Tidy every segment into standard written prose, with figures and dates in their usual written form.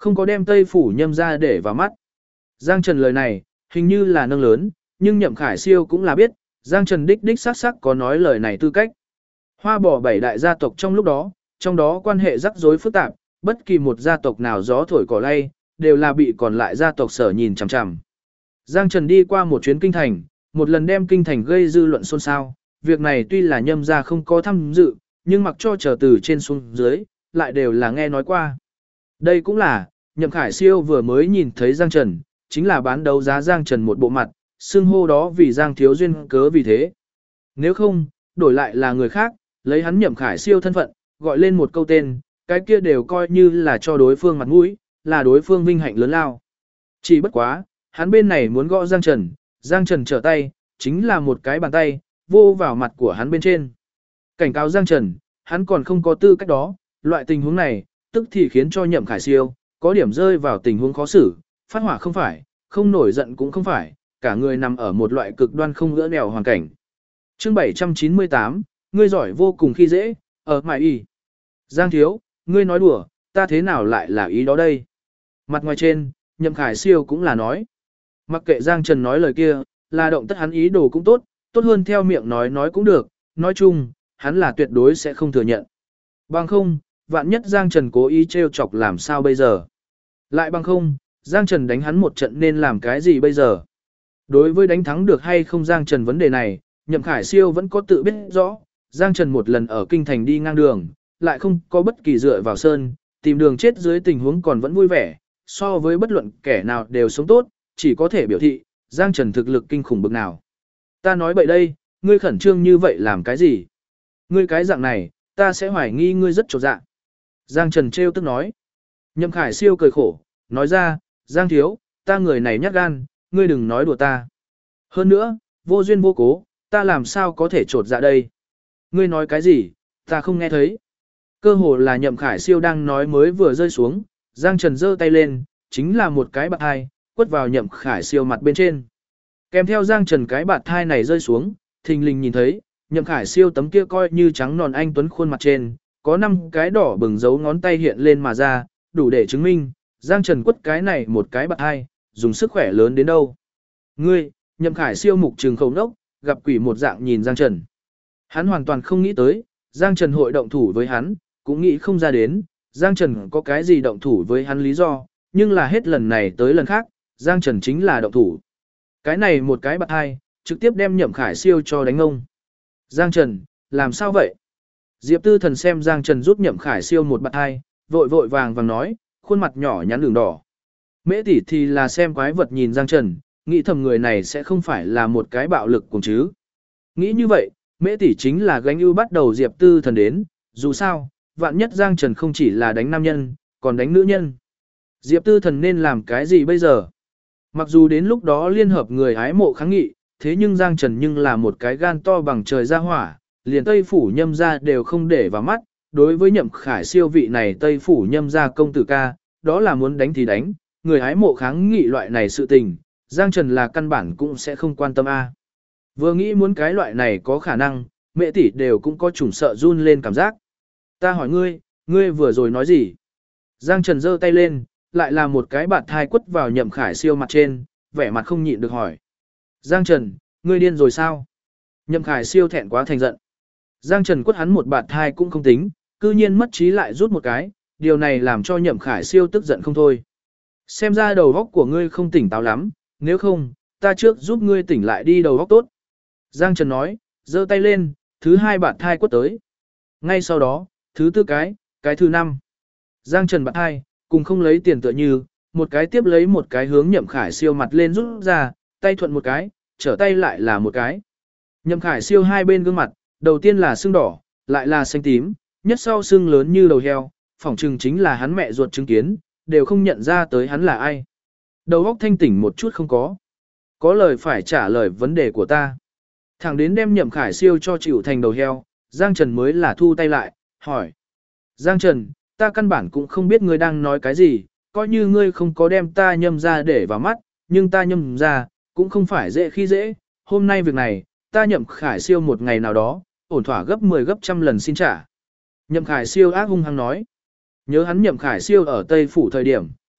không có đem Tây Phủ Nhâm ra để vào mắt. Giang Trần lời này, hình như là nâng lớn, nhưng Nhậm Khải Siêu cũng là biết, Giang Trần đích đích xác xác có nói lời này tư cách. Hoa bỏ 7 đại gia tộc trong lúc đó, trong đó quan hệ rắc rối phức tạp, bất kỳ một gia tộc nào gió thổi cỏ lay, đều là bị còn lại gia tộc sở nhìn chằm chằm. Giang Trần đi qua một chuyến kinh thành, một lần đem kinh thành gây dư luận xôn xao, việc này tuy là Nhâm gia không có tham dự, nhưng mặc cho trở từ trên xuống dưới, lại đều là nghe nói qua. Đây cũng là, Nhậm Khải Siêu vừa mới nhìn thấy Giang Trần, chính là bán đấu giá Giang Trần một bộ mặt, xưng hô đó vì Giang thiếu duyên cớ vì thế. Nếu không, đổi lại là người khác, lấy hắn Nhậm Khải Siêu thân phận, gọi lên một câu tên, cái kia đều coi như là cho đối phương mặt mũi, là đối phương vinh hạnh lớn lao. Chỉ bất quá, hắn bên này muốn gõ Giang Trần trở tay, chính là một cái bàn tay, vô vào mặt của hắn bên trên. Cảnh cáo Giang Trần, hắn còn không có tư cách đó, loại tình huống này, tức thì khiến cho Nhậm Khải Siêu, có điểm rơi vào tình huống khó xử, phát hỏa không phải, không nổi giận cũng không phải, cả người nằm ở một loại cực đoan không ngỡ nẻo hoàn cảnh. Chương 798, ngươi giỏi vô cùng khi dễ, ở mại y. Giang thiếu, ngươi nói đùa, ta thế nào lại là ý đó đây? Mặt ngoài trên, Nhậm Khải Siêu cũng là nói. Mặc kệ Giang Trần nói lời kia, là động tất hắn ý đồ cũng tốt, tốt hơn theo miệng nói cũng được, nói chung, hắn là tuyệt đối sẽ không thừa nhận. Bằng không, vạn nhất Giang Trần cố ý trêu chọc làm sao bây giờ? Lại bằng không, Giang Trần đánh hắn một trận nên làm cái gì bây giờ? Đối với đánh thắng được hay không Giang Trần vấn đề này, Nhậm Khải Siêu vẫn có tự biết rõ, Giang Trần một lần ở kinh thành đi ngang đường, lại không có bất kỳ dựa vào sơn, tìm đường chết dưới tình huống còn vẫn vui vẻ, so với bất luận kẻ nào đều sống tốt, chỉ có thể biểu thị, Giang Trần thực lực kinh khủng bực nào. Ta nói bậy đây, ngươi khẩn trương như vậy làm cái gì? Ngươi cái dạng này, ta sẽ hoài nghi ngươi rất trột dạ. Giang Trần trêu tức nói. Nhậm Khải Siêu cười khổ, nói ra, Giang thiếu, ta người này nhát gan, ngươi đừng nói đùa ta. Hơn nữa, vô duyên vô cố, ta làm sao có thể trột dạ đây? Ngươi nói cái gì, ta không nghe thấy. Cơ hồ là Nhậm Khải Siêu đang nói mới vừa rơi xuống, Giang Trần giơ tay lên, chính là một cái bạt hai, quất vào Nhậm Khải Siêu mặt bên trên. Kèm theo Giang Trần cái bạt thai này rơi xuống, thình lình nhìn thấy, Nhậm Khải Siêu tấm kia coi như trắng nòn anh tuấn khuôn mặt trên, có 5 cái đỏ bừng dấu ngón tay hiện lên mà ra, đủ để chứng minh, Giang Trần quất cái này một cái bạt hai, dùng sức khỏe lớn đến đâu. Ngươi, Nhậm Khải Siêu mục trừng khẩu nốc, gặp quỷ một dạng nhìn Giang Trần. Hắn hoàn toàn không nghĩ tới, Giang Trần hội động thủ với hắn, cũng nghĩ không ra đến, Giang Trần có cái gì động thủ với hắn lý do, nhưng là hết lần này tới lần khác, Giang Trần chính là động thủ. Cái này một cái bạt hai, trực tiếp đem Nhậm Khải Siêu cho đánh ông. Giang Trần, làm sao vậy? Diệp Tư Thần xem Giang Trần rút Nhậm Khải Siêu một bạt hai, vội vội vàng vàng nói, khuôn mặt nhỏ nhắn đường đỏ. Mễ tỷ thì là xem quái vật nhìn Giang Trần, nghĩ thầm người này sẽ không phải là một cái bạo lực cùng chứ. Nghĩ như vậy, Mễ tỷ chính là gánh ưu bắt đầu Diệp Tư Thần đến, dù sao, vạn nhất Giang Trần không chỉ là đánh nam nhân, còn đánh nữ nhân. Diệp Tư Thần nên làm cái gì bây giờ? Mặc dù đến lúc đó liên hợp người hái mộ kháng nghị, thế nhưng Giang Trần nhưng là một cái gan to bằng trời ra hỏa, liền Tây Phủ Nhâm gia đều không để vào mắt. Đối với Nhậm Khải Siêu vị này Tây Phủ Nhâm gia công tử ca, đó là muốn đánh thì đánh, người hái mộ kháng nghị loại này sự tình, Giang Trần là căn bản cũng sẽ không quan tâm a. Vừa nghĩ muốn cái loại này có khả năng, Mẹ tỷ đều cũng có chủng sợ run lên cảm giác. Ta hỏi ngươi vừa rồi nói gì? Giang Trần giơ tay lên, lại là một cái bạt thai quất vào Nhậm Khải Siêu mặt trên, vẻ mặt không nhịn được hỏi. Giang Trần, ngươi điên rồi sao? Nhậm Khải Siêu thẹn quá thành giận. Giang Trần quất hắn một bạt thai cũng không tính, cư nhiên mất trí lại rút một cái, điều này làm cho Nhậm Khải Siêu tức giận không thôi. Xem ra đầu óc của ngươi không tỉnh táo lắm, nếu không, ta trước giúp ngươi tỉnh lại đi đầu óc tốt. Giang Trần nói, giơ tay lên, thứ 2 bạt thai quất tới. Ngay sau đó, thứ 4 cái thứ 5. Giang Trần bạt thai, cùng không lấy tiền tựa như, một cái tiếp lấy một cái hướng Nhậm Khải Siêu mặt lên rút ra, tay thuận một cái, trở tay lại là một cái. Nhậm Khải Siêu hai bên gương mặt, đầu tiên là sưng đỏ, lại là xanh tím, nhất sau sưng lớn như đầu heo, phỏng chừng chính là hắn mẹ ruột chứng kiến, đều không nhận ra tới hắn là ai. Đầu óc thanh tỉnh một chút không có. Có lời phải trả lời vấn đề của ta. Thẳng đến đem Nhậm Khải Siêu cho chịu thành đầu heo, Giang Trần mới là thu tay lại, hỏi. Giang Trần, ta căn bản cũng không biết ngươi đang nói cái gì, coi như ngươi không có đem ta Nhâm ra để vào mắt, nhưng ta Nhâm ra, cũng không phải dễ khi dễ, hôm nay việc này, ta Nhậm Khải Siêu một ngày nào đó, ổn thỏa gấp 10 gấp trăm lần xin trả. Nhậm Khải Siêu ác hung hăng nói. Nhớ hắn Nhậm Khải Siêu ở Tây Phủ thời điểm,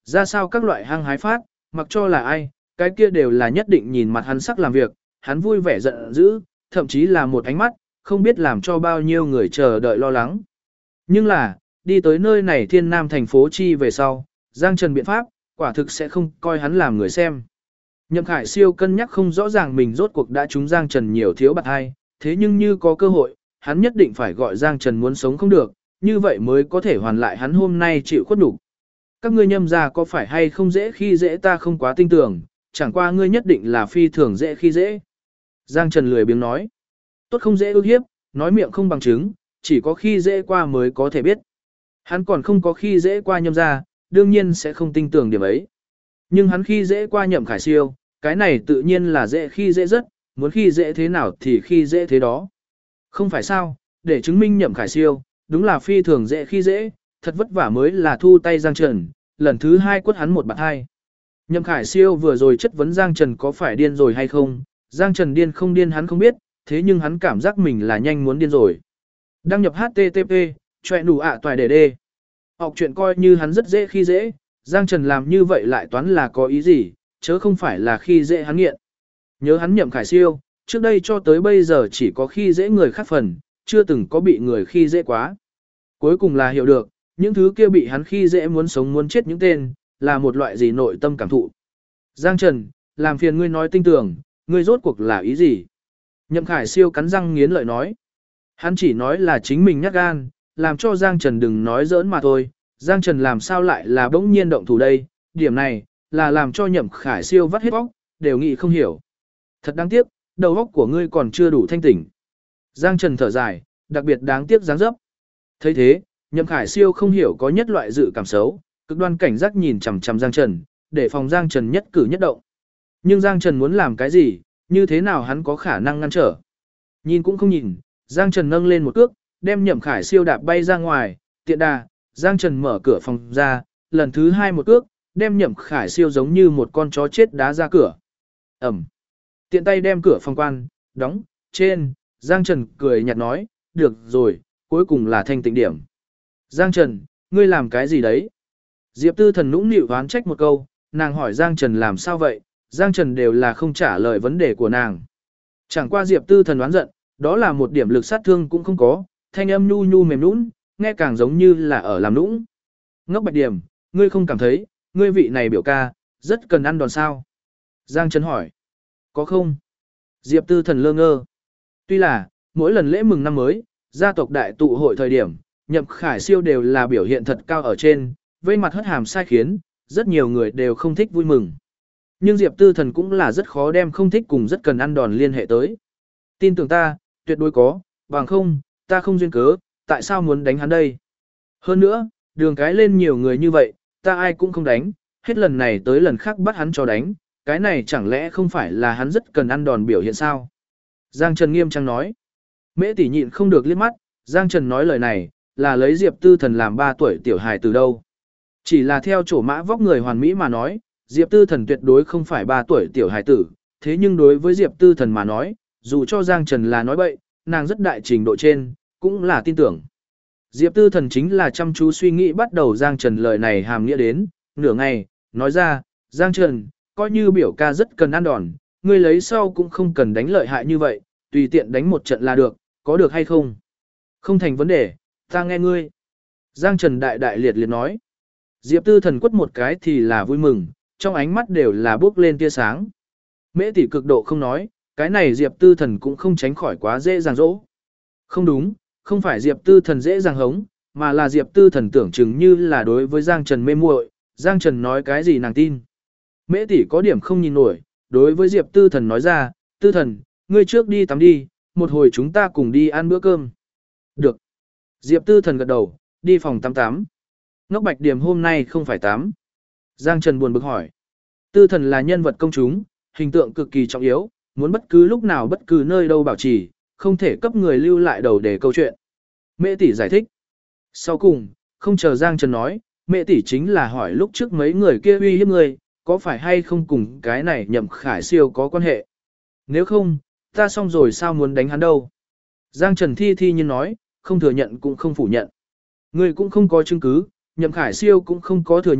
Ra sao các loại hăng hái phát, mặc cho là ai, cái kia đều là nhất định nhìn mặt hắn sắc làm việc, hắn vui vẻ giận dữ, thậm chí là một ánh mắt, không biết làm cho bao nhiêu người chờ đợi lo lắng. Nhưng là, đi tới nơi này thiên nam thành phố chi về sau, Giang Trần biện pháp, quả thực sẽ không coi hắn làm người xem. Nhậm Khải Siêu cân nhắc không rõ ràng mình rốt cuộc đã trúng Giang Trần nhiều thiếu bạc hay, thế nhưng như có cơ hội, hắn nhất định phải gọi Giang Trần muốn sống không được, như vậy mới có thể hoàn lại hắn hôm nay chịu khuất nhục. Các ngươi Nhâm gia có phải hay không dễ khi dễ ta không quá tin tưởng, chẳng qua ngươi nhất định là phi thường dễ khi dễ. Giang Trần lười biếng nói, tốt không dễ ước hiếp, nói miệng không bằng chứng, chỉ có khi dễ qua mới có thể biết. Hắn còn không có khi dễ qua Nhâm gia, đương nhiên sẽ không tin tưởng điểm ấy. Nhưng hắn khi dễ qua Nhậm Khải Siêu, cái này tự nhiên là dễ khi dễ rất, muốn khi dễ thế nào thì khi dễ thế đó. Không phải sao, để chứng minh Nhậm Khải Siêu, đúng là phi thường dễ khi dễ, thật vất vả mới là thu tay Giang Trần, lần thứ hai quất hắn một bạt hai. Nhậm Khải Siêu vừa rồi chất vấn Giang Trần có phải điên rồi hay không, Giang Trần điên không điên hắn không biết, thế nhưng hắn cảm giác mình là nhanh muốn điên rồi. Đăng nhập HTTP, chọe nụ ạ toài đề đê. Học chuyện coi như hắn rất dễ khi dễ, Giang Trần làm như vậy lại toán là có ý gì, chớ không phải là khi dễ hắn nghiện. Nhớ hắn Nhậm Khải Siêu, trước đây cho tới bây giờ chỉ có khi dễ người khác phần, chưa từng có bị người khi dễ quá. Cuối cùng là hiểu được, những thứ kia bị hắn khi dễ muốn sống muốn chết những tên, là một loại gì nội tâm cảm thụ. Giang Trần, làm phiền ngươi nói tinh tưởng, ngươi rốt cuộc là ý gì? Nhậm Khải Siêu cắn răng nghiến lợi nói. Hắn chỉ nói là chính mình nhát gan, làm cho Giang Trần đừng nói giỡn mà thôi. Giang Trần làm sao lại là bỗng nhiên động thủ đây, điểm này, là làm cho Nhậm Khải Siêu vắt hết óc, đều nghĩ không hiểu. Thật đáng tiếc, đầu óc của ngươi còn chưa đủ thanh tỉnh. Giang Trần thở dài, đặc biệt đáng tiếc dáng dấp. Thấy thế, Nhậm Khải Siêu không hiểu có nhất loại dự cảm xấu, cực đoan cảnh giác nhìn chằm chằm Giang Trần, để phòng Giang Trần nhất cử nhất động. Nhưng Giang Trần muốn làm cái gì, như thế nào hắn có khả năng ngăn trở. Nhìn cũng không nhìn, Giang Trần nâng lên một cước, đem Nhậm Khải Siêu đạp bay ra ngoài, tiện đà, Giang Trần mở cửa phòng ra, lần thứ hai một cước, đem Nhậm Khải Siêu giống như một con chó chết đá ra cửa. Ẩm. Tiện tay đem cửa phòng quan, đóng, trên, Giang Trần cười nhạt nói, được rồi, cuối cùng là thanh tịnh điểm. Giang Trần, ngươi làm cái gì đấy? Diệp Tư Thần nũng nịu oán trách một câu, nàng hỏi Giang Trần làm sao vậy, Giang Trần đều là không trả lời vấn đề của nàng. Chẳng qua Diệp Tư Thần oán giận, đó là một điểm lực sát thương cũng không có, thanh âm nhu nhu mềm nũng, nghe càng giống như là ở làm nũng. Ngốc Bạch Điểm, ngươi không cảm thấy, ngươi vị này biểu ca, rất cần ăn đòn sao? Giang Trần hỏi. Có không? Diệp Tư Thần lơ ngơ. Tuy là, mỗi lần lễ mừng năm mới, gia tộc đại tụ hội thời điểm, Nhậm Khải Siêu đều là biểu hiện thật cao ở trên, vây mặt hất hàm sai khiến, rất nhiều người đều không thích vui mừng. Nhưng Diệp Tư Thần cũng là rất khó đem không thích cùng rất cần ăn đòn liên hệ tới. Tin tưởng ta, tuyệt đối có, bằng không, ta không duyên cớ, tại sao muốn đánh hắn đây? Hơn nữa, đường cái lên nhiều người như vậy, ta ai cũng không đánh, hết lần này tới lần khác bắt hắn cho đánh, cái này chẳng lẽ không phải là hắn rất cần ăn đòn biểu hiện sao? Giang Trần nghiêm trang nói. Mễ tỷ nhịn không được liếc mắt, Giang Trần nói lời này, là lấy Diệp Tư Thần làm 3 tuổi tiểu hài từ đâu. Chỉ là theo chỗ mã vóc người hoàn mỹ mà nói, Diệp Tư Thần tuyệt đối không phải 3 tuổi tiểu hài tử, thế nhưng đối với Diệp Tư Thần mà nói, dù cho Giang Trần là nói bậy, nàng rất đại trình độ trên, cũng là tin tưởng. Diệp Tư Thần chính là chăm chú suy nghĩ bắt đầu Giang Trần lời này hàm nghĩa đến, nửa ngày, nói ra, Giang Trần, coi như biểu ca rất cần ăn đòn, ngươi lấy sau cũng không cần đánh lợi hại như vậy, tùy tiện đánh một trận là được, có được hay không? Không thành vấn đề, ta nghe ngươi. Giang Trần đại đại liệt liệt nói. Diệp Tư Thần quất một cái thì là vui mừng, trong ánh mắt đều là bước lên tia sáng. Mễ tỷ cực độ không nói, cái này Diệp Tư Thần cũng không tránh khỏi quá dễ dàng dỗ. Không đúng, không phải Diệp Tư Thần dễ dàng hống, mà là Diệp Tư Thần tưởng chừng như là đối với Giang Trần mê muội, Giang Trần nói cái gì nàng tin. Mễ tỷ có điểm không nhìn nổi, đối với Diệp Tư Thần nói ra, Tư Thần, ngươi trước đi tắm đi, một hồi chúng ta cùng đi ăn bữa cơm. Được. Diệp Tư Thần gật đầu, đi phòng tắm tắm. Ngốc Bạch Điểm hôm nay không phải tắm. Giang Trần buồn bực hỏi. Tư Thần là nhân vật công chúng, hình tượng cực kỳ trọng yếu, muốn bất cứ lúc nào bất cứ nơi đâu bảo trì, không thể cấp người lưu lại đầu để câu chuyện. Mẹ tỷ giải thích. Sau cùng, không chờ Giang Trần nói, mẹ tỷ chính là hỏi lúc trước mấy người kia uy hiếp người, có phải hay không cùng cái này Nhậm Khải Siêu có quan hệ. Nếu không, ta xong rồi sao muốn đánh hắn đâu. Giang Trần thi thi như nói, không thừa nhận cũng không phủ nhận. Ngươi cũng không có chứng cứ, Nhậm Khải Siêu cũng không có thừa nhận,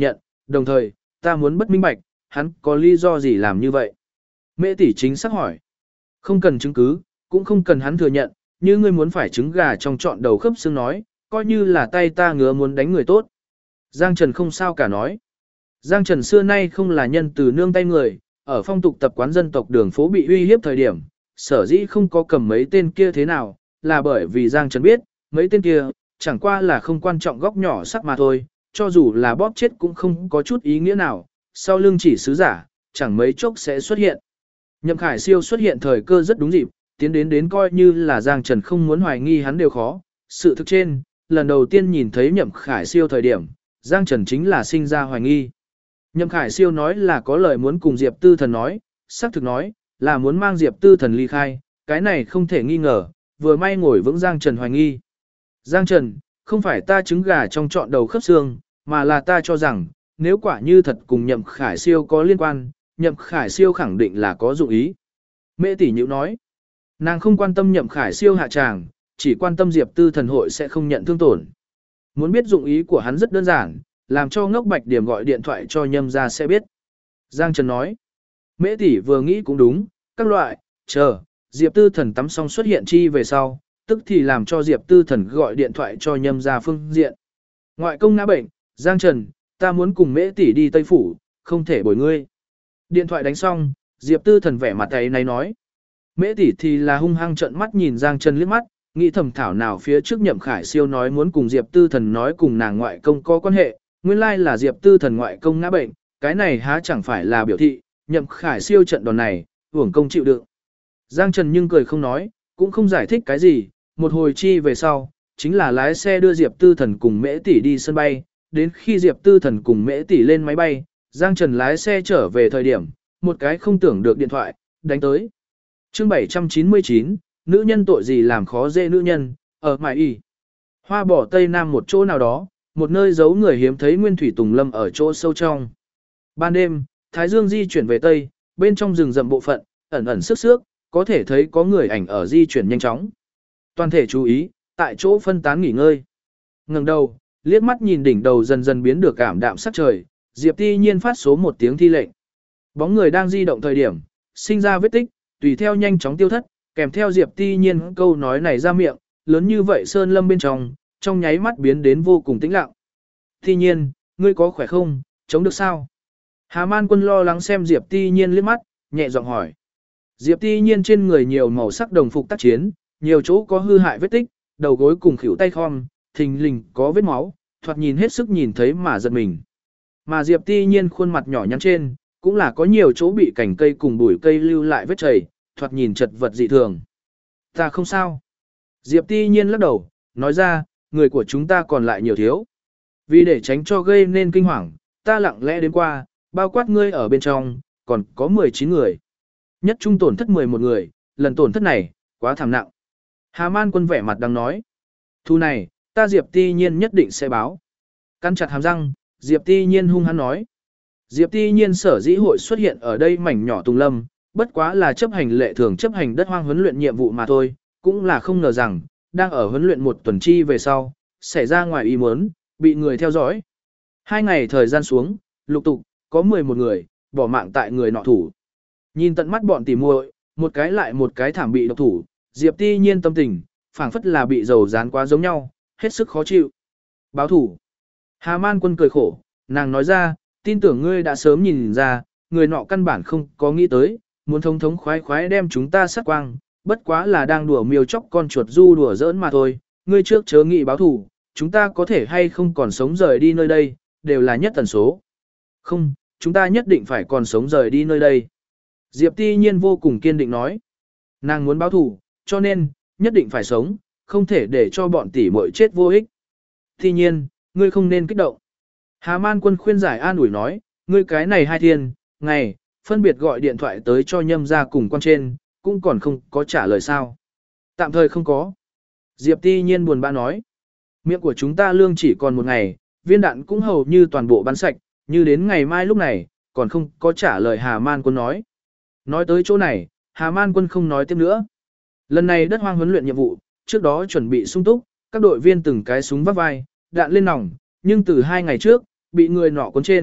đồng thời, ta muốn bất minh bạch, hắn có lý do gì làm như vậy. Mễ tỷ chính xác hỏi. Không cần chứng cứ, cũng không cần hắn thừa nhận, như ngươi muốn phải trứng gà trong trọn đầu khớp xương nói, coi như là tay ta ngứa muốn đánh người tốt. Giang Trần không sao cả nói. Giang Trần xưa nay không là nhân từ nương tay người, ở phong tục tập quán dân tộc đường phố bị uy hiếp thời điểm, sở dĩ không có cầm mấy tên kia thế nào, là bởi vì Giang Trần biết, mấy tên kia, chẳng qua là không quan trọng góc nhỏ sắc mà thôi, cho dù là bóp chết cũng không có chút ý nghĩa nào, sau lưng chỉ sứ giả, chẳng mấy chốc sẽ xuất hiện. Nhậm Khải Siêu xuất hiện thời cơ rất đúng dịp, tiến đến coi như là Giang Trần không muốn hoài nghi hắn đều khó. Sự thực trên, lần đầu tiên nhìn thấy Nhậm Khải Siêu thời điểm, Giang Trần chính là sinh ra hoài nghi. Nhậm Khải Siêu nói là có lời muốn cùng Diệp Tư Thần nói, xác thực nói, là muốn mang Diệp Tư Thần ly khai, cái này không thể nghi ngờ, vừa may ngồi vững Giang Trần hoài nghi. Giang Trần, không phải ta trứng gà trong trọn đầu khớp xương, mà là ta cho rằng, nếu quả như thật cùng Nhậm Khải Siêu có liên quan, Nhậm Khải Siêu khẳng định là có dụng ý. Mễ tỷ nhữ nói, nàng không quan tâm Nhậm Khải Siêu hạ tràng, chỉ quan tâm Diệp Tư Thần hội sẽ không nhận thương tổn. Muốn biết dụng ý của hắn rất đơn giản, làm cho Ngốc Bạch Điểm gọi điện thoại cho Nhâm ra sẽ biết. Giang Trần nói, Mễ tỷ vừa nghĩ cũng đúng, các loại, chờ, Diệp Tư Thần tắm xong xuất hiện chi về sau, tức thì làm cho Diệp Tư Thần gọi điện thoại cho Nhâm ra phương diện. Ngoại công ngã bệnh, Giang Trần, ta muốn cùng Mễ tỷ đi Tây Phủ, không thể bồi ngươi. Điện thoại đánh xong, Diệp Tư Thần vẻ mặt ấy này nói. Mễ tỷ thì là hung hăng trợn mắt nhìn Giang Trần liếc mắt, nghĩ thầm thảo nào phía trước Nhậm Khải Siêu nói muốn cùng Diệp Tư Thần nói cùng nàng ngoại công có quan hệ, nguyên lai là Diệp Tư Thần ngoại công ngã bệnh, cái này há chẳng phải là biểu thị, Nhậm Khải Siêu trận đòn này, uổng công chịu đựng. Giang Trần nhưng cười không nói, cũng không giải thích cái gì, một hồi chi về sau, chính là lái xe đưa Diệp Tư Thần cùng Mễ tỷ đi sân bay, đến khi Diệp Tư Thần cùng Mễ tỷ lên máy bay, Giang Trần lái xe trở về thời điểm, một cái không tưởng được điện thoại, đánh tới. Chương 799, nữ nhân tội gì làm khó dễ nữ nhân, ở Mại Y. Hoa bỏ Tây Nam một chỗ nào đó, một nơi giấu người hiếm thấy nguyên thủy tùng lâm ở chỗ sâu trong. Ban đêm, Thái Dương di chuyển về Tây, bên trong rừng rậm bộ phận, ẩn ẩn sức sước, có thể thấy có người ảnh ở di chuyển nhanh chóng. Toàn thể chú ý, tại chỗ phân tán nghỉ ngơi. Ngẩng đầu, liếc mắt nhìn đỉnh đầu dần dần biến được ảm đạm sắc trời, Diệp Ti Nhiên phát số một tiếng thi lệnh. Bóng người đang di động thời điểm, sinh ra vết tích, tùy theo nhanh chóng tiêu thất, kèm theo Diệp Ti Nhiên câu nói này ra miệng, lớn như vậy sơn lâm bên trong nháy mắt biến đến vô cùng tĩnh lặng. Ti Nhiên, ngươi có khỏe không, chống được sao? Hà Man Quân lo lắng xem Diệp Ti Nhiên liếc mắt, nhẹ giọng hỏi. Diệp Ti Nhiên trên người nhiều màu sắc đồng phục tác chiến, nhiều chỗ có hư hại vết tích, đầu gối cùng khuỷu tay khom, thình lình có vết máu, thoạt nhìn hết sức nhìn thấy mà giật mình. Mà Diệp Ti Nhiên khuôn mặt nhỏ nhắn trên, cũng là có nhiều chỗ bị cành cây cùng bụi cây lưu lại vết chảy, thoạt nhìn chật vật dị thường. Ta không sao. Diệp Ti Nhiên lắc đầu, nói ra, người của chúng ta còn lại nhiều thiếu. Vì để tránh cho gây nên kinh hoàng, ta lặng lẽ đến qua, bao quát ngươi ở bên trong, còn có 19 người. Nhất trung tổn thất 11 người, lần tổn thất này, quá thảm nặng. Hà Man Quân vẻ mặt đang nói. Thu này, ta Diệp Ti Nhiên nhất định sẽ báo. Căn chặt hàm răng, Diệp Ti Nhiên hung hăng nói. Diệp Ti Nhiên sở dĩ hội xuất hiện ở đây mảnh nhỏ Tùng Lâm, bất quá là chấp hành lệ thường chấp hành đất hoang huấn luyện nhiệm vụ mà thôi, cũng là không ngờ rằng, đang ở huấn luyện một tuần chi về sau, xảy ra ngoài ý muốn, bị người theo dõi. 2 ngày thời gian xuống, lục tục, có 11 người, bỏ mạng tại người nọ thủ. Nhìn tận mắt bọn tỉ muội, một cái lại một cái thảm bị độc thủ, Diệp Ti Nhiên tâm tình, phảng phất là bị dầu dán quá giống nhau, hết sức khó chịu. Báo thủ. Hà Man Quân cười khổ, nàng nói ra, tin tưởng ngươi đã sớm nhìn ra, người nọ căn bản không có nghĩ tới, muốn thống thống khoái khoái đem chúng ta sát quang, bất quá là đang đùa miêu chóc con chuột du đùa giỡn mà thôi, ngươi trước chớ nghĩ báo thủ, chúng ta có thể hay không còn sống rời đi nơi đây, đều là nhất tần số. Không, chúng ta nhất định phải còn sống rời đi nơi đây. Diệp Ti Nhiên vô cùng kiên định nói, nàng muốn báo thủ, cho nên, nhất định phải sống, không thể để cho bọn tỷ muội chết vô ích. Ti Nhiên, ngươi không nên kích động. Hà Man Quân khuyên giải an ủi nói, ngươi cái này 2 thiên, ngày, phân biệt gọi điện thoại tới cho Nhâm ra cùng quan trên, cũng còn không có trả lời sao. Tạm thời không có. Diệp Ti Nhiên buồn bã nói, miệng của chúng ta lương chỉ còn 1 ngày, viên đạn cũng hầu như toàn bộ bắn sạch, như đến ngày mai lúc này, còn không có trả lời Hà Man Quân nói. Nói tới chỗ này, Hà Man Quân không nói tiếp nữa. Lần này đất hoang huấn luyện nhiệm vụ, trước đó chuẩn bị sung túc, các đội viên từng cái súng vác vai, đạn lên nòng, nhưng từ 2 ngày trước, bị người nọ cuốn trên,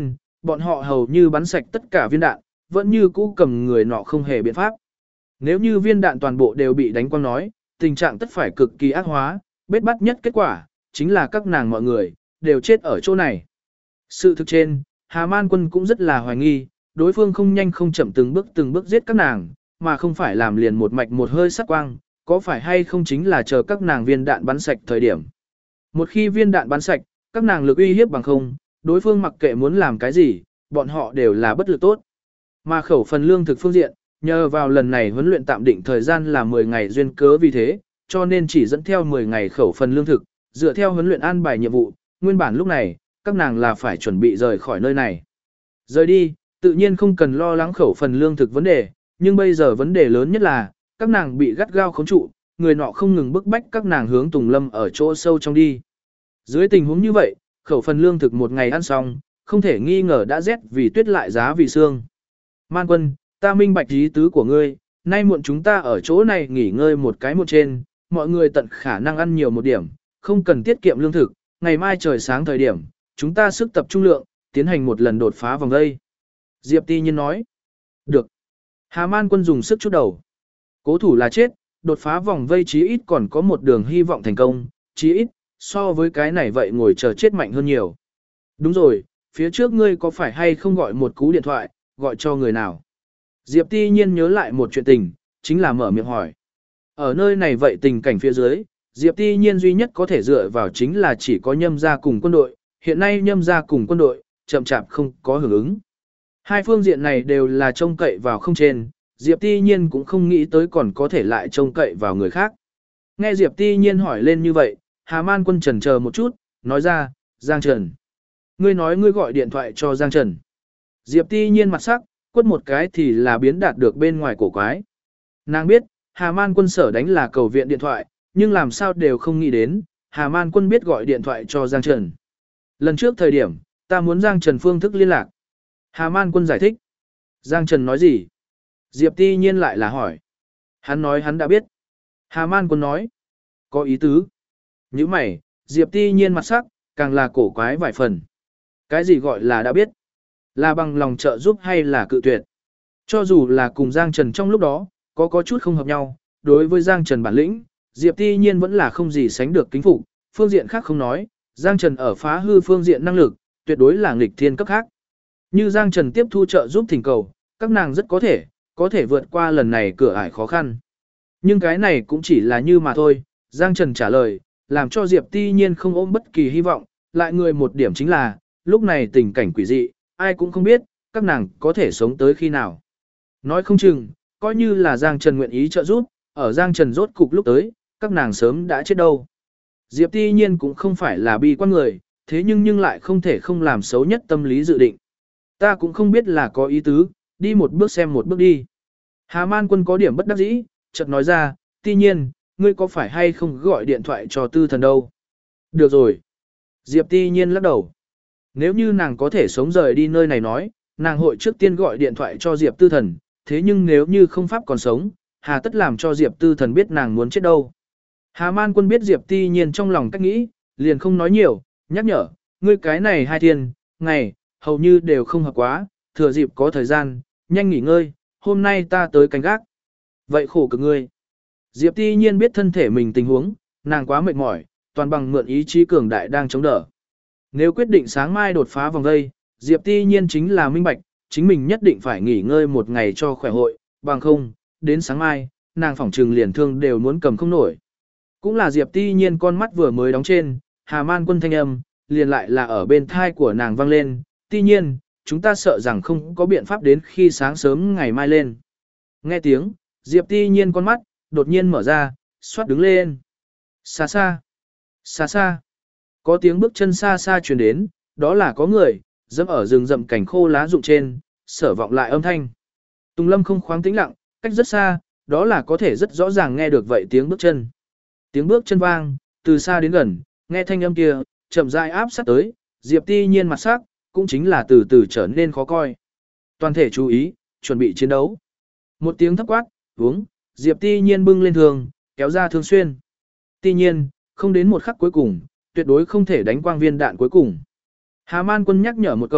Bọn họ hầu như bắn sạch tất cả viên đạn, vẫn như cũ cầm người nọ không hề biện pháp. Nếu như viên đạn toàn bộ đều bị đánh quăng nói, tình trạng tất phải cực kỳ ác hóa, bết bắt nhất kết quả, chính là các nàng mọi người, đều chết ở chỗ này. Sự thực trên, Hà Man quân cũng rất là hoài nghi, đối phương không nhanh không chậm từng bước giết các nàng, mà không phải làm liền một mạch một hơi sắc quang, có phải hay không chính là chờ các nàng viên đạn bắn sạch thời điểm. Một khi viên đạn bắn sạch, các nàng lực uy hiếp bằng không, đối phương mặc kệ muốn làm cái gì, bọn họ đều là bất lực tốt. Mà khẩu phần lương thực phương diện, nhờ vào lần này huấn luyện tạm định thời gian là 10 ngày duyên cớ vì thế, cho nên chỉ dẫn theo 10 ngày khẩu phần lương thực, dựa theo huấn luyện an bài nhiệm vụ, nguyên bản lúc này, các nàng là phải chuẩn bị rời khỏi nơi này. Rời đi, tự nhiên không cần lo lắng khẩu phần lương thực vấn đề, nhưng bây giờ vấn đề lớn nhất là, các nàng bị gắt gao khống trụ, người nọ không ngừng bức bách các nàng hướng Tùng Lâm ở chỗ sâu trong đi. Dưới tình huống như vậy, khẩu phần lương thực một ngày ăn xong, không thể nghi ngờ đã rét vì tuyết lại giá vì xương. Man quân, ta minh bạch ý tứ của ngươi, nay muộn chúng ta ở chỗ này nghỉ ngơi một cái một trên, mọi người tận khả năng ăn nhiều một điểm, không cần tiết kiệm lương thực, ngày mai trời sáng thời điểm, chúng ta sức tập trung lượng, tiến hành một lần đột phá vòng vây. Diệp Ti Nhiên nói, được. Hà Man quân dùng sức chút đầu. Cố thủ là chết, đột phá vòng vây chí ít còn có một đường hy vọng thành công, chí ít, so với cái này vậy ngồi chờ chết mạnh hơn nhiều. Đúng rồi, phía trước ngươi có phải hay không gọi một cú điện thoại, gọi cho người nào? Diệp Ti Nhiên nhớ lại một chuyện tình, chính là mở miệng hỏi. Ở nơi này vậy tình cảnh phía dưới, Diệp Ti Nhiên duy nhất có thể dựa vào chính là chỉ có Nhâm gia cùng quân đội, hiện nay Nhâm gia cùng quân đội, chậm chạp không có hưởng ứng. Hai phương diện này đều là trông cậy vào không trên, Diệp Ti Nhiên cũng không nghĩ tới còn có thể lại trông cậy vào người khác. Nghe Diệp Ti Nhiên hỏi lên như vậy, Hà Man quân chần chờ một chút, nói ra, Giang Trần. Ngươi nói ngươi gọi điện thoại cho Giang Trần. Diệp Ti Nhiên mặt sắc, quất một cái thì là biến đạt được bên ngoài cổ quái. Nàng biết, Hà Man quân sở đánh là cầu viện điện thoại, nhưng làm sao đều không nghĩ đến, Hà Man quân biết gọi điện thoại cho Giang Trần. Lần trước thời điểm, ta muốn Giang Trần phương thức liên lạc. Hà Man quân giải thích. Giang Trần nói gì? Diệp Ti Nhiên lại là hỏi. Hắn nói hắn đã biết. Hà Man quân nói. Có ý tứ. Như mày, Diệp Ti Nhiên mặt sắc, càng là cổ quái vài phần. Cái gì gọi là đã biết? Là bằng lòng trợ giúp hay là cự tuyệt? Cho dù là cùng Giang Trần trong lúc đó, có chút không hợp nhau, đối với Giang Trần bản lĩnh, Diệp Ti Nhiên vẫn là không gì sánh được kính phục, phương diện khác không nói, Giang Trần ở phá hư phương diện năng lực, tuyệt đối là nghịch thiên cấp khác. Như Giang Trần tiếp thu trợ giúp thỉnh cầu, các nàng rất có thể vượt qua lần này cửa ải khó khăn. Nhưng cái này cũng chỉ là như mà thôi, Giang Trần trả lời, làm cho Diệp Ti Nhiên không ôm bất kỳ hy vọng, lại người một điểm chính là, lúc này tình cảnh quỷ dị, ai cũng không biết, các nàng có thể sống tới khi nào. Nói không chừng, coi như là Giang Trần nguyện ý trợ giúp, ở Giang Trần rốt cục lúc tới, các nàng sớm đã chết đâu. Diệp Ti Nhiên cũng không phải là bi quan người, thế nhưng lại không thể không làm xấu nhất tâm lý dự định. Ta cũng không biết là có ý tứ, đi một bước xem một bước đi. Hà Man quân có điểm bất đắc dĩ, chợt nói ra, Ti Nhiên, ngươi có phải hay không gọi điện thoại cho tư thần đâu? Được rồi. Diệp Ti Nhiên lắc đầu. Nếu như nàng có thể sống rời đi nơi này nói, nàng hội trước tiên gọi điện thoại cho Diệp Tư Thần, thế nhưng nếu như không pháp còn sống, hà tất làm cho Diệp Tư Thần biết nàng muốn chết đâu. Hà Man quân biết Diệp Ti Nhiên trong lòng cách nghĩ, liền không nói nhiều, nhắc nhở, ngươi cái này hai thiên, ngày, hầu như đều không hợp quá, thừa dịp có thời gian, nhanh nghỉ ngơi, hôm nay ta tới canh gác. Vậy khổ cực ngươi. Diệp Ti Nhiên biết thân thể mình tình huống, nàng quá mệt mỏi, toàn bằng mượn ý chí cường đại đang chống đỡ. Nếu quyết định sáng mai đột phá vòng vây, Diệp Ti Nhiên chính là minh bạch, chính mình nhất định phải nghỉ ngơi một ngày cho khỏe hội, bằng không, đến sáng mai, nàng phỏng trừng liền thương đều muốn cầm không nổi. Cũng là Diệp Ti Nhiên con mắt vừa mới đóng trên, Hà Man quân thanh âm, liền lại là ở bên thai của nàng vang lên, Ti Nhiên, chúng ta sợ rằng không có biện pháp đến khi sáng sớm ngày mai lên. Nghe tiếng, Diệp Ti Nhiên con mắt, đột nhiên mở ra, xoát đứng lên. Xa xa, xa xa. Có tiếng bước chân xa xa truyền đến, đó là có người, dẫm ở rừng rậm cảnh khô lá rụng trên, sở vọng lại âm thanh. Tùng Lâm không khoáng tĩnh lặng, cách rất xa, đó là có thể rất rõ ràng nghe được vậy tiếng bước chân. Tiếng bước chân vang, từ xa đến gần, nghe thanh âm kia, chậm rãi áp sát tới, Diệp Ti Nhiên mặt sắc, cũng chính là từ từ trở nên khó coi. Toàn thể chú ý, chuẩn bị chiến đấu. Một tiếng thấp quát, uống, Diệp Ti Nhiên bưng lên thường, kéo ra thương xuyên. Ti Nhiên, không đến một khắc cuối cùng, tuyệt đối không thể đánh quang viên đạn cuối cùng. Hà Man quân nhắc nhở một câu,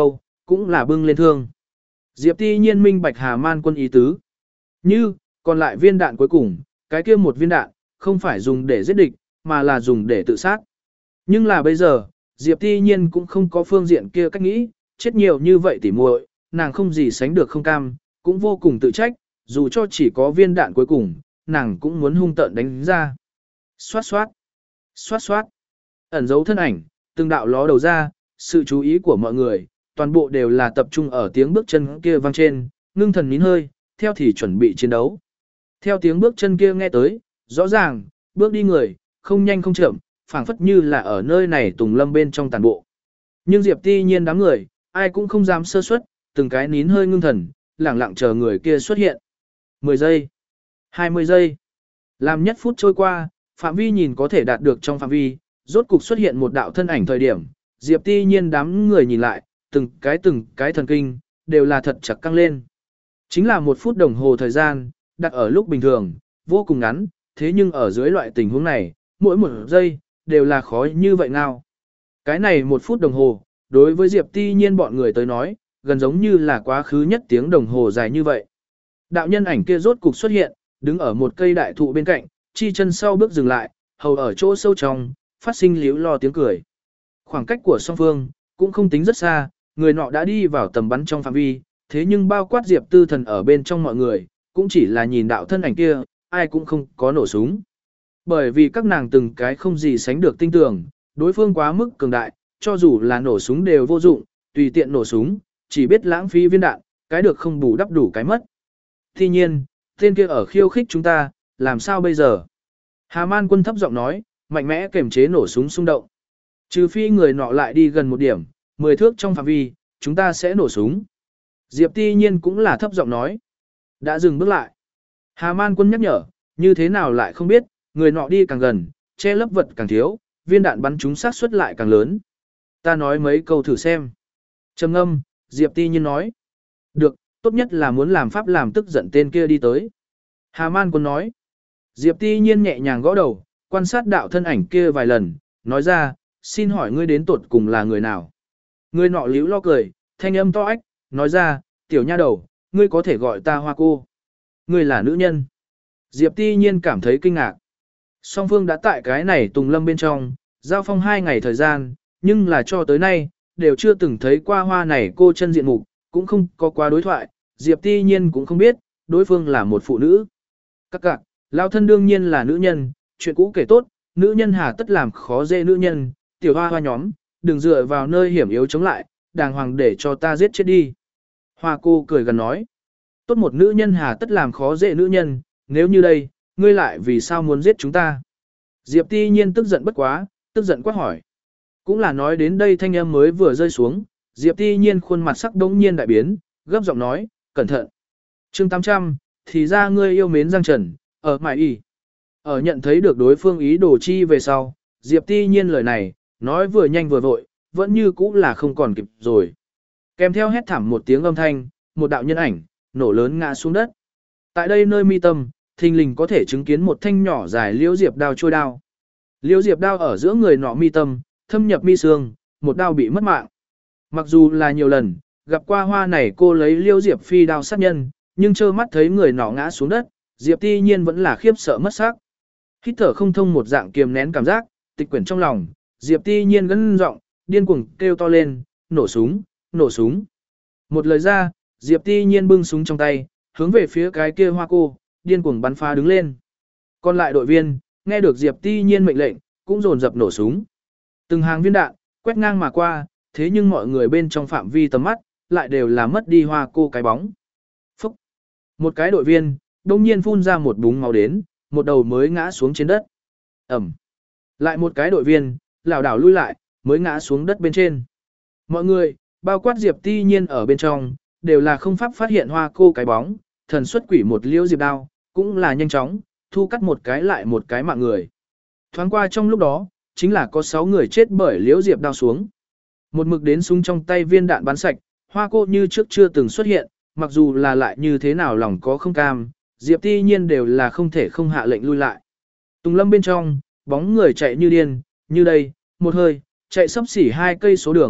cũng là bưng lên thương. Diệp Ti Nhiên minh bạch Hà Man Quân ý tứ. Như, còn lại viên đạn cuối cùng, cái kia một viên đạn, không phải dùng để giết địch, mà là dùng để tự sát. Nhưng là bây giờ, Diệp Ti Nhiên cũng không có phương diện kia cách nghĩ, chết nhiều như vậy tỉ muội, nàng không gì sánh được không cam, cũng vô cùng tự trách, dù cho chỉ có viên đạn cuối cùng, nàng cũng muốn hung tợn đánh ra. Xoát xoát, xoát xoát, ẩn dấu thân ảnh, từng đạo ló đầu ra, sự chú ý của mọi người, toàn bộ đều là tập trung ở tiếng bước chân kia vang trên, ngưng thần nín hơi, theo thì chuẩn bị chiến đấu. Theo tiếng bước chân kia nghe tới, rõ ràng, bước đi người, không nhanh không chậm, phảng phất như là ở nơi này tùng lâm bên trong tàn bộ. Nhưng Diệp Ti Nhiên đám người, ai cũng không dám sơ suất, từng cái nín hơi ngưng thần, lẳng lặng chờ người kia xuất hiện. 10 giây, 20 giây, làm nhất phút trôi qua, phạm vi nhìn có thể đạt được trong phạm vi, rốt cục xuất hiện một đạo thân ảnh thời điểm, Diệp Ti Nhiên đám người nhìn lại, từng cái thần kinh, đều là thật chặt căng lên. Chính là 1 phút đồng hồ thời gian, đặt ở lúc bình thường, vô cùng ngắn, thế nhưng ở dưới loại tình huống này, mỗi một giây, đều là khó như vậy nào. Cái này 1 phút đồng hồ, đối với Diệp Ti Nhiên bọn người tới nói, gần giống như là quá khứ nhất tiếng đồng hồ dài như vậy. Đạo nhân ảnh kia rốt cục xuất hiện, đứng ở một cây đại thụ bên cạnh, chi chân sau bước dừng lại, hầu ở chỗ sâu trong, phát sinh líu lo tiếng cười. Khoảng cách của song phương, cũng không tính rất xa, người nọ đã đi vào tầm bắn trong phạm vi, thế nhưng bao quát Diệp Tư Thần ở bên trong mọi người, cũng chỉ là nhìn đạo thân ảnh kia, ai cũng không có nổ súng. Bởi vì các nàng từng cái không gì sánh được tinh tường, đối phương quá mức cường đại, cho dù là nổ súng đều vô dụng, tùy tiện nổ súng, chỉ biết lãng phí viên đạn, cái được không bù đắp đủ cái mất. Tuy nhiên, tên kia ở khiêu khích chúng ta, làm sao bây giờ? Hà Man Quân thấp giọng nói, mạnh mẽ kềm chế nổ súng xung động. Trừ phi người nọ lại đi gần một điểm, 10 thước trong phạm vi, chúng ta sẽ nổ súng. Diệp Ti Nhiên cũng là thấp giọng nói. Đã dừng bước lại. Hà Man Quân nhắc nhở, như thế nào lại không biết, người nọ đi càng gần, che lấp vật càng thiếu, viên đạn bắn trúng xác suất lại càng lớn. Ta nói mấy câu thử xem. Trầm ngâm, Diệp Ti Nhiên nói. Được, tốt nhất là muốn làm pháp làm tức giận tên kia đi tới. Hà Man Quân nói. Diệp Ti Nhiên nhẹ nhàng gõ đầu, quan sát đạo thân ảnh kia vài lần, nói ra, xin hỏi ngươi đến tuột cùng là người nào? Người nọ líu lo cười, thanh âm to ách, nói ra, tiểu nha đầu, ngươi có thể gọi ta Hoa cô. Ngươi là nữ nhân. Diệp Ti Nhiên cảm thấy kinh ngạc. Song phương đã tại cái này tùng lâm bên trong, giao phong 2 ngày thời gian, nhưng là cho tới nay, đều chưa từng thấy qua Hoa này cô chân diện mục, cũng không có qua đối thoại, Diệp Ti Nhiên cũng không biết, đối phương là một phụ nữ. Các cạc, lao thân đương nhiên là nữ nhân, chuyện cũ kể tốt, nữ nhân hà tất làm khó dễ nữ nhân, tiểu hoa hoa nhóm, đừng dựa vào nơi hiểm yếu chống lại, đàng hoàng để cho ta giết chết đi. Hoa cô cười gần nói, tốt một nữ nhân hà tất làm khó dễ nữ nhân, nếu như đây, ngươi lại vì sao muốn giết chúng ta? Diệp Ti Nhiên tức giận bất quá, tức giận quát hỏi. Cũng là nói đến đây thanh âm mới vừa rơi xuống, Diệp Ti Nhiên khuôn mặt sắc đống nhiên đại biến, gấp giọng nói, cẩn thận. Chương 800, thì ra ngươi yêu mến Giang Trần, ở mại y. Ở nhận thấy được đối phương ý đồ chi về sau, Diệp Ti Nhiên lời này, nói vừa nhanh vừa vội, vẫn như cũ là không còn kịp rồi. Kèm theo hét thảm một tiếng âm thanh, một đạo nhân ảnh, nổ lớn ngã xuống đất. Tại đây nơi mi tâm, thình lình có thể chứng kiến một thanh nhỏ dài liễu diệp đao trôi đao. Liễu diệp đao ở giữa người nọ mi tâm, thâm nhập mi xương, một đao bị mất mạng. Mặc dù là nhiều lần, gặp qua Hoa này cô lấy liễu diệp phi đao sát nhân, nhưng trơ mắt thấy người nọ ngã xuống đất, Diệp Ti Nhiên vẫn là khiếp sợ mất xác. Hít thở không thông một dạng kiềm nén cảm giác, tịch quyển trong lòng, Diệp Ti Nhiên gân giọng, điên cuồng kêu to lên, nổ súng, nổ súng. Một lời ra, Diệp Ti Nhiên bưng súng trong tay, hướng về phía cái kia Hoa cô, điên cuồng bắn phá đứng lên. Còn lại đội viên, nghe được Diệp Ti Nhiên mệnh lệnh, cũng dồn dập nổ súng. Từng hàng viên đạn, quét ngang mà qua, thế nhưng mọi người bên trong phạm vi tầm mắt, lại đều là mất đi Hoa cô cái bóng. Phúc! Một cái đội viên, đông nhiên phun ra một búng máu đến, một đầu mới ngã xuống trên đất. Ẩm! Lại một cái đội viên, lảo đảo lui lại, mới ngã xuống đất bên trên. Mọi người, bao quát Diệp Ti Nhiên ở bên trong, đều là không pháp phát hiện Hoa cô cái bóng, thần xuất quỷ một liễu diệp đao, cũng là nhanh chóng, thu cắt một cái lại một cái mạng người. Thoáng qua trong lúc đó, chính là có 6 người chết bởi liễu diệp đao xuống. Một mực đến súng trong tay viên đạn bắn sạch, Hoa cô như trước chưa từng xuất hiện, mặc dù là lại như thế nào lòng có không cam, Diệp Ti Nhiên đều là không thể không hạ lệnh lui lại. Tùng lâm bên trong, bóng người chạy như điên, như đây, một hơi, chạy sấp xỉ 2 cây số đường,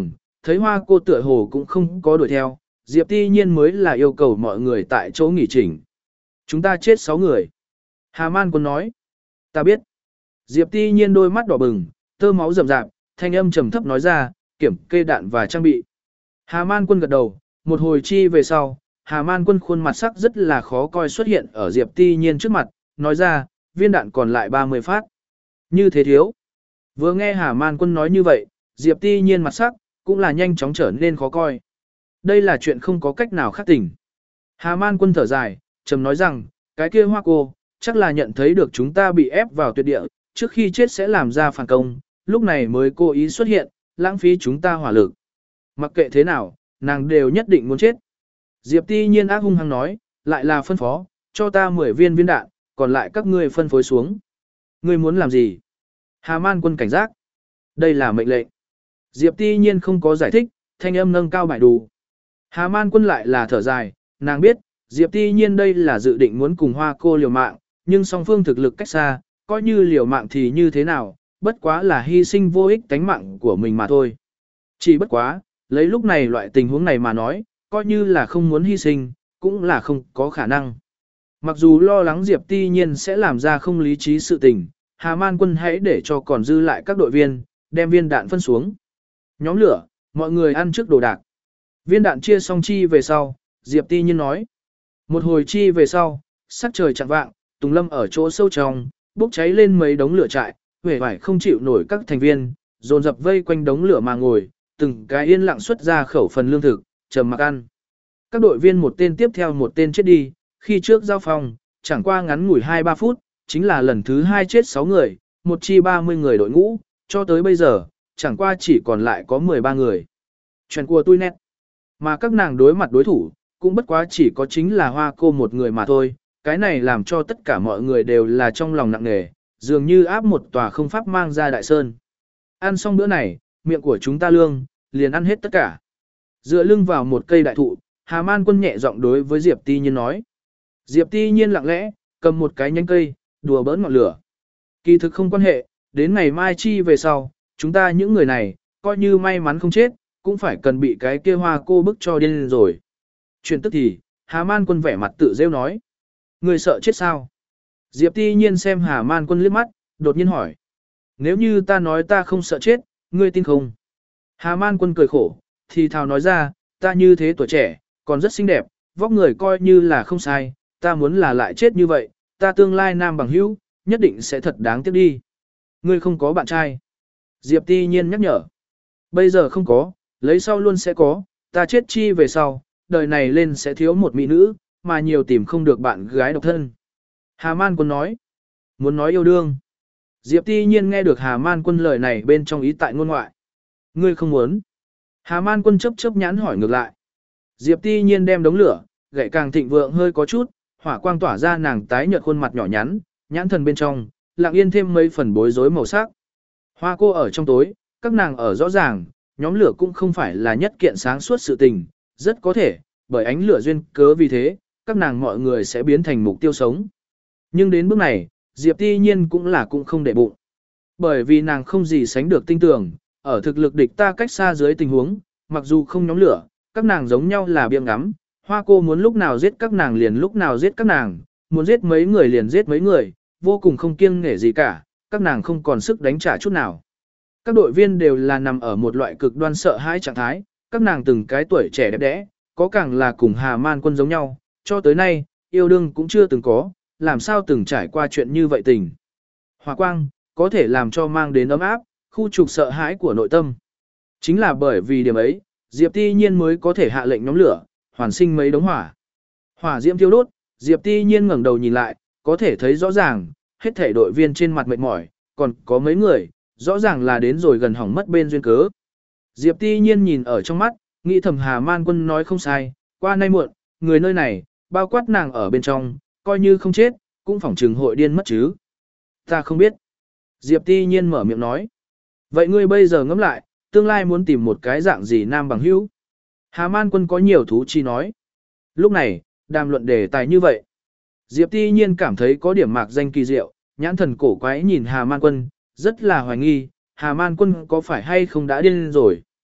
Thấy Hoa cô tựa hồ cũng không có đuổi theo, Diệp Ti Nhiên mới là yêu cầu mọi người tại chỗ nghỉ chỉnh. Chúng ta chết 6 người. Hà Man Quân nói. Ta biết. Diệp Ti Nhiên đôi mắt đỏ bừng, tơ máu rầm rạp, thanh âm trầm thấp nói ra, kiểm kê đạn và trang bị. Hà Man Quân gật đầu, một hồi chi về sau, Hà Man Quân khuôn mặt sắc rất là khó coi xuất hiện ở Diệp Ti Nhiên trước mặt, nói ra, viên đạn còn lại 30 phát. Như thế thiếu. Vừa nghe Hà Man Quân nói như vậy, Diệp Ti Nhiên mặt sắc, cũng là nhanh chóng trở nên khó coi. Đây là chuyện không có cách nào khác tỉnh. Hà Man Quân thở dài, trầm nói rằng, cái kia Hoa cô, chắc là nhận thấy được chúng ta bị ép vào tuyệt địa, trước khi chết sẽ làm ra phản công, lúc này mới cố ý xuất hiện, lãng phí chúng ta hỏa lực. Mặc kệ thế nào, nàng đều nhất định muốn chết. Diệp Ti Nhiên ác hung hăng nói, lại là phân phó, cho ta 10 viên viên đạn, còn lại các ngươi phân phối xuống. Ngươi muốn làm gì? Hà Man Quân cảnh giác. Đây là mệnh lệnh. Diệp Ti Nhiên không có giải thích, thanh âm nâng cao bài đủ. Hà Man Quân lại là thở dài, nàng biết, Diệp Ti Nhiên đây là dự định muốn cùng Hoa cô liều mạng, nhưng song phương thực lực cách xa, coi như liều mạng thì như thế nào, bất quá là hy sinh vô ích tánh mạng của mình mà thôi. Chỉ bất quá, lấy lúc này loại tình huống này mà nói, coi như là không muốn hy sinh, cũng là không có khả năng. Mặc dù lo lắng Diệp Ti Nhiên sẽ làm ra không lý trí sự tình, Hà Man Quân hãy để cho còn dư lại các đội viên, đem viên đạn phân xuống. Nhóm lửa, mọi người ăn trước đồ đạc. Viên đạn chia xong chi về sau, Diệp Ti Nhiên nói. Một hồi chi về sau, sắc trời chạng vạng, Tùng Lâm ở chỗ sâu trong, bốc cháy lên mấy đống lửa trại, huệ vải không chịu nổi các thành viên, dồn dập vây quanh đống lửa mà ngồi, từng cái yên lặng xuất ra khẩu phần lương thực, trầm mặc ăn. Các đội viên một tên tiếp theo một tên chết đi, khi trước giao phòng, chẳng qua ngắn ngủi 2-3 phút, chính là lần thứ 2 chết 6 người, một chi 30 người đội ngũ, cho tới bây giờ, chẳng qua chỉ còn lại có 13 người. Chuyện của tôi nét. Mà các nàng đối mặt đối thủ, cũng bất quá chỉ có chính là Hoa cô một người mà thôi, cái này làm cho tất cả mọi người đều là trong lòng nặng nề, dường như áp một tòa không pháp mang ra đại sơn. Ăn xong bữa này, miệng của chúng ta lương, liền ăn hết tất cả. Dựa lưng vào một cây đại thụ, Hà Man Quân nhẹ giọng đối với Diệp Ti Nhiên nói. Diệp Ti Nhiên lặng lẽ, cầm một cái nhánh cây, đùa bỡn ngọn lửa. Kỳ thực không quan hệ, đến ngày mai chi về sau, chúng ta những người này, coi như may mắn không chết, cũng phải cần bị cái kia Hoa cô bức cho điên rồi. Chuyện tức thì, Hà Man Quân vẻ mặt tự rêu nói. Người sợ chết sao? Diệp Ti Nhiên xem Hà Man Quân liếc mắt, đột nhiên hỏi. Nếu như ta nói ta không sợ chết, ngươi tin không? Hà Man Quân cười khổ, thì thào nói ra, ta như thế tuổi trẻ, còn rất xinh đẹp, vóc người coi như là không sai, ta muốn là lại chết như vậy, ta tương lai nam bằng hữu, nhất định sẽ thật đáng tiếc đi. Ngươi không có bạn trai. Diệp Ti Nhiên nhắc nhở. Bây giờ không có, lấy sau luôn sẽ có, ta chết chi về sau, đời này lên sẽ thiếu một mỹ nữ, mà nhiều tìm không được bạn gái độc thân. Hà Man Quân nói. Muốn nói yêu đương. Diệp Ti Nhiên nghe được Hà Man Quân lời này bên trong ý tại ngôn ngoại. Ngươi không muốn. Hà Man Quân chớp chớp nhãn hỏi ngược lại. Diệp Ti Nhiên đem đống lửa, gậy càng thịnh vượng hơi có chút, hỏa quang tỏa ra nàng tái nhợt khuôn mặt nhỏ nhắn, nhãn thần bên trong, lặng yên thêm mấy phần bối rối màu sắc. Hoa cô ở trong tối, các nàng ở rõ ràng, nhóm lửa cũng không phải là nhất kiện sáng suốt sự tình, rất có thể, bởi ánh lửa duyên cớ vì thế, các nàng mọi người sẽ biến thành mục tiêu sống. Nhưng đến bước này, Diệp Ti Nhiên cũng không để bụng. Bởi vì nàng không gì sánh được tin tưởng, ở thực lực địch ta cách xa dưới tình huống, mặc dù không nhóm lửa, các nàng giống nhau là biếng ngắm, Hoa cô muốn lúc nào giết các nàng liền lúc nào giết các nàng, muốn giết mấy người liền giết mấy người, vô cùng không kiêng nể gì cả, các nàng không còn sức đánh trả chút nào. Các đội viên đều là nằm ở một loại cực đoan sợ hãi trạng thái, các nàng từng cái tuổi trẻ đẹp đẽ, có càng là cùng Hà Man Quân giống nhau, cho tới nay, yêu đương cũng chưa từng có, làm sao từng trải qua chuyện như vậy tình. Hỏa quang, có thể làm cho mang đến ấm áp, khu trục sợ hãi của nội tâm. Chính là bởi vì điểm ấy, Diệp Ti Nhiên mới có thể hạ lệnh nhóm lửa, hoàn sinh mấy đống hỏa. Hỏa diễm thiêu đốt, Diệp Ti Nhiên ngẩng đầu nhìn lại, có thể thấy rõ ràng, hết thảy đội viên trên mặt mệt mỏi, còn có mấy người, rõ ràng là đến rồi gần hỏng mất bên duyên cớ. Diệp Ti Nhiên nhìn ở trong mắt, nghĩ thầm Hà Man Quân nói không sai, qua nay muộn, người nơi này, bao quát nàng ở bên trong, coi như không chết, cũng phỏng trừng hội điên mất chứ. Ta không biết. Diệp Ti Nhiên mở miệng nói. Vậy ngươi bây giờ ngẫm lại, tương lai muốn tìm một cái dạng gì nam bằng hữu? Hà Man Quân có nhiều thú chi nói. Lúc này, đàm luận đề tài như vậy. Diệp Ti Nhiên cảm thấy có điểm mạc danh kỳ diệu, nhãn thần cổ quái nhìn Hà Man Quân, rất là hoài nghi, Hà Man Quân có phải hay không đã điên rồi.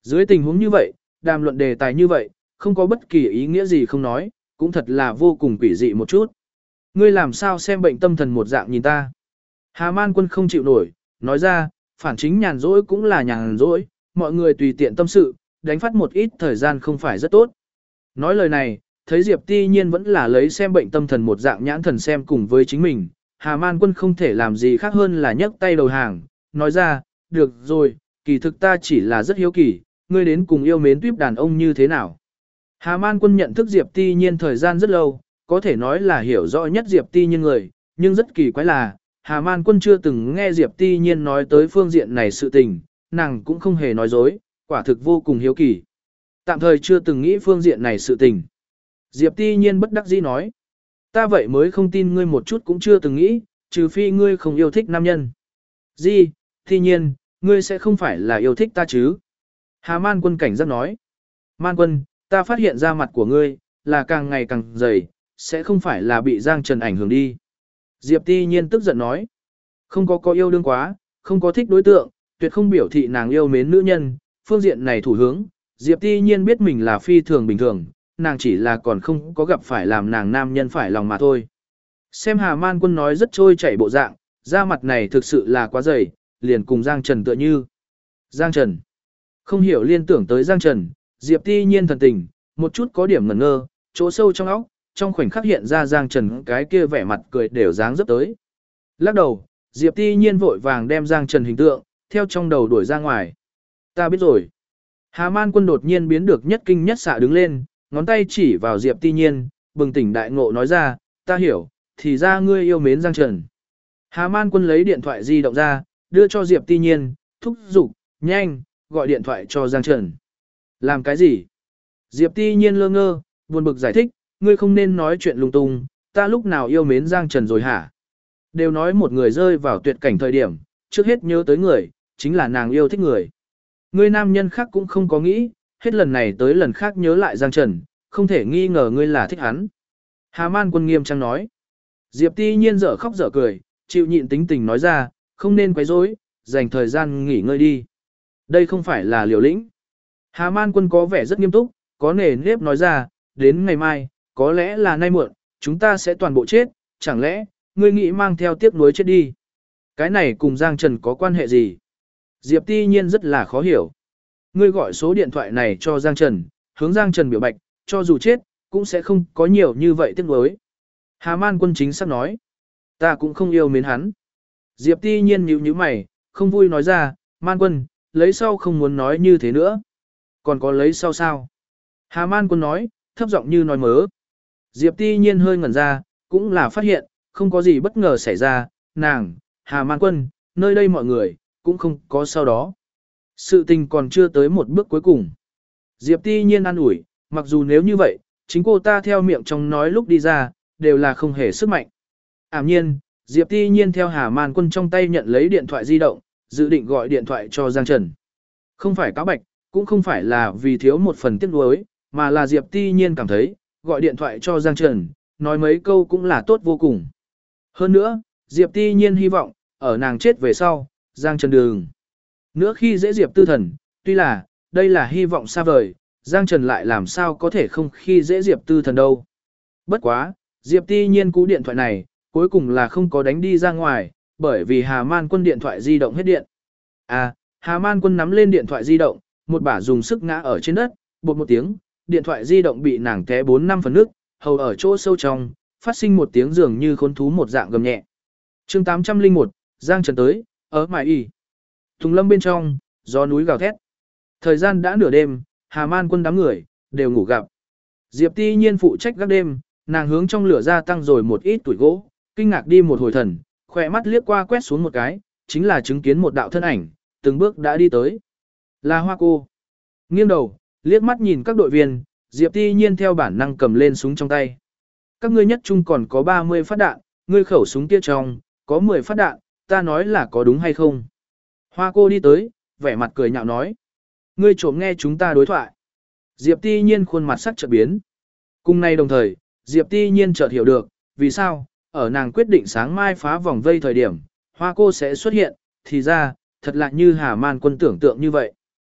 Dưới tình huống như vậy, đàm luận đề tài như vậy, không có bất kỳ ý nghĩa gì không nói, cũng thật là vô cùng quỷ dị một chút. Ngươi làm sao xem bệnh tâm thần một dạng nhìn ta? Hà Man Quân không chịu nổi, nói ra, phản chính nhàn rỗi cũng là nhàn rỗi, mọi người tùy tiện tâm sự, đánh phát một ít thời gian không phải rất tốt. Nói lời này, thấy Diệp Ti Nhiên vẫn là lấy xem bệnh tâm thần một dạng nhãn thần xem cùng với chính mình, Hà Man Quân không thể làm gì khác hơn là nhấc tay đầu hàng, nói ra, được rồi, kỳ thực ta chỉ là rất hiếu kỳ, ngươi đến cùng yêu mến tuyếp đàn ông như thế nào. Hà Man Quân nhận thức Diệp Ti Nhiên thời gian rất lâu, có thể nói là hiểu rõ nhất Diệp Ti Nhiên người, nhưng rất kỳ quái là, Hà Man Quân chưa từng nghe Diệp Ti Nhiên nói tới phương diện này sự tình, nàng cũng không hề nói dối, quả thực vô cùng hiếu kỳ. Tạm thời chưa từng nghĩ phương diện này sự tình. Diệp Ti Nhiên bất đắc dĩ nói, ta vậy mới không tin ngươi một chút cũng chưa từng nghĩ, trừ phi ngươi không yêu thích nam nhân. Di, Ti Nhiên, ngươi sẽ không phải là yêu thích ta chứ? Hà Man Quân cảnh giác nói, Man Quân, ta phát hiện ra mặt của ngươi, là càng ngày càng dày, sẽ không phải là bị Giang Trần ảnh hưởng đi. Diệp Ti Nhiên tức giận nói, không có yêu đương quá, không có thích đối tượng, tuyệt không biểu thị nàng yêu mến nữ nhân, phương diện này thủ hướng, Diệp Ti Nhiên biết mình là phi thường bình thường, nàng chỉ là còn không có gặp phải làm nàng nam nhân phải lòng mà thôi. Xem Hà Man Quân nói rất trôi chảy bộ dạng, da mặt này thực sự là quá dày, liền cùng Giang Trần tựa như. Giang Trần. Không hiểu liên tưởng tới Giang Trần, Diệp Ti Nhiên thần tình, một chút có điểm ngẩn ngơ, chỗ sâu trong óc, trong khoảnh khắc hiện ra Giang Trần cái kia vẻ mặt cười đều dáng dấp tới. Lắc đầu, Diệp Ti Nhiên vội vàng đem Giang Trần hình tượng, theo trong đầu đuổi ra ngoài. Ta biết rồi. Hà Man Quân đột nhiên biến được nhất kinh nhất xạ đứng lên, ngón tay chỉ vào Diệp Ti Nhiên, bừng tỉnh đại ngộ nói ra, ta hiểu, thì ra ngươi yêu mến Giang Trần. Hà Man Quân lấy điện thoại di động ra, đưa cho Diệp Ti Nhiên, thúc giục, nhanh, gọi điện thoại cho Giang Trần. Làm cái gì? Diệp Ti Nhiên lơ ngơ, buồn bực giải thích, ngươi không nên nói chuyện lung tung, ta lúc nào yêu mến Giang Trần rồi hả? Đều nói một người rơi vào tuyệt cảnh thời điểm, trước hết nhớ tới người, chính là nàng yêu thích người. Ngươi nam nhân khác cũng không có nghĩ, hết lần này tới lần khác nhớ lại Giang Trần, không thể nghi ngờ ngươi là thích hắn. Hà Man Quân nghiêm trang nói. Diệp Ti Nhiên dở khóc dở cười, chịu nhịn tính tình nói ra, không nên quấy rối, dành thời gian nghỉ ngơi đi. Đây không phải là liều lĩnh. Hà Man Quân có vẻ rất nghiêm túc, có nề nếp nói ra, đến ngày mai, có lẽ là nay muộn, chúng ta sẽ toàn bộ chết, chẳng lẽ, ngươi nghĩ mang theo tiếc nuối chết đi. Cái này cùng Giang Trần có quan hệ gì? Diệp Ti Nhiên rất là khó hiểu. Ngươi gọi số điện thoại này cho Giang Trần, hướng Giang Trần biểu bạch, cho dù chết, cũng sẽ không có nhiều như vậy tiếc nuối. Hà Man Quân chính xác nói, ta cũng không yêu mến hắn. Diệp Ti Nhiên nhíu nhíu mày, không vui nói ra, Man Quân, lấy sau không muốn nói như thế nữa. Còn có lấy sau sao? Hà Man Quân nói, thấp giọng như nói mớ. Diệp Ti Nhiên hơi ngẩn ra, cũng là phát hiện, không có gì bất ngờ xảy ra, nàng, Hà Man Quân, nơi đây mọi người, cũng không có sau đó. Sự tình còn chưa tới một bước cuối cùng. Diệp Ti Nhiên an ủi, mặc dù nếu như vậy, chính cô ta theo miệng trong nói lúc đi ra, đều là không hề sức mạnh. Ảm nhiên, Diệp Ti Nhiên theo Hà Man Quân trong tay nhận lấy điện thoại di động, dự định gọi điện thoại cho Giang Trần. Không phải cáo bạch, cũng không phải là vì thiếu một phần tiếc nuối, mà là Diệp Ti Nhiên cảm thấy, gọi điện thoại cho Giang Trần, nói mấy câu cũng là tốt vô cùng. Hơn nữa, Diệp Ti Nhiên hy vọng, ở nàng chết về sau, Giang Trần đừng nữa khi dễ Diệp Tư Thần, tuy là, đây là hy vọng xa vời, Giang Trần lại làm sao có thể không khi dễ Diệp Tư Thần đâu. Bất quá, Diệp Ti Nhiên cú điện thoại này, cuối cùng là không có đánh đi ra ngoài, bởi vì Hà Man Quân điện thoại di động hết điện. À, Hà Man Quân nắm lên điện thoại di động, một bả dùng sức ngã ở trên đất, bột một tiếng, điện thoại di động bị nàng té 4-5 phần nước, hầu ở chỗ sâu trong, phát sinh một tiếng dường như khốn thú một dạng gầm nhẹ. Chương 801, Giang Trần tới, ở Mại Y. Tùng lâm bên trong, gió núi gào thét. Thời gian đã nửa đêm, Hà Man Quân đám người, đều ngủ gặp. Diệp Ti Nhiên phụ trách gác đêm, nàng hướng trong lửa gia tăng rồi một ít tuổi gỗ, kinh ngạc đi một hồi thần, khỏe mắt liếc qua quét xuống một cái, chính là chứng kiến một đạo thân ảnh, từng bước đã đi tới. Là Hoa Cô. Nghiêng đầu, liếc mắt nhìn các đội viên, Diệp Ti Nhiên theo bản năng cầm lên súng trong tay. Các ngươi nhất chung còn có 30 phát đạn, ngươi khẩu súng kia trong, có 10 phát đạn, ta nói là có đúng hay không? Hoa Cô đi tới, vẻ mặt cười nhạo nói. Ngươi trộm nghe chúng ta đối thoại. Diệp Ti Nhiên khuôn mặt sắc chợt biến. Cùng nay đồng thời, Diệp Ti Nhiên chợt hiểu được, vì sao, ở nàng quyết định sáng mai phá vòng vây thời điểm, Hoa Cô sẽ xuất hiện, thì ra, thật lạ như Hà Man Quân tưởng tượng như vậy.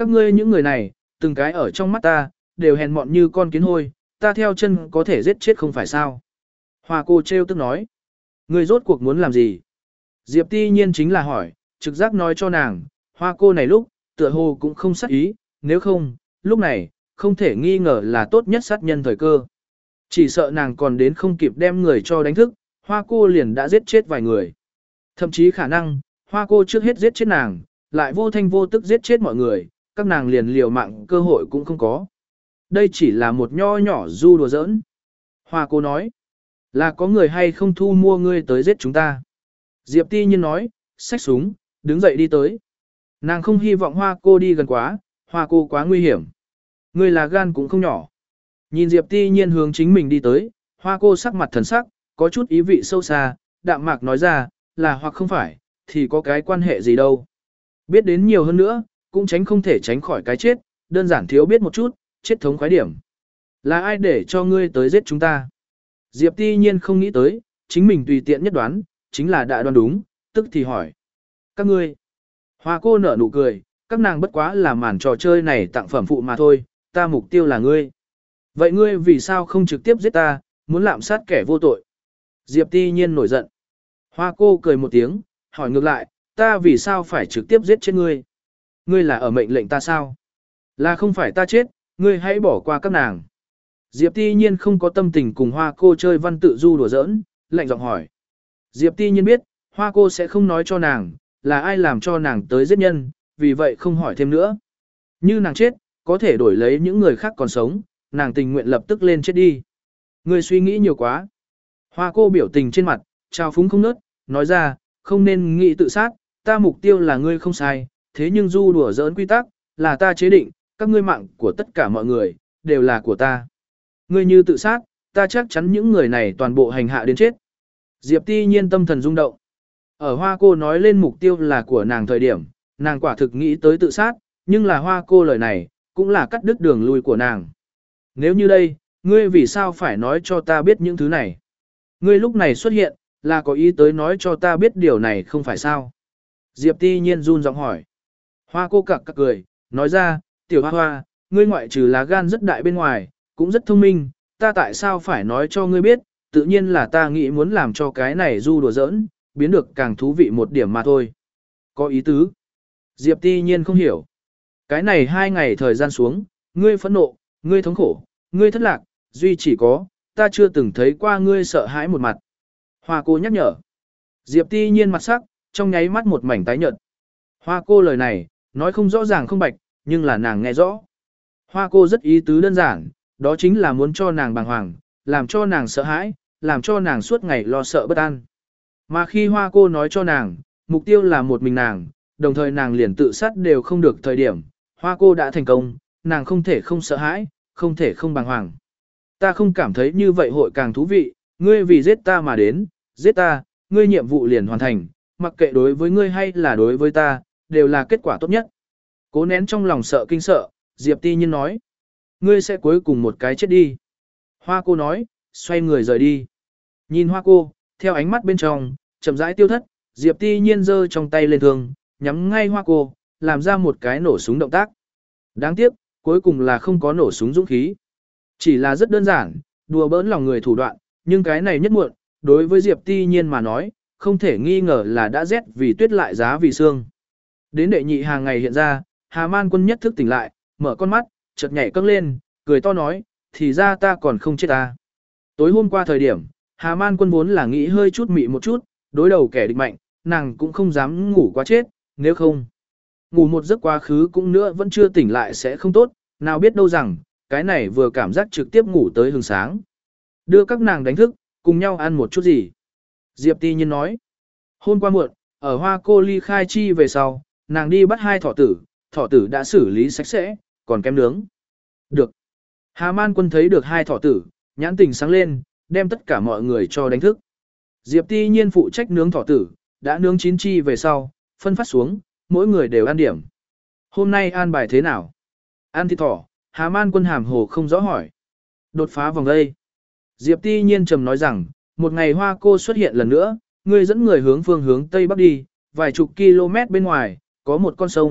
Các ngươi những người này, từng cái ở trong mắt ta, đều hèn mọn như con kiến hôi, ta theo chân có thể giết chết không phải sao. Hoa cô trêu tức nói. Ngươi rốt cuộc muốn làm gì? Diệp Ti Nhiên chính là hỏi, trực giác nói cho nàng, hoa cô này lúc, tựa hồ cũng không sát ý, nếu không, lúc này, không thể nghi ngờ là tốt nhất sát nhân thời cơ. Chỉ sợ nàng còn đến không kịp đem người cho đánh thức, hoa cô liền đã giết chết vài người. Thậm chí khả năng, hoa cô trước hết giết chết nàng, lại vô thanh vô tức giết chết mọi người, các nàng liền liều mạng cơ hội cũng không có. Đây chỉ là một nho nhỏ du đùa giỡn. Hoa cô nói, là có người hay không thu mua ngươi tới giết chúng ta. Diệp Ti Nhiên nói, xách súng, đứng dậy đi tới. Nàng không hy vọng hoa cô đi gần quá, hoa cô quá nguy hiểm. Ngươi là gan cũng không nhỏ. Nhìn Diệp Ti Nhiên hướng chính mình đi tới, hoa cô sắc mặt thần sắc, có chút ý vị sâu xa, đạm mạc nói ra, là hoặc không phải, thì có cái quan hệ gì đâu. Biết đến nhiều hơn nữa, cũng tránh không thể tránh khỏi cái chết, đơn giản thiếu biết một chút, chết thống khoái điểm. Là ai để cho ngươi tới giết chúng ta? Diệp Ti Nhiên không nghĩ tới, chính mình tùy tiện nhất đoán, chính là đã đoán đúng, tức thì hỏi. Các ngươi. Hoa cô nở nụ cười, các nàng bất quá là màn trò chơi này tặng phẩm phụ mà thôi, ta mục tiêu là ngươi. Vậy ngươi vì sao không trực tiếp giết ta, muốn lạm sát kẻ vô tội? Diệp Ti Nhiên nổi giận. Hoa cô cười một tiếng, hỏi ngược lại, ta vì sao phải trực tiếp giết chết ngươi? Ngươi là ở mệnh lệnh ta sao? Là không phải ta chết, ngươi hãy bỏ qua các nàng. Diệp Ti Nhiên không có tâm tình cùng hoa cô chơi văn tự du đùa giỡn, lạnh giọng hỏi. Diệp Ti Nhiên biết, hoa cô sẽ không nói cho nàng, là ai làm cho nàng tới giết nhân, vì vậy không hỏi thêm nữa. Như nàng chết, có thể đổi lấy những người khác còn sống, nàng tình nguyện lập tức lên chết đi. Ngươi suy nghĩ nhiều quá. Hoa cô biểu tình trên mặt, trao phúng không nớt, nói ra, không nên nghĩ tự sát, ta mục tiêu là ngươi không sai, thế nhưng du đùa giỡn quy tắc, là ta chế định, các ngươi mạng của tất cả mọi người, đều là của ta. Ngươi như tự sát, ta chắc chắn những người này toàn bộ hành hạ đến chết. Diệp Ti Nhiên tâm thần rung động. Ở hoa cô nói lên mục tiêu là của nàng thời điểm, nàng quả thực nghĩ tới tự sát, nhưng là hoa cô lời này, cũng là cắt đứt đường lui của nàng. Nếu như đây, ngươi vì sao phải nói cho ta biết những thứ này? Ngươi lúc này xuất hiện, là có ý tới nói cho ta biết điều này không phải sao? Diệp Ti Nhiên run giọng hỏi. Hoa cô cặc cặc cười, nói ra, tiểu hoa hoa, ngươi ngoại trừ lá gan rất đại bên ngoài, cũng rất thông minh, ta tại sao phải nói cho ngươi biết, tự nhiên là ta nghĩ muốn làm cho cái này du đùa giỡn, biến được càng thú vị một điểm mà thôi. Có ý tứ. Diệp Ti Nhiên không hiểu. Cái này 2 ngày thời gian xuống, ngươi phẫn nộ, ngươi thống khổ, ngươi thất lạc, duy chỉ có, ta chưa từng thấy qua ngươi sợ hãi một mặt. Hoa cô nhắc nhở. Diệp Ti Nhiên mặt sắc, trong nháy mắt một mảnh tái nhợt. Hoa cô lời này, nói không rõ ràng không bạch, nhưng là nàng nghe rõ. Hoa cô rất ý tứ đơn giản, đó chính là muốn cho nàng bàng hoàng, làm cho nàng sợ hãi, làm cho nàng suốt ngày lo sợ bất an. Mà khi hoa cô nói cho nàng, mục tiêu là một mình nàng, đồng thời nàng liền tự sát đều không được thời điểm, hoa cô đã thành công, nàng không thể không sợ hãi, không thể không bàng hoàng. Ta không cảm thấy như vậy hội càng thú vị, ngươi vì giết ta mà đến, giết ta, ngươi nhiệm vụ liền hoàn thành, mặc kệ đối với ngươi hay là đối với ta, đều là kết quả tốt nhất. Cố nén trong lòng sợ kinh sợ, Diệp Ti Nhiên nói, ngươi sẽ cuối cùng một cái chết đi. Hoa cô nói, xoay người rời đi. Nhìn hoa cô, theo ánh mắt bên trong, chậm rãi tiêu thất, Diệp Ti Nhiên giơ trong tay lên thương, nhắm ngay hoa cô, làm ra một cái nổ súng động tác. Đáng tiếc, cuối cùng là không có nổ súng dũng khí. Chỉ là rất đơn giản, đùa bỡn lòng người thủ đoạn, nhưng cái này nhất muộn, đối với Diệp Ti Nhiên mà nói, không thể nghi ngờ là đã rét vì tuyết lại giá vì xương. Đến đệ nhị hàng ngày hiện ra, Hà Man Quân nhất thức tỉnh lại, mở con mắt, chợt nhảy cất lên, cười to nói, thì ra ta còn không chết ta. Tối hôm qua thời điểm, Hà Man Quân vốn là nghĩ hơi chút mị một chút, đối đầu kẻ địch mạnh, nàng cũng không dám ngủ quá chết, nếu không. Ngủ một giấc quá khứ cũng nữa vẫn chưa tỉnh lại sẽ không tốt, nào biết đâu rằng, cái này vừa cảm giác trực tiếp ngủ tới hừng sáng. Đưa các nàng đánh thức, cùng nhau ăn một chút gì. Diệp Ti Nhiên nói, hôm qua muộn, ở hoa cô ly khai chi về sau, nàng đi bắt 2 thỏ tử đã xử lý sạch sẽ, còn kém nướng. Được. Hà Man Quân thấy được 2 thỏ tử, nhãn tình sáng lên, đem tất cả mọi người cho đánh thức. Diệp Ti Nhiên phụ trách nướng thỏ tử, đã nướng chín chi về sau, phân phát xuống, mỗi người đều ăn điểm. Hôm nay an bài thế nào? Ăn thịt thỏ, Hà Man Quân hàm hồ không rõ hỏi. Đột phá vòng đây. Diệp Ti Nhiên trầm nói rằng, một ngày hoa cô xuất hiện lần nữa, ngươi dẫn người hướng phương hướng Tây Bắc đi, vài chục km bên ngoài, có một con sông,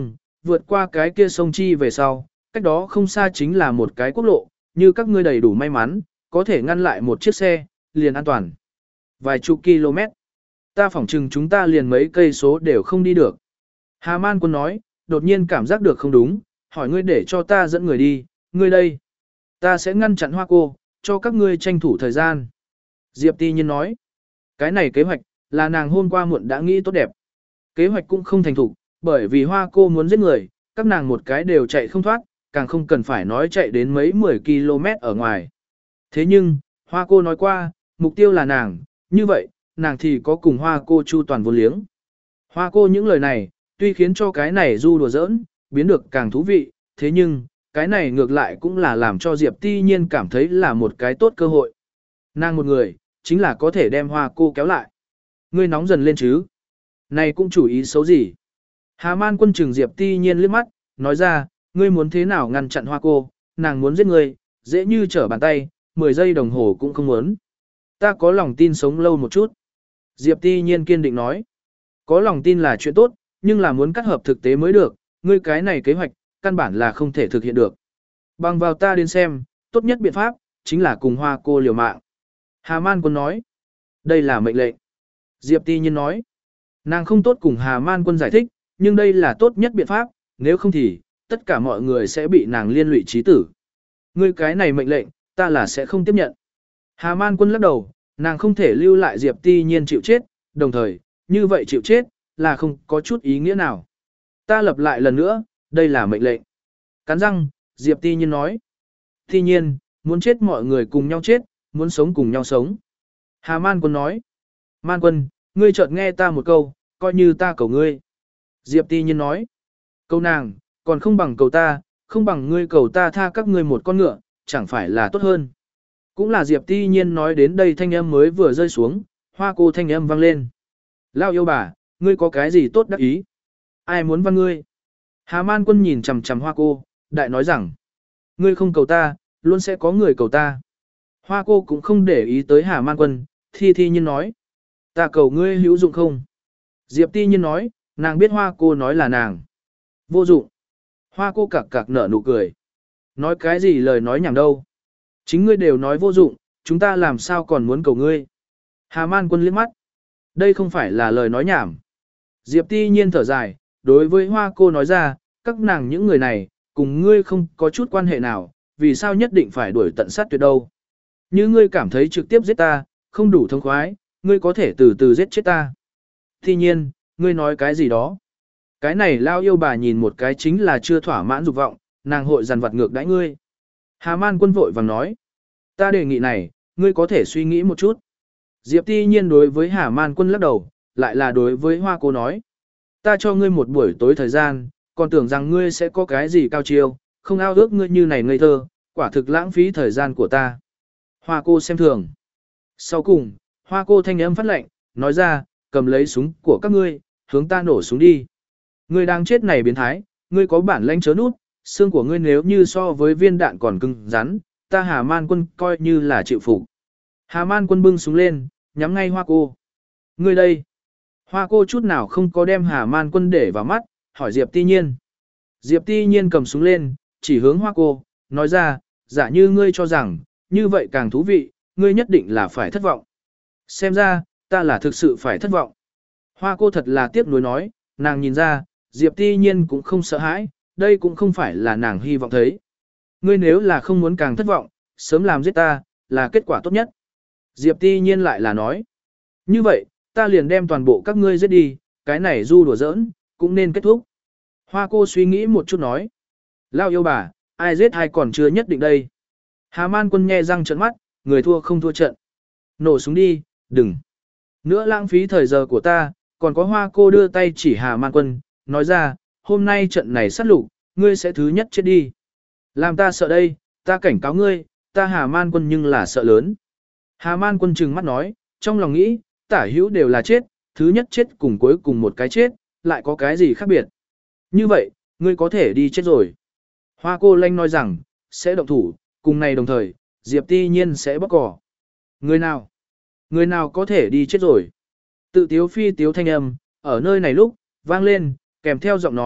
vượt qua cái kia sông Chi về sau, cách đó không xa chính là một cái quốc lộ, như các ngươi đầy đủ may mắn, có thể ngăn lại một chiếc xe, liền an toàn. Vài chục km, ta phỏng chừng chúng ta liền mấy cây số đều không đi được. Hà Man Quân nói, đột nhiên cảm giác được không đúng, hỏi ngươi để cho ta dẫn người đi, ngươi đây. Ta sẽ ngăn chặn Hoa cô, cho các ngươi tranh thủ thời gian. Diệp Ti Nhiên nói, cái này kế hoạch, là nàng hôm qua muộn đã nghĩ tốt đẹp. Kế hoạch cũng không thành thục, bởi vì Hoa cô muốn giết người, các nàng một cái đều chạy không thoát, càng không cần phải nói chạy đến mấy 10 km ở ngoài. Thế nhưng, Hoa cô nói qua, mục tiêu là nàng, như vậy, nàng thì có cùng Hoa cô chu toàn vô liếng. Hoa cô những lời này, tuy khiến cho cái này du đùa giỡn, biến được càng thú vị, thế nhưng, cái này ngược lại cũng là làm cho Diệp Ti Nhiên cảm thấy là một cái tốt cơ hội. Nàng một người, chính là có thể đem Hoa cô kéo lại. Ngươi nóng dần lên chứ. Này cũng chủ ý xấu gì. Hà Man Quân trừng Diệp Ti Nhiên liếc mắt, nói ra, ngươi muốn thế nào ngăn chặn Hoa cô, nàng muốn giết ngươi, dễ như trở bàn tay, 10 giây đồng hồ cũng không muốn. Ta có lòng tin sống lâu một chút. Diệp Ti Nhiên kiên định nói, có lòng tin là chuyện tốt, nhưng là muốn cắt hợp thực tế mới được, ngươi cái này kế hoạch, căn bản là không thể thực hiện được. Bằng vào ta đến xem, tốt nhất biện pháp, chính là cùng Hoa cô liều mạng. Hà Man Quân nói, đây là mệnh lệnh. Diệp Ti Nhiên nói, nàng không tốt cùng Hà Man Quân giải thích, nhưng đây là tốt nhất biện pháp, nếu không thì, tất cả mọi người sẽ bị nàng liên lụy chí tử. Ngươi cái này mệnh lệnh, ta là sẽ không tiếp nhận. Hà Man Quân lắc đầu, nàng không thể lưu lại Diệp Ti Nhiên chịu chết, đồng thời, như vậy chịu chết, là không có chút ý nghĩa nào. Ta lặp lại lần nữa, đây là mệnh lệnh. Cắn răng, Diệp Ti Nhiên nói. Ti Nhiên, muốn chết mọi người cùng nhau chết, muốn sống cùng nhau sống. Hà Man Quân nói. Man Quân, ngươi chợt nghe ta một câu, coi như ta cầu ngươi. Diệp Ti Nhiên nói. Câu nàng, còn không bằng cầu ta, không bằng ngươi cầu ta tha các ngươi một con ngựa, chẳng phải là tốt hơn. Cũng là Diệp Ti Nhiên nói đến đây thanh âm mới vừa rơi xuống, Hoa cô thanh âm vang lên. Lao yêu bà, ngươi có cái gì tốt đắc ý? Ai muốn văn ngươi? Hà Man Quân nhìn chằm chằm Hoa cô, đại nói rằng, ngươi không cầu ta, luôn sẽ có người cầu ta. Hoa cô cũng không để ý tới Hà Man Quân, thi nhiên nói, ta cầu ngươi hữu dụng không? Diệp Ti Nhiên nói, nàng biết Hoa cô nói là nàng. Vô dụng. Hoa cô cặc cặc nở nụ cười. Nói cái gì lời nói nhảm đâu. Chính ngươi đều nói vô dụng, chúng ta làm sao còn muốn cầu ngươi. Hà Man Quân liếc mắt. Đây không phải là lời nói nhảm. Diệp Ti Nhiên thở dài, đối với Hoa cô nói ra, các nàng những người này, cùng ngươi không có chút quan hệ nào, vì sao nhất định phải đuổi tận sát tuyệt đâu. Như ngươi cảm thấy trực tiếp giết ta, không đủ thông khoái, ngươi có thể từ từ giết chết ta. Ti Nhiên, ngươi nói cái gì đó. Cái này lao yêu bà nhìn một cái chính là chưa thỏa mãn dục vọng, nàng hội dằn vặt ngược đãi ngươi. Hà Man Quân vội vàng nói, ta đề nghị này, ngươi có thể suy nghĩ một chút. Diệp Ti Nhiên đối với Hà Man Quân lắc đầu, lại là đối với Hoa cô nói, ta cho ngươi một buổi tối thời gian, còn tưởng rằng ngươi sẽ có cái gì cao chiêu, không ao ước ngươi như này ngây thơ, quả thực lãng phí thời gian của ta. Hoa cô xem thường. Sau cùng, Hoa cô thanh âm phát lệnh, nói ra, cầm lấy súng của các ngươi, hướng ta nổ súng đi. Ngươi đang chết này biến thái, ngươi có bản lãnh chớ nút, xương của ngươi nếu như so với viên đạn còn cứng rắn, ta Hà Man Quân coi như là chịu phục. Hà Man Quân bưng súng lên, nhắm ngay Hoa cô. Ngươi đây. Hoa cô chút nào không có đem Hà Man Quân để vào mắt, hỏi Diệp Ti Nhiên. Diệp Ti Nhiên cầm súng lên, chỉ hướng Hoa cô, nói ra, giả như ngươi cho rằng, như vậy càng thú vị, ngươi nhất định là phải thất vọng. Xem ra, ta là thực sự phải thất vọng. Hoa cô thật là tiếc nuối nói, nàng nhìn ra, Diệp Ti Nhiên cũng không sợ hãi, đây cũng không phải là nàng hy vọng thấy. Ngươi nếu là không muốn càng thất vọng, sớm làm giết ta, là kết quả tốt nhất. Diệp Ti Nhiên lại là nói, như vậy, ta liền đem toàn bộ các ngươi giết đi, cái này du đùa giỡn, cũng nên kết thúc. Hoa cô suy nghĩ một chút nói, lao yêu bà, ai giết ai còn chưa nhất định đây. Hà Man Quân nhe răng trợn mắt, người thua không thua trận. Nổ súng đi, đừng. Nữa lãng phí thời giờ của ta, còn có Hoa cô đưa tay chỉ Hà Man Quân, nói ra, hôm nay trận này sát lục, ngươi sẽ thứ nhất chết đi. Làm ta sợ đây, ta cảnh cáo ngươi, ta Hà Man Quân nhưng là sợ lớn. Hà Man Quân trừng mắt nói, trong lòng nghĩ, tả hữu đều là chết, thứ nhất chết cùng cuối cùng một cái chết, lại có cái gì khác biệt. Như vậy, ngươi có thể đi chết rồi. Hoa cô lanh nói rằng, sẽ động thủ, cùng này đồng thời, Diệp Ti Nhiên sẽ bóc cỏ. Người nào? Người nào có thể đi chết rồi? Tự tiếu phi tiếu thanh âm, ở nơi này lúc, vang lên, kèm theo giọng nói,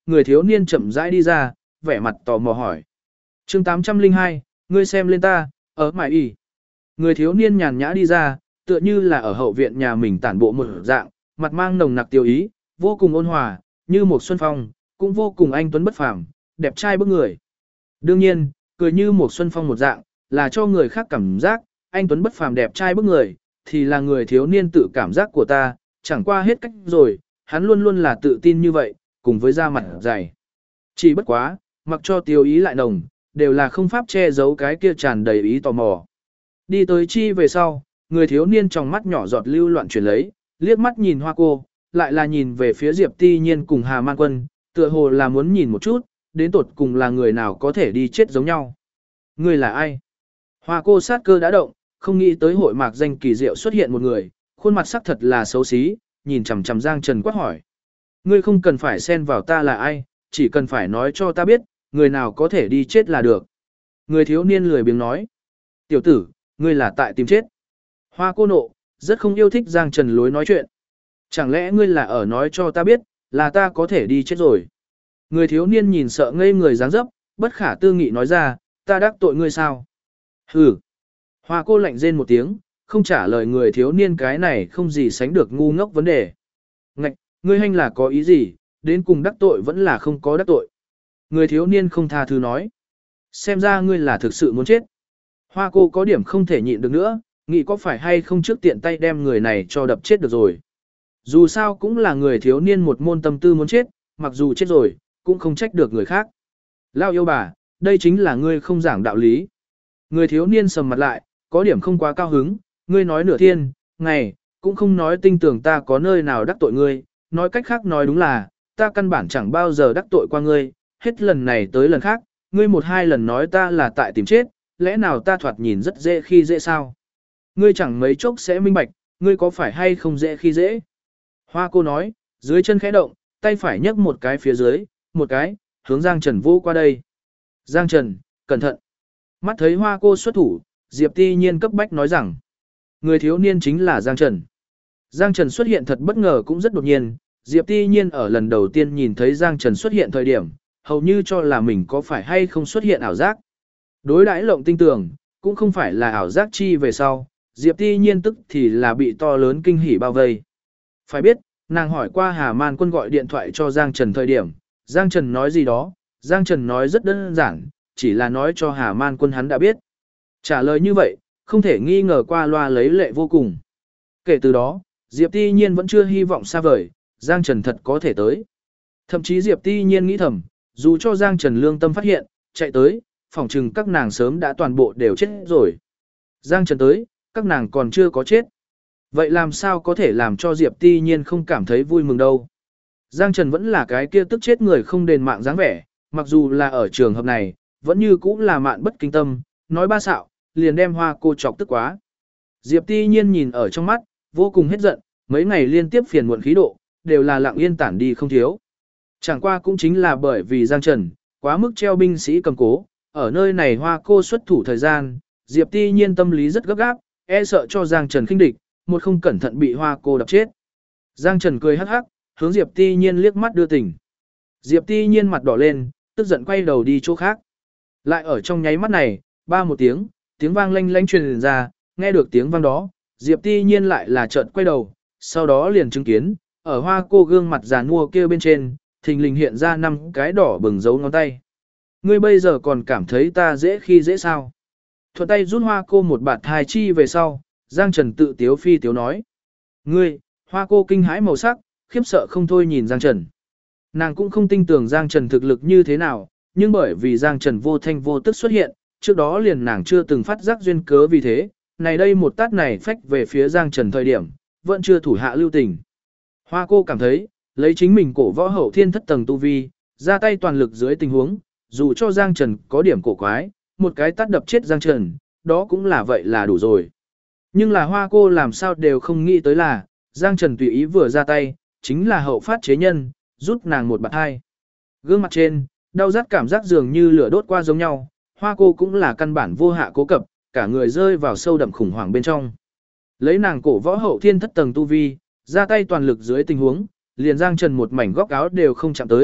người thiếu niên chậm rãi đi ra, vẻ mặt tò mò hỏi. chương 802, ngươi xem lên ta, ở mải y. Người thiếu niên nhàn nhã đi ra, tựa như là ở hậu viện nhà mình tản bộ một dạng, mặt mang nồng nặc tiêu ý, vô cùng ôn hòa, như một xuân phong, cũng vô cùng anh tuấn bất phàm, đẹp trai bức người. Đương nhiên, cười như một xuân phong một dạng, là cho người khác cảm giác, anh tuấn bất phàm đẹp trai bức người, thì là người thiếu niên tự cảm giác của ta, chẳng qua hết cách rồi, hắn luôn luôn là tự tin như vậy, cùng với da mặt dày. Chỉ bất quá, mặc cho tiêu ý lại nồng, đều là không pháp che giấu cái kia tràn đầy ý tò mò. Đi tới chi về sau, người thiếu niên trong mắt nhỏ giọt lưu loạn chuyển lấy, liếc mắt nhìn Hoa cô, lại là nhìn về phía Diệp Ti Nhiên cùng Hà Man Quân, tựa hồ là muốn nhìn một chút, đến tột cùng là người nào có thể đi chết giống nhau. Người là ai? Hoa cô sát cơ đã động, không nghĩ tới hội mạc danh kỳ diệu xuất hiện một người, khuôn mặt sắc thật là xấu xí, nhìn chằm chằm Giang Trần quát hỏi. Ngươi không cần phải xen vào ta là ai, chỉ cần phải nói cho ta biết, người nào có thể đi chết là được. Người thiếu niên lười biếng nói. Tiểu tử, ngươi là tại tìm chết. Hoa cô nộ, rất không yêu thích Giang Trần lối nói chuyện. Chẳng lẽ ngươi là ở nói cho ta biết, là ta có thể đi chết rồi. Người thiếu niên nhìn sợ ngây người dáng dấp, bất khả tư nghị nói ra, ta đắc tội ngươi sao? Hừ. Hoa cô lạnh rên một tiếng, không trả lời người thiếu niên cái này không gì sánh được ngu ngốc vấn đề. Ngạch, ngươi hành là có ý gì, đến cùng đắc tội vẫn là không có đắc tội. Người thiếu niên không tha thứ nói. Xem ra ngươi là thực sự muốn chết. Hoa cô có điểm không thể nhịn được nữa, nghĩ có phải hay không trước tiện tay đem người này cho đập chết được rồi. Dù sao cũng là người thiếu niên một môn tâm tư muốn chết, mặc dù chết rồi, cũng không trách được người khác. Lao yêu bà, đây chính là ngươi không giảng đạo lý. Người thiếu niên sầm mặt lại, có điểm không quá cao hứng, ngươi nói nửa thiên, ngày, cũng không nói tinh tưởng ta có nơi nào đắc tội ngươi, nói cách khác nói đúng là, ta căn bản chẳng bao giờ đắc tội qua ngươi, hết lần này tới lần khác, ngươi một hai lần nói ta là tại tìm chết, lẽ nào ta thoạt nhìn rất dễ khi dễ sao? Ngươi chẳng mấy chốc sẽ minh bạch, ngươi có phải hay không dễ khi dễ? Hoa cô nói, dưới chân khẽ động, tay phải nhấc một cái phía dưới, một cái, hướng Giang Trần vô qua đây. Giang Trần, cẩn thận. Mắt thấy Hoa cô xuất thủ, Diệp Ti Nhiên cấp bách nói rằng, người thiếu niên chính là Giang Trần. Giang Trần xuất hiện thật bất ngờ cũng rất đột nhiên, Diệp Ti Nhiên ở lần đầu tiên nhìn thấy Giang Trần xuất hiện thời điểm, hầu như cho là mình có phải hay không xuất hiện ảo giác. Đối đãi lộng tinh tường, cũng không phải là ảo giác chi về sau, Diệp Ti Nhiên tức thì là bị to lớn kinh hỉ bao vây. Phải biết, nàng hỏi qua Hà Man Quân gọi điện thoại cho Giang Trần thời điểm, Giang Trần nói gì đó, Giang Trần nói rất đơn giản, chỉ là nói cho Hà Man Quân hắn đã biết. Trả lời như vậy, không thể nghi ngờ qua loa lấy lệ vô cùng. Kể từ đó, Diệp Ti Nhiên vẫn chưa hy vọng xa vời, Giang Trần thật có thể tới. Thậm chí Diệp Ti Nhiên nghĩ thầm, dù cho Giang Trần lương tâm phát hiện, chạy tới, phỏng chừng các nàng sớm đã toàn bộ đều chết rồi. Giang Trần tới, các nàng còn chưa có chết. Vậy làm sao có thể làm cho Diệp Ti Nhiên không cảm thấy vui mừng đâu. Giang Trần vẫn là cái kia tức chết người không đền mạng dáng vẻ, mặc dù là ở trường hợp này, vẫn như cũ là mạn bất kinh tâm, nói ba xạo, liền đem Hoa cô chọc tức quá. Diệp Ti Nhiên nhìn ở trong mắt, vô cùng hết giận, mấy ngày liên tiếp phiền muộn khí độ, đều là lặng yên tản đi không thiếu. Chẳng qua cũng chính là bởi vì Giang Trần, quá mức treo binh sĩ cầm cố, ở nơi này Hoa cô xuất thủ thời gian, Diệp Ti Nhiên tâm lý rất gấp gáp, e sợ cho Giang Trần khinh địch, một không cẩn thận bị Hoa cô đập chết. Giang Trần cười hắc hắc, hướng Diệp Ti Nhiên liếc mắt đưa tình. Diệp Ti Nhiên mặt đỏ lên, tức giận quay đầu đi chỗ khác. Lại ở trong nháy mắt này, ba một tiếng, tiếng vang lanh lanh truyền ra, nghe được tiếng vang đó, Diệp Ti Nhiên lại là chợt quay đầu, sau đó liền chứng kiến, ở Hoa cô gương mặt già nua kia bên trên, thình lình hiện ra 5 cái đỏ bừng dấu ngón tay. Ngươi bây giờ còn cảm thấy ta dễ khi dễ sao? Thuận tay rút Hoa cô một bạt thai chi về sau, Giang Trần tự tiếu phi tiếu nói. Ngươi, Hoa cô kinh hãi màu sắc, khiếp sợ không thôi nhìn Giang Trần. Nàng cũng không tin tưởng Giang Trần thực lực như thế nào, nhưng bởi vì Giang Trần vô thanh vô tức xuất hiện, trước đó liền nàng chưa từng phát giác duyên cớ vì thế, này đây một tát này phách về phía Giang Trần thời điểm, vẫn chưa thủ hạ lưu tình. Hoa cô cảm thấy, lấy chính mình cổ võ hậu thiên thất tầng tu vi, ra tay toàn lực dưới tình huống, dù cho Giang Trần có điểm cổ quái, một cái tát đập chết Giang Trần, đó cũng là vậy là đủ rồi. Nhưng là Hoa cô làm sao đều không nghĩ tới là, Giang Trần tùy ý vừa ra tay, chính là hậu phát chế nhân, rút nàng một bạt hai. Gương mặt trên, đau rát cảm giác dường như lửa đốt qua giống nhau, Hoa cô cũng là căn bản vô hạ cố cập, cả người rơi vào sâu đậm khủng hoảng bên trong. Lấy nàng cổ võ hậu thiên thất tầng tu vi, ra tay toàn lực dưới tình huống, liền Giang Trần một mảnh góc áo đều không chạm tới,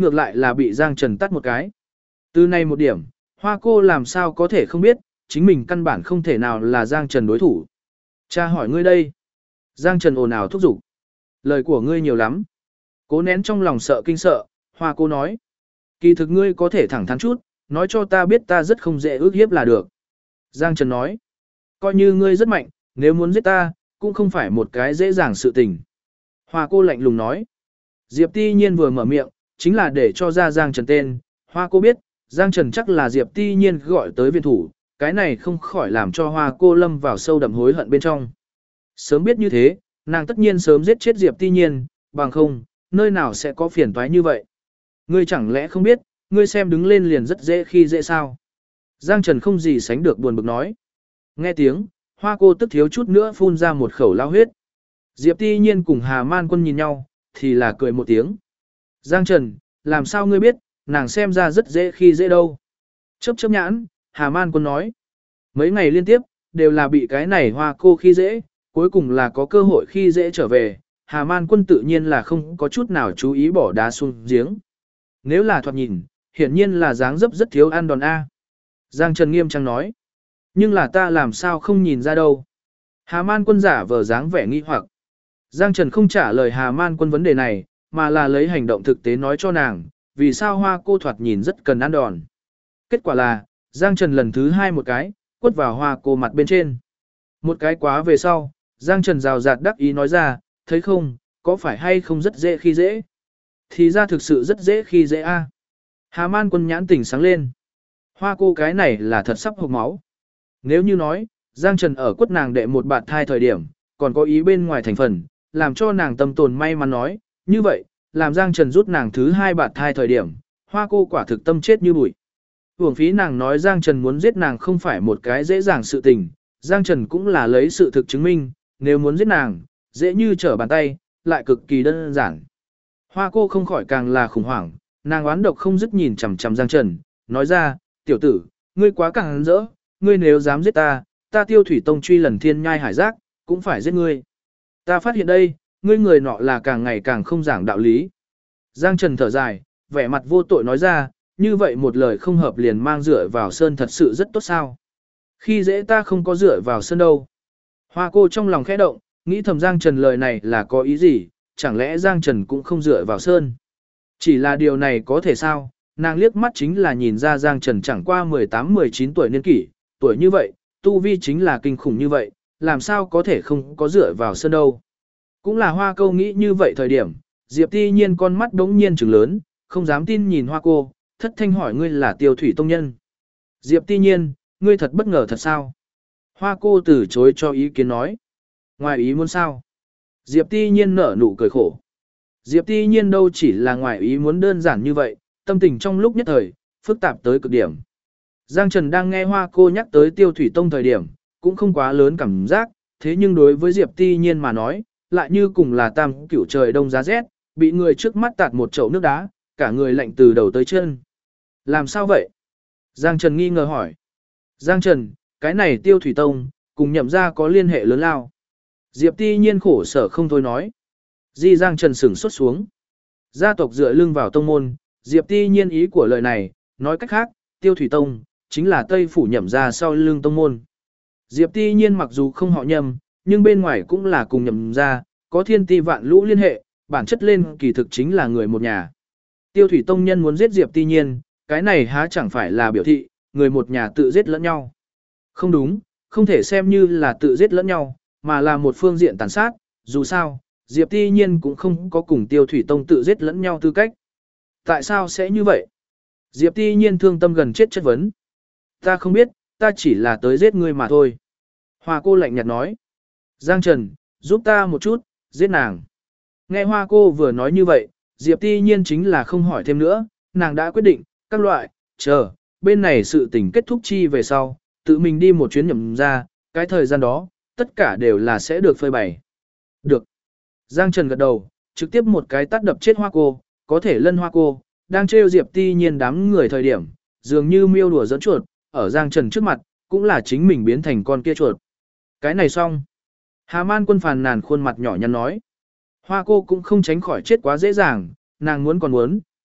ngược lại là bị Giang Trần tắt một cái. Từ nay một điểm, Hoa cô làm sao có thể không biết, chính mình căn bản không thể nào là Giang Trần đối thủ. Cha hỏi ngươi đây. Giang Trần ồn ào thúc giục. Lời của ngươi nhiều lắm. Cố nén trong lòng sợ kinh sợ, Hoa cô nói. Kỳ thực ngươi có thể thẳng thắn chút, nói cho ta biết ta rất không dễ ước hiếp là được. Giang Trần nói. Coi như ngươi rất mạnh, nếu muốn giết ta, cũng không phải một cái dễ dàng sự tình. Hoa cô lạnh lùng nói. Diệp Ti Nhiên vừa mở miệng, chính là để cho ra Giang Trần tên. Hoa cô biết, Giang Trần chắc là Diệp Ti Nhiên gọi tới viên thủ, cái này không khỏi làm cho Hoa cô lâm vào sâu đậm hối hận bên trong. Sớm biết như thế, nàng tất nhiên sớm giết chết Diệp Ti Nhiên, bằng không, nơi nào sẽ có phiền toái như vậy. Ngươi chẳng lẽ không biết, ngươi xem đứng lên liền rất dễ khi dễ sao. Giang Trần không gì sánh được buồn bực nói. Nghe tiếng, Hoa cô tức thiếu chút nữa phun ra một khẩu lao huyết. Diệp Ti Nhiên cùng Hà Man Quân nhìn nhau, thì là cười một tiếng. Giang Trần, làm sao ngươi biết, nàng xem ra rất dễ khi dễ đâu. Chớp chớp nhãn, Hà Man Quân nói. Mấy ngày liên tiếp, đều là bị cái này Hoa cô khi dễ, cuối cùng là có cơ hội khi dễ trở về. Hà Man Quân tự nhiên là không có chút nào chú ý bỏ đá xuống giếng. Nếu là thoạt nhìn, hiển nhiên là dáng dấp rất thiếu ăn đòn A. Giang Trần nghiêm trang nói. Nhưng là ta làm sao không nhìn ra đâu. Hà Man Quân giả vờ dáng vẻ nghi hoặc. Giang Trần không trả lời Hà Man Quân vấn đề này, mà là lấy hành động thực tế nói cho nàng, vì sao Hoa cô thoạt nhìn rất cần ăn đòn. Kết quả là, Giang Trần lần thứ hai một cái, quất vào Hoa cô mặt bên trên. Một cái quá về sau, Giang Trần rào rạt đắc ý nói ra, thấy không, có phải hay không rất dễ khi dễ. Thì ra thực sự rất dễ khi dễ a. Hà Man Quân nhãn tỉnh sáng lên. Hoa cô cái này là thật sắp hộc máu. Nếu như nói, Giang Trần ở quất nàng đệ một bạt thai thời điểm, còn có ý bên ngoài thành phần, làm cho nàng tâm tồn may mắn nói, như vậy, làm Giang Trần rút nàng thứ hai bạt thai thời điểm, Hoa cô quả thực tâm chết như bụi. Hưởng phí nàng nói Giang Trần muốn giết nàng không phải một cái dễ dàng sự tình, Giang Trần cũng là lấy sự thực chứng minh, nếu muốn giết nàng, dễ như trở bàn tay, lại cực kỳ đơn giản. Hoa cô không khỏi càng là khủng hoảng, nàng oán độc không dứt nhìn chằm chằm Giang Trần, nói ra, tiểu tử, ngươi quá càng rỡ, ngươi nếu dám giết ta, ta Tiêu Thủy Tông truy lần thiên nhai hải giác, cũng phải giết ngươi. Ta phát hiện đây, ngươi người nọ là càng ngày càng không giảng đạo lý. Giang Trần thở dài, vẻ mặt vô tội nói ra, như vậy một lời không hợp liền mang dựa vào sơn thật sự rất tốt sao. Khi dễ ta không có dựa vào sơn đâu. Hoa cô trong lòng khẽ động, nghĩ thầm Giang Trần lời này là có ý gì, chẳng lẽ Giang Trần cũng không dựa vào sơn. Chỉ là điều này có thể sao, nàng liếc mắt chính là nhìn ra Giang Trần chẳng qua 18-19 tuổi niên kỷ, tuổi như vậy, tu vi chính là kinh khủng như vậy, làm sao có thể không có dựa vào sơn đâu. Cũng là Hoa câu nghĩ như vậy thời điểm, Diệp Ti Nhiên con mắt đống nhiên trừng lớn, không dám tin nhìn Hoa cô, thất thanh hỏi ngươi là Tiêu Thủy Tông nhân. Diệp Ti Nhiên, ngươi thật bất ngờ thật sao? Hoa cô từ chối cho ý kiến nói. Ngoài ý muốn sao? Diệp Ti Nhiên nở nụ cười khổ. Diệp Ti Nhiên đâu chỉ là ngoài ý muốn đơn giản như vậy, tâm tình trong lúc nhất thời, phức tạp tới cực điểm. Giang Trần đang nghe Hoa cô nhắc tới Tiêu Thủy Tông thời điểm, cũng không quá lớn cảm giác, thế nhưng đối với Diệp Ti Nhiên mà nói, lại như cùng là tam cửu trời đông giá rét, bị người trước mắt tạt một chậu nước đá, cả người lạnh từ đầu tới chân. Làm sao vậy? Giang Trần nghi ngờ hỏi. Giang Trần, cái này Tiêu Thủy Tông, cùng Nhậm gia có liên hệ lớn lao. Diệp Ti Nhiên khổ sở không thôi nói. Di Giang Trần sửng xuất xuống. Gia tộc dựa lưng vào tông môn, Diệp Ti Nhiên ý của lời này, nói cách khác, Tiêu Thủy Tông, chính là Tây Phủ Nhậm gia sau lưng tông môn. Diệp Ti Nhiên mặc dù không họ Nhậm, nhưng bên ngoài cũng là cùng Nhậm gia, có thiên ti vạn lũ liên hệ, bản chất lên kỳ thực chính là người một nhà. Tiêu Thủy Tông nhân muốn giết Diệp Ti Nhiên, cái này há chẳng phải là biểu thị, người một nhà tự giết lẫn nhau. Không đúng, không thể xem như là tự giết lẫn nhau, mà là một phương diện tàn sát, dù sao, Diệp Ti Nhiên cũng không có cùng Tiêu Thủy Tông tự giết lẫn nhau tư cách. Tại sao sẽ như vậy? Diệp Ti Nhiên thương tâm gần chết chất vấn. Ta không biết, ta chỉ là tới giết ngươi mà thôi. Hoa cô lạnh nhạt nói. Giang Trần, giúp ta một chút, giết nàng. Nghe Hoa cô vừa nói như vậy, Diệp Ti Nhiên chính là không hỏi thêm nữa, nàng đã quyết định, các loại, chờ, bên này sự tình kết thúc chi về sau, tự mình đi một chuyến Nhậm gia, cái thời gian đó, tất cả đều là sẽ được phơi bày. Được. Giang Trần gật đầu, trực tiếp một cái tát đập chết Hoa cô, có thể lân Hoa cô, đang trêu Diệp Ti Nhiên đám người thời điểm, dường như miêu đùa dẫn chuột, ở Giang Trần trước mặt, cũng là chính mình biến thành con kia chuột. Cái này xong. Hà Man Quân phàn nàn khuôn mặt nhỏ nhắn nói. Hoa cô cũng không tránh khỏi chết quá dễ dàng, nàng muốn còn muốn,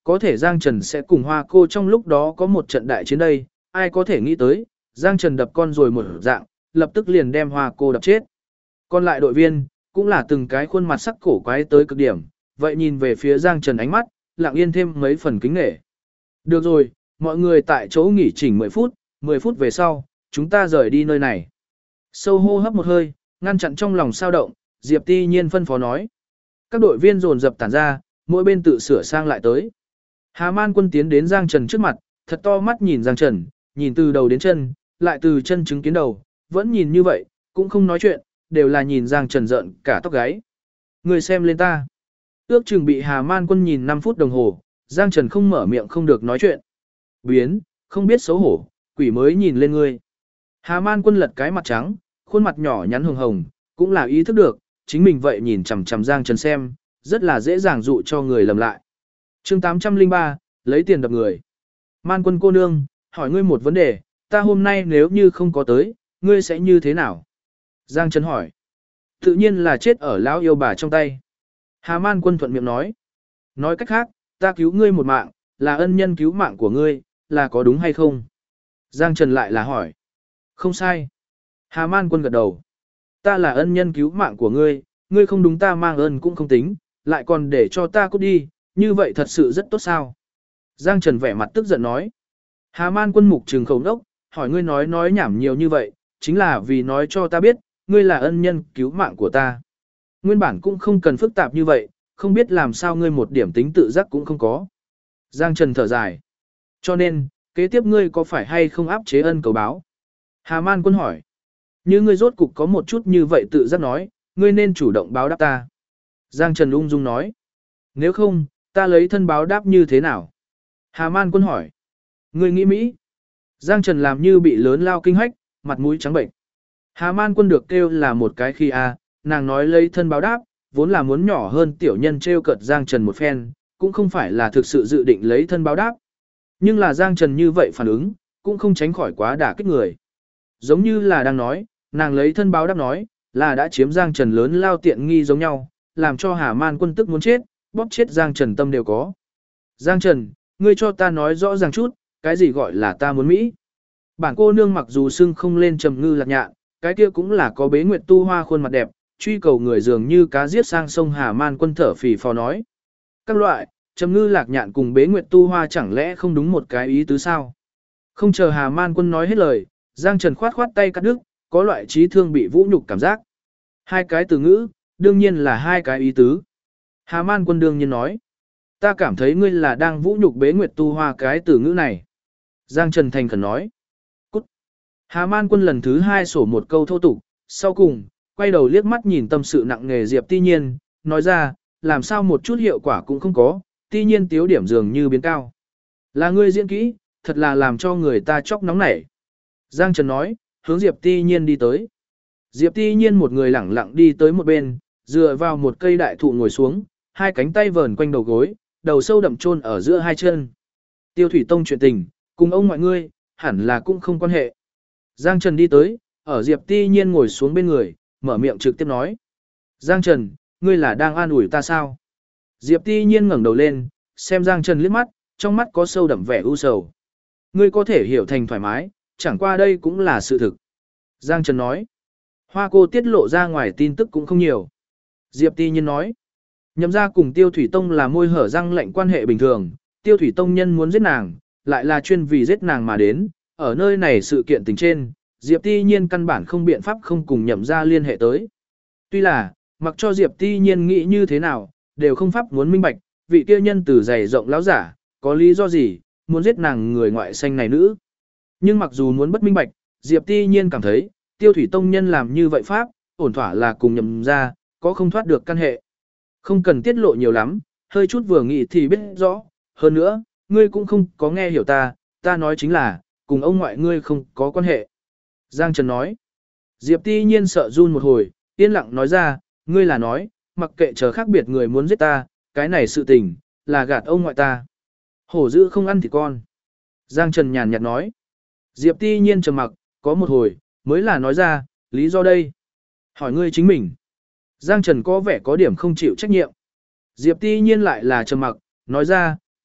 có thể Giang Trần sẽ cùng Hoa cô trong lúc đó có một trận đại chiến đây, ai có thể nghĩ tới, Giang Trần đập con rồi một dạng, lập tức liền đem Hoa cô đập chết. Còn lại đội viên, cũng là từng cái khuôn mặt sắc cổ quái tới cực điểm, vậy nhìn về phía Giang Trần ánh mắt, lặng yên thêm mấy phần kính nể. Được rồi, mọi người tại chỗ nghỉ chỉnh 10 phút về sau, chúng ta rời đi nơi này. Sâu hô hấp một hơi, ngăn chặn trong lòng sao động, Diệp Ti Nhiên phân phó nói. Các đội viên dồn dập tản ra, mỗi bên tự sửa sang lại tới. Hà Man Quân tiến đến Giang Trần trước mặt, thật to mắt nhìn Giang Trần, nhìn từ đầu đến chân, lại từ chân chứng kiến đầu, vẫn nhìn như vậy, cũng không nói chuyện, đều là nhìn Giang Trần giận cả tóc gáy. Người xem lên ta. Ước chừng bị Hà Man Quân nhìn 5 phút đồng hồ, Giang Trần không mở miệng không được nói chuyện. Biến, không biết xấu hổ, quỷ mới nhìn lên ngươi. Hà Man Quân lật cái mặt trắng, khuôn mặt nhỏ nhắn hồng hồng, cũng là ý thức được, chính mình vậy nhìn chằm chằm Giang Trần xem, rất là dễ dàng dụ cho người lầm lại. Chương 803, lấy tiền đập người. Man Quân cô nương, hỏi ngươi một vấn đề, ta hôm nay nếu như không có tới, ngươi sẽ như thế nào? Giang Trần hỏi. Tự nhiên là chết ở lão yêu bà trong tay. Hà Man Quân thuận miệng nói. Nói cách khác, ta cứu ngươi một mạng, là ân nhân cứu mạng của ngươi, là có đúng hay không? Giang Trần lại là hỏi. Không sai. Hà Man Quân gật đầu. Ta là ân nhân cứu mạng của ngươi, ngươi không đúng ta mang ơn cũng không tính, lại còn để cho ta cút đi, như vậy thật sự rất tốt sao? Giang Trần vẻ mặt tức giận nói. Hà Man Quân mục trừng khẩu đốc, hỏi ngươi nói nhảm nhiều như vậy, chính là vì nói cho ta biết, ngươi là ân nhân cứu mạng của ta. Nguyên bản cũng không cần phức tạp như vậy, không biết làm sao ngươi một điểm tính tự giác cũng không có. Giang Trần thở dài. Cho nên, kế tiếp ngươi có phải hay không áp chế ân cầu báo? Hà Man Quân hỏi. Như ngươi rốt cục có một chút như vậy tự giác nói, ngươi nên chủ động báo đáp ta. Giang Trần ung dung nói. Nếu không, ta lấy thân báo đáp như thế nào? Hà Man Quân hỏi. Ngươi nghĩ Mỹ. Giang Trần làm như bị lớn lao kinh hách, mặt mũi trắng bệnh. Hà Man Quân được kêu là một cái khi nàng nói lấy thân báo đáp, vốn là muốn nhỏ hơn tiểu nhân trêu cợt Giang Trần một phen, cũng không phải là thực sự dự định lấy thân báo đáp. Nhưng là Giang Trần như vậy phản ứng, cũng không tránh khỏi quá đả kích người. Giống như là đang nói, nàng lấy thân báo đáp nói, là đã chiếm Giang Trần lớn lao tiện nghi giống nhau, làm cho Hà Man Quân tức muốn chết, bóp chết Giang Trần tâm đều có. Giang Trần, ngươi cho ta nói rõ ràng chút, cái gì gọi là ta muốn Mỹ? Bản cô nương mặc dù xưng không lên trầm ngư lạc nhạn, cái kia cũng là có bế nguyệt tu hoa khuôn mặt đẹp, truy cầu người dường như cá giết sang sông Hà Man Quân thở phì phò nói. Các loại, trầm ngư lạc nhạn cùng bế nguyệt tu hoa chẳng lẽ không đúng một cái ý tứ sao? Không chờ Hà Man Quân nói hết lời, Giang Trần khoát khoát tay cắt đứt, có loại trí thương bị vũ nhục cảm giác. Hai cái từ ngữ, đương nhiên là hai cái ý tứ. Hà Man Quân đương nhiên nói. Ta cảm thấy ngươi là đang vũ nhục bế nguyệt tu hoa cái từ ngữ này. Giang Trần thành khẩn nói. Cút. Hà Man Quân lần thứ hai sổ một câu thô tục, sau cùng, quay đầu liếc mắt nhìn tâm sự nặng nề Diệp Ti Nhiên, nói ra, làm sao một chút hiệu quả cũng không có, Ti Nhiên tiếu điểm dường như biến cao. Là ngươi diễn kỹ, thật là làm cho người ta chóc nóng nảy. Giang Trần nói, hướng Diệp Ti Nhiên đi tới. Diệp Ti Nhiên một người lẳng lặng đi tới một bên, dựa vào một cây đại thụ ngồi xuống, hai cánh tay vờn quanh đầu gối, đầu sâu đậm chôn ở giữa hai chân. Tiêu Thủy Tông chuyện tình, cùng ông ngoại ngươi, hẳn là cũng không quan hệ. Giang Trần đi tới, ở Diệp Ti Nhiên ngồi xuống bên người, mở miệng trực tiếp nói. Giang Trần, ngươi là đang an ủi ta sao? Diệp Ti Nhiên ngẩng đầu lên, xem Giang Trần liếc mắt, trong mắt có sâu đậm vẻ u sầu. Ngươi có thể hiểu thành thoải mái, chẳng qua đây cũng là sự thực. Giang Trần nói. Hoa cô tiết lộ ra ngoài tin tức cũng không nhiều. Diệp Ti Nhiên nói. Nhậm ra cùng Tiêu Thủy Tông là môi hở răng lệnh quan hệ bình thường, Tiêu Thủy Tông nhân muốn giết nàng, lại là chuyên vì giết nàng mà đến, ở nơi này sự kiện tình trên, Diệp Ti Nhiên căn bản không biện pháp không cùng Nhậm ra liên hệ tới. Tuy là, mặc cho Diệp Ti Nhiên nghĩ như thế nào, đều không pháp muốn minh bạch, vị kia nhân từ dày rộng lão giả, có lý do gì, muốn giết nàng người ngoại xanh này nữ. Nhưng mặc dù muốn bất minh bạch, Diệp Ti Nhiên cảm thấy, Tiêu Thủy Tông nhân làm như vậy pháp, ổn thỏa là cùng Nhậm ra, có không thoát được căn hệ. Không cần tiết lộ nhiều lắm, hơi chút vừa nghĩ thì biết rõ, hơn nữa, ngươi cũng không có nghe hiểu ta nói chính là, cùng ông ngoại ngươi không có quan hệ. Giang Trần nói, Diệp Ti Nhiên sợ run một hồi, yên lặng nói ra, ngươi là nói, mặc kệ chờ khác biệt người muốn giết ta, cái này sự tình, là gạt ông ngoại ta. Hổ dữ không ăn thịt con. Giang Trần nhàn nhạt nói, Diệp Ti Nhiên trầm mặc, có một hồi, mới là nói ra, lý do đây. Hỏi ngươi chính mình. Giang Trần có vẻ có điểm không chịu trách nhiệm. Diệp Ti Nhiên lại là trầm mặc, nói ra,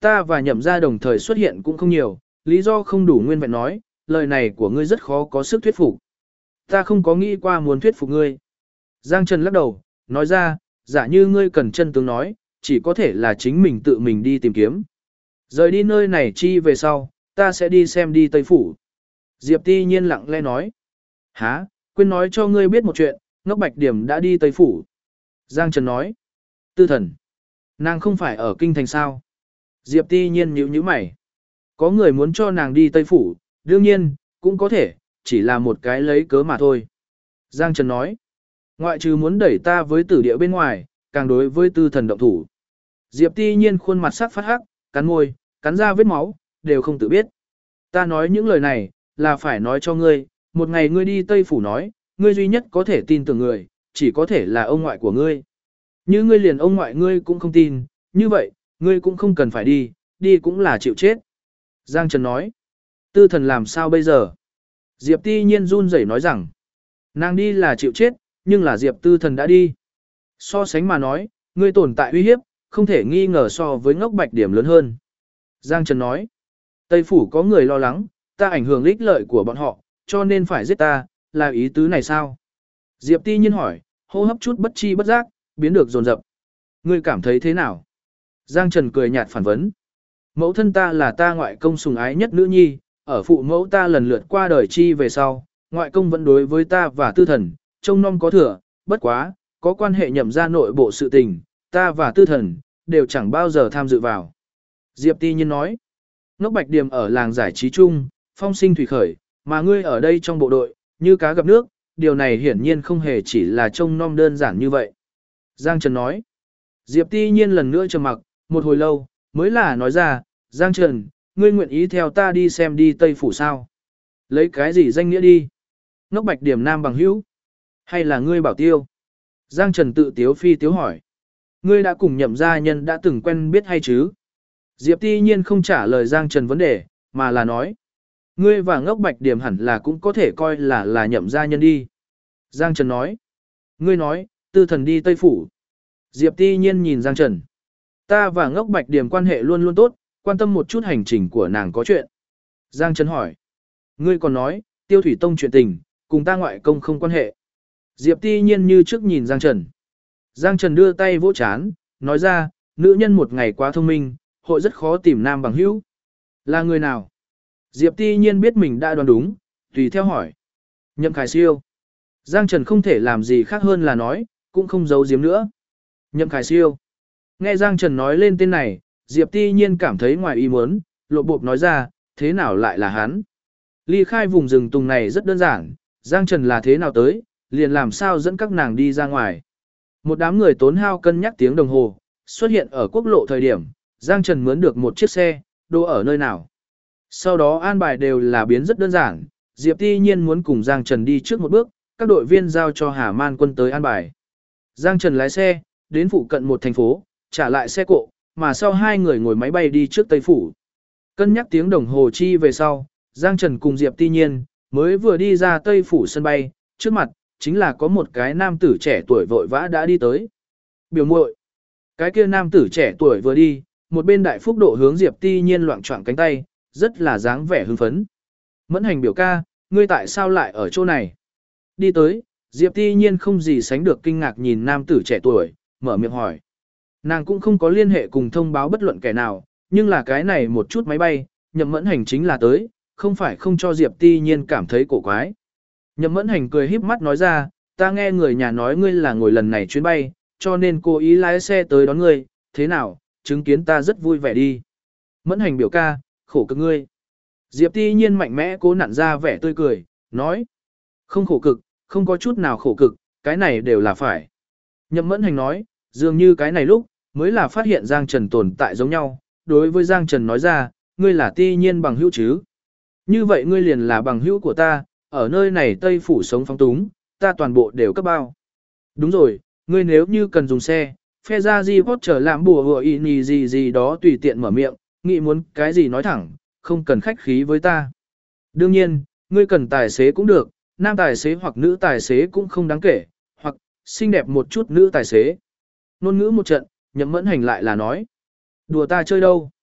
ta và Nhậm gia đồng thời xuất hiện cũng không nhiều, lý do không đủ nguyên vẹn nói, lời này của ngươi rất khó có sức thuyết phục. Ta không có nghĩ qua muốn thuyết phục ngươi. Giang Trần lắc đầu, nói ra, giả như ngươi cần chân tướng nói, chỉ có thể là chính mình tự mình đi tìm kiếm. Rời đi nơi này chi về sau, ta sẽ đi xem đi Tây Phủ. Diệp Ti Nhiên lặng lẽ nói. Hả, quên nói cho ngươi biết một chuyện, Ngốc Bạch Điểm đã đi Tây Phủ. Giang Trần nói. Tư thần. Nàng không phải ở kinh thành sao. Diệp Ti Nhiên nhíu mày. Có người muốn cho nàng đi Tây Phủ, đương nhiên, cũng có thể, chỉ là một cái lấy cớ mà thôi. Giang Trần nói. Ngoại trừ muốn đẩy ta với tử địa bên ngoài, càng đối với tư thần động thủ. Diệp Ti Nhiên khuôn mặt sắc phát hắc, cắn môi, cắn ra vết máu, đều không tự biết. Ta nói những lời này, là phải nói cho ngươi, một ngày ngươi đi Tây Phủ nói, ngươi duy nhất có thể tin tưởng người, chỉ có thể là ông ngoại của ngươi. Như ngươi liền ông ngoại ngươi cũng không tin, như vậy, ngươi cũng không cần phải đi, đi cũng là chịu chết. Giang Trần nói, tư thần làm sao bây giờ? Diệp Ti Nhiên run rẩy nói rằng, nàng đi là chịu chết, nhưng là Diệp tư thần đã đi. So sánh mà nói, ngươi tồn tại uy hiếp, không thể nghi ngờ so với Ngốc Bạch Điểm lớn hơn. Giang Trần nói, Tây Phủ có người lo lắng, ta ảnh hưởng ích lợi của bọn họ, cho nên phải giết ta, là ý tứ này sao? Diệp Ti Nhiên hỏi, hô hấp chút bất chi bất giác, biến được dồn dập. Ngươi cảm thấy thế nào? Giang Trần cười nhạt phản vấn. Mẫu thân ta là ta ngoại công sủng ái nhất nữ nhi, ở phụ mẫu ta lần lượt qua đời chi về sau, ngoại công vẫn đối với ta và tư thần, trông nom có thừa, bất quá, có quan hệ Nhậm gia nội bộ sự tình, ta và tư thần, đều chẳng bao giờ tham dự vào. Diệp Ti Nhiên nói, Ngốc Bạch Điểm ở làng giải trí chung, phong sinh thủy khởi, mà ngươi ở đây trong bộ đội, như cá gặp nước, điều này hiển nhiên không hề chỉ là trông nom đơn giản như vậy. Giang Trần nói, Diệp Ti Nhiên lần nữa trầm mặc, một hồi lâu, mới là nói ra, Giang Trần, ngươi nguyện ý theo ta đi xem đi Tây Phủ sao? Lấy cái gì danh nghĩa đi? Ngốc Bạch Điểm nam bằng hữu? Hay là ngươi bảo tiêu? Giang Trần tự tiếu phi tiếu hỏi. Ngươi đã cùng Nhậm gia nhân đã từng quen biết hay chứ? Diệp Ti Nhiên không trả lời Giang Trần vấn đề, mà là nói. Ngươi và Ngốc Bạch Điểm hẳn là cũng có thể coi là Nhậm gia nhân đi. Giang Trần nói. Ngươi nói, tư thần đi Tây Phủ. Diệp Ti Nhiên nhìn Giang Trần. Ta và Ngốc Bạch Điểm quan hệ luôn luôn tốt, quan tâm một chút hành trình của nàng có chuyện. Giang Trần hỏi. Ngươi còn nói, Tiêu Thủy Tông chuyện tình, cùng ta ngoại công không quan hệ. Diệp Ti Nhiên như trước nhìn Giang Trần. Giang Trần đưa tay vỗ chán, nói ra, nữ nhân một ngày quá thông minh, hội rất khó tìm nam bằng hữu. Là người nào? Diệp Ti Nhiên biết mình đã đoán đúng, tùy theo hỏi. Nhậm Khải Siêu. Giang Trần không thể làm gì khác hơn là nói, cũng không giấu giếm nữa. Nhậm Khải Siêu. Nghe Giang Trần nói lên tên này, Diệp Ti Nhiên cảm thấy ngoài ý muốn, lộ bộp nói ra, thế nào lại là hắn? Ly khai vùng rừng tùng này rất đơn giản, Giang Trần là thế nào tới, liền làm sao dẫn các nàng đi ra ngoài. Một đám người tốn hao cân nhắc tiếng đồng hồ, xuất hiện ở quốc lộ thời điểm, Giang Trần mướn được một chiếc xe, đỗ ở nơi nào. Sau đó an bài đều là biến rất đơn giản, Diệp Ti Nhiên muốn cùng Giang Trần đi trước một bước, các đội viên giao cho Hà Man quân tới an bài. Giang Trần lái xe, đến phụ cận một thành phố, trả lại xe cộ, mà sau hai người ngồi máy bay đi trước Tây Phủ. Cân nhắc tiếng đồng hồ chi về sau, Giang Trần cùng Diệp Ti Nhiên, mới vừa đi ra Tây Phủ sân bay, trước mặt, chính là có một cái nam tử trẻ tuổi vội vã đã đi tới. Biểu muội, cái kia nam tử trẻ tuổi vừa đi, một bên đại phúc độ hướng Diệp Ti Nhiên loạng choạng cánh tay, rất là dáng vẻ hưng phấn. Mẫn Hành biểu ca, ngươi tại sao lại ở chỗ này? Đi tới, Diệp Ti Nhiên không gì sánh được kinh ngạc nhìn nam tử trẻ tuổi, mở miệng hỏi. Nàng cũng không có liên hệ cùng thông báo bất luận kẻ nào, nhưng là cái này một chút máy bay, Nhậm Mẫn Hành chính là tới, không phải không cho Diệp Ti Nhiên cảm thấy cổ quái. Nhậm Mẫn Hành cười híp mắt nói ra, ta nghe người nhà nói ngươi là ngồi lần này chuyến bay, cho nên cố ý lái xe tới đón ngươi, thế nào, chứng kiến ta rất vui vẻ đi. Mẫn Hành biểu ca, khổ cực ngươi. Diệp Ti Nhiên mạnh mẽ cố nặn ra vẻ tươi cười, nói, không khổ cực, không có chút nào khổ cực, cái này đều là phải. Nhậm Mẫn Hành nói, dường như cái này lúc, mới là phát hiện Giang Trần tồn tại giống nhau, đối với Giang Trần nói ra, ngươi là Ti Nhiên bằng hữu chứ. Như vậy ngươi liền là bằng hữu của ta, ở nơi này Tây Phủ sống phóng túng, ta toàn bộ đều cấp bao. Đúng rồi, ngươi nếu như cần dùng xe, phe ra gì hót trở làm bùa hùa y nì gì đó tùy tiện mở miệng, nghĩ muốn cái gì nói thẳng, không cần khách khí với ta. Đương nhiên, ngươi cần tài xế cũng được, nam tài xế hoặc nữ tài xế cũng không đáng kể, hoặc xinh đẹp một chút nữ tài xế. Nôn ngữ một trận, Nhậm Mẫn Hành lại là nói. Đùa ta chơi đâu?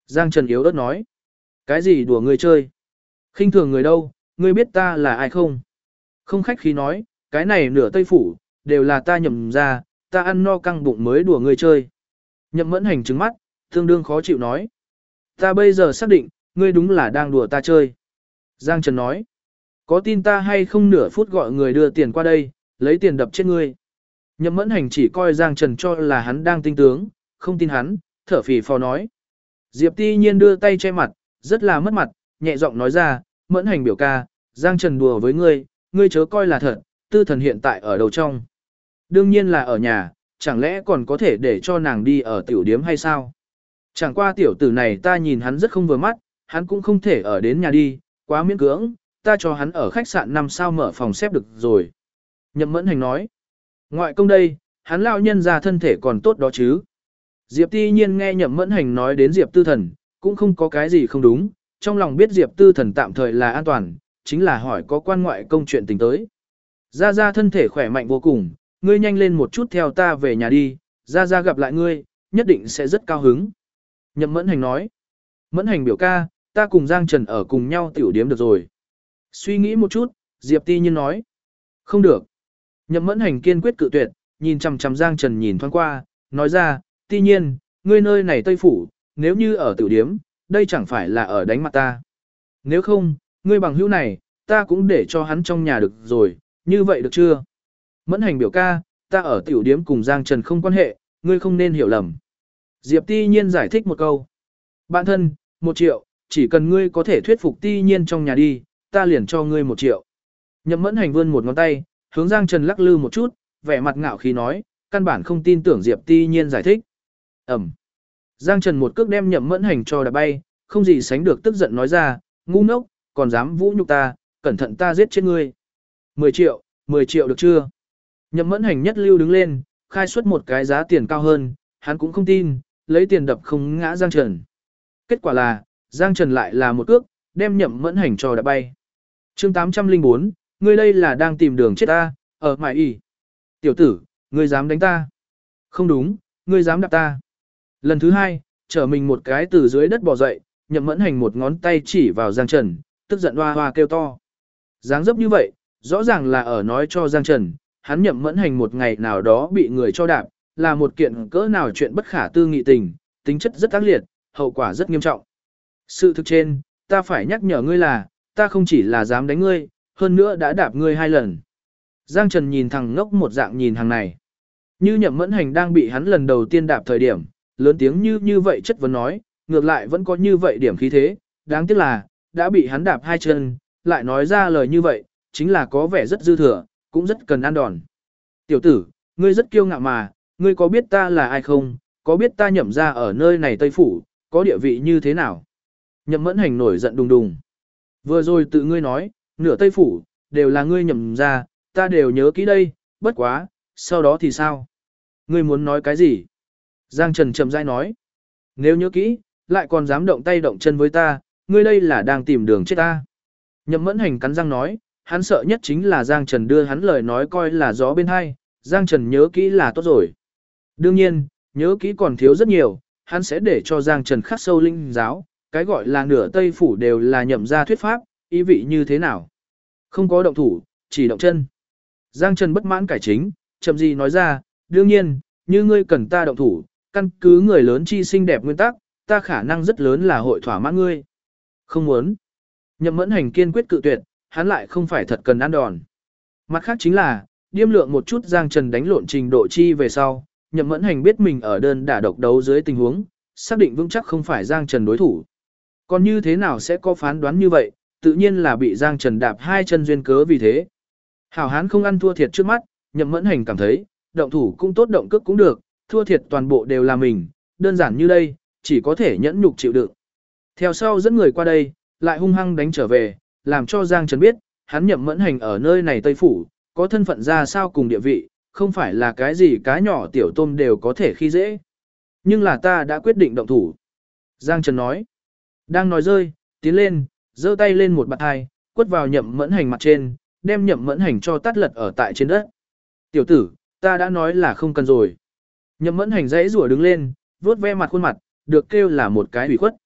Giang Trần yếu ớt nói. Cái gì đùa ngươi chơi? Khinh thường người đâu, ngươi biết ta là ai không? Không khách khí nói, cái này nửa Tây Phủ, đều là ta nhậm ra, ta ăn no căng bụng mới đùa ngươi chơi. Nhậm Mẫn Hành trừng mắt, tương đương khó chịu nói. Ta bây giờ xác định, ngươi đúng là đang đùa ta chơi. Giang Trần nói. Có tin ta hay không nửa phút gọi người đưa tiền qua đây, lấy tiền đập chết ngươi. Nhậm Mẫn Hành chỉ coi Giang Trần cho là hắn đang tinh tướng, không tin hắn, thở phì phò nói. Diệp Ti Nhiên đưa tay che mặt, rất là mất mặt, nhẹ giọng nói ra, Mẫn Hành biểu ca, Giang Trần đùa với ngươi, ngươi chớ coi là thật, tư thần hiện tại ở đầu trong. Đương nhiên là ở nhà, chẳng lẽ còn có thể để cho nàng đi ở tiểu điếm hay sao? Chẳng qua tiểu tử này ta nhìn hắn rất không vừa mắt, hắn cũng không thể ở đến nhà đi, quá miễn cưỡng, ta cho hắn ở khách sạn 5 sao mở phòng xếp được rồi. Nhậm Mẫn Hành nói, ngoại công đây, hắn lão nhân ra thân thể còn tốt đó chứ. Diệp Ti Nhiên nghe Nhậm Mẫn Hành nói đến Diệp Tư Thần, cũng không có cái gì không đúng, trong lòng biết Diệp Tư Thần tạm thời là an toàn, chính là hỏi có quan ngoại công chuyện tình tới. Gia Gia thân thể khỏe mạnh vô cùng, ngươi nhanh lên một chút theo ta về nhà đi, Gia Gia gặp lại ngươi, nhất định sẽ rất cao hứng. Nhậm Mẫn Hành nói, Mẫn Hành biểu ca, ta cùng Giang Trần ở cùng nhau tiểu điếm được rồi. Suy nghĩ một chút, Diệp Ti Nhiên nói, không được. Nhậm Mẫn Hành kiên quyết cự tuyệt, nhìn chằm chằm Giang Trần nhìn thoáng qua, nói ra, Ti Nhiên, ngươi nơi này Tây Phủ, nếu như ở tiểu điếm, đây chẳng phải là ở đánh mặt ta. Nếu không, ngươi bằng hữu này, ta cũng để cho hắn trong nhà được rồi, như vậy được chưa? Mẫn Hành biểu ca, ta ở tiểu điếm cùng Giang Trần không quan hệ, ngươi không nên hiểu lầm. Diệp Ti Nhiên giải thích một câu. Bạn thân, 1 triệu, chỉ cần ngươi có thể thuyết phục Ti Nhiên trong nhà đi, ta liền cho ngươi 1 triệu. Nhậm Mẫn Hành vươn một ngón tay, hướng Giang Trần lắc lư một chút, vẻ mặt ngạo khí nói, căn bản không tin tưởng Diệp Ti Nhiên giải thích. Ẩm. Giang Trần một cước đem Nhậm Mẫn Hành cho đá bay, không gì sánh được tức giận nói ra, ngu ngốc, còn dám vũ nhục ta, cẩn thận ta giết chết ngươi. 10 triệu được chưa? Nhậm Mẫn Hành nhất lưu đứng lên, khai xuất một cái giá tiền cao hơn, hắn cũng không tin, lấy tiền đập không ngã Giang Trần. Kết quả là, Giang Trần lại là một cước, đem Nhậm Mẫn Hành cho đá bay. Chương 804, ngươi đây là đang tìm đường chết ta, ở mải y. Tiểu tử, ngươi dám đánh ta? Không đúng, ngươi dám đạp ta. Lần thứ 2, trở mình một cái từ dưới đất bò dậy, Nhậm Mẫn Hành một ngón tay chỉ vào Giang Trần, tức giận hoa hoa kêu to. Dáng dấp như vậy, rõ ràng là ở nói cho Giang Trần, hắn Nhậm Mẫn Hành một ngày nào đó bị người cho đạp, là một kiện cỡ nào chuyện bất khả tư nghị tình, tính chất rất ác liệt, hậu quả rất nghiêm trọng. Sự thực trên, ta phải nhắc nhở ngươi là, ta không chỉ là dám đánh ngươi, hơn nữa đã đạp ngươi 2 lần. Giang Trần nhìn thằng ngốc một dạng nhìn hàng này. Như Nhậm Mẫn Hành đang bị hắn lần đầu tiên đạp thời điểm, lớn tiếng như vậy chất vấn nói, ngược lại vẫn có như vậy điểm khí thế, đáng tiếc là, đã bị hắn đạp 2 chân, lại nói ra lời như vậy, chính là có vẻ rất dư thừa, cũng rất cần ăn đòn. Tiểu tử, ngươi rất kiêu ngạo mà, ngươi có biết ta là ai không, có biết ta Nhậm ra ở nơi này Tây Phủ, có địa vị như thế nào? Nhậm Mẫn Hành nổi giận đùng đùng. Vừa rồi tự ngươi nói, nửa Tây Phủ, đều là ngươi Nhậm ra, ta đều nhớ kỹ đây, bất quá, sau đó thì sao? Ngươi muốn nói cái gì? Giang Trần chậm rãi nói. Nếu nhớ kỹ, lại còn dám động tay động chân với ta, ngươi đây là đang tìm đường chết ta. Nhậm Mẫn Hành cắn răng nói, hắn sợ nhất chính là Giang Trần đưa hắn lời nói coi là gió bên hai, Giang Trần nhớ kỹ là tốt rồi. Đương nhiên, nhớ kỹ còn thiếu rất nhiều, hắn sẽ để cho Giang Trần khắc sâu linh giáo, cái gọi là nửa Tây Phủ đều là Nhậm ra thuyết pháp, ý vị như thế nào. Không có động thủ, chỉ động chân. Giang Trần bất mãn cải chính, chậm gì nói ra, đương nhiên, như ngươi cần ta động thủ, căn cứ người lớn chi xinh đẹp nguyên tắc, ta khả năng rất lớn là hội thỏa mãn ngươi. Không muốn. Nhậm Mẫn Hành kiên quyết cự tuyệt, hắn lại không phải thật cần ăn đòn. Mặt khác chính là, điêm lượng một chút Giang Trần đánh lộn trình độ chi về sau, Nhậm Mẫn Hành biết mình ở đơn đả độc đấu dưới tình huống, xác định vững chắc không phải Giang Trần đối thủ. Còn như thế nào sẽ có phán đoán như vậy, tự nhiên là bị Giang Trần đạp 2 chân duyên cớ vì thế. Hảo hán không ăn thua thiệt trước mắt, Nhậm Mẫn Hành cảm thấy, động thủ cũng tốt động cước cũng được, thua thiệt toàn bộ đều là mình, đơn giản như đây, chỉ có thể nhẫn nhục chịu đựng. Theo sau dẫn người qua đây, lại hung hăng đánh trở về, làm cho Giang Trần biết, hắn Nhậm Mẫn Hành ở nơi này Tây Phủ, có thân phận ra sao cùng địa vị, không phải là cái gì cá nhỏ tiểu tôm đều có thể khi dễ. Nhưng là ta đã quyết định động thủ. Giang Trần nói, đang nói rơi, tiến lên, giơ tay lên một bạt hai, quất vào Nhậm Mẫn Hành mặt trên, đem Nhậm Mẫn Hành cho tát lật ở tại trên đất. Tiểu tử, ta đã nói là không cần rồi. Nhậm Mẫn Hành dãy rủa đứng lên, vuốt ve mặt khuôn mặt, được kêu là một cái ủy khuất.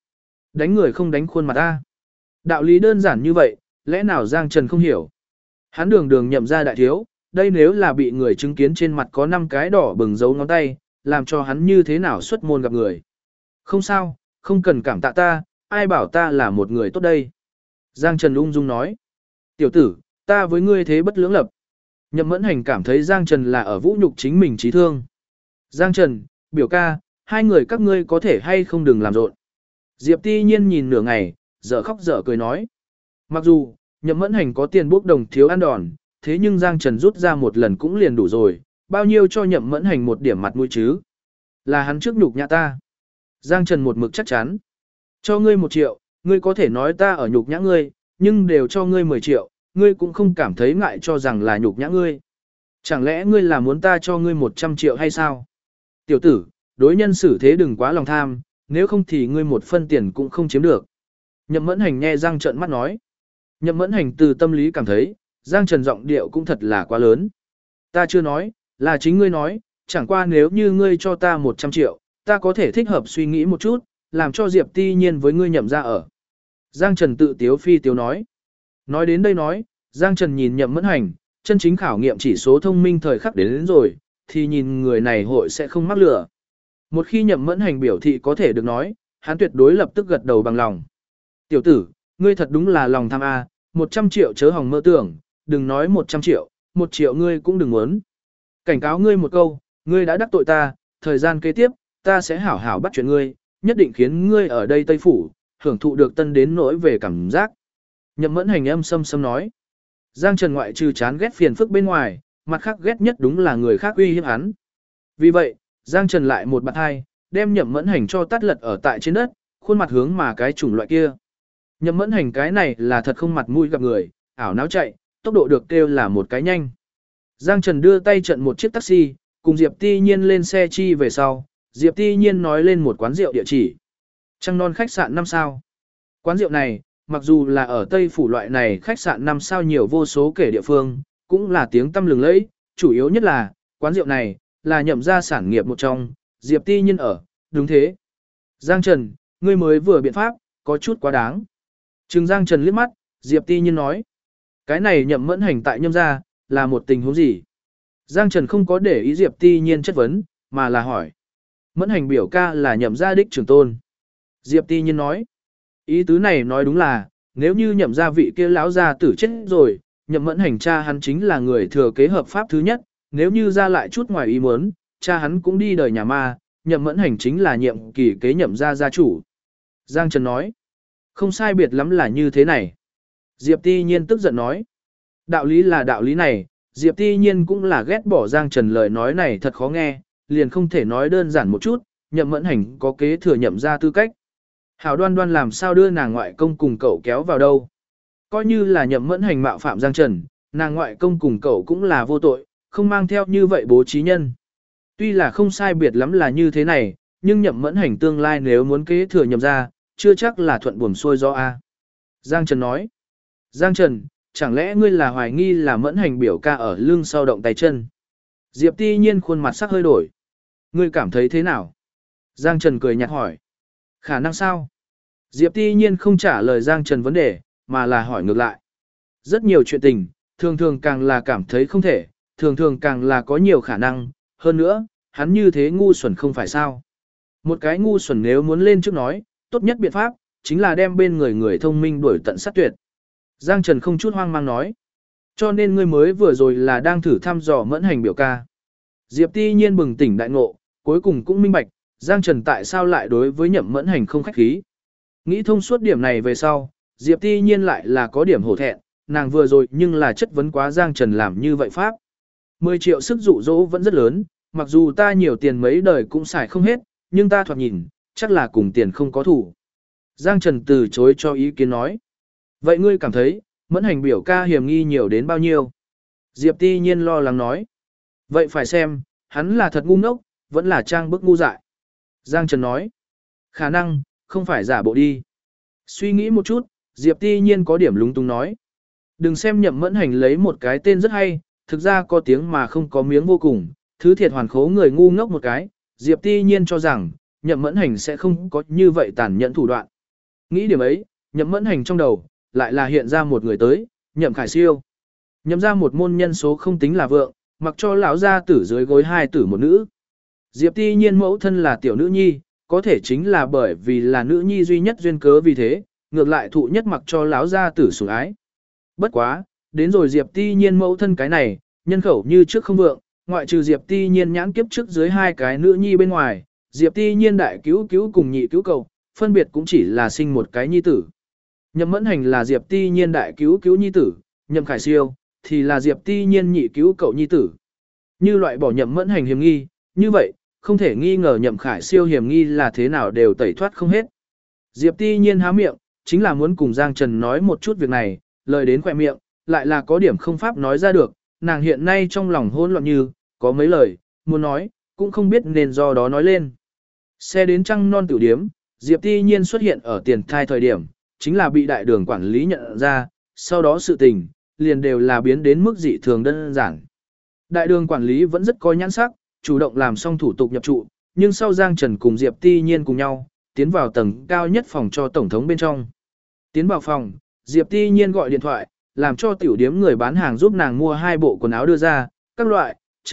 Đánh người không đánh khuôn mặt ta. Đạo lý đơn giản như vậy, lẽ nào Giang Trần không hiểu? Hắn đường đường nhậm ra đại thiếu, đây nếu là bị người chứng kiến trên mặt có 5 cái đỏ bừng dấu ngón tay, làm cho hắn như thế nào xuất môn gặp người. Không sao, không cần cảm tạ ta, ai bảo ta là một người tốt đây. Giang Trần ung dung nói. Tiểu tử, ta với ngươi thế bất lưỡng lập. Nhậm Mẫn Hành cảm thấy Giang Trần là ở vũ nhục chính mình trí thương. Giang Trần, biểu ca, hai người các ngươi có thể hay không đừng làm rộn. Diệp Ti Nhiên nhìn nửa ngày, dở khóc dở cười nói. Mặc dù, Nhậm Mẫn Hành có tiền bốc đồng thiếu ăn đòn, thế nhưng Giang Trần rút ra một lần cũng liền đủ rồi, bao nhiêu cho Nhậm Mẫn Hành một điểm mặt mũi chứ. Là hắn trước nhục nhã ta. Giang Trần một mực chắc chắn. Cho ngươi 1 triệu, ngươi có thể nói ta ở nhục nhã ngươi, nhưng đều cho ngươi 10 triệu, ngươi cũng không cảm thấy ngại cho rằng là nhục nhã ngươi. Chẳng lẽ ngươi là muốn ta cho ngươi 100 triệu hay sao? Tiểu tử, đối nhân xử thế đừng quá lòng tham, nếu không thì ngươi một phân tiền cũng không chiếm được. Nhậm Mẫn Hành nghe Giang Trần mắt nói. Nhậm Mẫn Hành từ tâm lý cảm thấy, Giang Trần giọng điệu cũng thật là quá lớn. Ta chưa nói, là chính ngươi nói, chẳng qua nếu như ngươi cho ta 100 triệu, ta có thể thích hợp suy nghĩ một chút, làm cho Diệp Ti Nhiên với ngươi Nhậm ra ở. Giang Trần tự tiếu phi tiếu nói. Nói đến đây nói, Giang Trần nhìn Nhậm Mẫn Hành, chân chính khảo nghiệm chỉ số thông minh thời khắc đến rồi, thì nhìn người này hội sẽ không mắc lửa. Một khi Nhậm Mẫn Hành biểu thị có thể được nói, hắn tuyệt đối lập tức gật đầu bằng lòng. Tiểu tử, ngươi thật đúng là lòng tham a, 100 triệu chớ hòng mơ tưởng, đừng nói 100 triệu, 1 triệu ngươi cũng đừng muốn. Cảnh cáo ngươi một câu, ngươi đã đắc tội ta, thời gian kế tiếp, ta sẽ hảo hảo bắt chuyện ngươi, nhất định khiến ngươi ở đây Tây Phủ, hưởng thụ được tân đến nỗi về cảm giác. Nhậm Mẫn Hành âm sâm sâm nói. Giang Trần ngoại trừ chán ghét phiền phức bên ngoài, mặt khác ghét nhất đúng là người khác uy hiếp hắn. Vì vậy, Giang Trần lại một bạt hai, đem Nhậm Mẫn Hành cho tát lật ở tại trên đất, khuôn mặt hướng mà cái chủng loại kia. Nhậm Mẫn Hành cái này là thật không mặt mũi gặp người, ảo náo chạy, tốc độ được kêu là một cái nhanh. Giang Trần đưa tay trận một chiếc taxi, cùng Diệp Ti Nhiên lên xe chi về sau, Diệp Ti Nhiên nói lên một quán rượu địa chỉ. Trăng Non khách sạn 5 sao. Quán rượu này, mặc dù là ở Tây Phủ loại này khách sạn 5 sao nhiều vô số kể địa phương, cũng là tiếng tăm lừng lẫy, chủ yếu nhất là, quán rượu này, là Nhậm ra sản nghiệp một trong, Diệp Ti Nhiên ở, đúng thế. Giang Trần, ngươi mới vừa biện pháp, có chút quá đáng. Trừng Giang Trần liếc mắt, Diệp Ti Nhiên nói. Cái này Nhậm Mẫn Hành tại Nhâm ra, là một tình huống gì? Giang Trần không có để ý Diệp Ti Nhiên chất vấn, mà là hỏi. Mẫn Hành biểu ca là Nhậm gia đích trưởng tôn. Diệp Ti Nhiên nói. Ý tứ này nói đúng là, nếu như Nhậm gia vị kia lão gia tử chết rồi, Nhậm Mẫn Hành cha hắn chính là người thừa kế hợp pháp thứ nhất, nếu như ra lại chút ngoài ý muốn, cha hắn cũng đi đời nhà ma, Nhậm Mẫn Hành chính là nhiệm kỳ kế Nhậm gia gia chủ. Giang Trần nói. Không sai biệt lắm là như thế này. Diệp Ti Nhiên tức giận nói. Đạo lý là đạo lý này, Diệp Ti Nhiên cũng là ghét bỏ Giang Trần lời nói này thật khó nghe, liền không thể nói đơn giản một chút, Nhậm Mẫn Hành có kế thừa Nhậm ra tư cách. Hảo Đoan Đoan làm sao đưa nàng ngoại công cùng cậu kéo vào đâu. Coi như là Nhậm Mẫn Hành mạo phạm Giang Trần, nàng ngoại công cùng cậu cũng là vô tội, không mang theo như vậy bố trí nhân. Tuy là không sai biệt lắm là như thế này, nhưng Nhậm Mẫn Hành tương lai nếu muốn kế thừa Nhậm ra, chưa chắc là thuận buồm xuôi do A. Giang Trần nói. Giang Trần, chẳng lẽ ngươi là hoài nghi là Mẫn Hành biểu ca ở lưng sau động tay chân? Diệp Ti Nhiên khuôn mặt sắc hơi đổi. Ngươi cảm thấy thế nào? Giang Trần cười nhạt hỏi. Khả năng sao? Diệp Ti Nhiên không trả lời Giang Trần vấn đề, mà là hỏi ngược lại. Rất nhiều chuyện tình, thường thường càng là cảm thấy không thể, thường thường càng là có nhiều khả năng. Hơn nữa, hắn như thế ngu xuẩn không phải sao? Một cái ngu xuẩn nếu muốn lên trước nói, tốt nhất biện pháp, chính là đem bên người người thông minh đuổi tận sát tuyệt. Giang Trần không chút hoang mang nói. Cho nên ngươi mới vừa rồi là đang thử thăm dò Mẫn Hành biểu ca. Diệp Ti Nhiên bừng tỉnh đại ngộ, cuối cùng cũng minh bạch, Giang Trần tại sao lại đối với Nhậm Mẫn Hành không khách khí. Nghĩ thông suốt điểm này về sau, Diệp Ti Nhiên lại là có điểm hổ thẹn, nàng vừa rồi nhưng là chất vấn quá Giang Trần làm như vậy pháp. 10 triệu sức dụ dỗ vẫn rất lớn, mặc dù ta nhiều tiền mấy đời cũng xài không hết, nhưng ta thoạt nhìn, chắc là cùng tiền không có thủ. Giang Trần từ chối cho ý kiến nói. Vậy ngươi cảm thấy, Mẫn Hành biểu ca hiểm nghi nhiều đến bao nhiêu? Diệp Ti Nhiên lo lắng nói. Vậy phải xem, hắn là thật ngu ngốc, vẫn là trang bức ngu dại. Giang Trần nói. Khả năng, không phải giả bộ đi. Suy nghĩ một chút, Diệp Ti Nhiên có điểm lúng túng nói. Đừng xem Nhậm Mẫn Hành lấy một cái tên rất hay, thực ra có tiếng mà không có miếng vô cùng, thứ thiệt hoàn khố người ngu ngốc một cái. Diệp Ti Nhiên cho rằng, Nhậm Mẫn Hành sẽ không có như vậy tàn nhẫn thủ đoạn. Nghĩ điểm ấy, Nhậm Mẫn Hành trong đầu, lại là hiện ra một người tới, Nhậm Khải Siêu. Nhậm ra một môn nhân số không tính là vượng, mặc cho lão gia tử dưới gối hai tử một nữ. Diệp Ti Nhiên mẫu thân là tiểu nữ nhi, có thể chính là bởi vì là nữ nhi duy nhất duyên cớ vì thế, ngược lại thụ nhất mặc cho lão gia tử sủng ái. Bất quá, đến rồi Diệp Ti Nhiên mẫu thân cái này, nhân khẩu như trước không vượng, ngoại trừ Diệp Ti Nhiên nhãn kiếp trước dưới hai cái nữ nhi bên ngoài, Diệp Ti Nhiên đại cứu cứu cùng nhị cứu cầu, phân biệt cũng chỉ là sinh một cái nhi tử. Nhậm Mẫn Hành là Diệp Ti Nhiên đại cứu cứu nhi tử, Nhậm Khải Siêu thì là Diệp Ti Nhiên nhị cứu cậu nhi tử. Như loại bỏ Nhậm Mẫn Hành hiểm nghi, như vậy, không thể nghi ngờ Nhậm Khải Siêu hiểm nghi là thế nào đều tẩy thoát không hết. Diệp Ti Nhiên há miệng, chính là muốn cùng Giang Trần nói một chút việc này, lời đến khỏe miệng, lại là có điểm không pháp nói ra được, nàng hiện nay trong lòng hỗn loạn như, có mấy lời, muốn nói, cũng không biết nên do đó nói lên. Xe đến trăng non tiểu điếm, Diệp Ti Nhiên xuất hiện ở tiền thai thời điểm, chính là bị đại đường quản lý nhận ra, sau đó sự tình, liền đều là biến đến mức dị thường đơn giản. Đại đường quản lý vẫn rất có nhãn sắc, chủ động làm xong thủ tục nhập trụ, nhưng sau Giang Trần cùng Diệp Ti Nhiên cùng nhau, tiến vào tầng cao nhất phòng cho tổng thống bên trong. Tiến vào phòng, Diệp Ti Nhiên gọi điện thoại, làm cho tiểu điếm người bán hàng giúp nàng mua 2 bộ quần áo đưa ra, các loại,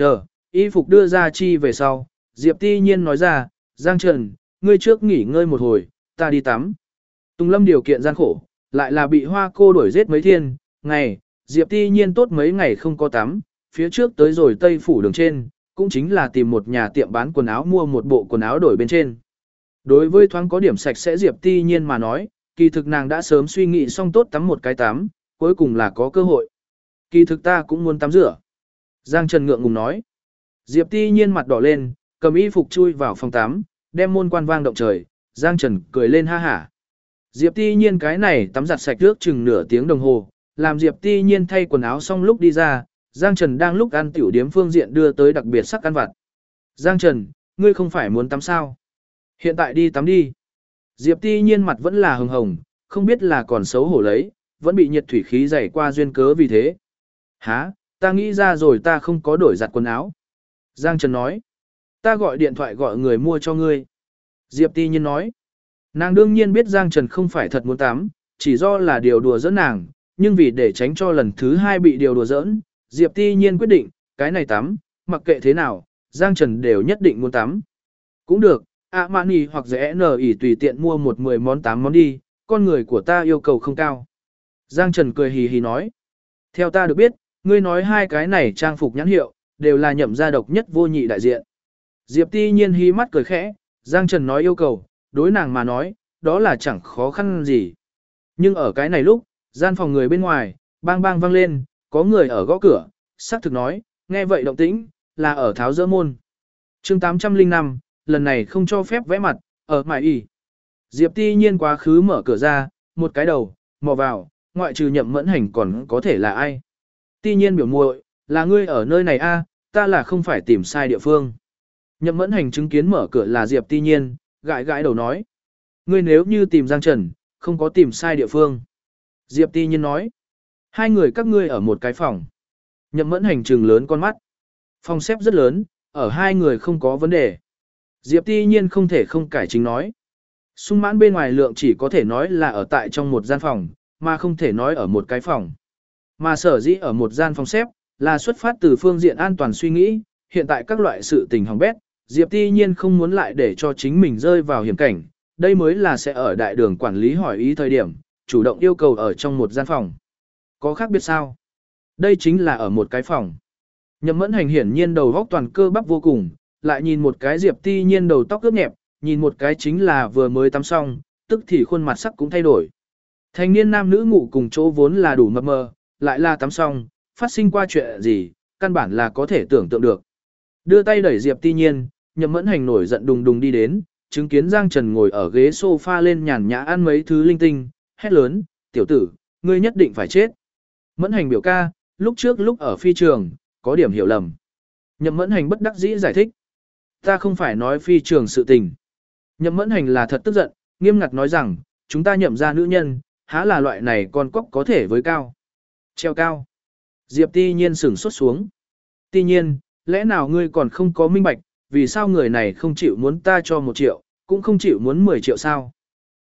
y phục đưa ra chi về sau. Diệp Ti Nhiên nói ra, Giang Trần, ngươi trước nghỉ ngơi một hồi, ta đi tắm. Tùng Lâm điều kiện gian khổ, lại là bị Hoa cô đuổi giết mấy thiên, ngày, Diệp Ti Nhiên tốt mấy ngày không có tắm, phía trước tới rồi Tây Phủ đường trên, cũng chính là tìm một nhà tiệm bán quần áo mua một bộ quần áo đổi bên trên. Đối với thoáng có điểm sạch sẽ Diệp Ti Nhiên mà nói, kỳ thực nàng đã sớm suy nghĩ xong tốt tắm một cái tắm, cuối cùng là có cơ hội. Kỳ thực ta cũng muốn tắm rửa. Giang Trần ngượng ngùng nói. Diệp Ti Nhiên mặt đỏ lên, cầm y phục chui vào phòng tắm, đem môn quan vang động trời, Giang Trần cười lên ha hả. Diệp Ti Nhiên cái này tắm giặt sạch nước chừng nửa tiếng đồng hồ, làm Diệp Ti Nhiên thay quần áo xong lúc đi ra, Giang Trần đang lúc ăn tiểu điếm phương diện đưa tới đặc biệt sắc ăn vặt. Giang Trần, ngươi không phải muốn tắm sao? Hiện tại đi tắm đi. Diệp Ti Nhiên mặt vẫn là hồng hồng, không biết là còn xấu hổ lấy, vẫn bị nhiệt thủy khí dày qua duyên cớ vì thế. Hả, ta nghĩ ra rồi ta không có đổi giặt quần áo. Giang Trần nói, ta gọi điện thoại gọi người mua cho ngươi. Diệp Ti Nhiên nói, nàng đương nhiên biết Giang Trần không phải thật muốn tắm, chỉ do là điều đùa giỡn nàng, nhưng vì để tránh cho lần thứ 2 bị điều đùa giỡn, Diệp Ti Nhiên quyết định, cái này tắm, mặc kệ thế nào, Giang Trần đều nhất định muốn tắm. Cũng được, Armani hoặc rẻ N.I. tùy tiện mua 10 món 8 món đi, con người của ta yêu cầu không cao. Giang Trần cười hì hì nói, theo ta được biết, ngươi nói hai cái này trang phục nhãn hiệu, đều là Nhậm gia độc nhất vô nhị đại diện. Diệp Ti Nhiên hí mắt cười khẽ, Giang Trần nói yêu cầu, đối nàng mà nói, đó là chẳng khó khăn gì. Nhưng ở cái này lúc, gian phòng người bên ngoài, bang bang vang lên, có người ở gõ cửa, xác thực nói, nghe vậy động tĩnh, là ở tháo dỡ môn. chương 805, lần này không cho phép vẽ mặt, ở mại y. Diệp Ti Nhiên quá khứ mở cửa ra, một cái đầu, mò vào, ngoại trừ Nhậm Mẫn Hành còn có thể là ai. Ti Nhiên biểu muội, là ngươi ở nơi này a, ta là không phải tìm sai địa phương. Nhậm Mẫn Hành chứng kiến mở cửa là Diệp Ti Nhiên, gãi gãi đầu nói. Ngươi nếu như tìm Giang Trần, không có tìm sai địa phương. Diệp Ti Nhiên nói. Hai người các ngươi ở một cái phòng. Nhậm Mẫn Hành trừng lớn con mắt. Phòng xếp rất lớn, ở hai người không có vấn đề. Diệp Ti Nhiên không thể không cải chính nói. Sung mãn bên ngoài lượng chỉ có thể nói là ở tại trong một gian phòng, mà không thể nói ở một cái phòng. Mà sở dĩ ở một gian phòng xếp, là xuất phát từ phương diện an toàn suy nghĩ, hiện tại các loại sự tình hỏng bét, Diệp Ti Nhiên không muốn lại để cho chính mình rơi vào hiểm cảnh, đây mới là sẽ ở đại đường quản lý hỏi ý thời điểm, chủ động yêu cầu ở trong một gian phòng. Có khác biệt sao? Đây chính là ở một cái phòng. Nhậm Mẫn Hành hiển nhiên đầu góc toàn cơ bắp vô cùng, lại nhìn một cái Diệp Ti Nhiên đầu tóc ướt nhẹp, nhìn một cái chính là vừa mới tắm xong, tức thì khuôn mặt sắc cũng thay đổi. Thành niên nam nữ ngủ cùng chỗ vốn là đủ mập mờ, lại là tắm xong, phát sinh qua chuyện gì, căn bản là có thể tưởng tượng được. Đưa tay đẩy Diệp Ti Nhiên, Nhậm Mẫn Hành nổi giận đùng đùng đi đến, chứng kiến Giang Trần ngồi ở ghế sofa lên nhàn nhã ăn mấy thứ linh tinh, hét lớn, tiểu tử, ngươi nhất định phải chết. Mẫn Hành biểu ca, lúc trước lúc ở phi trường, có điểm hiểu lầm. Nhậm Mẫn Hành bất đắc dĩ giải thích. Ta không phải nói phi trường sự tình. Nhậm Mẫn Hành là thật tức giận, nghiêm ngặt nói rằng, chúng ta Nhậm ra nữ nhân, há là loại này con cóc có thể với cao. Treo cao. Diệp Ti Nhiên sửng sốt xuống. Ti Nhiên, lẽ nào ngươi còn không có minh bạch, vì sao người này không chịu muốn ta cho 1 triệu, cũng không chịu muốn 10 triệu sao?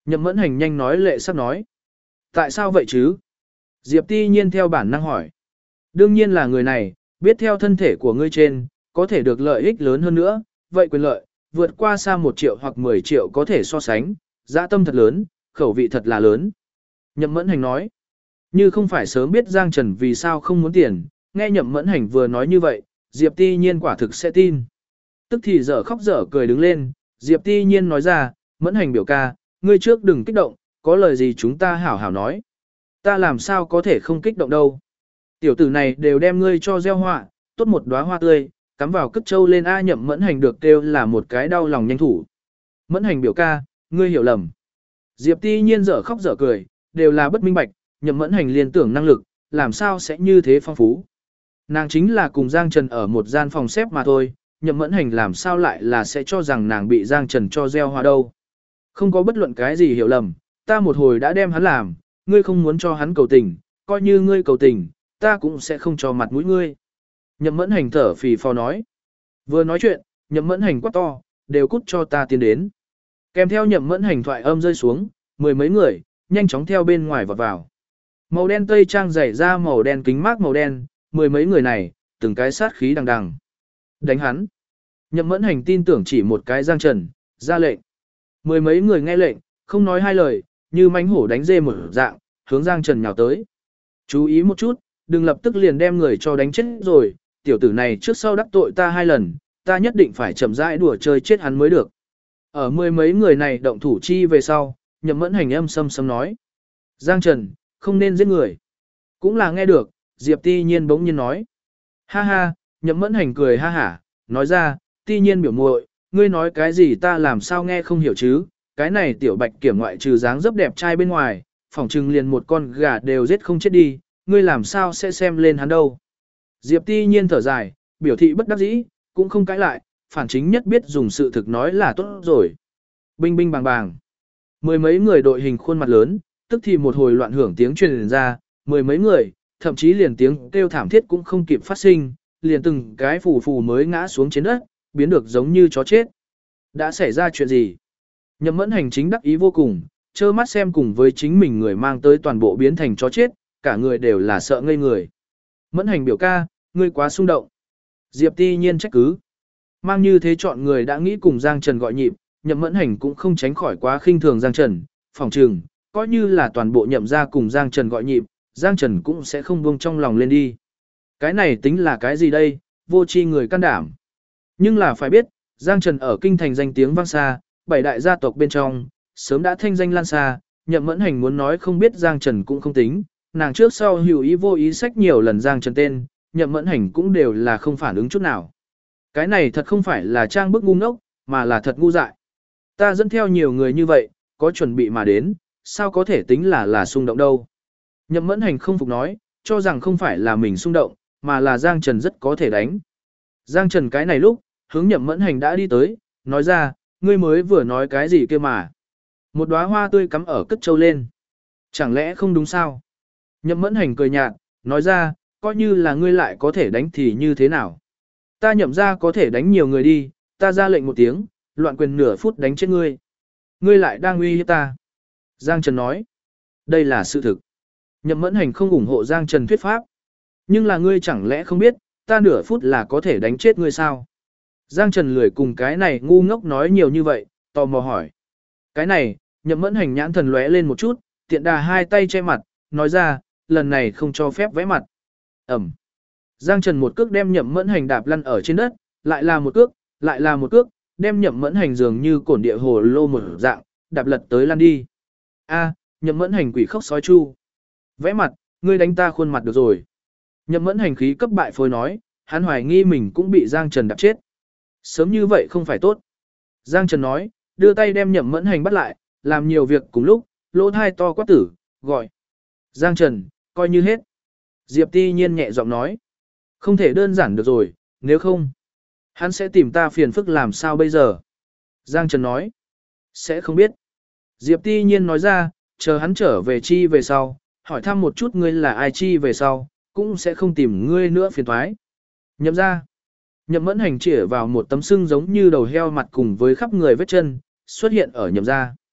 Nhậm Mẫn Hành nhanh nói lệ sắc nói. Tại sao vậy chứ? Diệp Ti Nhiên theo bản năng hỏi. Đương nhiên là người này, biết theo thân thể của ngươi trên, có thể được lợi ích lớn hơn nữa, vậy quyền lợi, vượt qua xa 1 triệu hoặc 10 triệu có thể so sánh, dã tâm thật lớn, khẩu vị thật là lớn. Nhậm Mẫn Hành nói. Như không phải sớm biết Giang Trần vì sao không muốn tiền, nghe Nhậm Mẫn Hành vừa nói như vậy, Diệp Ti Nhiên quả thực sẽ tin. Tức thì dở khóc dở cười đứng lên, Diệp Ti Nhiên nói ra, Mẫn Hành biểu ca, ngươi trước đừng kích động, có lời gì chúng ta hảo hảo nói. Ta làm sao có thể không kích động đâu. Tiểu tử này đều đem ngươi cho gieo họa, tốt một đóa hoa tươi, cắm vào cất châu lên A. Nhậm Mẫn Hành được kêu là một cái đau lòng nhanh thủ. Mẫn Hành biểu ca, ngươi hiểu lầm. Diệp Ti Nhiên dở khóc dở cười, đều là bất minh bạch, Nhậm Mẫn Hành liên tưởng năng lực, làm sao sẽ như thế phong phú. Nàng chính là cùng Giang Trần ở một gian phòng xếp mà thôi, Nhậm Mẫn Hành làm sao lại là sẽ cho rằng nàng bị Giang Trần cho gieo hoa đâu. Không có bất luận cái gì hiểu lầm, ta một hồi đã đem hắn làm, ngươi không muốn cho hắn cầu tình, coi như ngươi cầu tình, ta cũng sẽ không cho mặt mũi ngươi. Nhậm Mẫn Hành thở phì phò nói. Vừa nói chuyện, Nhậm Mẫn Hành quát to, đều cút cho ta tiến đến. Kèm theo Nhậm Mẫn Hành thoại âm rơi xuống, 10 mấy người, nhanh chóng theo bên ngoài vọt vào. Màu đen tây trang rải ra màu đen kính mát màu đen, 10 mấy người này, từng cái sát khí đằng đằng. Đánh hắn. Nhậm Mẫn Hành tin tưởng chỉ một cái Giang Trần, ra lệnh. 10 mấy người nghe lệnh, không nói hai lời, như mánh hổ đánh dê một dạng, hướng Giang Trần nhào tới. Chú ý một chút, đừng lập tức liền đem người cho đánh chết rồi, tiểu tử này trước sau đắc tội ta 2 lần, ta nhất định phải chậm rãi đùa chơi chết hắn mới được. Ở 10 mấy người này động thủ chi về sau, Nhậm Mẫn Hành âm sâm sâm nói. Giang Trần, không nên giết người. Cũng là nghe được, Diệp Ti Nhiên bỗng nhiên nói. Ha ha, Nhậm Mẫn Hành cười ha hả, nói ra, Ti Nhiên biểu muội, ngươi nói cái gì ta làm sao nghe không hiểu chứ, cái này tiểu bạch kiểm ngoại trừ dáng dấp đẹp trai bên ngoài, phỏng chừng liền một con gà đều giết không chết đi, ngươi làm sao sẽ xem lên hắn đâu. Diệp Ti Nhiên thở dài, biểu thị bất đắc dĩ, cũng không cãi lại, phản chính nhất biết dùng sự thực nói là tốt rồi. Binh binh bàng bàng. 10 mấy người đội hình khuôn mặt lớn, tức thì một hồi loạn hưởng tiếng truyền ra, 10 mấy người, thậm chí liền tiếng kêu thảm thiết cũng không kịp phát sinh, liền từng cái phù phù mới ngã xuống trên đất, biến được giống như chó chết. Đã xảy ra chuyện gì? Nhậm Mẫn Hành chính đắc ý vô cùng, trơ mắt xem cùng với chính mình người mang tới toàn bộ biến thành chó chết, cả người đều là sợ ngây người. Mẫn Hành biểu ca, ngươi quá xung động. Diệp Ti Nhiên trách cứ. Mang như thế chọn người đã nghĩ cùng Giang Trần gọi nhịp, Nhậm Mẫn Hành cũng không tránh khỏi quá khinh thường Giang Trần, phòng trừng, coi như là toàn bộ nhậm ra cùng Giang Trần gọi nhịp, Giang Trần cũng sẽ không buông trong lòng lên đi. Cái này tính là cái gì đây, vô tri người can đảm. Nhưng là phải biết, Giang Trần ở kinh thành danh tiếng vang xa, 7 đại gia tộc bên trong, sớm đã thanh danh lan xa, Nhậm Mẫn Hành muốn nói không biết Giang Trần cũng không tính, nàng trước sau hữu ý vô ý sách nhiều lần Giang Trần tên, Nhậm Mẫn Hành cũng đều là không phản ứng chút nào. Cái này thật không phải là trang bức ngu ngốc, mà là thật ngu dại. Ta dẫn theo nhiều người như vậy, có chuẩn bị mà đến, sao có thể tính là xung động đâu. Nhậm Mẫn Hành không phục nói, cho rằng không phải là mình xung động, mà là Giang Trần rất có thể đánh. Giang Trần cái này lúc, hướng Nhậm Mẫn Hành đã đi tới, nói ra, ngươi mới vừa nói cái gì kia mà. Một đóa hoa tươi cắm ở cất châu lên. Chẳng lẽ không đúng sao? Nhậm Mẫn Hành cười nhạt, nói ra, coi như là ngươi lại có thể đánh thì như thế nào. Ta Nhậm ra có thể đánh nhiều người đi, ta ra lệnh một tiếng, loạn quyền nửa phút đánh chết ngươi. Ngươi lại đang uy hiếp ta. Giang Trần nói, đây là sự thực. Nhậm Mẫn Hành không ủng hộ Giang Trần thuyết pháp. Nhưng là ngươi chẳng lẽ không biết, ta nửa phút là có thể đánh chết ngươi sao? Giang Trần lười cùng cái này ngu ngốc nói nhiều như vậy, tò mò hỏi. Cái này, Nhậm Mẫn Hành nhãn thần lóe lên một chút, tiện đà hai tay che mặt, nói ra, lần này không cho phép vẽ mặt. Ẩm. Giang Trần một cước đem Nhậm Mẫn Hành đạp lăn ở trên đất, lại là một cước, lại là một cước, đem Nhậm Mẫn Hành dường như cổn địa hồ lô một dạng, đạp lật tới lăn đi. A, Nhậm Mẫn Hành quỷ khóc sói chu. Vẽ mặt, ngươi đánh ta khuôn mặt được rồi. Nhậm Mẫn Hành khí cấp bại phôi nói, hắn hoài nghi mình cũng bị Giang Trần đạp chết. Sớm như vậy không phải tốt. Giang Trần nói, đưa tay đem Nhậm Mẫn Hành bắt lại, làm nhiều việc cùng lúc, lỗ thai to quát tử, gọi. Giang Trần, coi như hết. Diệp Ti Nhiên nhẹ giọng nói, không thể đơn giản được rồi, nếu không, hắn sẽ tìm ta phiền phức làm sao bây giờ. Giang Trần nói, sẽ không biết. Diệp Ti Nhiên nói ra, chờ hắn trở về chi về sau, hỏi thăm một chút ngươi là ai chi về sau, cũng sẽ không tìm ngươi nữa phiền thoái. Nhậm ra. Nhậm Mẫn Hành chĩa vào một tấm sưng giống như đầu heo mặt cùng với khắp người vết chân, xuất hiện ở Nhậm ra.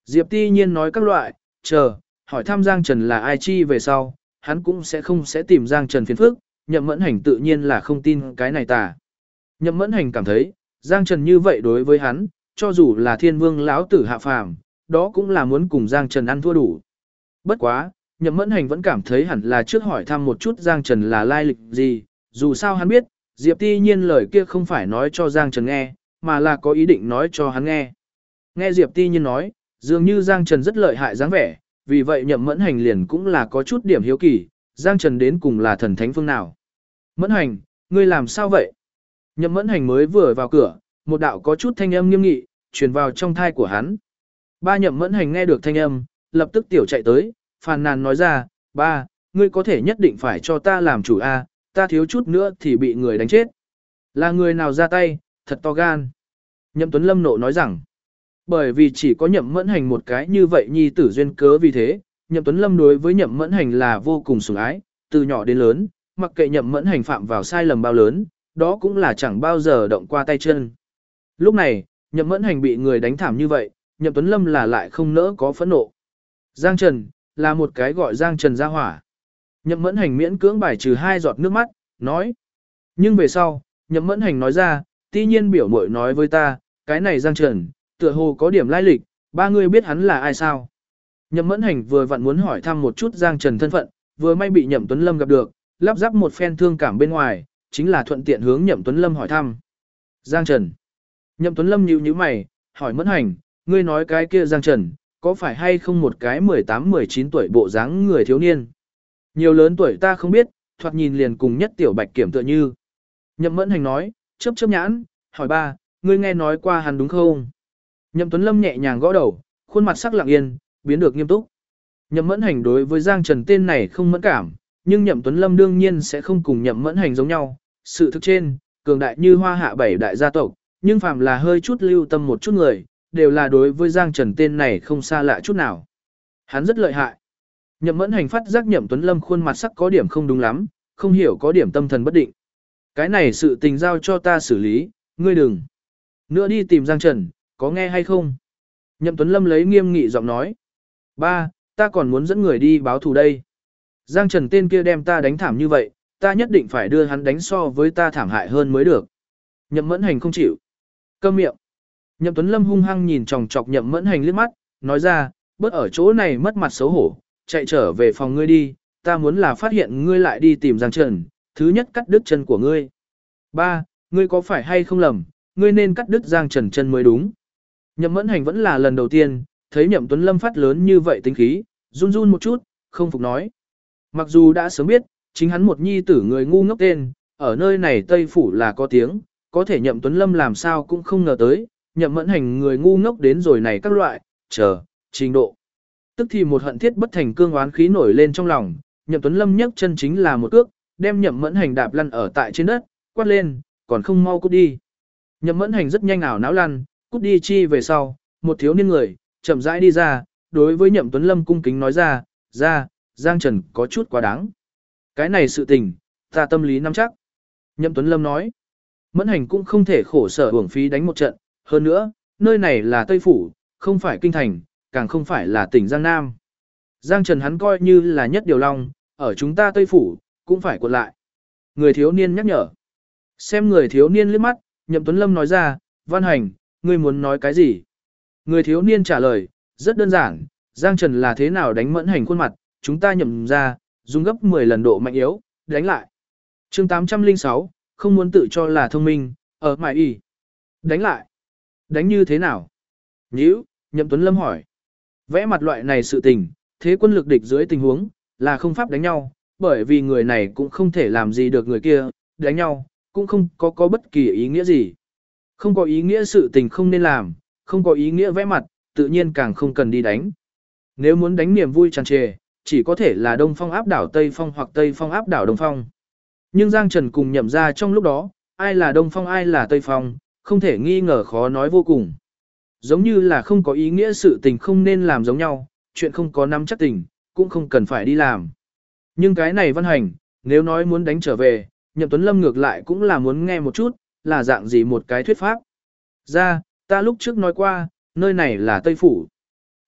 Diệp Ti Nhiên nói các loại, chờ, hỏi thăm Giang Trần là ai chi về sau, hắn cũng sẽ tìm Giang Trần phiền phức, Nhậm Mẫn Hành tự nhiên là không tin cái này tà. Nhậm Mẫn Hành cảm thấy, Giang Trần như vậy đối với hắn, cho dù là Thiên Vương lão tử hạ phàm, đó cũng là muốn cùng Giang Trần ăn thua đủ. Bất quá, Nhậm Mẫn Hành vẫn cảm thấy hẳn là trước hỏi thăm một chút Giang Trần là lai lịch gì, dù sao hắn biết, Diệp Ti Nhiên lời kia không phải nói cho Giang Trần nghe, mà là có ý định nói cho hắn nghe. Nghe Diệp Ti Nhiên nói, dường như Giang Trần rất lợi hại dáng vẻ, vì vậy Nhậm Mẫn Hành liền cũng là có chút điểm hiếu kỳ, Giang Trần đến cùng là thần thánh phương nào. Mẫn Hành, ngươi làm sao vậy? Nhậm Mẫn Hành mới vừa vào cửa, một đạo có chút thanh âm nghiêm nghị, truyền vào trong thai của hắn. Ba Nhậm Mẫn Hành nghe được thanh âm, lập tức tiểu chạy tới, phàn nàn nói ra, ba, ngươi có thể nhất định phải cho ta làm chủ a, ta thiếu chút nữa thì bị người đánh chết. Là người nào ra tay, thật to gan. Nhậm Tuấn Lâm nộ nói rằng, bởi vì chỉ có Nhậm Mẫn Hành một cái như vậy nhi tử duyên cớ vì thế, Nhậm Tuấn Lâm đối với Nhậm Mẫn Hành là vô cùng sủng ái, từ nhỏ đến lớn, mặc kệ Nhậm Mẫn Hành phạm vào sai lầm bao lớn, đó cũng là chẳng bao giờ động qua tay chân. Lúc này, Nhậm Mẫn Hành bị người đánh thảm như vậy, Nhậm Tuấn Lâm là lại không nỡ có phẫn nộ. Giang Trần, là một cái gọi Giang Trần ra hỏa. Nhậm Mẫn Hành miễn cưỡng bài trừ 2 giọt nước mắt, nói. Nhưng về sau, Nhậm Mẫn Hành nói ra, Ti Nhiên biểu muội nói với ta, cái này Giang Trần, tựa hồ có điểm lai lịch, ba người biết hắn là ai sao? Nhậm Mẫn Hành vừa vặn muốn hỏi thăm một chút Giang Trần thân phận, vừa may bị Nhậm Tuấn Lâm gặp được, lắp ráp một phen thương cảm bên ngoài, chính là thuận tiện hướng Nhậm Tuấn Lâm hỏi thăm. Giang Trần. Nhậm Tuấn Lâm nhíu mày, hỏi Mẫn Hành, ngươi nói cái kia Giang Trần, có phải hay không một cái 18-19 tuổi bộ dáng người thiếu niên? Nhiều lớn tuổi ta không biết, thoạt nhìn liền cùng nhất tiểu bạch kiểm tựa như. Nhậm Mẫn Hành nói, chớp nhãn, hỏi ba, ngươi nghe nói qua hắn đúng không? Nhậm Tuấn Lâm nhẹ nhàng gõ đầu, khuôn mặt sắc lặng yên, biến được nghiêm túc. Nhậm Mẫn Hành đối với Giang Trần tên này không mẫn cảm, nhưng Nhậm Tuấn Lâm đương nhiên sẽ không cùng Nhậm Mẫn Hành giống nhau. Sự thực trên, cường đại như Hoa Hạ 7 đại gia tộc, nhưng phàm là hơi chút lưu tâm một chút người, đều là đối với Giang Trần tên này không xa lạ chút nào. Hắn rất lợi hại. Nhậm Mẫn Hành phát giác Nhậm Tuấn Lâm khuôn mặt sắc có điểm không đúng lắm, không hiểu có điểm tâm thần bất định. Cái này sự tình giao cho ta xử lý, ngươi đừng nữa đi tìm Giang Trần, có nghe hay không? Nhậm Tuấn Lâm lấy nghiêm nghị giọng nói. Ba, ta còn muốn dẫn người đi báo thù đây. Giang Trần tên kia đem ta đánh thảm như vậy, ta nhất định phải đưa hắn đánh so với ta thảm hại hơn mới được. Nhậm Mẫn Hành không chịu. Câm miệng. Nhậm Tuấn Lâm hung hăng nhìn chòng chọc Nhậm Mẫn Hành liếc mắt, nói ra, bớt ở chỗ này mất mặt xấu hổ, chạy trở về phòng ngươi đi, ta muốn là phát hiện ngươi lại đi tìm Giang Trần, thứ nhất cắt đứt chân của ngươi. Ba, ngươi có phải hay không lầm, ngươi nên cắt đứt Giang Trần chân mới đúng. Nhậm Mẫn Hành vẫn là lần đầu tiên, thấy Nhậm Tuấn Lâm phát lớn như vậy tính khí, run run một chút, không phục nói. Mặc dù đã sớm biết, chính hắn một nhi tử người ngu ngốc tên, ở nơi này Tây Phủ là có tiếng, có thể Nhậm Tuấn Lâm làm sao cũng không ngờ tới, Nhậm Mẫn Hành người ngu ngốc đến rồi này các loại, trình độ. Tức thì một hận thiết bất thành cương oán khí nổi lên trong lòng, Nhậm Tuấn Lâm nhấc chân chính là một cước, đem Nhậm Mẫn Hành đạp lăn ở tại trên đất, quát lên, còn không mau cút đi. Nhậm Mẫn Hành rất nhanh ảo não lăn, cút đi chi về sau, một thiếu niên người, chậm rãi đi ra, đối với Nhậm Tuấn Lâm cung kính nói ra, Giang Trần có chút quá đáng. Cái này sự tình, ta tâm lý nắm chắc. Nhậm Tuấn Lâm nói, Mẫn Hành cũng không thể khổ sở uổng phí đánh một trận, hơn nữa, nơi này là Tây Phủ, không phải Kinh Thành, càng không phải là tỉnh Giang Nam. Giang Trần hắn coi như là nhất điều long, ở chúng ta Tây Phủ, cũng phải cuộn lại. Người thiếu niên nhắc nhở. Xem người thiếu niên liếc mắt, Nhậm Tuấn Lâm nói ra, Văn Hành, ngươi muốn nói cái gì? Người thiếu niên trả lời, rất đơn giản, Giang Trần là thế nào đánh Mẫn Hành khuôn mặt, chúng ta nhậm ra, dùng gấp 10 lần độ mạnh yếu, đánh lại. chương 806, không muốn tự cho là thông minh, ở mại y. Đánh lại. Đánh như thế nào? Nhữ, Nhậm Tuấn Lâm hỏi. Vẽ mặt loại này sự tình, thế quân lực địch dưới tình huống, là không pháp đánh nhau, bởi vì người này cũng không thể làm gì được người kia, đánh nhau, cũng không có bất kỳ ý nghĩa gì. Không có ý nghĩa sự tình không nên làm, không có ý nghĩa vẽ mặt, tự nhiên càng không cần đi đánh. Nếu muốn đánh niềm vui tràn trề, chỉ có thể là Đông Phong áp đảo Tây Phong hoặc Tây Phong áp đảo Đông Phong. Nhưng Giang Trần cùng Nhậm ra trong lúc đó, ai là Đông Phong ai là Tây Phong, không thể nghi ngờ khó nói vô cùng. Giống như là không có ý nghĩa sự tình không nên làm giống nhau, chuyện không có nắm chắc tình, cũng không cần phải đi làm. Nhưng cái này Văn Hành, nếu nói muốn đánh trở về, Nhậm Tuấn Lâm ngược lại cũng là muốn nghe một chút, là dạng gì một cái thuyết pháp. Ta lúc trước nói qua, nơi này là Tây Phủ.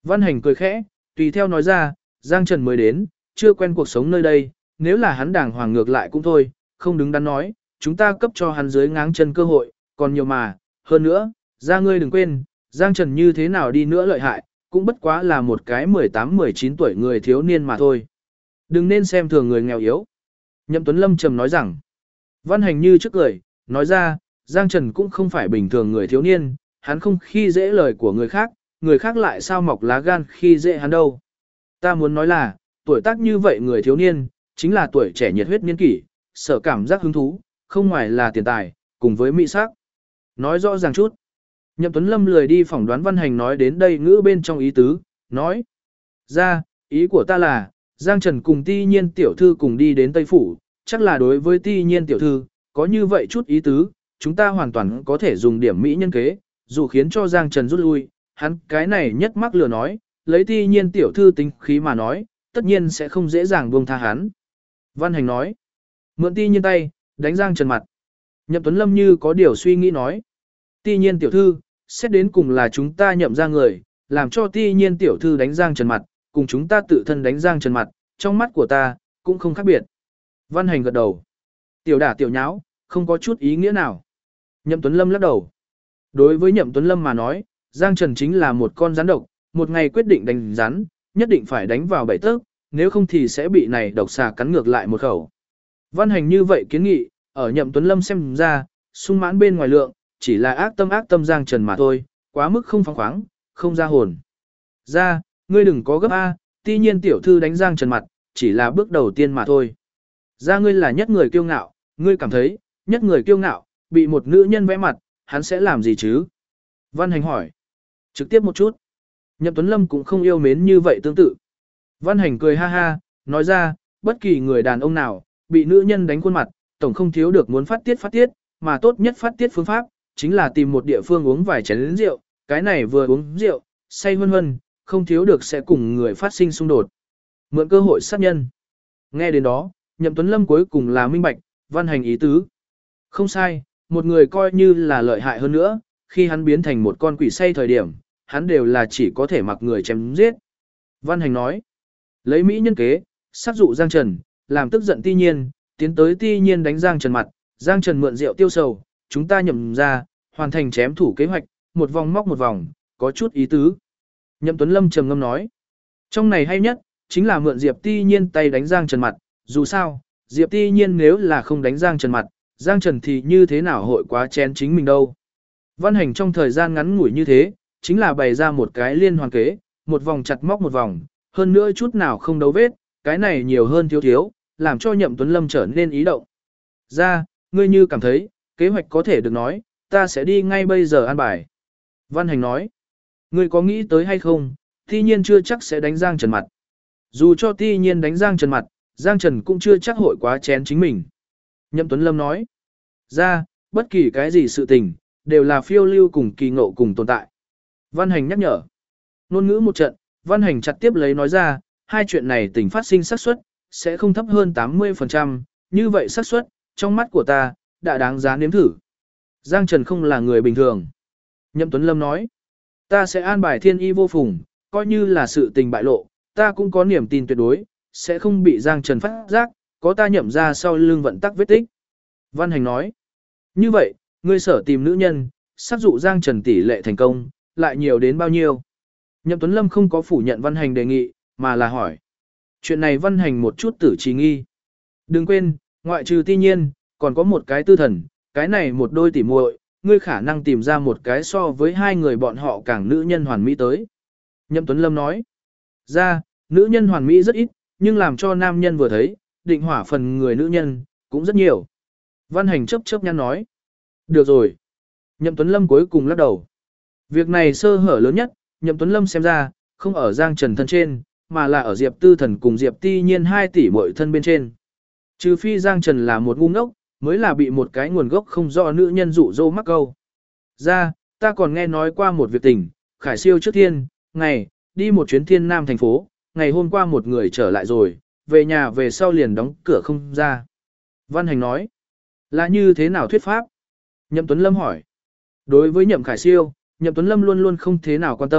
Văn Hành cười khẽ, tùy theo nói ra, Giang Trần mới đến, chưa quen cuộc sống nơi đây, nếu là hắn đàng hoàng ngược lại cũng thôi, không đứng đắn nói, chúng ta cấp cho hắn dưới ngáng chân cơ hội, còn nhiều mà, hơn nữa, ra ngươi đừng quên, Giang Trần như thế nào đi nữa lợi hại, cũng bất quá là một cái 18-19 tuổi người thiếu niên mà thôi. Đừng nên xem thường người nghèo yếu. Nhậm Tuấn Lâm trầm nói rằng, Văn Hành như trước cười, nói ra, Giang Trần cũng không phải bình thường người thiếu niên, hắn không khi dễ lời của người khác lại sao mọc lá gan khi dễ hắn đâu. Ta muốn nói là, tuổi tác như vậy người thiếu niên, chính là tuổi trẻ nhiệt huyết niên kỷ, sợ cảm giác hứng thú, không ngoài là tiền tài, cùng với mỹ sắc. Nói rõ ràng chút. Nhậm Tuấn Lâm lười đi phỏng đoán Văn Hành nói đến đây ngữ bên trong ý tứ, nói. Ra, ý của ta là, Giang Trần cùng Ti Nhiên tiểu thư cùng đi đến Tây Phủ, chắc là đối với Ti Nhiên tiểu thư, có như vậy chút ý tứ, chúng ta hoàn toàn có thể dùng điểm mỹ nhân kế, dù khiến cho Giang Trần rút lui, hắn cái này nhất mắc lừa nói, lấy Ti Nhiên tiểu thư tính khí mà nói, tất nhiên sẽ không dễ dàng buông tha hắn. Văn Hành nói, mượn Ti Nhiên tay, đánh Giang Trần mặt. Nhậm Tuấn Lâm như có điều suy nghĩ nói, Ti Nhiên tiểu thư, xét đến cùng là chúng ta nhậm ra người, làm cho Ti Nhiên tiểu thư đánh Giang Trần mặt, cùng chúng ta tự thân đánh Giang Trần mặt, trong mắt của ta, cũng không khác biệt. Văn Hành gật đầu. Tiểu đả tiểu nháo, không có chút ý nghĩa nào. Nhậm Tuấn Lâm lắc đầu. Đối với Nhậm Tuấn Lâm mà nói, Giang Trần chính là một con rắn độc, một ngày quyết định đánh rắn, nhất định phải đánh vào bẫy tấc, nếu không thì sẽ bị này độc xà cắn ngược lại một khẩu. Văn Hành như vậy kiến nghị, ở Nhậm Tuấn Lâm xem ra, sung mãn bên ngoài lượng, chỉ là ác tâm Giang Trần mà thôi, quá mức không phóng khoáng, không ra hồn. Ra, ngươi đừng có gấp A, Ti Nhiên tiểu thư đánh Giang Trần mặt, chỉ là bước đầu tiên mà thôi. Ra ngươi là nhất người kiêu ngạo, ngươi cảm thấy, nhất người kiêu ngạo, bị một nữ nhân vẽ mặt, hắn sẽ làm gì chứ? Văn Hành hỏi. Trực tiếp một chút. Nhậm Tuấn Lâm cũng không yêu mến như vậy tương tự. Văn Hành cười ha ha, nói ra, bất kỳ người đàn ông nào, bị nữ nhân đánh khuôn mặt, tổng không thiếu được muốn phát tiết, mà tốt nhất phát tiết phương pháp, chính là tìm một địa phương uống vài chén rượu, cái này vừa uống rượu, say hân hân, không thiếu được sẽ cùng người phát sinh xung đột. Mượn cơ hội sát nhân. Nghe đến đó, Nhậm Tuấn Lâm cuối cùng là minh bạch, Văn Hành ý tứ. Không sai, một người coi như là lợi hại hơn nữa, khi hắn biến thành một con quỷ say thời điểm, hắn đều là chỉ có thể mặc người chém giết. Văn Hành nói, lấy mỹ nhân kế, sát dụ Giang Trần, làm tức giận Ti Nhiên, tiến tới Ti Nhiên đánh Giang Trần mặt, Giang Trần mượn rượu tiêu sầu, chúng ta nhậm ra, hoàn thành chém thủ kế hoạch, một vòng móc một vòng, có chút ý tứ. Nhậm Tuấn Lâm trầm ngâm nói, trong này hay nhất, chính là mượn Diệp Ti Nhiên tay đánh Giang Trần mặt, dù sao, Diệp Ti Nhiên nếu là không đánh Giang Trần mặt, Giang Trần thì như thế nào hội quá chén chính mình đâu. Văn Hành trong thời gian ngắn ngủi như thế, chính là bày ra một cái liên hoàn kế, một vòng chặt móc một vòng, hơn nữa chút nào không đấu vết, cái này nhiều hơn thiếu, làm cho Nhậm Tuấn Lâm trở nên ý động. Ra, ngươi như cảm thấy, kế hoạch có thể được nói, ta sẽ đi ngay bây giờ an bài. Văn Hành nói, ngươi có nghĩ tới hay không, Ti Nhiên chưa chắc sẽ đánh Giang Trần mặt. Dù cho Ti Nhiên đánh Giang Trần mặt, Giang Trần cũng chưa chắc hội quá chén chính mình. Nhậm Tuấn Lâm nói, ra, bất kỳ cái gì sự tình, đều là phiêu lưu cùng kỳ ngộ cùng tồn tại. Văn Hành nhắc nhở. Ngôn ngữ một trận, Văn Hành chặt tiếp lấy nói ra, hai chuyện này tình phát sinh xác suất sẽ không thấp hơn 80%, như vậy xác suất trong mắt của ta, đã đáng giá nếm thử. Giang Trần không là người bình thường. Nhậm Tuấn Lâm nói, ta sẽ an bài thiên y vô phùng, coi như là sự tình bại lộ, ta cũng có niềm tin tuyệt đối, sẽ không bị Giang Trần phát giác, có ta nhậm ra sau lưng vận tắc vết tích. Văn Hành nói, như vậy, ngươi sở tìm nữ nhân, sát dụ Giang Trần tỷ lệ thành công, lại nhiều đến bao nhiêu? Nhậm Tuấn Lâm không có phủ nhận Văn Hành đề nghị, mà là hỏi. Chuyện này Văn Hành một chút tử trí nghi. Đừng quên, ngoại trừ Ti Nhiên, còn có một cái tư thần, cái này một đôi tỉ muội, ngươi khả năng tìm ra một cái so với hai người bọn họ càng nữ nhân hoàn mỹ tới. Nhậm Tuấn Lâm nói, ra, nữ nhân hoàn mỹ rất ít, nhưng làm cho nam nhân vừa thấy, định hỏa phần người nữ nhân, cũng rất nhiều. Văn Hành chớp nhăn nói, được rồi. Nhậm Tuấn Lâm cuối cùng lắc đầu. Việc này sơ hở lớn nhất, Nhậm Tuấn Lâm xem ra, không ở Giang Trần thân trên, mà là ở Diệp Tư Thần cùng Diệp Ti Nhiên 2 tỷ muội thân bên trên. Trừ phi Giang Trần là một ngu ngốc, mới là bị một cái nguồn gốc không rõ nữ nhân dụ dỗ mắc câu. Ra, ta còn nghe nói qua một việc tình, Khải Siêu trước thiên, ngày, đi một chuyến thiên nam thành phố, ngày hôm qua một người trở lại rồi, về nhà về sau liền đóng cửa không ra. Văn Hành nói, là như thế nào thuyết pháp? Nhậm Tuấn Lâm hỏi. Đối với Nhậm Khải Siêu, Nhậm Tuấn Lâm luôn luôn không thế nào quan tâm,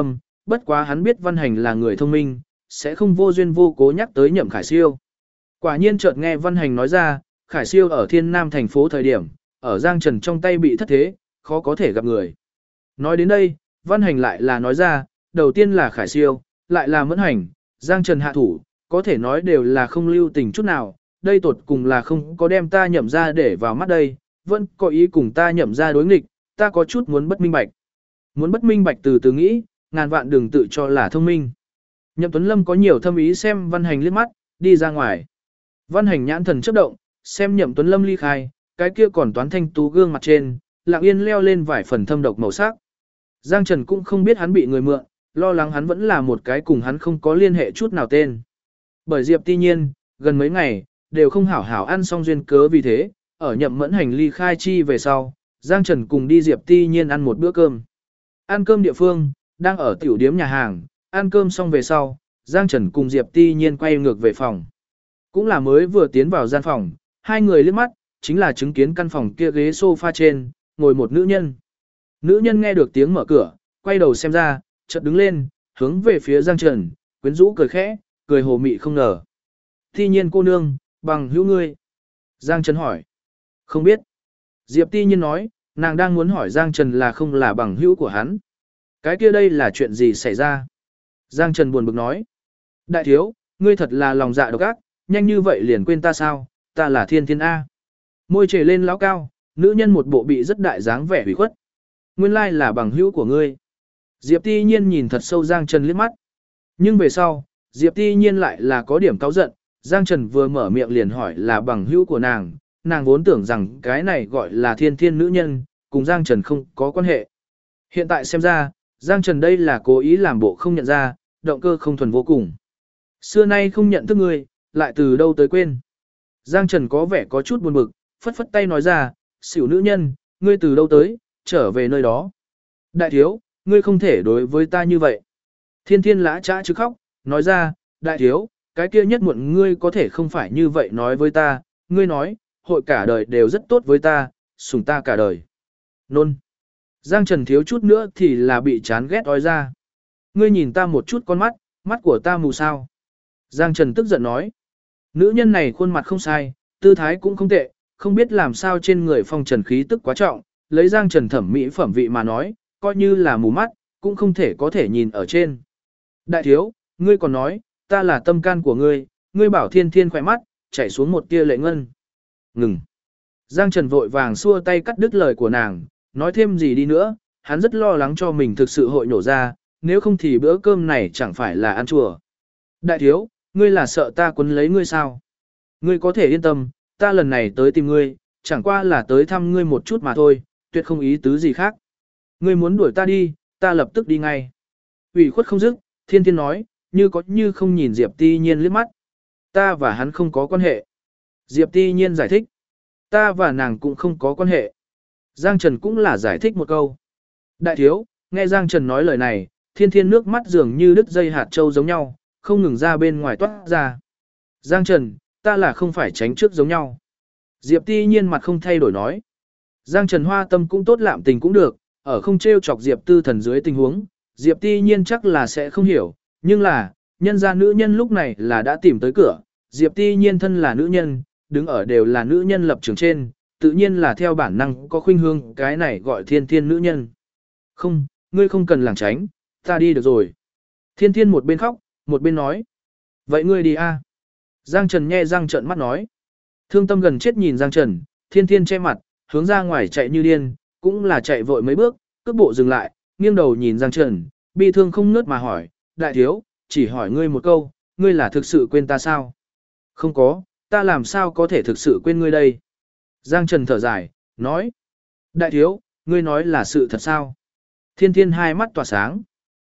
bất quá hắn biết Văn Hành là người thông minh, sẽ không vô duyên vô cố nhắc tới Nhậm Khải Siêu. Quả nhiên chợt nghe Văn Hành nói ra, Khải Siêu ở Thiên Nam thành phố thời điểm, ở Giang Trần trong tay bị thất thế, khó có thể gặp người. Nói đến đây, Văn Hành lại là nói ra, đầu tiên là Khải Siêu, lại là Mẫn Hành, Giang Trần hạ thủ, có thể nói đều là không lưu tình chút nào, đây tột cùng là không có đem ta Nhậm ra để vào mắt đây, vẫn có ý cùng ta Nhậm ra đối nghịch, ta có chút muốn bất minh bạch. Muốn bất minh bạch từ từ nghĩ, ngàn vạn đừng tự cho là thông minh. Nhậm Tuấn Lâm có nhiều thâm ý xem Văn Hành liếc mắt, đi ra ngoài. Văn Hành nhãn thần chớp động, xem Nhậm Tuấn Lâm ly khai, cái kia còn toán thanh tú gương mặt trên, lặng yên leo lên vài phần thâm độc màu sắc. Giang Trần cũng không biết hắn bị người mượn, lo lắng hắn vẫn là một cái cùng hắn không có liên hệ chút nào tên. Bởi Diệp Ti Nhiên, gần mấy ngày, đều không hảo hảo ăn xong duyên cớ vì thế, ở Nhậm Mẫn Hành ly khai chi về sau, Giang Trần cùng đi Diệp Ti Nhiên ăn một bữa cơm. Ăn cơm địa phương, đang ở tiểu điếm nhà hàng, ăn cơm xong về sau, Giang Trần cùng Diệp Ti Nhiên quay ngược về phòng. Cũng là mới vừa tiến vào gian phòng, hai người liếc mắt, chính là chứng kiến căn phòng kia ghế sofa trên, ngồi một nữ nhân. Nữ nhân nghe được tiếng mở cửa, quay đầu xem ra, chợt đứng lên, hướng về phía Giang Trần, quyến rũ cười khẽ, cười hồ mị không ngờ. Ti Nhiên cô nương, bằng hữu ngươi. Giang Trần hỏi. Không biết. Diệp Ti Nhiên nói, nàng đang muốn hỏi Giang Trần là không là bằng hữu của hắn. Cái kia đây là chuyện gì xảy ra? Giang Trần buồn bực nói. Đại thiếu, ngươi thật là lòng dạ độc ác, nhanh như vậy liền quên ta sao, ta là Thiên Thiên A. Môi trề lên lão cao, nữ nhân một bộ bị rất đại dáng vẻ hủy khuất. Nguyên lai là bằng hữu của ngươi. Diệp Ti Nhiên nhìn thật sâu Giang Trần liếc mắt. Nhưng về sau, Diệp Ti Nhiên lại là có điểm cáu giận, Giang Trần vừa mở miệng liền hỏi là bằng hữu của nàng vốn tưởng rằng cái này gọi là Thiên Thiên nữ nhân, cùng Giang Trần không có quan hệ. Hiện tại xem ra, Giang Trần đây là cố ý làm bộ không nhận ra, động cơ không thuần vô cùng. Xưa nay không nhận thức ngươi, lại từ đâu tới quên. Giang Trần có vẻ có chút buồn bực, phất phất tay nói ra, xỉu nữ nhân, ngươi từ đâu tới, trở về nơi đó. Đại thiếu, ngươi không thể đối với ta như vậy. Thiên Thiên lã trã chứ khóc, nói ra, đại thiếu, cái kia nhất muộn ngươi có thể không phải như vậy nói với ta, ngươi nói, hội cả đời đều rất tốt với ta, sủng ta cả đời. Nôn. Giang Trần thiếu chút nữa thì là bị chán ghét ói ra. Ngươi nhìn ta một chút con mắt, mắt của ta mù sao. Giang Trần tức giận nói. Nữ nhân này khuôn mặt không sai, tư thái cũng không tệ, không biết làm sao trên người phong trần khí tức quá trọng, lấy Giang Trần thẩm mỹ phẩm vị mà nói, coi như là mù mắt, cũng không thể có thể nhìn ở trên. Đại thiếu, ngươi còn nói, ta là tâm can của ngươi, ngươi bảo Thiên Thiên khỏe mắt, chảy xuống một tia lệ ngân. Ngừng. Giang Trần vội vàng xua tay cắt đứt lời của nàng, nói thêm gì đi nữa, hắn rất lo lắng cho mình thực sự hội nổ ra, nếu không thì bữa cơm này chẳng phải là ăn chùa. Đại thiếu, ngươi là sợ ta quấn lấy ngươi sao? Ngươi có thể yên tâm, ta lần này tới tìm ngươi, chẳng qua là tới thăm ngươi một chút mà thôi, tuyệt không ý tứ gì khác. Ngươi muốn đuổi ta đi, ta lập tức đi ngay. Ủy khuất không dứt, Thiên Thiên nói, như có như không nhìn Diệp Ti Nhiên liếc mắt. Ta và hắn không có quan hệ. Diệp Ti Nhiên giải thích. Ta và nàng cũng không có quan hệ. Giang Trần cũng là giải thích một câu. Đại thiếu, nghe Giang Trần nói lời này, Thiên Thiên nước mắt dường như đứt dây hạt châu giống nhau, không ngừng ra bên ngoài toát ra. Giang Trần, ta là không phải tránh trước giống nhau. Diệp Ti Nhiên mặt không thay đổi nói. Giang Trần hoa tâm cũng tốt lạm tình cũng được, ở không trêu chọc Diệp Tư Thần dưới tình huống, Diệp Ti Nhiên chắc là sẽ không hiểu, nhưng là, nhân gia nữ nhân lúc này là đã tìm tới cửa, Diệp Ti Nhiên thân là nữ nhân, đứng ở đều là nữ nhân lập trường trên, tự nhiên là theo bản năng có khuynh hướng cái này gọi Thiên Thiên nữ nhân. Không, ngươi không cần lảng tránh, ta đi được rồi. Thiên Thiên một bên khóc, một bên nói. Vậy ngươi đi a. Giang Trần nhe răng trợn mắt nói. Thương tâm gần chết nhìn Giang Trần, Thiên Thiên che mặt, hướng ra ngoài chạy như điên, cũng là chạy vội mấy bước, cước bộ dừng lại, nghiêng đầu nhìn Giang Trần, bi thương không ngớt mà hỏi, đại thiếu, chỉ hỏi ngươi một câu, ngươi là thực sự quên ta sao? Không có, ta làm sao có thể thực sự quên ngươi đây? Giang Trần thở dài, nói, đại thiếu, ngươi nói là sự thật sao? Thiên Thiên hai mắt tỏa sáng.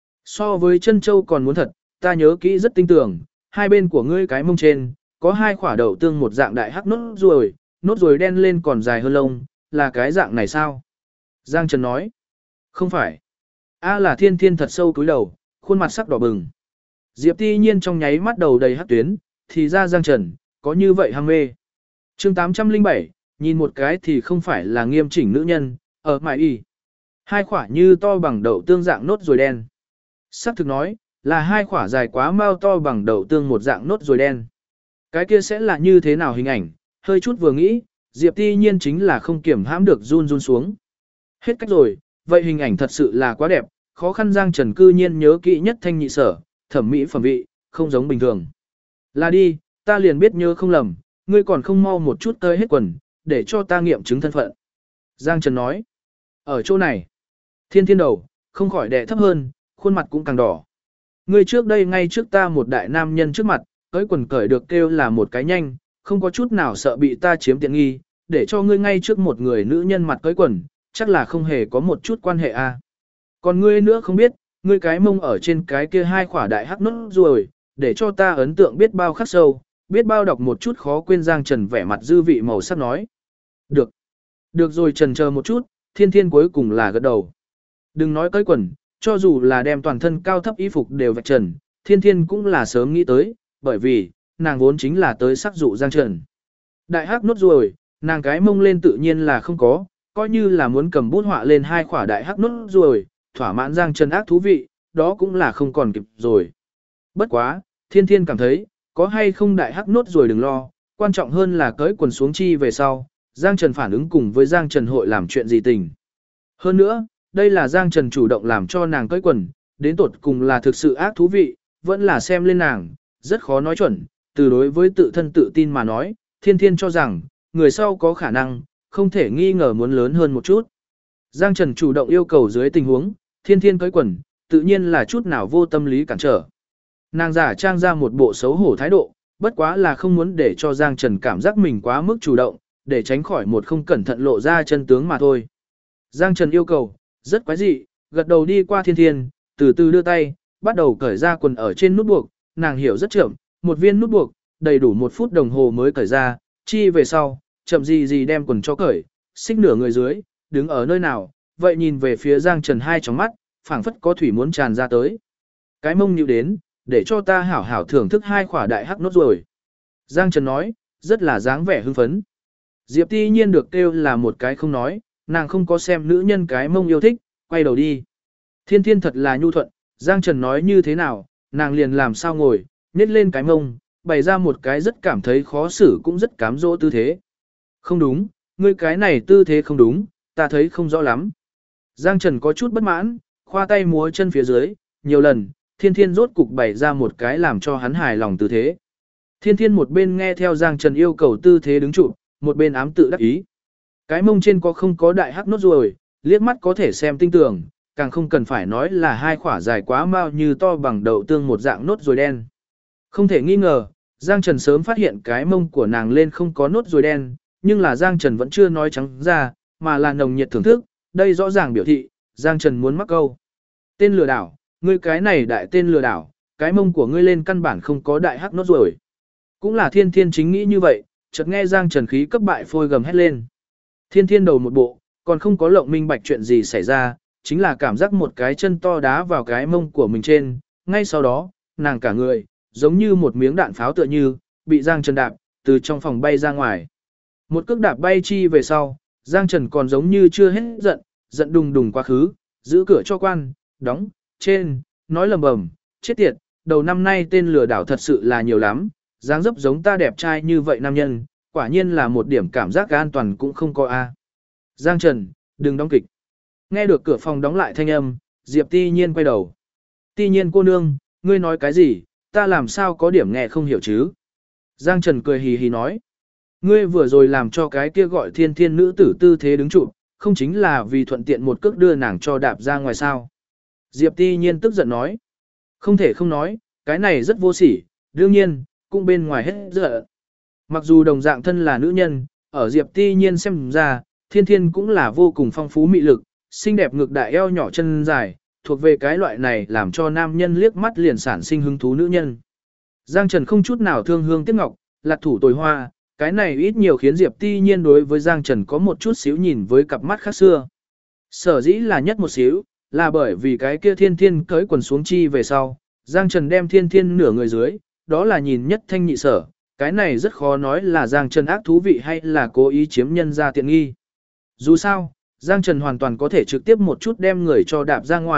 So với chân châu còn muốn thật, ta nhớ kỹ rất tinh tường, hai bên của ngươi cái mông trên, có hai quả đậu tương một dạng đại hắc nốt ruồi đen lên còn dài hơn lông, là cái dạng này sao? Giang Trần nói, không phải. A là Thiên Thiên thật sâu cúi đầu, khuôn mặt sắc đỏ bừng. Diệp Ti Nhiên trong nháy mắt đầu đầy hắc tuyến, thì ra Giang Trần, có như vậy ham mê. Chương 807, nhìn một cái thì không phải là nghiêm chỉnh nữ nhân, ở mại y. Hai quả như to bằng đậu tương dạng nốt ruồi đen. Sắc thực nói, là hai quả dài quá mau to bằng đậu tương một dạng nốt rồi đen. Cái kia sẽ là như thế nào hình ảnh, hơi chút vừa nghĩ, Diệp Ti Nhiên chính là không kiểm hãm được run run xuống. Hết cách rồi, vậy hình ảnh thật sự là quá đẹp, khó khăn Giang Trần cư nhiên nhớ kỹ nhất thanh nhị sở, thẩm mỹ phẩm vị, không giống bình thường. Là đi, ta liền biết nhớ không lầm, ngươi còn không mau một chút tơi hết quần, để cho ta nghiệm chứng thân phận. Giang Trần nói, ở chỗ này, thiên thiên đầu, không khỏi đẻ thấp hơn, khuôn mặt cũng càng đỏ. Ngươi trước đây ngay trước ta một đại nam nhân trước mặt, cởi quần cởi được kêu là một cái nhanh, không có chút nào sợ bị ta chiếm tiện nghi, để cho ngươi ngay trước một người nữ nhân mặt cởi quần, chắc là không hề có một chút quan hệ à. Còn ngươi nữa không biết, ngươi cái mông ở trên cái kia hai khỏa đại hắc nốt rồi, để cho ta ấn tượng biết bao khắc sâu, biết bao đọc một chút khó quên. Giang Trần vẻ mặt dư vị màu sắc nói. Được. Được rồi, trần chờ một chút, thiên thiên cuối cùng là gật đầu. Đừng nói cởi quần, cho dù là đem toàn thân cao thấp y phục đều vạch trần, thiên thiên cũng là sớm nghĩ tới, bởi vì, nàng vốn chính là tới sắc dụ Giang Trần. Đại hắc nốt rồi, nàng cái mông lên tự nhiên là không có, coi như là muốn cầm bút họa lên hai khỏa đại hắc nốt rồi, thỏa mãn Giang Trần ác thú vị, đó cũng là không còn kịp rồi. Bất quá, thiên thiên cảm thấy, có hay không đại hắc nốt rồi đừng lo, quan trọng hơn là cởi quần xuống chi về sau, Giang Trần phản ứng cùng với Giang Trần hội làm chuyện gì tình. Hơn nữa, đây là Giang Trần chủ động làm cho nàng cởi quần, đến tột cùng là thực sự ác thú vị, vẫn là xem lên nàng, rất khó nói chuẩn, từ đối với tự thân tự tin mà nói, thiên thiên cho rằng, người sau có khả năng, không thể nghi ngờ muốn lớn hơn một chút. Giang Trần chủ động yêu cầu dưới tình huống, thiên thiên cởi quần, tự nhiên là chút nào vô tâm lý cản trở. Nàng giả trang ra một bộ xấu hổ thái độ, bất quá là không muốn để cho Giang Trần cảm giác mình quá mức chủ động, để tránh khỏi một không cẩn thận lộ ra chân tướng mà thôi. Giang Trần yêu cầu, rất quái dị, gật đầu đi qua thiên thiên, từ từ đưa tay, bắt đầu cởi ra quần ở trên nút buộc, nàng hiểu rất chậm, một viên nút buộc, đầy đủ 1 phút đồng hồ mới cởi ra, chi về sau, chậm gì đem quần cho cởi, xích nửa người dưới, đứng ở nơi nào, vậy nhìn về phía Giang Trần hai tròng mắt, phảng phất có thủy muốn tràn ra tới. Cái mông nhịu đến, để cho ta hảo hảo thưởng thức hai khỏa đại hắc nốt rồi. Giang Trần nói, rất là dáng vẻ hưng phấn. Diệp Ti Nhiên được kêu là một cái không nói, nàng không có xem nữ nhân cái mông yêu thích, quay đầu đi. Thiên thiên thật là nhu thuận, Giang Trần nói như thế nào, nàng liền làm sao ngồi, nhét lên cái mông, bày ra một cái rất cảm thấy khó xử cũng rất cám dỗ tư thế. Không đúng, ngươi cái này tư thế không đúng, ta thấy không rõ lắm. Giang Trần có chút bất mãn, khoa tay múa chân phía dưới, nhiều lần, thiên thiên rốt cục bày ra một cái làm cho hắn hài lòng tư thế. Thiên thiên một bên nghe theo Giang Trần yêu cầu tư thế đứng trụ, một bên ám tự đắc ý. Cái mông trên có không có đại hắc nốt rồi, liếc mắt có thể xem tinh tường, càng không cần phải nói là hai khỏa dài quá mau như to bằng đậu tương một dạng nốt rồi đen. Không thể nghi ngờ, Giang Trần sớm phát hiện cái mông của nàng lên không có nốt rồi đen, nhưng là Giang Trần vẫn chưa nói trắng ra, mà là nồng nhiệt thưởng thức, đây rõ ràng biểu thị, Giang Trần muốn mắc câu. Tên lừa đảo, ngươi cái này đại tên lừa đảo, cái mông của ngươi lên căn bản không có đại hắc nốt rồi. Cũng là thiên thiên chính nghĩ như vậy, chợt nghe Giang Trần khí cấp bại phôi gầm hét lên. Thiên thiên đầu một bộ, còn không có lộng minh bạch chuyện gì xảy ra, chính là cảm giác một cái chân to đá vào cái mông của mình trên, ngay sau đó, nàng cả người, giống như một miếng đạn pháo tựa như, bị Giang Trần đạp, từ trong phòng bay ra ngoài. Một cước đạp bay chi về sau, Giang Trần còn giống như chưa hết giận, giận đùng đùng quá khứ, giữ cửa cho quan, đóng, trên, nói lầm bầm, chết tiệt, đầu năm nay tên lừa đảo thật sự là nhiều lắm, dáng dấp giống ta đẹp trai như vậy nam nhân, quả nhiên là một điểm cảm giác an toàn cũng không có a. Giang Trần, đừng đóng kịch. Nghe được cửa phòng đóng lại thanh âm, Diệp Ti Nhiên quay đầu. Ti Nhiên cô nương, ngươi nói cái gì, ta làm sao có điểm nghe không hiểu chứ? Giang Trần cười hì hì nói. Ngươi vừa rồi làm cho cái kia gọi thiên thiên nữ tử tư thế đứng trụ, không chính là vì thuận tiện một cước đưa nàng cho đạp ra ngoài sao? Diệp Ti Nhiên tức giận nói. Không thể không nói, cái này rất vô sỉ, đương nhiên, cũng bên ngoài hết giận. Mặc dù đồng dạng thân là nữ nhân, ở Diệp Ti Nhiên xem ra, thiên thiên cũng là vô cùng phong phú mị lực, xinh đẹp ngực đại eo nhỏ chân dài, thuộc về cái loại này làm cho nam nhân liếc mắt liền sản sinh hứng thú nữ nhân. Giang Trần không chút nào thương hương tiếc ngọc, lạc thủ tồi hoa, cái này ít nhiều khiến Diệp Ti Nhiên đối với Giang Trần có một chút xíu nhìn với cặp mắt khác xưa. Sở dĩ là nhất một xíu, là bởi vì cái kia thiên thiên cởi quần xuống chi về sau, Giang Trần đem thiên thiên nửa người dưới, đó là nhìn nhất thanh nhị sở, cái này rất khó nói là Giang Trần ác thú vị hay là cố ý chiếm nhân ra tiện nghi. Dù sao, Giang Trần hoàn toàn có thể trực tiếp một chút đem người cho đạp ra ngoài,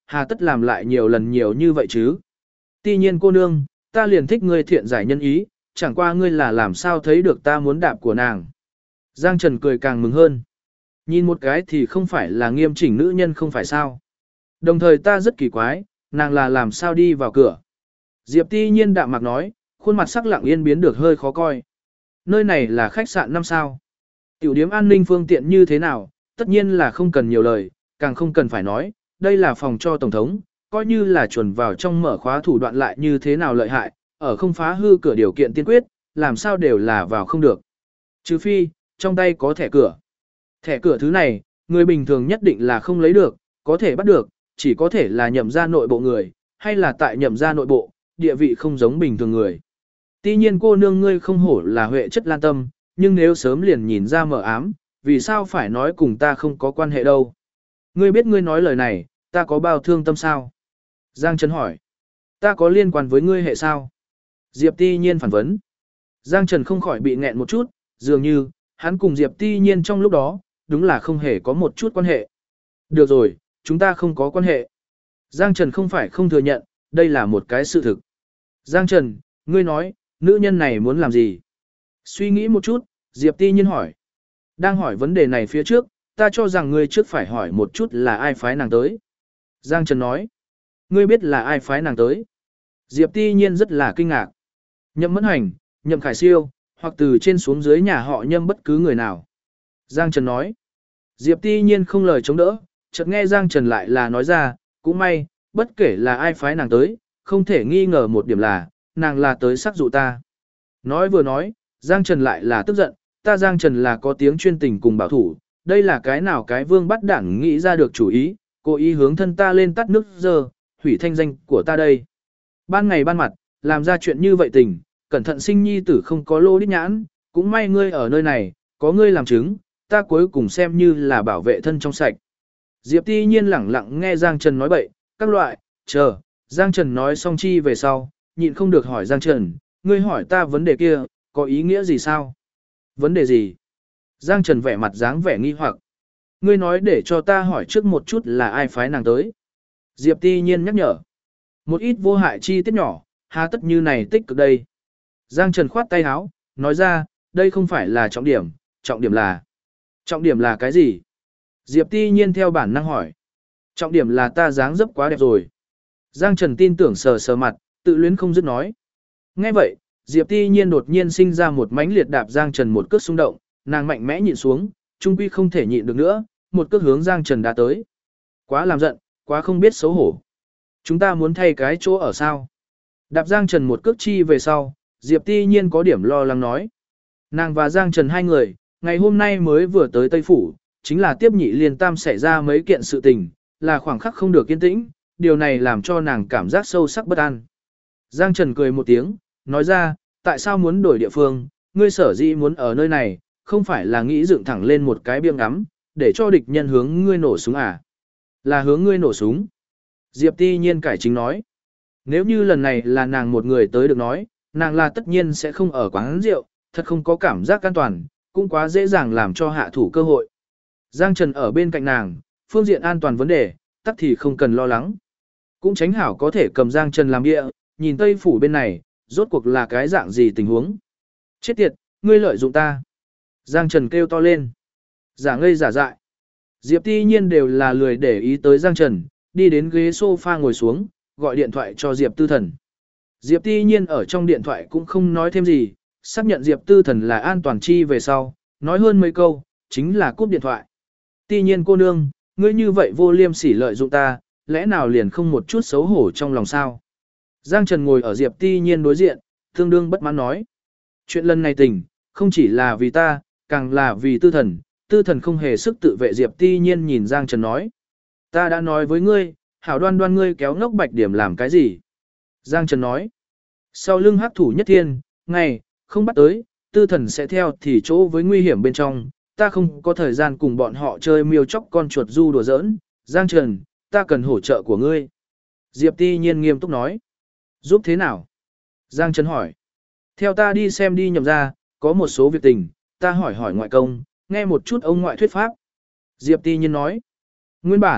hà tất làm lại nhiều lần nhiều như vậy chứ. Tuy nhiên cô nương, ta liền thích ngươi thiện giải nhân ý, chẳng qua ngươi là làm sao thấy được ta muốn đạp của nàng. Giang Trần cười càng mừng hơn. Nhìn một cái thì không phải là nghiêm chỉnh nữ nhân không phải sao. Đồng thời ta rất kỳ quái, nàng là làm sao đi vào cửa. Diệp Ti Nhiên đạm mạc nói, khuôn mặt sắc lặng yên biến được hơi khó coi. Nơi này là khách sạn 5 sao. Tiểu điếm an ninh phương tiện như thế nào, tất nhiên là không cần nhiều lời, càng không cần phải nói, đây là phòng cho Tổng thống, coi như là chuẩn vào trong mở khóa thủ đoạn lại như thế nào lợi hại, ở không phá hư cửa điều kiện tiên quyết, làm sao đều là vào không được. Trừ phi, trong tay có thẻ cửa. Thẻ cửa thứ này, người bình thường nhất định là không lấy được, có thể bắt được, chỉ có thể là nhậm ra nội bộ người, hay là tại nhậm ra nội bộ, địa vị không giống bình thường người. Tuy nhiên cô nương ngươi không hổ là huệ chất lan tâm, nhưng nếu sớm liền nhìn ra mờ ám, vì sao phải nói cùng ta không có quan hệ đâu. Ngươi biết ngươi nói lời này, ta có bao thương tâm sao? Giang Trần hỏi. Ta có liên quan với ngươi hệ sao? Diệp Ti Nhiên phản vấn. Giang Trần không khỏi bị nghẹn một chút, dường như, hắn cùng Diệp Ti Nhiên trong lúc đó, đúng là không hề có một chút quan hệ. Được rồi, chúng ta không có quan hệ. Giang Trần không phải không thừa nhận, đây là một cái sự thực. Giang Trần, ngươi nói, nữ nhân này muốn làm gì? Suy nghĩ một chút, Diệp Ti Nhiên hỏi. Đang hỏi vấn đề này phía trước, ta cho rằng ngươi trước phải hỏi một chút là ai phái nàng tới. Giang Trần nói. Ngươi biết là ai phái nàng tới. Diệp Ti Nhiên rất là kinh ngạc. Nhậm Mẫn Hành, Nhậm Khải Siêu, hoặc từ trên xuống dưới nhà họ Nhâm bất cứ người nào. Giang Trần nói. Diệp Ti Nhiên không lời chống đỡ, chợt nghe Giang Trần lại là nói ra, cũng may, bất kể là ai phái nàng tới, không thể nghi ngờ một điểm là, nàng là tới sắc dụ ta. Nói vừa nói, Giang Trần lại là tức giận, ta Giang Trần là có tiếng chuyên tình cùng bảo thủ, đây là cái nào cái vương bắt đảng nghĩ ra được chủ ý, cố ý hướng thân ta lên tắt nước giờ, hủy thanh danh của ta đây. Ban ngày ban mặt, làm ra chuyện như vậy tình, cẩn thận sinh nhi tử không có lô đích nhãn, cũng may ngươi ở nơi này, có ngươi làm chứng, ta cuối cùng xem như là bảo vệ thân trong sạch. Diệp Ti Nhiên lẳng lặng nghe Giang Trần nói bậy, các loại, chờ, Giang Trần nói xong chi về sau, nhịn không được hỏi Giang Trần, ngươi hỏi ta vấn đề kia, có ý nghĩa gì sao? Vấn đề gì? Giang Trần vẻ mặt dáng vẻ nghi hoặc. Ngươi nói để cho ta hỏi trước một chút là ai phái nàng tới. Diệp Ti Nhiên nhắc nhở. Một ít vô hại chi tiết nhỏ, hà tất như này tích cực đây. Giang Trần khoát tay áo, nói ra, đây không phải là trọng điểm là... Trọng điểm là cái gì? Diệp Ti Nhiên theo bản năng hỏi. Trọng điểm là ta dáng dấp quá đẹp rồi. Giang Trần tin tưởng sờ sờ mặt, tự luyến không dứt nói. Nghe vậy, Diệp Ti Nhiên đột nhiên sinh ra một mãnh liệt đạp Giang Trần một cước xung động, nàng mạnh mẽ nhịn xuống, trung quy không thể nhịn được nữa, một cước hướng Giang Trần đã tới. Quá làm giận, quá không biết xấu hổ. Chúng ta muốn thay cái chỗ ở sao? Đạp Giang Trần một cước chi về sau, Diệp Ti Nhiên có điểm lo lắng nói. Nàng và Giang Trần hai người, ngày hôm nay mới vừa tới Tây Phủ, chính là tiếp nhị liên tam xảy ra mấy kiện sự tình, là khoảng khắc không được kiên tĩnh, điều này làm cho nàng cảm giác sâu sắc bất an. Giang Trần cười một tiếng, nói ra, tại sao muốn đổi địa phương, ngươi sở dĩ muốn ở nơi này, không phải là nghĩ dựng thẳng lên một cái biếng ngắm, để cho địch nhân hướng ngươi nổ súng à? Là hướng ngươi nổ súng. Diệp Ti Nhiên cải chính nói. Nếu như lần này là nàng một người tới được nói, nàng là tất nhiên sẽ không ở quán rượu, thật không có cảm giác an toàn, cũng quá dễ dàng làm cho hạ thủ cơ hội. Giang Trần ở bên cạnh nàng, phương diện an toàn vấn đề, tắc thì không cần lo lắng. Cũng tránh hảo có thể cầm Giang Trần làm địa, nhìn Tây Phủ bên này, rốt cuộc là cái dạng gì tình huống. Chết tiệt, ngươi lợi dụng ta. Giang Trần kêu to lên. Giả ngây giả dại. Diệp Ti Nhiên đều là lười để ý tới Giang Trần, đi đến ghế sofa ngồi xuống, gọi điện thoại cho Diệp Tư Thần. Diệp Ti Nhiên ở trong điện thoại cũng không nói thêm gì, xác nhận Diệp Tư Thần là an toàn chi về sau, nói hơn mấy câu, chính là cúp điện thoại. Ti Nhiên cô nương, ngươi như vậy vô liêm sỉ lợi dụng ta, lẽ nào liền không một chút xấu hổ trong lòng sao? Giang Trần ngồi ở Diệp Ti Nhiên đối diện, tương đương bất mãn nói. Chuyện lần này tình, không chỉ là vì ta, càng là vì Tư Thần không hề sức tự vệ. Diệp Ti Nhiên nhìn Giang Trần nói. Ta đã nói với ngươi, hảo đoan đoan ngươi kéo ngốc Bạch Điểm làm cái gì? Giang Trần nói. Sau lưng hắc thủ nhất thiên, ngày, không bắt tới, Tư Thần sẽ theo thì chỗ với nguy hiểm bên trong, ta không có thời gian cùng bọn họ chơi miêu chóc con chuột du đùa giỡn. Giang Trần, ta cần hỗ trợ của ngươi. Diệp Ti Nhiên nghiêm túc nói. Giúp thế nào? Giang Trần hỏi. Theo ta đi xem đi nhầm ra, có một số việc tình, ta hỏi ngoại công, nghe một chút ông ngoại thuyết pháp. Diệp Ti Nhiên nói. Nguyên bản,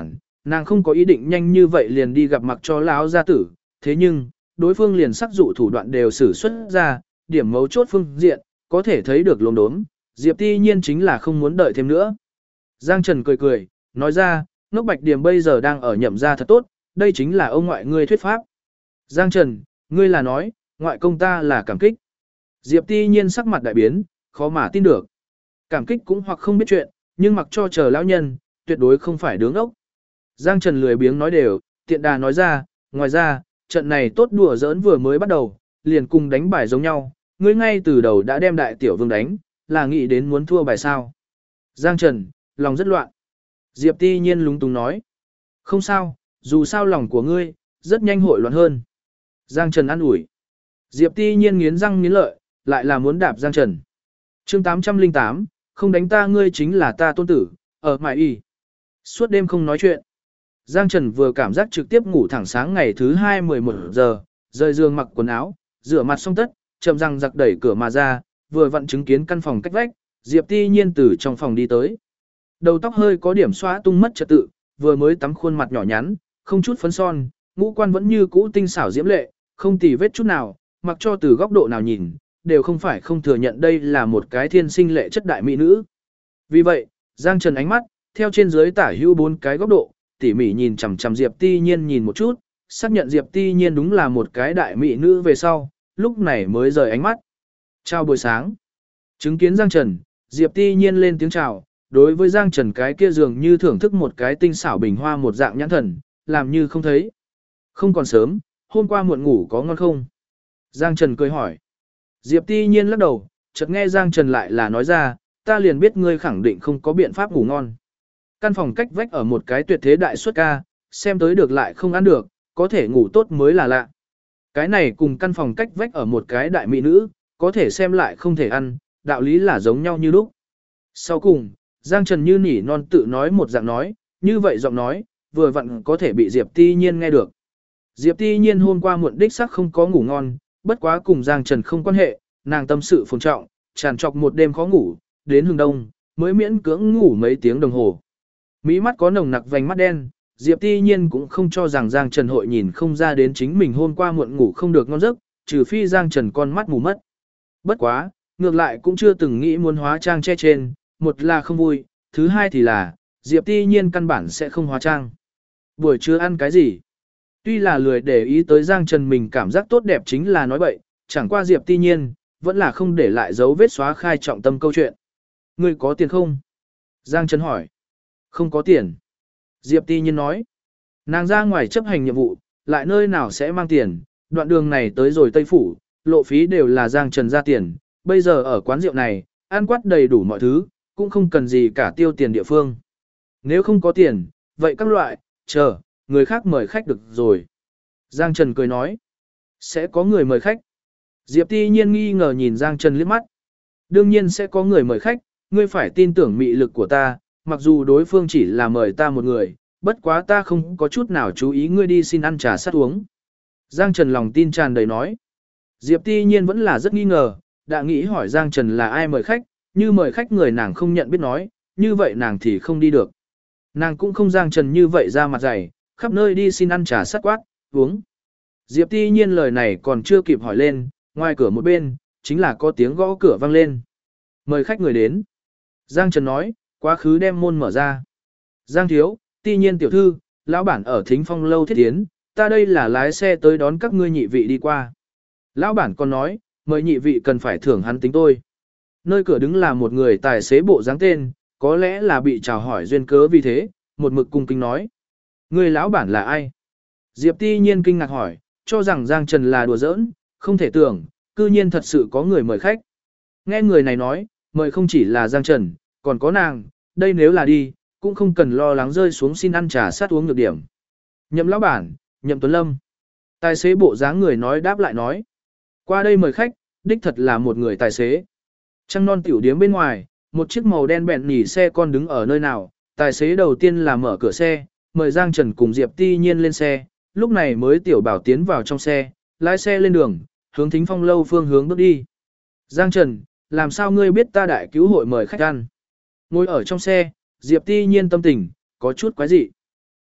Nàng không có ý định nhanh như vậy liền đi gặp mặc cho lão gia tử, thế nhưng, đối phương liền sắc dụ thủ đoạn đều sử xuất ra, điểm mấu chốt phương diện, có thể thấy được lồn đốm, Diệp Ti Nhiên chính là không muốn đợi thêm nữa. Giang Trần cười cười, nói ra, Ngốc Bạch Điềm bây giờ đang ở Nhậm gia thật tốt, đây chính là ông ngoại ngươi thuyết pháp. Giang Trần, ngươi là nói, ngoại công ta là cảm kích. Diệp Ti Nhiên sắc mặt đại biến, khó mà tin được. Cảm kích cũng hoặc không biết chuyện, nhưng mặc cho chờ lão nhân, tuyệt đối không phải đứng ốc. Giang Trần lười biếng nói đều, tiện đà nói ra, ngoài ra, trận này tốt đùa giỡn vừa mới bắt đầu, liền cùng đánh bài giống nhau, ngươi ngay từ đầu đã đem đại tiểu vương đánh, là nghĩ đến muốn thua bài sao. Giang Trần, lòng rất loạn. Diệp Ti Nhiên lúng túng nói, không sao, dù sao lòng của ngươi, rất nhanh hội loạn hơn. Giang Trần an ủi. Diệp Ti Nhiên nghiến răng nghiến lợi, lại là muốn đạp Giang Trần. Chương 808, không đánh ta ngươi chính là ta tôn tử, ở mại y. Suốt đêm không nói chuyện. Giang Trần vừa cảm giác trực tiếp ngủ thẳng sáng ngày thứ 2 11 giờ, rời giường mặc quần áo, rửa mặt xong tất, chậm răng giặc đẩy cửa mà ra, vừa vặn chứng kiến căn phòng cách vách, Diệp Ti Nhiên từ trong phòng đi tới. Đầu tóc hơi có điểm xóa tung mất trật tự, vừa mới tắm khuôn mặt nhỏ nhắn, không chút phấn son, ngũ quan vẫn như cũ tinh xảo diễm lệ, không tì vết chút nào, mặc cho từ góc độ nào nhìn, đều không phải không thừa nhận đây là một cái thiên sinh lệ chất đại mỹ nữ. Vì vậy, Giang Trần ánh mắt, theo trên dưới tả hữu 4 cái góc độ, tỉ mỉ nhìn chằm chằm Diệp Ti Nhiên nhìn một chút, xác nhận Diệp Ti Nhiên đúng là một cái đại mỹ nữ về sau, lúc này mới rời ánh mắt. Chào buổi sáng. Chứng kiến Giang Trần, Diệp Ti Nhiên lên tiếng chào, đối với Giang Trần cái kia dường như thưởng thức một cái tinh xảo bình hoa một dạng nhãn thần, làm như không thấy. Không còn sớm, hôm qua muộn ngủ có ngon không? Giang Trần cười hỏi. Diệp Ti Nhiên lắc đầu, chợt nghe Giang Trần lại là nói ra, ta liền biết ngươi khẳng định không có biện pháp ngủ ngon. Căn phòng cách vách ở một cái tuyệt thế đại suất ca, xem tới được lại không ăn được, có thể ngủ tốt mới là lạ. Cái này cùng căn phòng cách vách ở một cái đại mỹ nữ, có thể xem lại không thể ăn, đạo lý là giống nhau như lúc. Sau cùng, Giang Trần như nỉ non tự nói một dạng nói, như vậy giọng nói, vừa vặn có thể bị Diệp Ti Nhiên nghe được. Diệp Ti Nhiên hôm qua muộn đích sắc không có ngủ ngon, bất quá cùng Giang Trần không quan hệ, nàng tâm sự phồn trọng, tràn trọc một đêm khó ngủ, đến hừng đông, mới miễn cưỡng ngủ mấy tiếng đồng hồ. Mỹ mắt có nồng nặc vành mắt đen, Diệp Ti Nhiên cũng không cho rằng Giang Trần hội nhìn không ra đến chính mình hôm qua muộn ngủ không được ngon giấc, trừ phi Giang Trần con mắt mù mất. Bất quá, ngược lại cũng chưa từng nghĩ muốn hóa trang che trên, một là không vui, thứ hai thì là, Diệp Ti Nhiên căn bản sẽ không hóa trang. Buổi trưa ăn cái gì? Tuy là lười để ý tới Giang Trần mình cảm giác tốt đẹp chính là nói bậy, chẳng qua Diệp Ti Nhiên, vẫn là không để lại dấu vết xóa khai trọng tâm câu chuyện. Ngươi có tiền không? Giang Trần hỏi. Không có tiền. Diệp Ti Nhiên nói. Nàng ra ngoài chấp hành nhiệm vụ, lại nơi nào sẽ mang tiền, đoạn đường này tới rồi Tây Phủ, lộ phí đều là Giang Trần ra tiền, bây giờ ở quán rượu này, ăn quát đầy đủ mọi thứ, cũng không cần gì cả tiêu tiền địa phương. Nếu không có tiền, vậy các loại, chờ, người khác mời khách được rồi. Giang Trần cười nói. Sẽ có người mời khách. Diệp Ti Nhiên nghi ngờ nhìn Giang Trần liếc mắt. Đương nhiên sẽ có người mời khách, ngươi phải tin tưởng mị lực của ta, mặc dù đối phương chỉ là mời ta một người, bất quá ta không có chút nào chú ý ngươi đi xin ăn trà sát uống. Giang Trần lòng tin tràn đầy nói. Diệp Ti Nhiên vẫn là rất nghi ngờ, đã nghĩ hỏi Giang Trần là ai mời khách, như mời khách người nàng không nhận biết nói, như vậy nàng thì không đi được. Nàng cũng không Giang Trần như vậy ra mặt dày, khắp nơi đi xin ăn trà sát quát, uống. Diệp Ti Nhiên lời này còn chưa kịp hỏi lên, ngoài cửa một bên, chính là có tiếng gõ cửa vang lên. Mời khách người đến. Giang Trần nói, quá khứ đem môn mở ra. Giang thiếu, Ti Nhiên tiểu thư, lão bản ở Thính Phong lâu thiết tiến, ta đây là lái xe tới đón các ngươi nhị vị đi qua. Lão bản còn nói, mời nhị vị cần phải thưởng hắn tính tôi. Nơi cửa đứng là một người tài xế bộ dáng tên, có lẽ là bị chào hỏi duyên cớ vì thế, một mực cung kính nói. Người lão bản là ai? Diệp Ti Nhiên kinh ngạc hỏi, cho rằng Giang Trần là đùa giỡn, không thể tưởng, cư nhiên thật sự có người mời khách. Nghe người này nói, mời không chỉ là Giang Trần, còn có nàng, đây nếu là đi, cũng không cần lo lắng rơi xuống xin ăn trà sát uống nhược điểm. Nhậm lão bản, Nhậm Tuấn Lâm. Tài xế bộ dáng người nói đáp lại nói. Qua đây mời khách, đích thật là một người tài xế. Trăng non tiểu điếm bên ngoài, một chiếc màu đen bẹn nỉ xe con đứng ở nơi nào, tài xế đầu tiên là mở cửa xe, mời Giang Trần cùng Diệp Ti Nhiên lên xe, lúc này mới tiểu bảo tiến vào trong xe, lái xe lên đường, hướng Thính Phong lâu phương hướng bước đi. Giang Trần, làm sao ngươi biết ta đại cứu hội mời khách ăn? Ngồi ở trong xe, Diệp Ti Nhiên tâm tình, có chút quái dị.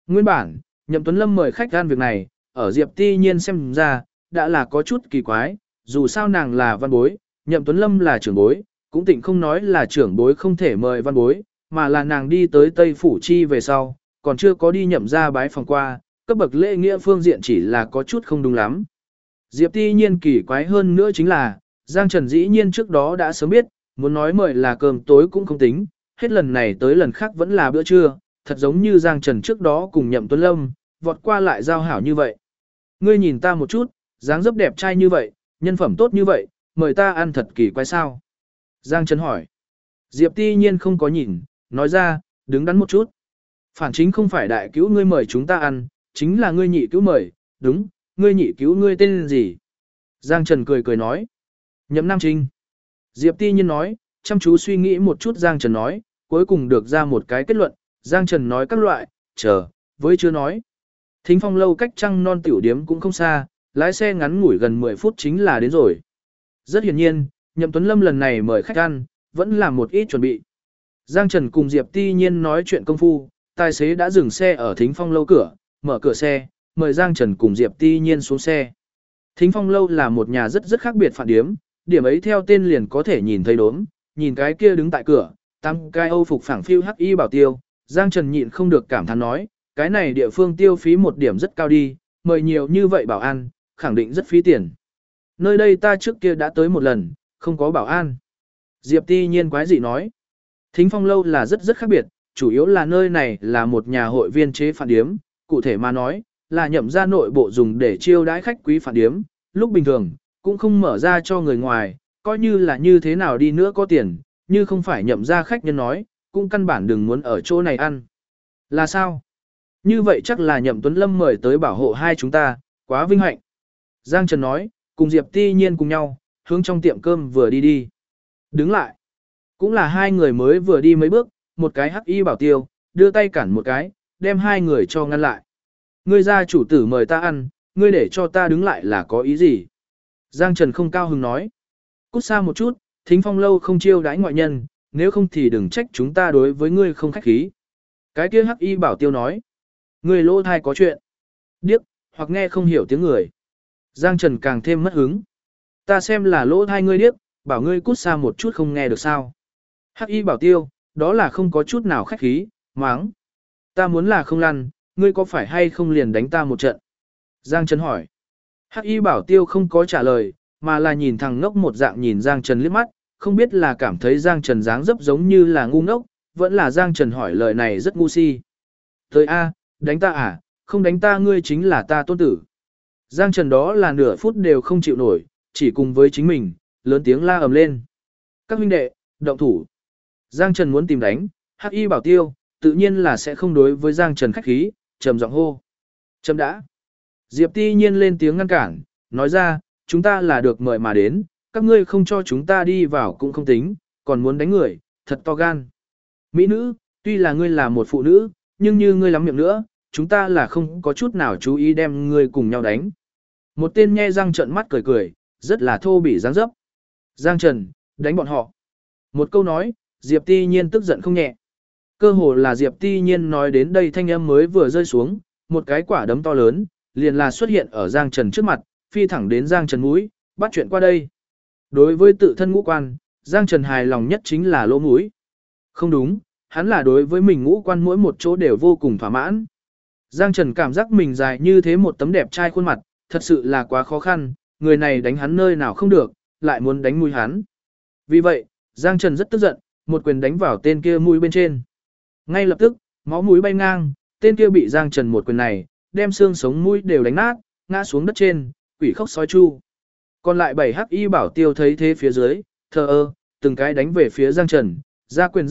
Nguyên bản, Nhậm Tuấn Lâm mời khách ăn việc này, ở Diệp Ti Nhiên xem ra, đã là có chút kỳ quái, dù sao nàng là văn bối, Nhậm Tuấn Lâm là trưởng bối, cũng tịnh không nói là trưởng bối không thể mời văn bối, mà là nàng đi tới Tây Phủ Chi về sau, còn chưa có đi nhậm ra bái phòng qua, cấp bậc lễ nghĩa phương diện chỉ là có chút không đúng lắm. Diệp Ti Nhiên kỳ quái hơn nữa chính là, Giang Trần dĩ nhiên trước đó đã sớm biết, muốn nói mời là cơm tối cũng không tính, hết lần này tới lần khác vẫn là bữa trưa, thật giống như Giang Trần trước đó cùng Nhậm Tuấn Lâm, vọt qua lại giao hảo như vậy. Ngươi nhìn ta một chút, dáng dấp đẹp trai như vậy, nhân phẩm tốt như vậy, mời ta ăn thật kỳ quái sao? Giang Trần hỏi. Diệp Ti Nhiên không có nhìn, nói ra, đứng đắn một chút. Phản chính không phải đại cứu ngươi mời chúng ta ăn, chính là ngươi nhị cứu mời, đúng, ngươi nhị cứu ngươi tên gì? Giang Trần cười cười nói. Nhậm Nam Trinh. Diệp Ti Nhiên nói, chăm chú suy nghĩ một chút Giang Trần nói, cuối cùng được ra một cái kết luận, Giang Trần nói các loại, chờ, với chưa nói. Thính Phong lâu cách Trăng Non tiểu điếm cũng không xa, lái xe ngắn ngủi gần 10 phút chính là đến rồi. Rất hiển nhiên, Nhậm Tuấn Lâm lần này mời khách ăn, vẫn làm một ít chuẩn bị. Giang Trần cùng Diệp Ti Nhiên nói chuyện công phu, tài xế đã dừng xe ở Thính Phong lâu cửa, mở cửa xe, mời Giang Trần cùng Diệp Ti Nhiên xuống xe. Thính Phong lâu là một nhà rất khác biệt phản điếm, điểm ấy theo tên liền có thể nhìn thấy đốm, nhìn cái kia đứng tại cửa, tăng cai Âu phục phẳng phiu hắc y bảo tiêu, Giang Trần nhịn không được cảm thán nói, cái này địa phương tiêu phí một điểm rất cao đi, mời nhiều như vậy bảo an, khẳng định rất phí tiền. Nơi đây ta trước kia đã tới một lần, không có bảo an. Diệp Ti Nhiên quái dị nói, Thính Phong lâu là rất khác biệt, chủ yếu là nơi này là một nhà hội viên chế phản điếm, cụ thể mà nói, là nhậm ra nội bộ dùng để chiêu đãi khách quý phản điếm, lúc bình thường, cũng không mở ra cho người ngoài, coi như là như thế nào đi nữa có tiền, như không phải nhậm ra khách nhân nói, cũng căn bản đừng muốn ở chỗ này ăn. Là sao? Như vậy chắc là Nhậm Tuấn Lâm mời tới bảo hộ hai chúng ta, quá vinh hạnh. Giang Trần nói, cùng Diệp Ti Nhiên cùng nhau, hướng trong tiệm cơm vừa đi. Đứng lại. Cũng là hai người mới vừa đi mấy bước, một cái hắc y bảo tiêu, đưa tay cản một cái, đem hai người cho ngăn lại. Ngươi gia chủ tử mời ta ăn, ngươi để cho ta đứng lại là có ý gì? Giang Trần không cao hứng nói. Cút xa một chút, Thính Phong lâu không chiêu đãi ngoại nhân, nếu không thì đừng trách chúng ta đối với ngươi không khách khí. Cái kia hắc y bảo tiêu nói. Ngươi lỗ thai có chuyện. Điếc, hoặc nghe không hiểu tiếng người. Giang Trần càng thêm mất hứng. Ta xem là lỗ thai ngươi điếc, bảo ngươi cút xa một chút không nghe được sao. Hắc y bảo tiêu, đó là không có chút nào khách khí, máng. Ta muốn là không lăn, ngươi có phải hay không liền đánh ta một trận? Giang Trần hỏi. Hắc y bảo tiêu không có trả lời, mà là nhìn thằng ngốc một dạng nhìn Giang Trần liếc mắt, không biết là cảm thấy Giang Trần dáng dấp giống như là ngu ngốc, vẫn là Giang Trần hỏi lời này rất ngu si. Thời A, đánh ta à, không đánh ta ngươi chính là ta tôn tử. Giang Trần đó là nửa phút đều không chịu nổi, chỉ cùng với chính mình, lớn tiếng la ầm lên. Các huynh đệ, động thủ. Giang Trần muốn tìm đánh, Hắc y bảo tiêu, tự nhiên là sẽ không đối với Giang Trần khách khí, trầm giọng hô. Chấm đã. Diệp Ti Nhiên lên tiếng ngăn cản, nói ra, chúng ta là được mời mà đến, các ngươi không cho chúng ta đi vào cũng không tính, còn muốn đánh người, thật to gan. Mỹ nữ, tuy là ngươi là một phụ nữ, nhưng như ngươi lắm miệng nữa, chúng ta là không có chút nào chú ý đem ngươi cùng nhau đánh. Một tên nhe răng trợn mắt cười cười, rất là thô bỉ dáng dấp. Giang Trần, đánh bọn họ. Một câu nói, Diệp Ti Nhiên tức giận không nhẹ. Cơ hồ là Diệp Ti Nhiên nói đến đây thanh âm mới vừa rơi xuống, một cái quả đấm to lớn, liền là xuất hiện ở Giang Trần trước mặt, phi thẳng đến Giang Trần mũi, bắt chuyện qua đây. Đối với tự thân ngũ quan, Giang Trần hài lòng nhất chính là lỗ mũi. Không đúng, hắn là đối với mình ngũ quan mỗi một chỗ đều vô cùng thỏa mãn. Giang Trần cảm giác mình dài như thế một tấm đẹp trai khuôn mặt, thật sự là quá khó khăn, người này đánh hắn nơi nào không được, lại muốn đánh mũi hắn. Vì vậy, Giang Trần rất tức giận, một quyền đánh vào tên kia mũi bên trên. Ngay lập tức, máu mũi bay ngang, tên kia bị Giang Trần một quyền này, đem xương sống mũi đều đánh nát, ngã xuống đất trên, quỷ khóc sói chu. Còn lại 7 hắc y bảo tiêu thấy thế phía dưới, thờ ơ, từng cái đánh về phía Giang Trần, ra quyền,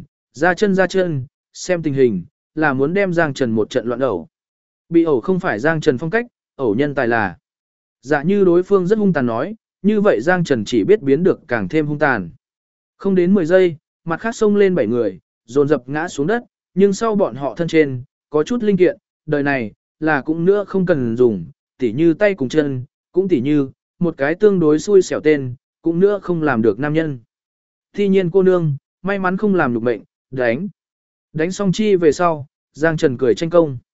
ra chân, xem tình hình, là muốn đem Giang Trần một trận loạn ẩu. Bị ẩu không phải Giang Trần phong cách, ẩu nhân tài là. Dạ như đối phương rất hung tàn nói, như vậy Giang Trần chỉ biết biến được càng thêm hung tàn. Không đến 10 giây, mặt khác xông lên 7 người, dồn dập ngã xuống đất, nhưng sau bọn họ thân trên, có chút linh kiện, đời này, là cũng nữa không cần dùng, tỉ như tay cùng chân, cũng tỉ như, một cái tương đối xui xẻo tên, cũng nữa không làm được nam nhân. Thi nhiên cô nương, may mắn không làm được mệnh, đánh. Đánh xong chi về sau, Giang Trần cười tranh công.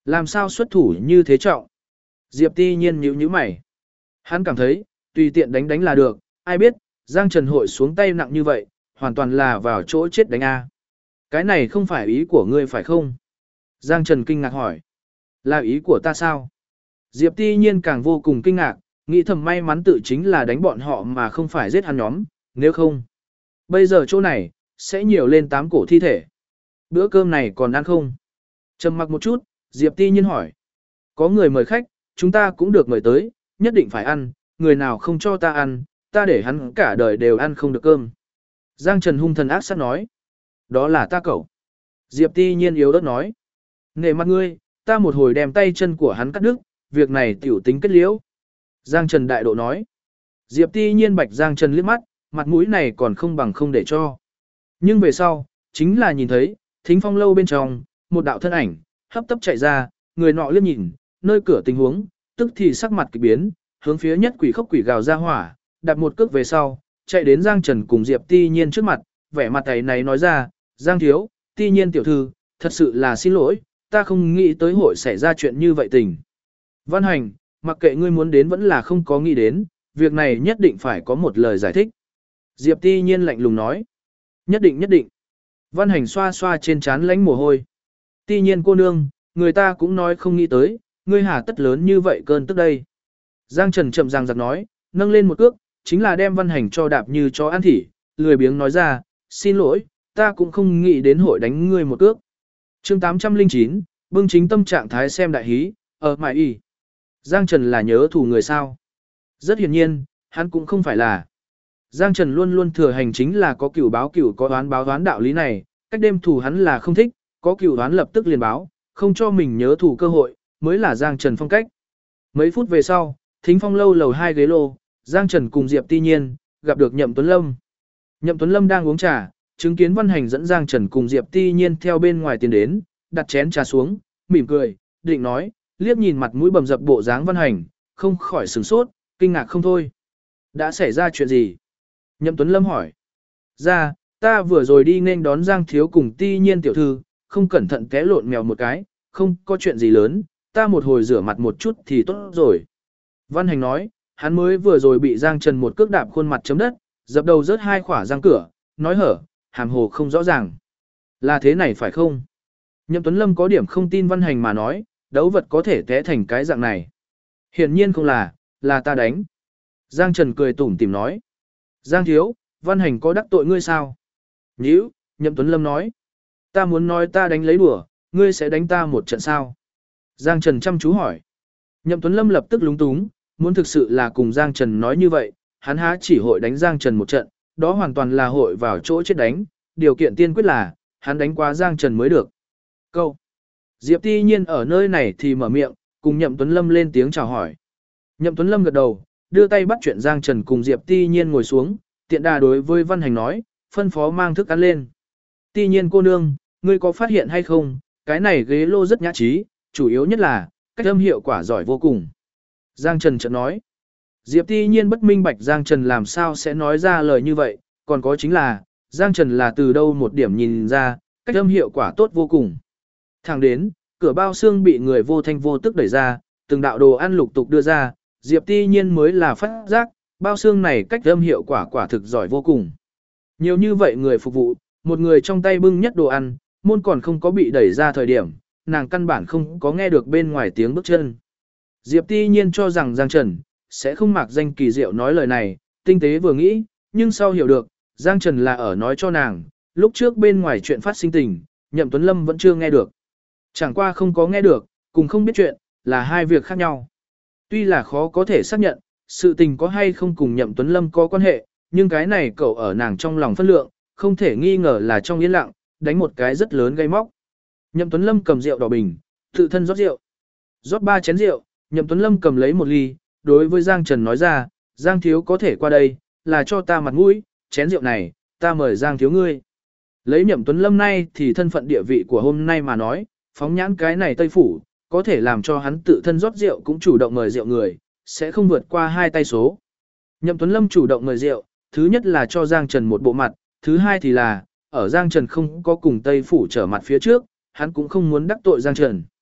Làm sao xuất thủ như thế trọng? Diệp Ti Nhiên nhíu mày. Hắn cảm thấy, tùy tiện đánh đánh là được, ai biết, Giang Trần hội xuống tay nặng như vậy, hoàn toàn là vào chỗ chết đánh A. Cái này không phải ý của ngươi phải không? Giang Trần kinh ngạc hỏi. Là ý của ta sao? Diệp Ti Nhiên càng vô cùng kinh ngạc, nghĩ thầm may mắn tự chính là đánh bọn họ mà không phải giết hắn nhóm, nếu không. Bây giờ chỗ này, sẽ nhiều lên 8 cổ thi thể. Bữa cơm này còn ăn không? Trầm mặc một chút, Diệp Ti Nhiên hỏi. Có người mời khách, chúng ta cũng được mời tới, nhất định phải ăn, người nào không cho ta ăn, ta để hắn cả đời đều ăn không được cơm. Giang Trần hung thần ác sát nói. Đó là ta cậu. Diệp Ti Nhiên yếu ớt nói. Nể mặt ngươi, ta một hồi đem tay chân của hắn cắt đứt, việc này tiểu tính kết liễu. Giang Trần đại độ nói. Diệp Ti Nhiên bạch Giang Trần liếc mắt, mặt mũi này còn không bằng không để cho. Nhưng về sau, chính là nhìn thấy, thính phong lâu bên trong, một đạo thân ảnh, hấp tấp chạy ra, người nọ liếc nhìn, nơi cửa tình huống, tức thì sắc mặt kỳ biến, hướng phía nhất quỷ khốc quỷ gào ra hỏa, đạp một cước về sau, chạy đến Giang Trần cùng Diệp Ti Nhiên trước mặt, vẻ mặt ấy này nói ra, Giang thiếu, Ti Nhiên tiểu thư, thật sự là xin lỗi, ta không nghĩ tới hội xảy ra chuyện như vậy tình. Văn Hành, mặc kệ ngươi muốn đến vẫn là không có nghĩ đến, việc này nhất định phải có một lời giải thích. Diệp Ti Nhiên lạnh lùng nói, nhất định nhất định. Văn Hành xoa xoa trên trán lánh mồ hôi. Ti Nhiên cô nương, người ta cũng nói không nghĩ tới, ngươi hà tất lớn như vậy cơn tức đây. Giang Trần chậm ràng giặc nói, nâng lên một cước, chính là đem Văn Hành cho đạp như chó ăn thỉ, lười biếng nói ra, xin lỗi, ta cũng không nghĩ đến hội đánh ngươi một cước. Chương 809, bưng chính tâm trạng thái xem đại hí, ở mại y. Giang Trần là nhớ thù người sao? Rất hiển nhiên, hắn cũng không phải là. Giang Trần luôn luôn thừa hành chính là có cửu báo cửu có đoán báo đoán đạo lý này, cách đêm thù hắn là không thích, có cửu đoán lập tức liền báo, không cho mình nhớ thù cơ hội, mới là Giang Trần phong cách. Mấy phút về sau, thính phong lâu lầu 2 ghế lô, Giang Trần cùng Diệp Ti Nhiên, gặp được Nhậm Tuấn Lâm. Nhậm Tuấn Lâm đang uống trà, chứng kiến Văn Hành dẫn Giang Trần cùng Diệp Ti Nhiên theo bên ngoài tiến đến, đặt chén trà xuống, mỉm cười, định nói, liếc nhìn mặt mũi bầm dập bộ dáng Văn Hành, không khỏi sửng sốt, kinh ngạc không thôi. Đã xảy ra chuyện gì? Nhậm Tuấn Lâm hỏi. Ra, ta vừa rồi đi nên đón Giang Thiếu cùng Ti Nhiên tiểu thư, không cẩn thận té lộn mèo một cái, không có chuyện gì lớn, ta một hồi rửa mặt một chút thì tốt rồi. Văn Hành nói, hắn mới vừa rồi bị Giang Trần một cước đạp khuôn mặt chấm đất, dập đầu rớt 2 khỏa răng cửa, nói hở, hàm hồ không rõ ràng. Là thế này phải không? Nhậm Tuấn Lâm có điểm không tin Văn Hành mà nói, đấu vật có thể té thành cái dạng này. Hiển nhiên không là ta đánh. Giang Trần cười tủm tỉm nói. Giang Thiếu, Văn Hành có đắc tội ngươi sao? Nhíu, Nhậm Tuấn Lâm nói. Ta muốn nói ta đánh lấy đùa, ngươi sẽ đánh ta một trận sao? Giang Trần chăm chú hỏi. Nhậm Tuấn Lâm lập tức lúng túng, muốn thực sự là cùng Giang Trần nói như vậy, hắn há chỉ hội đánh Giang Trần một trận, đó hoàn toàn là hội vào chỗ chết đánh, điều kiện tiên quyết là, hắn đánh qua Giang Trần mới được. Câu. Diệp Ti Nhiên ở nơi này thì mở miệng, cùng Nhậm Tuấn Lâm lên tiếng chào hỏi. Nhậm Tuấn Lâm gật đầu, đưa tay bắt chuyện Giang Trần cùng Diệp Ti Nhiên ngồi xuống, tiện đà đối với Văn Hành nói, phân phó mang thức ăn lên. Ti Nhiên cô nương, ngươi có phát hiện hay không, cái này ghế lô rất nhã trí, chủ yếu nhất là, cách âm hiệu quả giỏi vô cùng. Giang Trần chợt nói. Diệp Ti Nhiên bất minh bạch Giang Trần làm sao sẽ nói ra lời như vậy, còn có chính là, Giang Trần là từ đâu một điểm nhìn ra, cách âm hiệu quả tốt vô cùng. Thẳng đến, cửa bao xương bị người vô thanh vô tức đẩy ra, từng đạo đồ ăn lục tục đưa ra, Diệp Ti Nhiên mới là phát giác, bao xương này cách âm hiệu quả quả thực giỏi vô cùng. Nhiều như vậy người phục vụ, một người trong tay bưng nhất đồ ăn, môn còn không có bị đẩy ra thời điểm, nàng căn bản không có nghe được bên ngoài tiếng bước chân. Diệp Ti Nhiên cho rằng Giang Trần sẽ không mặc danh kỳ diệu nói lời này, tinh tế vừa nghĩ, nhưng sau hiểu được, Giang Trần là ở nói cho nàng, lúc trước bên ngoài chuyện phát sinh tình, Nhậm Tuấn Lâm vẫn chưa nghe được. Chẳng qua không có nghe được, cùng không biết chuyện, là hai việc khác nhau. Tuy là khó có thể xác nhận, sự tình có hay không cùng Nhậm Tuấn Lâm có quan hệ, nhưng cái này cậu ở nàng trong lòng phân lượng, không thể nghi ngờ là trong yên lặng, đánh một cái rất lớn gây móc. Nhậm Tuấn Lâm cầm rượu đỏ bình, tự thân rót rượu. Rót 3 chén rượu, Nhậm Tuấn Lâm cầm lấy một ly, đối với Giang Trần nói ra, Giang Thiếu có thể qua đây, là cho ta mặt mũi, chén rượu này, ta mời Giang Thiếu ngươi. Lấy Nhậm Tuấn Lâm nay thì thân phận địa vị của hôm nay mà nói, phóng nhãn cái này Tây Phủ, có thể làm cho hắn tự thân rót rượu cũng chủ động mời rượu người, sẽ không vượt qua 2 tay số. Nhậm Tuấn Lâm chủ động mời rượu, thứ nhất là cho Giang Trần một bộ mặt, thứ hai thì là, ở Giang Trần không có cùng Tây Phủ trở mặt phía trước, hắn cũng không muốn đắc tội Giang Trần.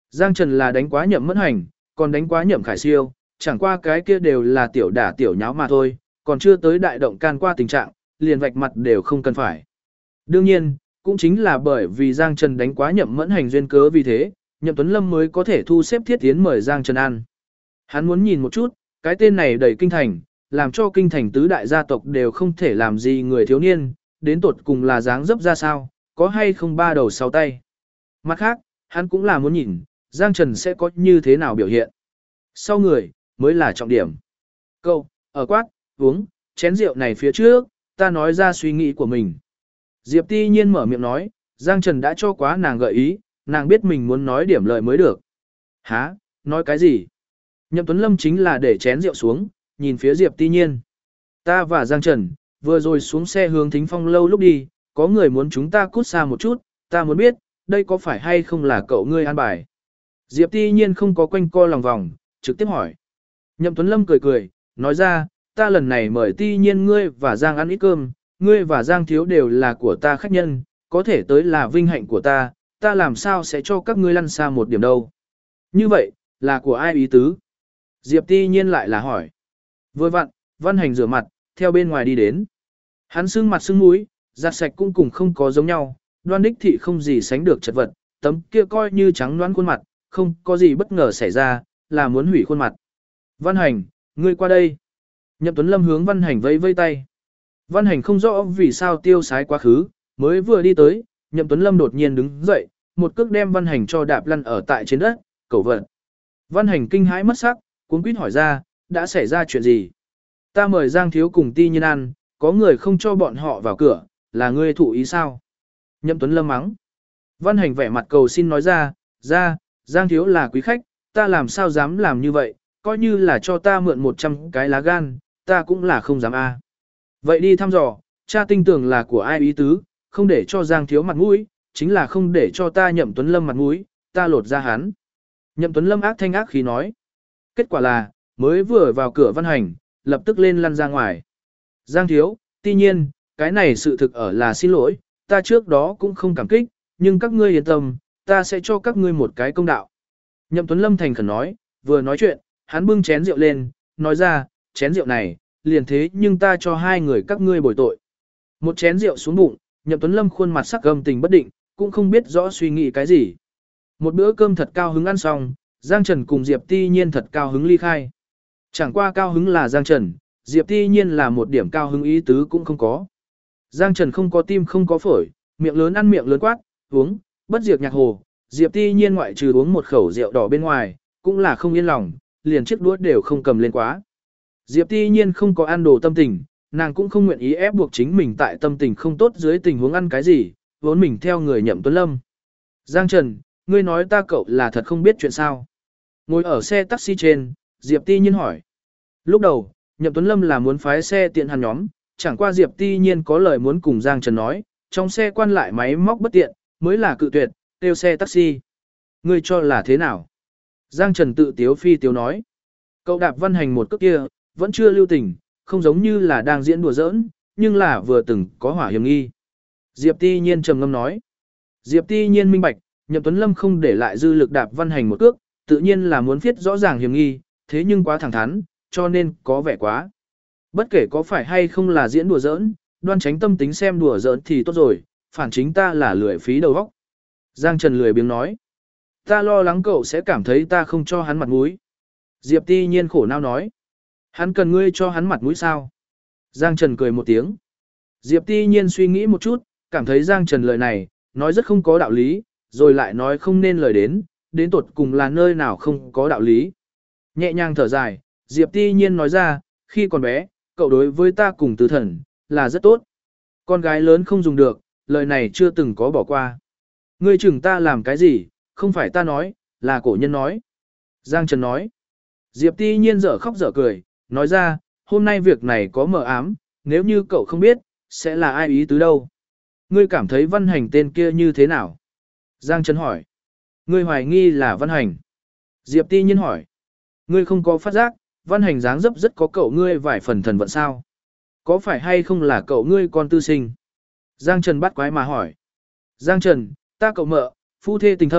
Giang Trần là đánh quá Nhậm Mẫn Hành, còn đánh quá Nhậm Khải Siêu, chẳng qua cái kia đều là tiểu đả tiểu nháo mà thôi, còn chưa tới đại động can qua tình trạng, liền vạch mặt đều không cần phải. Đương nhiên, cũng chính là bởi vì Giang Trần đánh quá Nhậm Mẫn Hành duyên cớ vì thế, Nhậm Tuấn Lâm mới có thể thu xếp Thiết Tiến mời Giang Trần ăn. Hắn muốn nhìn một chút, cái tên này đầy kinh thành, làm cho kinh thành tứ đại gia tộc đều không thể làm gì người thiếu niên, đến tột cùng là dáng dấp ra sao, có hay không ba đầu sáu tay. Mặt khác, hắn cũng là muốn nhìn, Giang Trần sẽ có như thế nào biểu hiện. Sau người, mới là trọng điểm. Câu, ở quát, uống, chén rượu này phía trước, ta nói ra suy nghĩ của mình. Diệp Ti Nhiên mở miệng nói, Giang Trần đã cho quá nàng gợi ý, nàng biết mình muốn nói điểm lời mới được. Hả, nói cái gì? Nhậm Tuấn Lâm chính là để chén rượu xuống, nhìn phía Diệp Ti Nhiên. Ta và Giang Trần, vừa rồi xuống xe hướng Thính Phong lâu lúc đi, có người muốn chúng ta cút xa một chút, ta muốn biết, đây có phải hay không là cậu ngươi an bài. Diệp Ti Nhiên không có quanh co lòng vòng, trực tiếp hỏi. Nhậm Tuấn Lâm cười cười, nói ra, ta lần này mời Ti Nhiên ngươi và Giang ăn ít cơm, ngươi và Giang thiếu đều là của ta khách nhân, có thể tới là vinh hạnh của ta làm sao sẽ cho các ngươi lăn xa một điểm đâu. Như vậy, là của ai ý tứ? Diệp Ti Nhiên lại là hỏi. Vừa vặn, Văn Hành rửa mặt, theo bên ngoài đi đến. Hắn sưng mặt sưng mũi, giặt sạch cũng cùng không có giống nhau, Đoan đích thị không gì sánh được chật vật, tấm kia coi như trắng đoán khuôn mặt, không có gì bất ngờ xảy ra, là muốn hủy khuôn mặt. Văn Hành, ngươi qua đây. Nhậm Tuấn Lâm hướng Văn Hành vẫy vẫy tay. Văn Hành không rõ vì sao tiêu sái quá khứ, mới vừa đi tới, Nhậm Tuấn Lâm đột nhiên đứng dậy, một cước đem Văn Hành cho đạp lăn ở tại trên đất, cẩu vật. Văn Hành kinh hãi mất sắc, cuống quýt hỏi ra, đã xảy ra chuyện gì? Ta mời Giang thiếu cùng Ti Nhiên ăn, có người không cho bọn họ vào cửa, là ngươi thụ ý sao? Nhậm Tuấn Lâm mắng. Văn Hành vẻ mặt cầu xin nói ra, Giang thiếu là quý khách, ta làm sao dám làm như vậy, coi như là cho ta mượn 100 cái lá gan, ta cũng là không dám a. Vậy đi thăm dò, cha tinh tưởng là của ai ý tứ, không để cho Giang thiếu mặt mũi, chính là không để cho ta Nhậm Tuấn Lâm mặt mũi, ta lột ra hắn. Nhậm Tuấn Lâm ác thanh ác khí nói. Kết quả là, mới vừa vào cửa Văn Hành, lập tức lên lăn ra ngoài. Giang thiếu, tuy nhiên, cái này sự thực ở là xin lỗi, ta trước đó cũng không cảm kích, nhưng các ngươi yên tâm, ta sẽ cho các ngươi một cái công đạo. Nhậm Tuấn Lâm thành khẩn nói, vừa nói chuyện, hắn bưng chén rượu lên, nói ra, chén rượu này, liền thế nhưng ta cho hai người các ngươi bồi tội. Một chén rượu xuống bụng, Nhậm Tuấn Lâm khuôn mặt sắc gầm tình bất định, cũng không biết rõ suy nghĩ cái gì. Một bữa cơm thật cao hứng ăn xong, Giang Trần cùng Diệp Ti Nhiên thật cao hứng ly khai. Chẳng qua cao hứng là Giang Trần, Diệp Ti Nhiên là một điểm cao hứng ý tứ cũng không có. Giang Trần không có tim không có phổi, miệng lớn ăn miệng lớn quát, uống, bất diệt nhạc hồ. Diệp Ti Nhiên ngoại trừ uống một khẩu rượu đỏ bên ngoài, cũng là không yên lòng, liền chiếc đũa đều không cầm lên quá. Diệp Ti Nhiên không có ăn đồ tâm tình, nàng cũng không nguyện ý ép buộc chính mình tại tâm tình không tốt dưới tình huống ăn cái gì, vốn mình theo người Nhậm Tuấn Lâm. Giang Trần, ngươi nói ta cậu là thật không biết chuyện sao. Ngồi ở xe taxi trên, Diệp Ti Nhiên hỏi. Lúc đầu, Nhậm Tuấn Lâm là muốn phái xe tiện hắn nhóm, chẳng qua Diệp Ti Nhiên có lời muốn cùng Giang Trần nói, trong xe quan lại máy móc bất tiện, mới là cự tuyệt, kêu xe taxi. Ngươi cho là thế nào? Giang Trần tự tiếu phi tiếu nói. Cậu đạp Văn Hành một cước kia, vẫn chưa lưu tình, không giống như là đang diễn đùa giỡn, nhưng là vừa từng có hỏa hiểm nghi. Diệp Ti Nhiên trầm ngâm nói. Diệp Ti Nhiên minh bạch, Nhậm Tuấn Lâm không để lại dư lực đạp Văn Hành một cước, tự nhiên là muốn viết rõ ràng hiểm nghi, thế nhưng quá thẳng thắn, cho nên có vẻ quá. Bất kể có phải hay không là diễn đùa giỡn, đoan tránh tâm tính xem đùa giỡn thì tốt rồi, phản chính ta là lười phí đầu óc. Giang Trần lười biếng nói. Ta lo lắng cậu sẽ cảm thấy ta không cho hắn mặt mũi. Diệp Ti Nhiên khổ não nói. Hắn cần ngươi cho hắn mặt mũi sao? Giang Trần cười một tiếng. Diệp Ti Nhiên suy nghĩ một chút, cảm thấy Giang Trần lời này, nói rất không có đạo lý, rồi lại nói không nên lời đến tột cùng là nơi nào không có đạo lý. Nhẹ nhàng thở dài, Diệp Ti Nhiên nói ra, khi còn bé, cậu đối với ta cùng Từ Thần, là rất tốt. Con gái lớn không dùng được, lời này chưa từng có bỏ qua. Ngươi chừng ta làm cái gì, không phải ta nói, là cổ nhân nói. Giang Trần nói. Diệp Ti Nhiên dở khóc dở cười, nói ra, hôm nay việc này có mờ ám, nếu như cậu không biết, sẽ là ai ý tứ đâu. Ngươi cảm thấy Văn Hành tên kia như thế nào? Giang Trần hỏi. Ngươi hoài nghi là Văn Hành. Diệp Ti Nhiên hỏi. Ngươi không có phát giác, Văn Hành dáng dấp rất có cậu ngươi vài phần thần vận sao? Có phải hay không là cậu ngươi con tư sinh? Giang Trần bắt quái mà hỏi. Giang Trần, ta cậu mợ, phu thê tình thâm,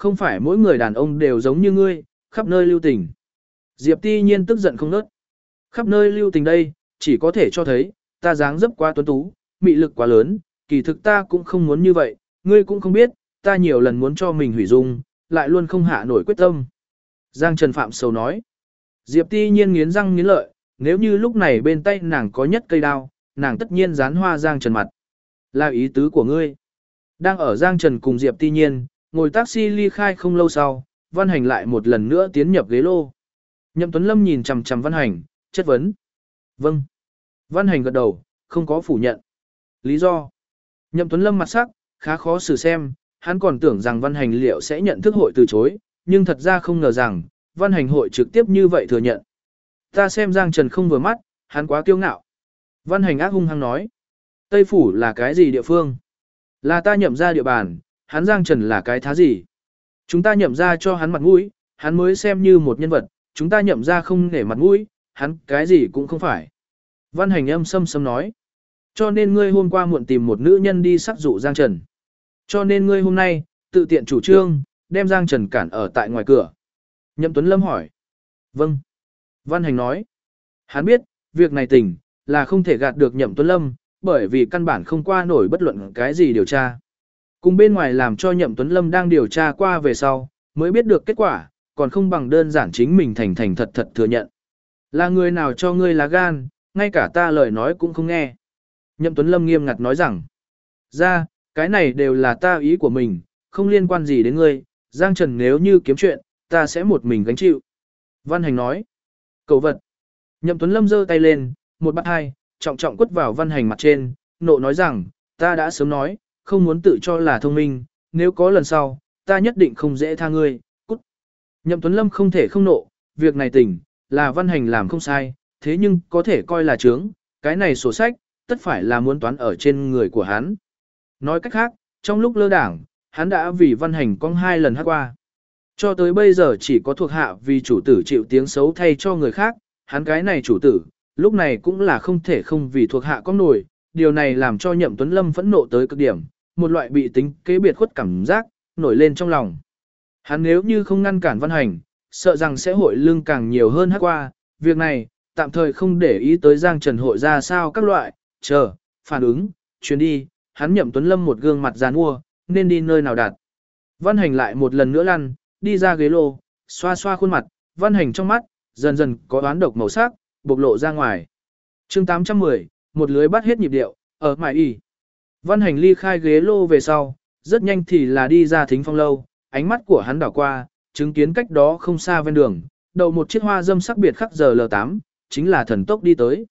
không phải mỗi người đàn ông đều giống như ngươi, khắp nơi lưu tình. Diệp Ti Nhiên tức giận không nớt. Khắp nơi lưu tình đây, chỉ có thể cho thấy, ta dáng dấp quá tuấn tú, mị lực quá lớn, kỳ thực ta cũng không muốn như vậy, ngươi cũng không biết, ta nhiều lần muốn cho mình hủy dung, lại luôn không hạ nổi quyết tâm. Giang Trần Phạm sầu nói. Diệp Ti Nhiên nghiến răng nghiến lợi, nếu như lúc này bên tay nàng có nhất cây đao, nàng tất nhiên dán hoa Giang Trần mặt. Là ý tứ của ngươi. Đang ở Giang Trần cùng Diệp Ti Nhiên, ngồi taxi ly khai không lâu sau, Văn Hành lại một lần nữa tiến nhập ghế lô. Nhậm Tuấn Lâm nhìn chằm chằm Văn Hành, chất vấn. Vâng. Văn Hành gật đầu, không có phủ nhận. Lý do. Nhậm Tuấn Lâm mặt sắc, khá khó xử xem, hắn còn tưởng rằng Văn Hành liệu sẽ nhận thức hội từ chối, nhưng thật ra không ngờ rằng, Văn Hành hội trực tiếp như vậy thừa nhận. Ta xem Giang Trần không vừa mắt, hắn quá kiêu ngạo. Văn Hành ác hung hăng nói. Tây Phủ là cái gì địa phương? Là ta nhậm ra địa bàn, hắn Giang Trần là cái thá gì? Chúng ta nhậm ra cho hắn mặt mũi, hắn mới xem như một nhân vật, chúng ta nhậm ra không nể mặt mũi, hắn cái gì cũng không phải. Văn Hành âm sâm sâm nói. Cho nên ngươi hôm qua muộn tìm một nữ nhân đi sắc dụ Giang Trần. Cho nên ngươi hôm nay, tự tiện chủ trương, đem Giang Trần cản ở tại ngoài cửa. Nhậm Tuấn Lâm hỏi. Vâng. Văn Hành nói. Hắn biết, việc này tình, là không thể gạt được Nhậm Tuấn Lâm, bởi vì căn bản không qua nổi bất luận cái gì điều tra. Cùng bên ngoài làm cho Nhậm Tuấn Lâm đang điều tra qua về sau, mới biết được kết quả, còn không bằng đơn giản chính mình thành thành thật thật thừa nhận. Là người nào cho ngươi lá gan, ngay cả ta lời nói cũng không nghe. Nhậm Tuấn Lâm nghiêm ngặt nói rằng, ra, cái này đều là ta ý của mình, không liên quan gì đến ngươi, Giang Trần nếu như kiếm chuyện, ta sẽ một mình gánh chịu. Văn Hành nói, cầu vật. Nhậm Tuấn Lâm giơ tay lên, một bắt hai, trọng trọng quất vào Văn Hành mặt trên, nộ nói rằng, ta đã sớm nói, không muốn tự cho là thông minh, nếu có lần sau, ta nhất định không dễ tha ngươi, cút. Nhậm Tuấn Lâm không thể không nộ, việc này tỉnh, là Văn Hành làm không sai, thế nhưng có thể coi là chướng, cái này sổ sách, tất phải là muốn toán ở trên người của hắn. Nói cách khác, trong lúc lơ đảng, hắn đã vì Văn Hành cong 2 lần hát qua. Cho tới bây giờ chỉ có thuộc hạ vì chủ tử chịu tiếng xấu thay cho người khác, hắn cái này chủ tử, lúc này cũng là không thể không vì thuộc hạ có nổi, điều này làm cho Nhậm Tuấn Lâm phẫn nộ tới cực điểm, một loại bị tính kế biệt khuất cảm giác, nổi lên trong lòng. Hắn nếu như không ngăn cản Văn Hành, sợ rằng sẽ hội lưng càng nhiều hơn hát qua, việc này, tạm thời không để ý tới Giang Trần hội ra sao các loại, chờ, phản ứng, chuyến đi, hắn Nhậm Tuấn Lâm một gương mặt giàn mua, nên đi nơi nào đạt. Văn Hành lại một lần nữa lăn, đi ra ghế lô, xoa xoa khuôn mặt, Văn Hành trong mắt, dần dần có oán độc màu sắc, bộc lộ ra ngoài. chương 810, một lưới bắt hết nhịp điệu, ở mải y. Văn Hành ly khai ghế lô về sau, rất nhanh thì là đi ra Thính Phong lâu, ánh mắt của hắn đảo qua, chứng kiến cách đó không xa ven đường, đầu một chiếc hoa dâm sắc biệt khắc giờ L8, chính là thần tốc đi tới.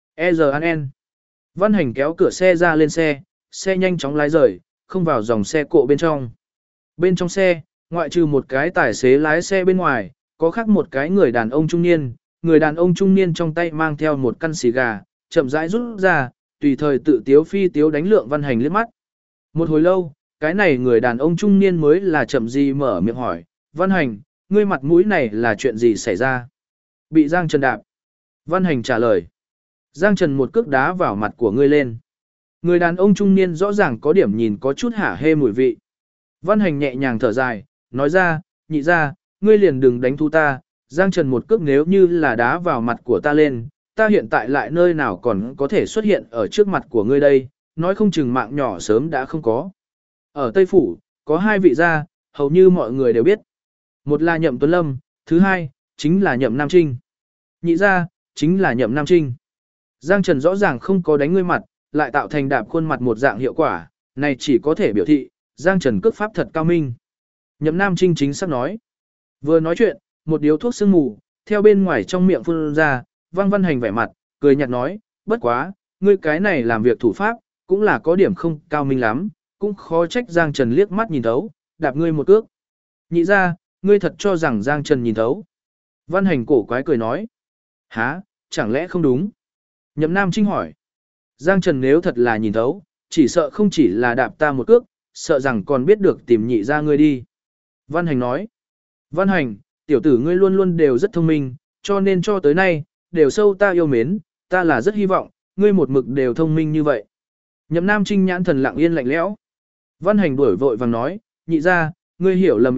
EZN. Văn Hành kéo cửa xe ra lên xe nhanh chóng lái rời, không vào dòng xe cộ bên trong. Bên trong xe, ngoại trừ một cái tài xế lái xe bên ngoài, có khác một cái người đàn ông trung niên, người đàn ông trung niên trong tay mang theo một căn xì gà, chậm rãi rút ra, tùy thời tự tiếu phi tiếu đánh Lượng Văn Hành liếc mắt. Một hồi lâu, cái này người đàn ông trung niên mới là chậm gì mở miệng hỏi, Văn Hành, ngươi mặt mũi này là chuyện gì xảy ra? Bị Giang Trần đạp. Văn Hành trả lời. Giang Trần một cước đá vào mặt của ngươi lên. Người đàn ông trung niên rõ ràng có điểm nhìn có chút hả hê mùi vị. Văn Hành nhẹ nhàng thở dài, nói ra, nhị ra, ngươi liền đừng đánh thu ta, Giang Trần một cước nếu như là đá vào mặt của ta lên, ta hiện tại lại nơi nào còn có thể xuất hiện ở trước mặt của ngươi đây, nói không chừng mạng nhỏ sớm đã không có. Ở Tây Phủ, có 2 vị gia, hầu như mọi người đều biết. Một là Nhậm Tuấn Lâm, thứ hai, chính là Nhậm Nam Trinh. Nhị gia, chính là Nhậm Nam Trinh. Giang Trần rõ ràng không có đánh ngươi mặt, lại tạo thành đạp khuôn mặt một dạng hiệu quả, này chỉ có thể biểu thị, Giang Trần cước pháp thật cao minh. Nhậm Nam Trinh chính xác nói. Vừa nói chuyện, một điếu thuốc sương mù, theo bên ngoài trong miệng phun ra, Văn Hành vẻ mặt, cười nhạt nói, bất quá, ngươi cái này làm việc thủ pháp, cũng là có điểm không cao minh lắm, cũng khó trách Giang Trần liếc mắt nhìn thấu, đạp ngươi một cước. Nhị ra, ngươi thật cho rằng Giang Trần nhìn thấu. Văn Hành cổ quái cười nói, hả, chẳng lẽ không đúng? Nhậm Nam Trinh hỏi, Giang Trần nếu thật là nhìn thấu, chỉ sợ không chỉ là đạp ta một cước, sợ rằng còn biết được tìm nhị ra ngươi đi. Văn Hành nói, Văn Hành, tiểu tử ngươi luôn luôn đều rất thông minh, cho nên cho tới nay, đều sâu ta yêu mến, ta là rất hy vọng, ngươi một mực đều thông minh như vậy. Nhậm Nam Trinh nhãn thần lặng yên lạnh lẽo. Văn Hành đuổi vội vàng nói, nhị ra, ngươi hiểu lầm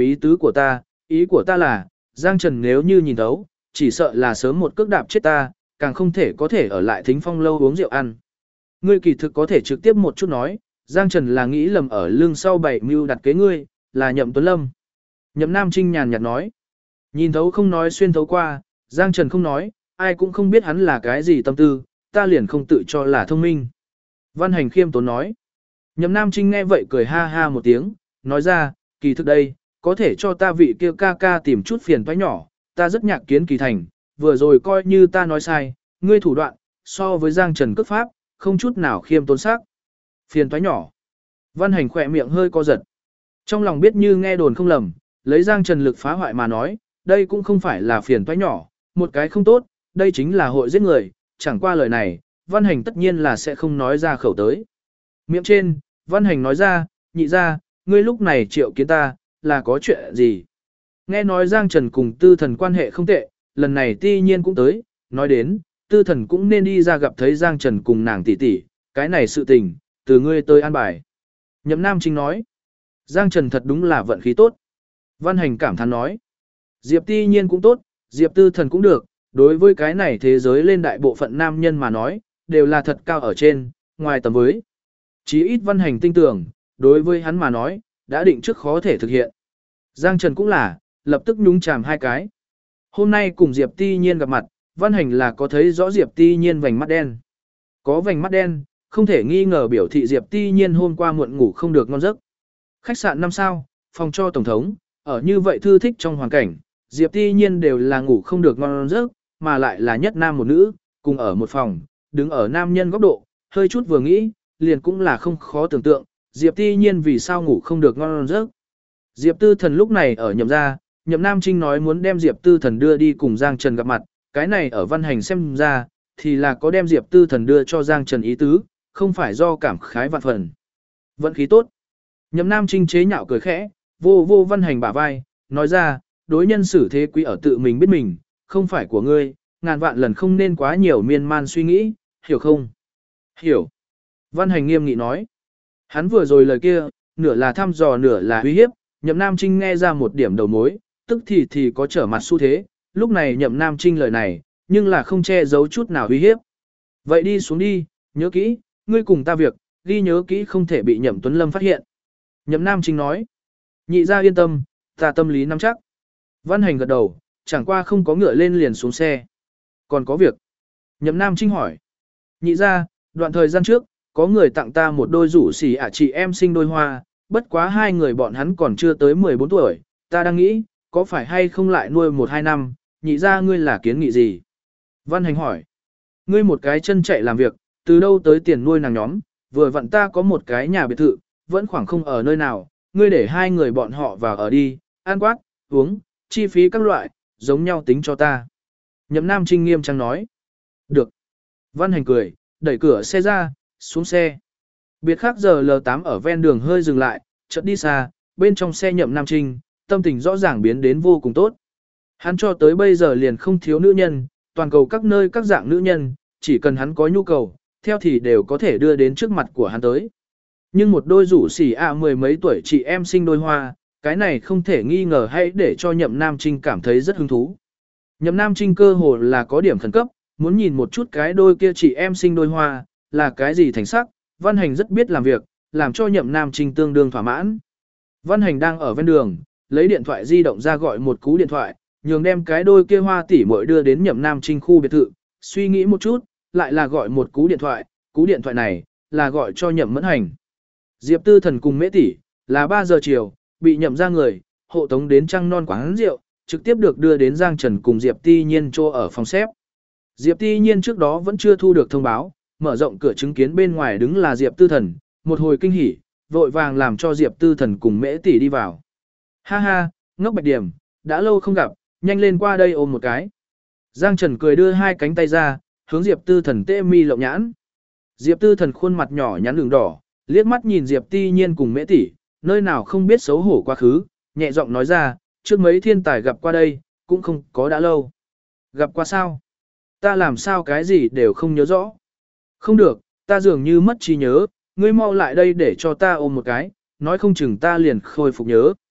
ý của ta là, Giang Trần nếu như nhìn thấu, chỉ sợ là sớm một cước đạp chết ta, càng không thể có thể ở lại Thính Phong lâu uống rượu ăn. Ngươi kỳ thực có thể trực tiếp một chút nói, Giang Trần là nghĩ lầm ở lưng sau bảy mưu đặt kế ngươi, là Nhậm Tuấn Lâm. Nhậm Nam Trinh nhàn nhạt nói, nhìn thấu không nói xuyên thấu qua, Giang Trần không nói, ai cũng không biết hắn là cái gì tâm tư, ta liền không tự cho là thông minh. Văn Hành khiêm tốn nói, Nhậm Nam Trinh nghe vậy cười ha ha một tiếng, nói ra, kỳ thực đây, có thể cho ta vị kia ca ca tìm chút phiền toái nhỏ, ta rất nhạc kiến kỳ thành, vừa rồi coi như ta nói sai, ngươi thủ đoạn, so với Giang Trần cước pháp, không chút nào khiêm tốn sắc. Phiền toái nhỏ. Văn Hành khỏe miệng hơi co giật. Trong lòng biết như nghe đồn không lầm, lấy Giang Trần lực phá hoại mà nói, đây cũng không phải là phiền toái nhỏ, một cái không tốt, đây chính là hội giết người, chẳng qua lời này, Văn Hành tất nhiên là sẽ không nói ra khẩu tới. Miệng trên, Văn Hành nói ra, nhị ra, ngươi lúc này triệu kiến ta, là có chuyện gì? Nghe nói Giang Trần cùng Tư Thần quan hệ không tệ, lần này tuy nhiên cũng tới, nói đến, Tư Thần cũng nên đi ra gặp thấy Giang Trần cùng nàng tỷ tỷ, cái này sự tình, từ ngươi tới an bài. Nhậm Nam Trinh nói, Giang Trần thật đúng là vận khí tốt. Văn Hành cảm thán nói, Diệp tuy nhiên cũng tốt, Diệp Tư Thần cũng được, đối với cái này thế giới lên đại bộ phận nam nhân mà nói, đều là thật cao ở trên, ngoài tầm với. Chí ít Văn Hành tin tưởng, đối với hắn mà nói, đã định trước khó thể thực hiện. Giang Trần cũng là, lập tức nhúng chàm hai cái. Hôm nay cùng Diệp Ti Nhiên gặp mặt, Văn Hành là có thấy rõ Diệp Ti Nhiên vành mắt đen. Có vành mắt đen, không thể nghi ngờ biểu thị Diệp Ti Nhiên hôm qua muộn ngủ không được ngon giấc. Khách sạn 5 sao, phòng cho tổng thống, ở như vậy thư thích trong hoàn cảnh, Diệp Ti Nhiên đều là ngủ không được ngon giấc, mà lại là nhất nam một nữ, cùng ở một phòng, đứng ở nam nhân góc độ, hơi chút vừa nghĩ, liền cũng là không khó tưởng tượng, Diệp Ti Nhiên vì sao ngủ không được ngon giấc. Diệp Tư Thần lúc này ở Nhậm gia, Nhậm Nam Trinh nói muốn đem Diệp Tư Thần đưa đi cùng Giang Trần gặp mặt, cái này ở Văn Hành xem ra, thì là có đem Diệp Tư Thần đưa cho Giang Trần ý tứ, không phải do cảm khái vạn phần. Vận khí tốt. Nhậm Nam Trinh chế nhạo cười khẽ, vô vô Văn Hành bả vai, nói ra, đối nhân xử thế quý ở tự mình biết mình, không phải của ngươi, ngàn vạn lần không nên quá nhiều miên man suy nghĩ, hiểu không? Hiểu. Văn Hành nghiêm nghị nói. Hắn vừa rồi lời kia, nửa là thăm dò nửa là uy hiếp, Nhậm Nam Trinh nghe ra một điểm đầu mối, tức thì có trở mặt xu thế, lúc này Nhậm Nam Trinh lời này, nhưng là không che giấu chút nào uy hiếp. Vậy đi xuống đi, nhớ kỹ, ngươi cùng ta việc, ghi nhớ kỹ không thể bị Nhậm Tuấn Lâm phát hiện. Nhậm Nam Trinh nói, nhị ra yên tâm, ta tâm lý nắm chắc. Văn Hành gật đầu, chẳng qua không có ngựa lên liền xuống xe. Còn có việc. Nhậm Nam Trinh hỏi, nhị ra, đoạn thời gian trước, có người tặng ta một đôi rủ xỉ chị em sinh đôi hoa, bất quá hai người bọn hắn còn chưa tới 14 tuổi, ta đang nghĩ, có phải hay không lại nuôi 1-2 năm, nhị ra ngươi là kiến nghị gì? Văn Hành hỏi, ngươi một cái chân chạy làm việc, từ đâu tới tiền nuôi nàng nhóm, vừa vặn ta có một cái nhà biệt thự, vẫn khoảng không ở nơi nào, ngươi để hai người bọn họ vào ở đi, ăn quát, uống, chi phí các loại, giống nhau tính cho ta. Nhậm Nam Trinh nghiêm trang nói, được. Văn Hành cười, đẩy cửa xe ra, xuống xe. Biệt khác giờ L8 ở ven đường hơi dừng lại, chợt đi xa, bên trong xe Nhậm Nam Trinh, tâm tình rõ ràng biến đến vô cùng tốt. Hắn cho tới bây giờ liền không thiếu nữ nhân, toàn cầu các nơi các dạng nữ nhân, chỉ cần hắn có nhu cầu, theo thì đều có thể đưa đến trước mặt của hắn tới. Nhưng một đôi rủ xỉ mười mấy tuổi chị em sinh đôi hoa, cái này không thể nghi ngờ hay để cho Nhậm Nam Trinh cảm thấy rất hứng thú. Nhậm Nam Trinh cơ hồ là có điểm khẩn cấp, muốn nhìn một chút cái đôi kia chị em sinh đôi hoa, là cái gì thành sắc, Văn Hành rất biết làm việc, làm cho Nhậm Nam Trinh tương đương thỏa mãn. Văn Hành đang ở ven đường, lấy điện thoại di động ra gọi một cú điện thoại, nhường đem cái đôi kia hoa tỷ muội đưa đến Nhậm Nam Trinh khu biệt thự, suy nghĩ một chút, lại là gọi một cú điện thoại này, là gọi cho Nhậm Mẫn Hành. Diệp Tư Thần cùng Mễ tỷ, là 3 giờ chiều, bị Nhậm ra người, hộ tống đến Trăng Non quán rượu, trực tiếp được đưa đến Giang Trần cùng Diệp Ti Nhiên chỗ ở phòng xếp. Diệp Ti Nhiên trước đó vẫn chưa thu được thông báo, mở rộng cửa chứng kiến bên ngoài đứng là Diệp Tư Thần, một hồi kinh hỉ, vội vàng làm cho Diệp Tư Thần cùng Mễ tỷ đi vào. Ha ha, ngốc Bạch Điểm, đã lâu không gặp, nhanh lên qua đây ôm một cái. Giang Trần cười đưa hai cánh tay ra, hướng Diệp Tư Thần tê mi lộng nhãn. Diệp Tư Thần khuôn mặt nhỏ nhắn đường đỏ, liếc mắt nhìn Diệp Ti Nhiên cùng Mễ tỷ, nơi nào không biết xấu hổ quá khứ, nhẹ giọng nói ra, trước mấy thiên tài gặp qua đây, cũng không có đã lâu. Gặp qua sao? Ta làm sao cái gì đều không nhớ rõ. Không được, ta dường như mất trí nhớ, ngươi mau lại đây để cho ta ôm một cái, nói không chừng ta liền khôi phục nhớ.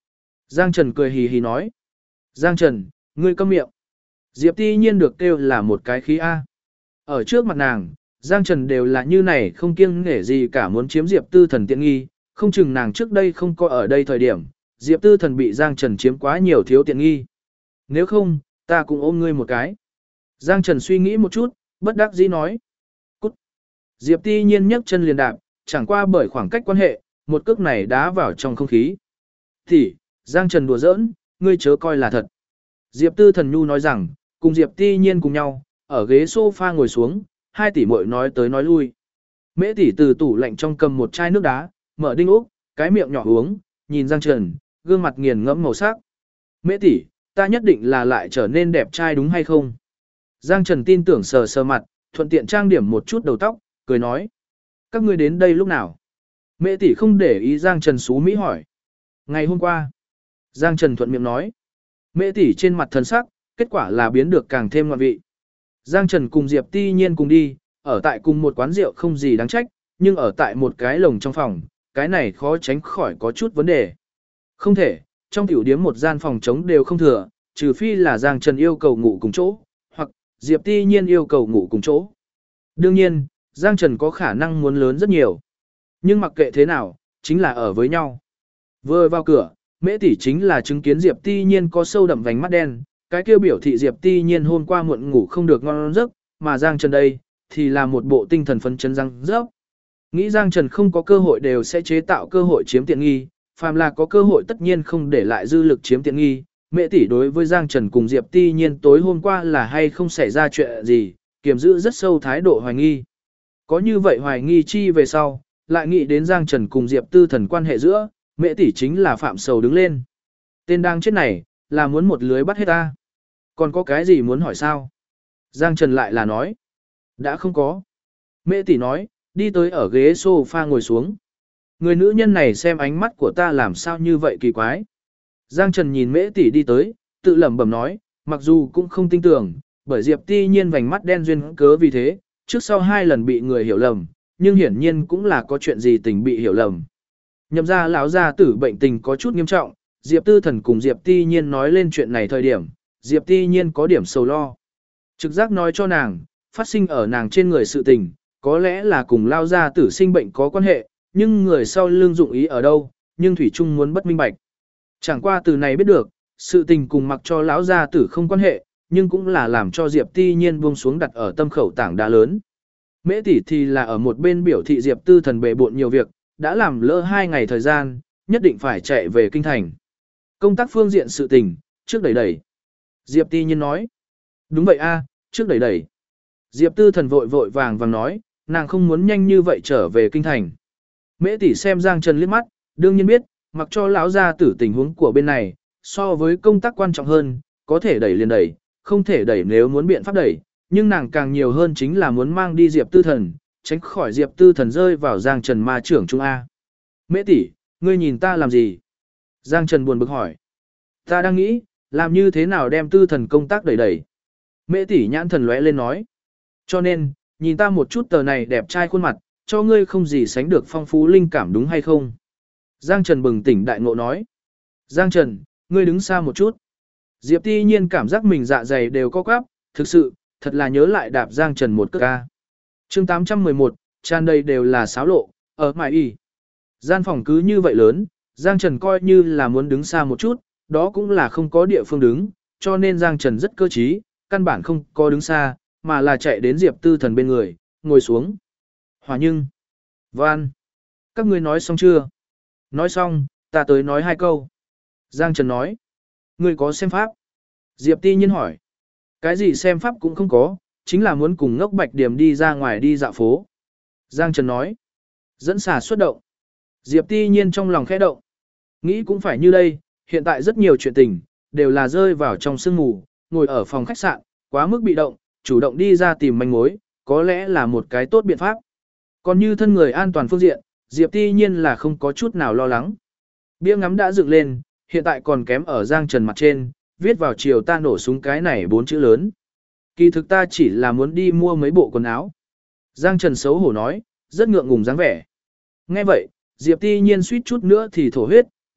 Giang Trần cười hì hì nói. Giang Trần, ngươi câm miệng. Diệp Ti Nhiên được kêu là một cái khí A. Ở trước mặt nàng, Giang Trần đều là như này không kiêng nể gì cả muốn chiếm Diệp Tư Thần tiện nghi, không chừng nàng trước đây không có ở đây thời điểm, Diệp Tư Thần bị Giang Trần chiếm quá nhiều thiếu tiện nghi. Nếu không, ta cũng ôm ngươi một cái. Giang Trần suy nghĩ một chút, bất đắc dĩ nói. Cút. Diệp Ti Nhiên nhấc chân liền đạp, chẳng qua bởi khoảng cách quan hệ, một cước này đá vào trong không khí. Thì, Giang Trần đùa giỡn, ngươi chớ coi là thật. Diệp Tư Thần Nhu nói rằng, cùng Diệp Ti Nhiên cùng nhau, ở ghế sofa ngồi xuống, hai tỷ muội nói tới nói lui. Mễ tỷ từ tủ lạnh trong cầm một chai nước đá, mở đinh ốc, cái miệng nhỏ uống, nhìn Giang Trần, gương mặt nghiền ngẫm màu sắc. Mễ tỷ, ta nhất định là lại trở nên đẹp trai đúng hay không? Giang Trần tin tưởng sờ sờ mặt, thuận tiện trang điểm một chút đầu tóc, cười nói. Các ngươi đến đây lúc nào? Mễ tỷ không để ý Giang Trần xú Mỹ hỏi. Ngày hôm qua. Giang Trần thuận miệng nói. Mễ tỷ trên mặt thần sắc, kết quả là biến được càng thêm ngoạn vị. Giang Trần cùng Diệp Ti Nhiên cùng đi, ở tại cùng một quán rượu không gì đáng trách, nhưng ở tại một cái lồng trong phòng, cái này khó tránh khỏi có chút vấn đề. Không thể, trong tiểu điếm một gian phòng trống đều không thừa, trừ phi là Giang Trần yêu cầu ngủ cùng chỗ, hoặc Diệp Ti Nhiên yêu cầu ngủ cùng chỗ. Đương nhiên, Giang Trần có khả năng muốn lớn rất nhiều. Nhưng mặc kệ thế nào, chính là ở với nhau. Vừa vào cửa, Mễ tỷ chính là chứng kiến Diệp Ti Nhiên có sâu đậm vành mắt đen, cái kêu biểu thị Diệp Ti Nhiên hôm qua muộn ngủ không được ngon giấc, mà Giang Trần đây, thì là một bộ tinh thần phấn chấn răng rớp. Nghĩ Giang Trần không có cơ hội đều sẽ chế tạo cơ hội chiếm tiện nghi, phàm là có cơ hội tất nhiên không để lại dư lực chiếm tiện nghi. Mẹ tỷ đối với Giang Trần cùng Diệp Ti Nhiên tối hôm qua là hay không xảy ra chuyện gì, kiềm giữ rất sâu thái độ hoài nghi. Có như vậy hoài nghi chi về sau, lại nghĩ đến Giang Trần cùng Diệp Tư Thần quan hệ giữa, mẹ tỷ chính là phạm sầu đứng lên. Tên đang chết này, là muốn một lưới bắt hết ta. Còn có cái gì muốn hỏi sao? Giang Trần lại là nói. Đã không có. Mẹ tỷ nói, đi tới ở ghế sofa ngồi xuống. Người nữ nhân này xem ánh mắt của ta làm sao như vậy kỳ quái. Giang Trần nhìn mễ tỷ đi tới, tự lẩm bẩm nói, mặc dù cũng không tin tưởng, bởi Diệp Ti Nhiên vành mắt đen duyên cớ vì thế, trước sau hai lần bị người hiểu lầm, nhưng hiển nhiên cũng là có chuyện gì tình bị hiểu lầm. Nhậm ra lão gia tử bệnh tình có chút nghiêm trọng, Diệp Tư Thần cùng Diệp Ti Nhiên nói lên chuyện này thời điểm, Diệp Ti Nhiên có điểm sầu lo. Trực giác nói cho nàng, phát sinh ở nàng trên người sự tình, có lẽ là cùng lao gia tử sinh bệnh có quan hệ, nhưng người sau lương dụng ý ở đâu, nhưng Thủy Trung muốn bất minh bạch. Chẳng qua từ này biết được, sự tình cùng mặc cho lão gia tử không quan hệ, nhưng cũng là làm cho Diệp Ti Nhiên buông xuống đặt ở tâm khẩu tảng đá lớn. Mễ tỷ thì là ở một bên biểu thị Diệp Tư Thần bề bộn nhiều việc, đã làm lỡ 2 ngày thời gian, nhất định phải chạy về kinh thành. Công tác phương diện sự tình, trước đẩy đẩy. Diệp Ti Nhiên nói. Đúng vậy a, trước đẩy đẩy. Diệp Tư Thần vội vội vàng vàng nói, nàng không muốn nhanh như vậy trở về kinh thành. Mễ tỷ xem Giang Trần liếc mắt, đương nhiên biết, mặc cho lão gia tử tình huống của bên này, so với công tác quan trọng hơn, có thể đẩy liền đẩy, không thể đẩy nếu muốn biện pháp đẩy, nhưng nàng càng nhiều hơn chính là muốn mang đi Diệp Tư Thần, tránh khỏi Diệp Tư Thần rơi vào Giang Trần ma trưởng trung A. Mễ tỷ, ngươi nhìn ta làm gì? Giang Trần buồn bực hỏi. Ta đang nghĩ, làm như thế nào đem Tư Thần công tác đẩy đẩy. Mễ tỷ nhãn thần lóe lên nói. Cho nên, nhìn ta một chút tờ này đẹp trai khuôn mặt, cho ngươi không gì sánh được phong phú linh cảm đúng hay không? Giang Trần bừng tỉnh đại ngộ nói. Giang Trần, ngươi đứng xa một chút. Diệp Ti Nhiên cảm giác mình dạ dày đều co quắp, thực sự, thật là nhớ lại đạp Giang Trần một cước ca. Chương 811, tràn đầy đều là xáo lộ, ở mải y. Gian phòng cứ như vậy lớn, Giang Trần coi như là muốn đứng xa một chút, đó cũng là không có địa phương đứng, cho nên Giang Trần rất cơ trí, căn bản không có đứng xa, mà là chạy đến Diệp Tư Thần bên người, ngồi xuống. Hòa nhưng, Văn, các ngươi nói xong chưa? Nói xong, ta tới nói 2 câu. Giang Trần nói, ngươi có xem pháp? Diệp Ti Nhiên hỏi, cái gì xem pháp cũng không có, chính là muốn cùng ngốc Bạch Điểm đi ra ngoài đi dạo phố. Giang Trần nói, dẫn xà xuất động. Diệp Ti Nhiên trong lòng khẽ động. Nghĩ cũng phải như đây, hiện tại rất nhiều chuyện tình, đều là rơi vào trong sương mù, ngồi ở phòng khách sạn, quá mức bị động, chủ động đi ra tìm manh mối, có lẽ là một cái tốt biện pháp. Còn như thân người an toàn phương diện, Diệp Ti Nhiên là không có chút nào lo lắng. Bia ngắm đã dựng lên, hiện tại còn kém ở Giang Trần mặt trên, viết vào chiều ta nổ súng cái này 4 chữ lớn. Kỳ thực ta chỉ là muốn đi mua mấy bộ quần áo. Giang Trần xấu hổ nói, rất ngượng ngùng dáng vẻ. Nghe vậy, Diệp Ti Nhiên suýt chút nữa thì thổ huyết,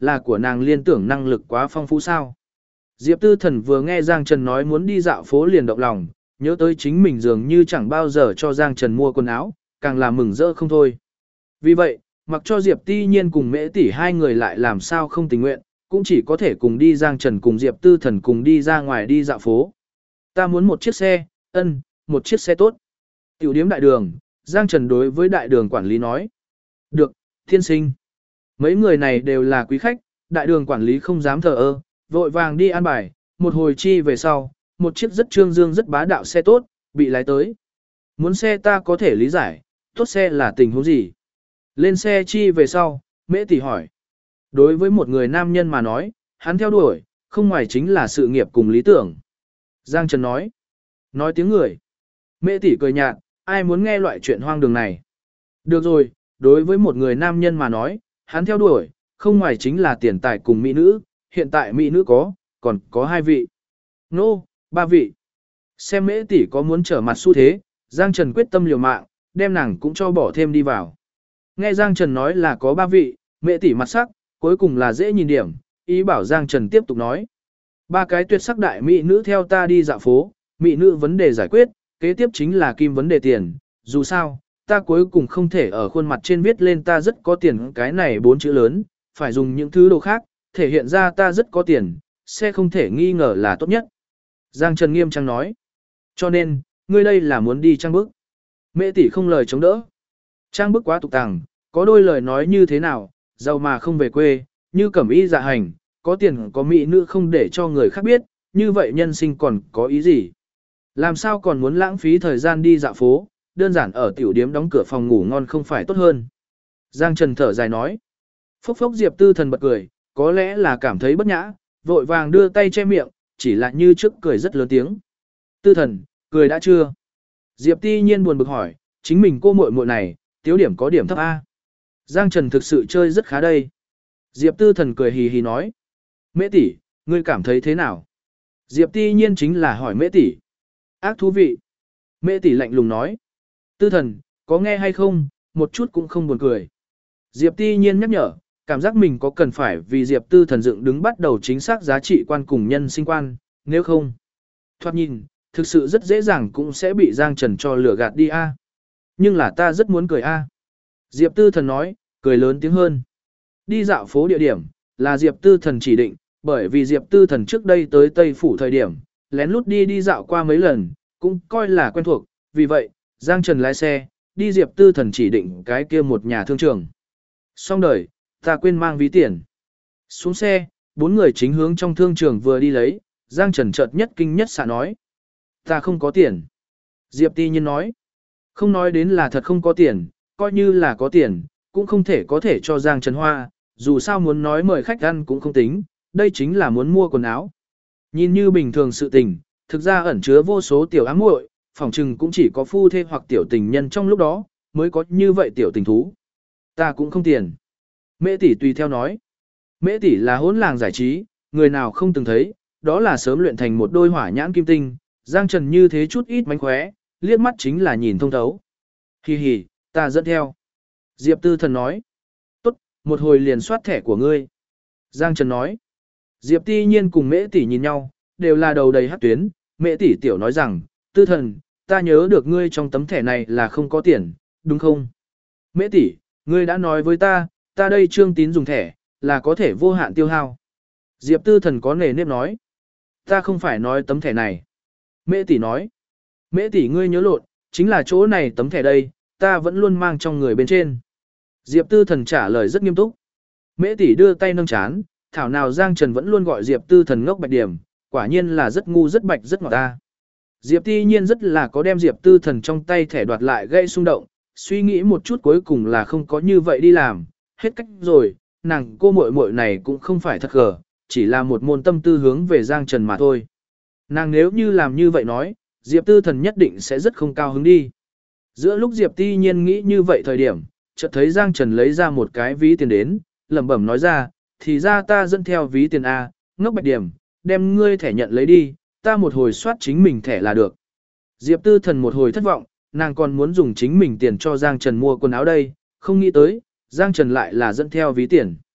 là của nàng liên tưởng năng lực quá phong phú sao. Diệp Tư Thần vừa nghe Giang Trần nói muốn đi dạo phố liền động lòng, nhớ tới chính mình dường như chẳng bao giờ cho Giang Trần mua quần áo, càng là mừng rỡ không thôi. Vì vậy, mặc cho Diệp Ti Nhiên cùng Mễ Tỷ hai người lại làm sao không tình nguyện, cũng chỉ có thể cùng đi Giang Trần cùng Diệp Tư Thần cùng đi ra ngoài đi dạo phố. Ta muốn một chiếc xe, một chiếc xe tốt. Tiểu điếm đại đường, Giang Trần đối với đại đường quản lý nói. Được, thiên sinh. Mấy người này đều là quý khách, đại đường quản lý không dám thờ ơ, vội vàng đi an bài, một hồi chi về sau, một chiếc rất trương dương rất bá đạo xe tốt, bị lái tới. Muốn xe ta có thể lý giải, tốt xe là tình huống gì? Lên xe chi về sau, Mễ Tỷ hỏi. Đối với một người nam nhân mà nói, hắn theo đuổi, không ngoài chính là sự nghiệp cùng lý tưởng. Giang Trần nói. Nói tiếng người. Mễ Tỷ cười nhạt, ai muốn nghe loại chuyện hoang đường này. Được rồi, đối với một người nam nhân mà nói, hắn theo đuổi, không ngoài chính là tiền tài cùng mỹ nữ, hiện tại mỹ nữ còn có 2 vị. Nô, 3 vị. Xem Mễ Tỷ có muốn trở mặt xu thế, Giang Trần quyết tâm liều mạng, đem nàng cũng cho bỏ thêm đi vào. Nghe Giang Trần nói là có 3 vị, Mễ Tỷ mặt sắc, cuối cùng là dễ nhìn điểm, ý bảo Giang Trần tiếp tục nói. 3 cái tuyệt sắc đại mỹ nữ theo ta đi dạo phố, mỹ nữ vấn đề giải quyết, kế tiếp chính là kim vấn đề tiền, dù sao, ta cuối cùng không thể ở khuôn mặt trên viết lên ta rất có tiền cái này 4 chữ lớn, phải dùng những thứ đồ khác, thể hiện ra ta rất có tiền, sẽ không thể nghi ngờ là tốt nhất. Giang Trần nghiêm trang nói. Cho nên, ngươi đây là muốn đi trang bức. Mễ Tỷ không lời chống đỡ. Trang bức quá tục tàng, có đôi lời nói như thế nào, giàu mà không về quê, như cẩm y dạ hành, có tiền có mỹ nữ không để cho người khác biết, như vậy nhân sinh còn có ý gì? Làm sao còn muốn lãng phí thời gian đi dạo phố, đơn giản ở tiểu điếm đóng cửa phòng ngủ ngon không phải tốt hơn. Giang Trần thở dài nói. Phốc phốc Diệp Tư Thần bật cười, có lẽ là cảm thấy bất nhã, vội vàng đưa tay che miệng, chỉ là như trước cười rất lớn tiếng. Tư Thần, cười đã chưa? Diệp Ti Nhiên buồn bực hỏi, chính mình cô muội muội này, tiếu điểm có điểm thấp A. Giang Trần thực sự chơi rất khá đây. Diệp Tư Thần cười hì hì nói. Mễ Tỷ, ngươi cảm thấy thế nào? Diệp Ti Nhiên chính là hỏi Mễ Tỷ. Ác thú vị. Mễ Tỷ lạnh lùng nói. Tư Thần, có nghe hay không, một chút cũng không buồn cười. Diệp Ti Nhiên nhắc nhở, cảm giác mình có cần phải vì Diệp Tư Thần dựng đứng bắt đầu chính xác giá trị quan cùng nhân sinh quan, nếu không. Thoạt nhìn, thực sự rất dễ dàng cũng sẽ bị Giang Trần cho lửa gạt đi a. Nhưng là ta rất muốn cười a. Diệp Tư Thần nói, cười lớn tiếng hơn. Đi dạo phố địa điểm, là Diệp Tư Thần chỉ định, bởi vì Diệp Tư Thần trước đây tới Tây Phủ thời điểm, lén lút đi dạo qua mấy lần, cũng coi là quen thuộc, vì vậy, Giang Trần lái xe, đi Diệp Tư Thần chỉ định cái kia một nhà thương trường. Xong đời, ta quên mang ví tiền. Xuống xe, 4 người chính hướng trong thương trường vừa đi lấy, Giang Trần chợt nhất kinh nhất xạ nói. Ta không có tiền. Diệp Ti Nhiên nói. Không nói đến là thật không có tiền, coi như là có tiền, cũng không thể có thể cho Giang Trần hoa, dù sao muốn nói mời khách ăn cũng không tính, đây chính là muốn mua quần áo. Nhìn như bình thường sự tình, thực ra ẩn chứa vô số tiểu ám muội, phỏng chừng cũng chỉ có phu thê hoặc tiểu tình nhân trong lúc đó, mới có như vậy tiểu tình thú. Ta cũng không tiền. Mễ Tỷ tùy theo nói. Mễ Tỷ là hỗn làng giải trí, người nào không từng thấy, đó là sớm luyện thành một đôi hỏa nhãn kim tinh, Giang Trần như thế chút ít mánh khóe, liếc mắt chính là nhìn thông thấu. Hì hì, ta dẫn theo. Diệp Tư Thần nói. Tốt, một hồi liền soát thẻ của ngươi. Giang Trần nói. Diệp Ti Nhiên cùng Mễ Tỷ nhìn nhau, đều là đầu đầy hắc tuyến, Mễ Tỷ tiểu nói rằng, Tư Thần, ta nhớ được ngươi trong tấm thẻ này là không có tiền, đúng không? Mễ Tỷ, ngươi đã nói với ta, ta đây trương tín dùng thẻ, là có thể vô hạn tiêu hao. Diệp Tư Thần có nề nếp nói. Ta không phải nói tấm thẻ này. Mễ Tỷ nói. Mễ Tỷ ngươi nhớ lộn, chính là chỗ này tấm thẻ đây, ta vẫn luôn mang trong người bên trên. Diệp Tư Thần trả lời rất nghiêm túc. Mễ Tỷ đưa tay nâng chán, thảo nào Giang Trần vẫn luôn gọi Diệp Tư Thần ngốc bạch điểm, quả nhiên là rất ngu rất bạch rất ngọt ta. Diệp Ti Nhiên rất là có đem Diệp Tư Thần trong tay thẻ đoạt lại gây xung động, suy nghĩ một chút cuối cùng là không có như vậy đi làm, hết cách rồi, nàng cô muội muội này cũng không phải thật gờ, chỉ là một môn tâm tư hướng về Giang Trần mà thôi. Nàng nếu như làm như vậy nói, Diệp Tư Thần nhất định sẽ rất không cao hứng đi. Giữa lúc Diệp Ti Nhiên nghĩ như vậy thời điểm, chợt thấy Giang Trần lấy ra một cái ví tiền đến, lẩm bẩm nói ra, thì ra ta dẫn theo ví tiền A, ngốc bạch điểm, đem ngươi thẻ nhận lấy đi, ta một hồi soát chính mình thẻ là được. Diệp Tư Thần một hồi thất vọng, nàng còn muốn dùng chính mình tiền cho Giang Trần mua quần áo đây, không nghĩ tới, Giang Trần lại là dẫn theo ví tiền.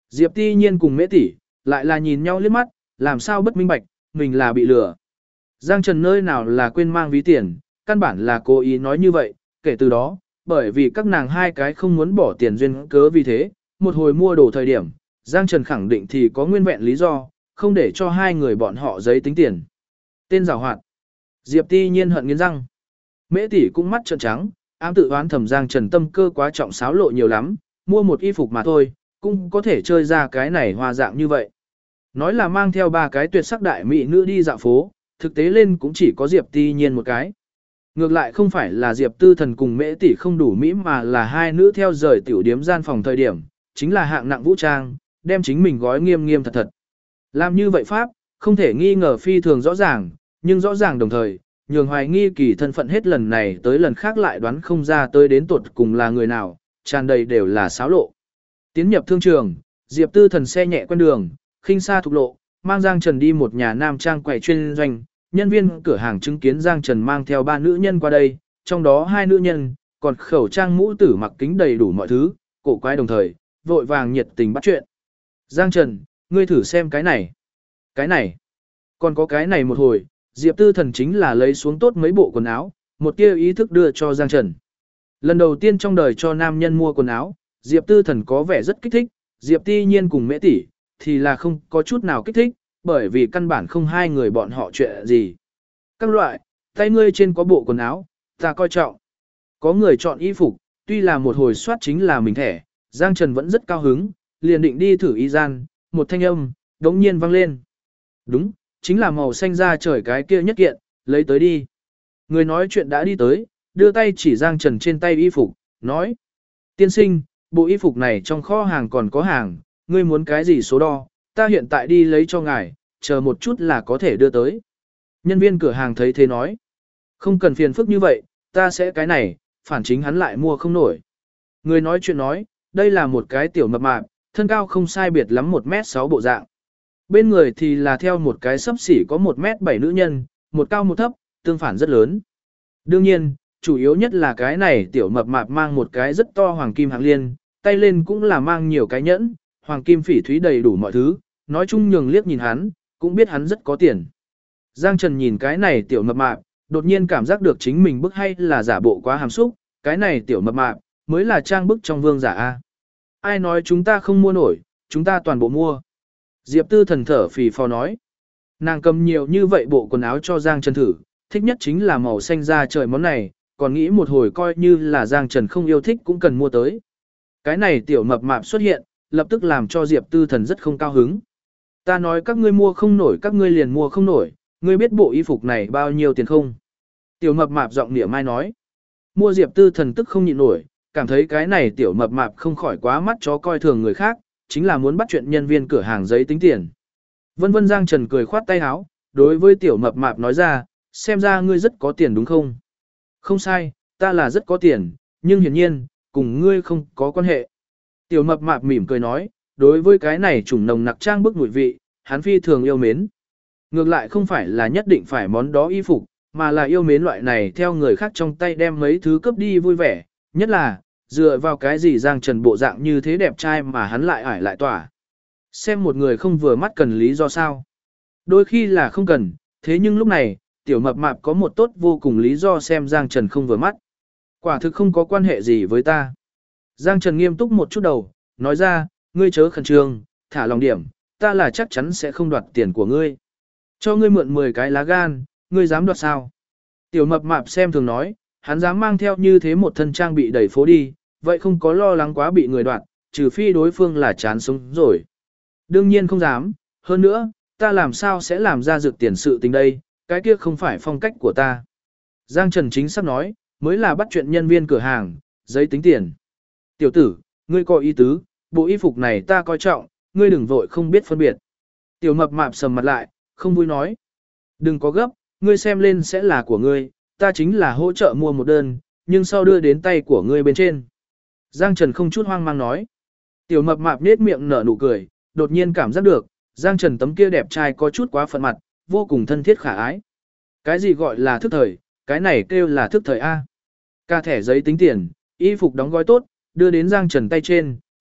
Diệp Ti Nhiên cùng Mễ tỷ lại là nhìn nhau liếc mắt, làm sao bất minh bạch, mình là bị lừa. Giang Trần nơi nào là quên mang ví tiền, căn bản là cố ý nói như vậy, kể từ đó, bởi vì các nàng hai cái không muốn bỏ tiền duyên cớ vì thế, một hồi mua đồ thời điểm, Giang Trần khẳng định thì có nguyên vẹn lý do, không để cho hai người bọn họ giấy tính tiền. Tên giàu hoạt. Diệp Ti Nhiên hận nghiến răng. Mễ tỷ cũng mắt trợn trắng, ám tự oán thầm Giang Trần tâm cơ quá trọng xáo lộ nhiều lắm, mua một y phục mà thôi, cũng có thể chơi ra cái này hoa dạng như vậy. Nói là mang theo ba cái tuyệt sắc đại mỹ nữ đi dạo phố, thực tế lên cũng chỉ có Diệp Ti Nhiên một cái. Ngược lại không phải là Diệp Tư Thần cùng Mễ tỷ không đủ mỹ mà là hai nữ theo rời tiểu điếm gian phòng thời điểm, chính là hạng nặng vũ trang, đem chính mình gói nghiêm nghiêm thật thật. Làm như vậy pháp, không thể nghi ngờ phi thường rõ ràng, nhưng rõ ràng đồng thời, nhường hoài nghi kỳ thân phận hết lần này tới lần khác lại đoán không ra tới đến tuột cùng là người nào, tràn đầy đều là xáo lộ. Tiến nhập thương trường, Diệp Tư Thần xe nhẹ quen đường, khinh xa thục lộ, mang Giang Trần đi một nhà nam trang quầy chuyên doanh, nhân viên cửa hàng chứng kiến Giang Trần mang theo ba nữ nhân qua đây, trong đó hai nữ nhân, còn khẩu trang mũ tử mặc kính đầy đủ mọi thứ, cổ quái đồng thời, vội vàng nhiệt tình bắt chuyện. Giang Trần, ngươi thử xem cái này. Cái này. Còn có cái này một hồi, Diệp Tư Thần chính là lấy xuống tốt mấy bộ quần áo, một tia ý thức đưa cho Giang Trần. Lần đầu tiên trong đời cho nam nhân mua quần áo, Diệp Tư Thần có vẻ rất kích thích, Diệp Ti Nhiên cùng Mễ tỷ thì là không có chút nào kích thích, bởi vì căn bản không hai người bọn họ chuyện gì. Các loại, tay ngươi trên có bộ quần áo, ta coi trọng. Có người chọn y phục, tuy là một hồi soát chính là mình thẻ, Giang Trần vẫn rất cao hứng, liền định đi thử y gian, một thanh âm, đống nhiên vang lên. Đúng, chính là màu xanh da trời cái kia nhất kiện, lấy tới đi. Người nói chuyện đã đi tới, đưa tay chỉ Giang Trần trên tay y phục, nói. Tiên sinh, bộ y phục này trong kho hàng còn có hàng, ngươi muốn cái gì số đo, ta hiện tại đi lấy cho ngài, chờ một chút là có thể đưa tới. Nhân viên cửa hàng thấy thế nói. Không cần phiền phức như vậy, ta sẽ cái này, phản chính hắn lại mua không nổi. Người nói chuyện nói, đây là một cái tiểu mập mạp, thân cao không sai biệt lắm 1m6 bộ dạng. Bên người thì là theo một cái sấp xỉ có 1m7 nữ nhân, một cao một thấp, tương phản rất lớn. Đương nhiên, chủ yếu nhất là cái này tiểu mập mạp mang một cái rất to hoàng kim hạng liên, tay lên cũng là mang nhiều cái nhẫn, hoàng kim phỉ thúy đầy đủ mọi thứ, nói chung nhường liếc nhìn hắn, cũng biết hắn rất có tiền. Giang Trần nhìn cái này tiểu mập mạp, đột nhiên cảm giác được chính mình bức hay là giả bộ quá hàm xúc, cái này tiểu mập mạp, mới là trang bức trong vương giả A. Ai nói chúng ta không mua nổi, chúng ta toàn bộ mua. Diệp Tư Thần thở phì phò nói. Nàng cầm nhiều như vậy bộ quần áo cho Giang Trần thử, thích nhất chính là màu xanh da trời món này, còn nghĩ một hồi coi như là Giang Trần không yêu thích cũng cần mua tới. Cái này tiểu mập mạp xuất hiện, lập tức làm cho Diệp Tư Thần rất không cao hứng. Ta nói các ngươi mua không nổi các ngươi liền mua không nổi, ngươi biết bộ y phục này bao nhiêu tiền không? Tiểu mập mạp giọng nịa mai nói. Mua Diệp Tư Thần tức không nhịn nổi, cảm thấy cái này tiểu mập mạp không khỏi quá mắt chó coi thường người khác, chính là muốn bắt chuyện nhân viên cửa hàng giấy tính tiền. Vân Vân Giang Trần cười khoát tay áo, đối với tiểu mập mạp nói ra, xem ra ngươi rất có tiền đúng không? Không sai, ta là rất có tiền, nhưng hiển nhiên, cùng ngươi không có quan hệ. Tiểu mập mạp mỉm cười nói, đối với cái này trùng nồng nặc trang bức mùi vị, hắn phi thường yêu mến. Ngược lại không phải là nhất định phải món đó y phục, mà là yêu mến loại này theo người khác trong tay đem mấy thứ cướp đi vui vẻ, nhất là, dựa vào cái gì Giang Trần bộ dạng như thế đẹp trai mà hắn lại ải lại tỏa. Xem một người không vừa mắt cần lý do sao. Đôi khi là không cần, thế nhưng lúc này, tiểu mập mạp có một tốt vô cùng lý do xem Giang Trần không vừa mắt. Quả thực không có quan hệ gì với ta. Giang Trần nghiêm túc một chút đầu, nói ra, ngươi chớ khẩn trương, thả lòng điểm, ta là chắc chắn sẽ không đoạt tiền của ngươi. Cho ngươi mượn 10 cái lá gan, ngươi dám đoạt sao? Tiểu mập mạp xem thường nói, hắn dám mang theo như thế một thân trang bị đẩy phố đi, vậy không có lo lắng quá bị người đoạt, trừ phi đối phương là chán sống rồi. Đương nhiên không dám, hơn nữa, ta làm sao sẽ làm ra dược tiền sự tình đây, cái kia không phải phong cách của ta. Giang Trần chính xác nói, mới là bắt chuyện nhân viên cửa hàng, giấy tính tiền. Tiểu tử, ngươi có ý tứ, bộ y phục này ta coi trọng, ngươi đừng vội không biết phân biệt. Tiểu mập mạp sầm mặt lại, không vui nói. Đừng có gấp, ngươi xem lên sẽ là của ngươi, ta chính là hỗ trợ mua một đơn, nhưng sau đưa đến tay của ngươi bên trên. Giang Trần không chút hoang mang nói. Tiểu mập mạp nết miệng nở nụ cười, đột nhiên cảm giác được, Giang Trần tấm kia đẹp trai có chút quá phận mặt, vô cùng thân thiết khả ái. Cái gì gọi là thức thời, cái này kêu là thức thời A. Ca thẻ giấy tính tiền, y phục đóng gói tốt, đưa đến Giang Trần tay trên,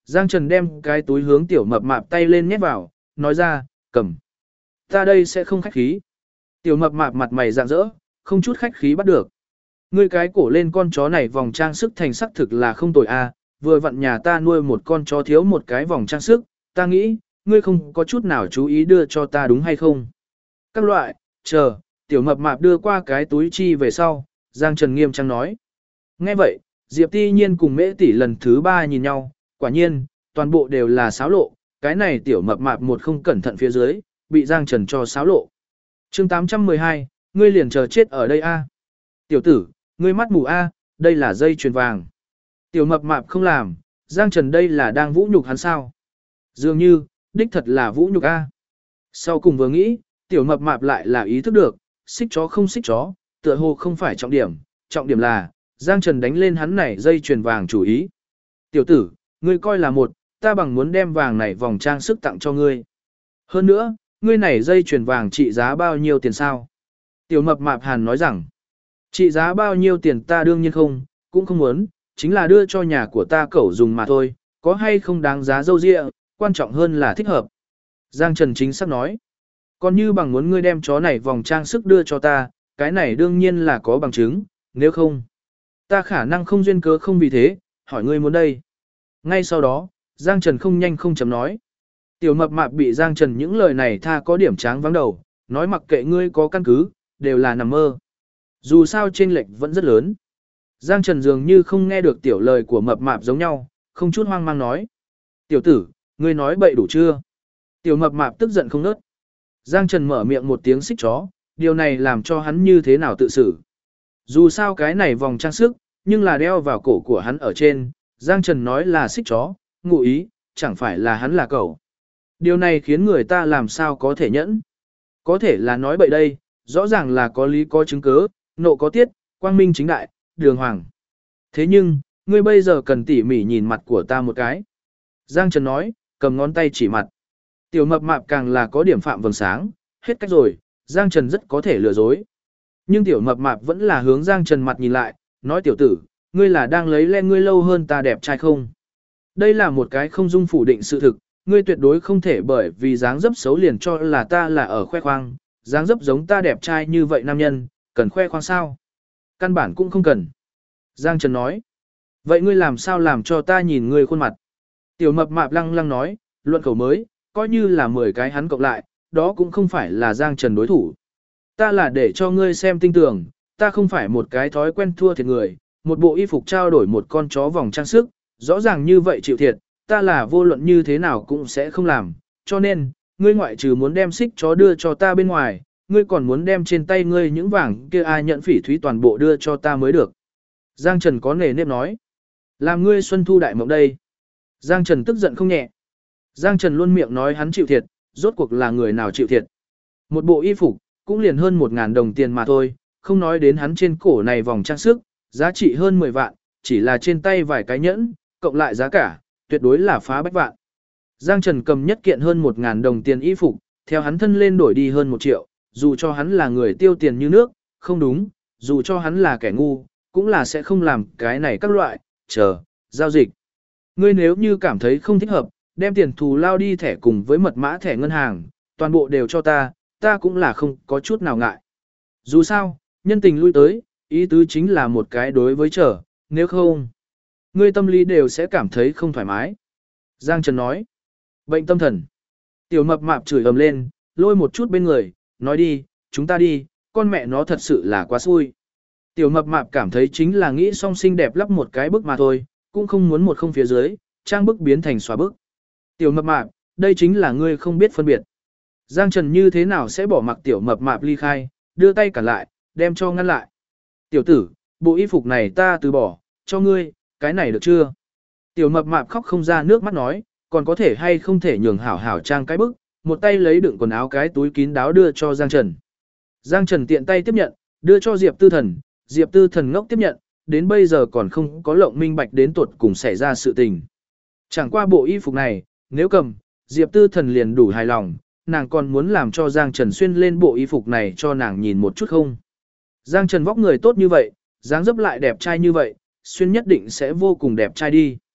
Giang Trần đem cái túi hướng tiểu mập mạp tay lên nhét vào, nói ra, cầm. Ta đây sẽ không khách khí. Tiểu mập mạp mặt mày rạng rỡ, không chút khách khí bắt được. Ngươi cái cổ lên con chó này vòng trang sức thành sắc thực là không tồi a, vừa vặn nhà ta nuôi một con chó thiếu một cái vòng trang sức, ta nghĩ, ngươi không có chút nào chú ý đưa cho ta đúng hay không? Các loại, chờ, tiểu mập mạp đưa qua cái túi chi về sau, Giang Trần nghiêm trang nói. Nghe vậy, Diệp Ti Nhiên cùng Mễ Tỷ lần thứ 3 nhìn nhau, quả nhiên, toàn bộ đều là xáo lộ, cái này tiểu mập mạp một không cẩn thận phía dưới, bị Giang Trần cho xáo lộ. Chương 812, ngươi liền chờ chết ở đây a. Tiểu tử, ngươi mắt mù a, đây là dây chuyền vàng. Tiểu mập mạp không làm, Giang Trần đây là đang vũ nhục hắn sao? Dường như, đích thật là vũ nhục a. Sau cùng vừa nghĩ, tiểu mập mạp lại là ý thức được, xích chó không xích chó, tựa hồ không phải trọng điểm là, Giang Trần đánh lên hắn này dây chuyền vàng chủ ý. Tiểu tử, ngươi coi là một, ta bằng muốn đem vàng này vòng trang sức tặng cho ngươi. Hơn nữa, ngươi này dây chuyền vàng trị giá bao nhiêu tiền sao? Tiểu mập mạp hàn nói rằng, trị giá bao nhiêu tiền ta đương nhiên không, cũng không muốn, chính là đưa cho nhà của ta cẩu dùng mà thôi, có hay không đáng giá dâu dịa, quan trọng hơn là thích hợp. Giang Trần chính xác nói, còn như bằng muốn ngươi đem chó này vòng trang sức đưa cho ta, cái này đương nhiên là có bằng chứng, nếu không, ta khả năng không duyên cớ không vì thế, hỏi ngươi muốn đây. Ngay sau đó, Giang Trần không nhanh không chậm nói. Tiểu mập mạp bị Giang Trần những lời này tha có điểm tráng vắng đầu, nói mặc kệ ngươi có căn cứ, đều là nằm mơ. Dù sao chênh lệch vẫn rất lớn. Giang Trần dường như không nghe được tiểu lời của mập mạp giống nhau, không chút hoang mang nói. Tiểu tử, ngươi nói bậy đủ chưa? Tiểu mập mạp tức giận không nớt. Giang Trần mở miệng một tiếng xích chó, điều này làm cho hắn như thế nào tự xử. Dù sao cái này vòng trang sức, nhưng là đeo vào cổ của hắn ở trên, Giang Trần nói là xích chó, ngụ ý, chẳng phải là hắn là cẩu. Điều này khiến người ta làm sao có thể nhẫn. Có thể là nói bậy đây, rõ ràng là có lý có chứng cứ, nộ có tiết, quang minh chính đại, đường hoàng. Thế nhưng, ngươi bây giờ cần tỉ mỉ nhìn mặt của ta một cái. Giang Trần nói, cầm ngón tay chỉ mặt. Tiểu mập mạp càng là có điểm phạm vầng sáng, hết cách rồi, Giang Trần rất có thể lừa dối. Nhưng tiểu mập mạp vẫn là hướng Giang Trần mặt nhìn lại, nói tiểu tử, ngươi là đang lấy lên ngươi lâu hơn ta đẹp trai không? Đây là một cái không dung phủ định sự thực, ngươi tuyệt đối không thể bởi vì dáng dấp xấu liền cho là ta là ở khoe khoang, dáng dấp giống ta đẹp trai như vậy nam nhân, cần khoe khoang sao? Căn bản cũng không cần. Giang Trần nói, vậy ngươi làm sao làm cho ta nhìn ngươi khuôn mặt? Tiểu mập mạp lăng lăng nói, luận khẩu mới, coi như là 10 cái hắn cộng lại, đó cũng không phải là Giang Trần đối thủ. Ta là để cho ngươi xem tinh tường, ta không phải một cái thói quen thua thiệt người, một bộ y phục trao đổi một con chó vòng trang sức, rõ ràng như vậy chịu thiệt, ta là vô luận như thế nào cũng sẽ không làm, cho nên, ngươi ngoại trừ muốn đem xích chó đưa cho ta bên ngoài, ngươi còn muốn đem trên tay ngươi những vàng kia ai nhận phỉ thúy toàn bộ đưa cho ta mới được. Giang Trần có nề nếp nói, làm ngươi xuân thu đại mộng đây. Giang Trần tức giận không nhẹ. Giang Trần luôn miệng nói hắn chịu thiệt, rốt cuộc là người nào chịu thiệt. Một bộ y phục, cũng liền hơn 1.000 đồng tiền mà thôi, không nói đến hắn trên cổ này vòng trang sức, giá trị hơn 10 vạn, chỉ là trên tay vài cái nhẫn, cộng lại giá cả, tuyệt đối là phá bách vạn. Giang Trần cầm nhất kiện hơn 1.000 đồng tiền y phục, theo hắn thân lên đổi đi hơn 1 triệu, dù cho hắn là người tiêu tiền như nước, không đúng, dù cho hắn là kẻ ngu, cũng là sẽ không làm cái này các loại, giao dịch. Ngươi nếu như cảm thấy không thích hợp, đem tiền thù lao đi thẻ cùng với mật mã thẻ ngân hàng, toàn bộ đều cho ta, ta cũng là không có chút nào ngại. Dù sao, nhân tình lui tới, ý tứ chính là một cái đối với nếu không, ngươi tâm lý đều sẽ cảm thấy không thoải mái. Giang Trần nói, bệnh tâm thần. Tiểu mập mạp chửi ầm lên, lôi một chút bên người, nói đi, chúng ta đi, con mẹ nó thật sự là quá xui. Tiểu mập mạp cảm thấy chính là nghĩ song xinh đẹp lắp một cái bức mà thôi, cũng không muốn một không phía dưới, trang bức biến thành xóa bức. Tiểu mập mạp, đây chính là ngươi không biết phân biệt. Giang Trần như thế nào sẽ bỏ mặc tiểu mập mạp ly khai, đưa tay cản lại, đem cho ngăn lại. Tiểu tử, bộ y phục này ta từ bỏ, cho ngươi, cái này được chưa? Tiểu mập mạp khóc không ra nước mắt nói, còn có thể hay không thể nhường hảo hảo trang cái bức, một tay lấy đựng quần áo cái túi kín đáo đưa cho Giang Trần. Giang Trần tiện tay tiếp nhận, đưa cho Diệp Tư Thần, Diệp Tư Thần ngốc tiếp nhận, đến bây giờ còn không có lộng minh bạch đến tuột cùng xảy ra sự tình. Chẳng qua bộ y phục này, nếu cầm, Diệp Tư Thần liền đủ hài lòng, nàng còn muốn làm cho Giang Trần xuyên lên bộ y phục này cho nàng nhìn một chút không. Giang Trần vóc người tốt như vậy, dáng dấp lại đẹp trai như vậy, xuyên nhất định sẽ vô cùng đẹp trai đi.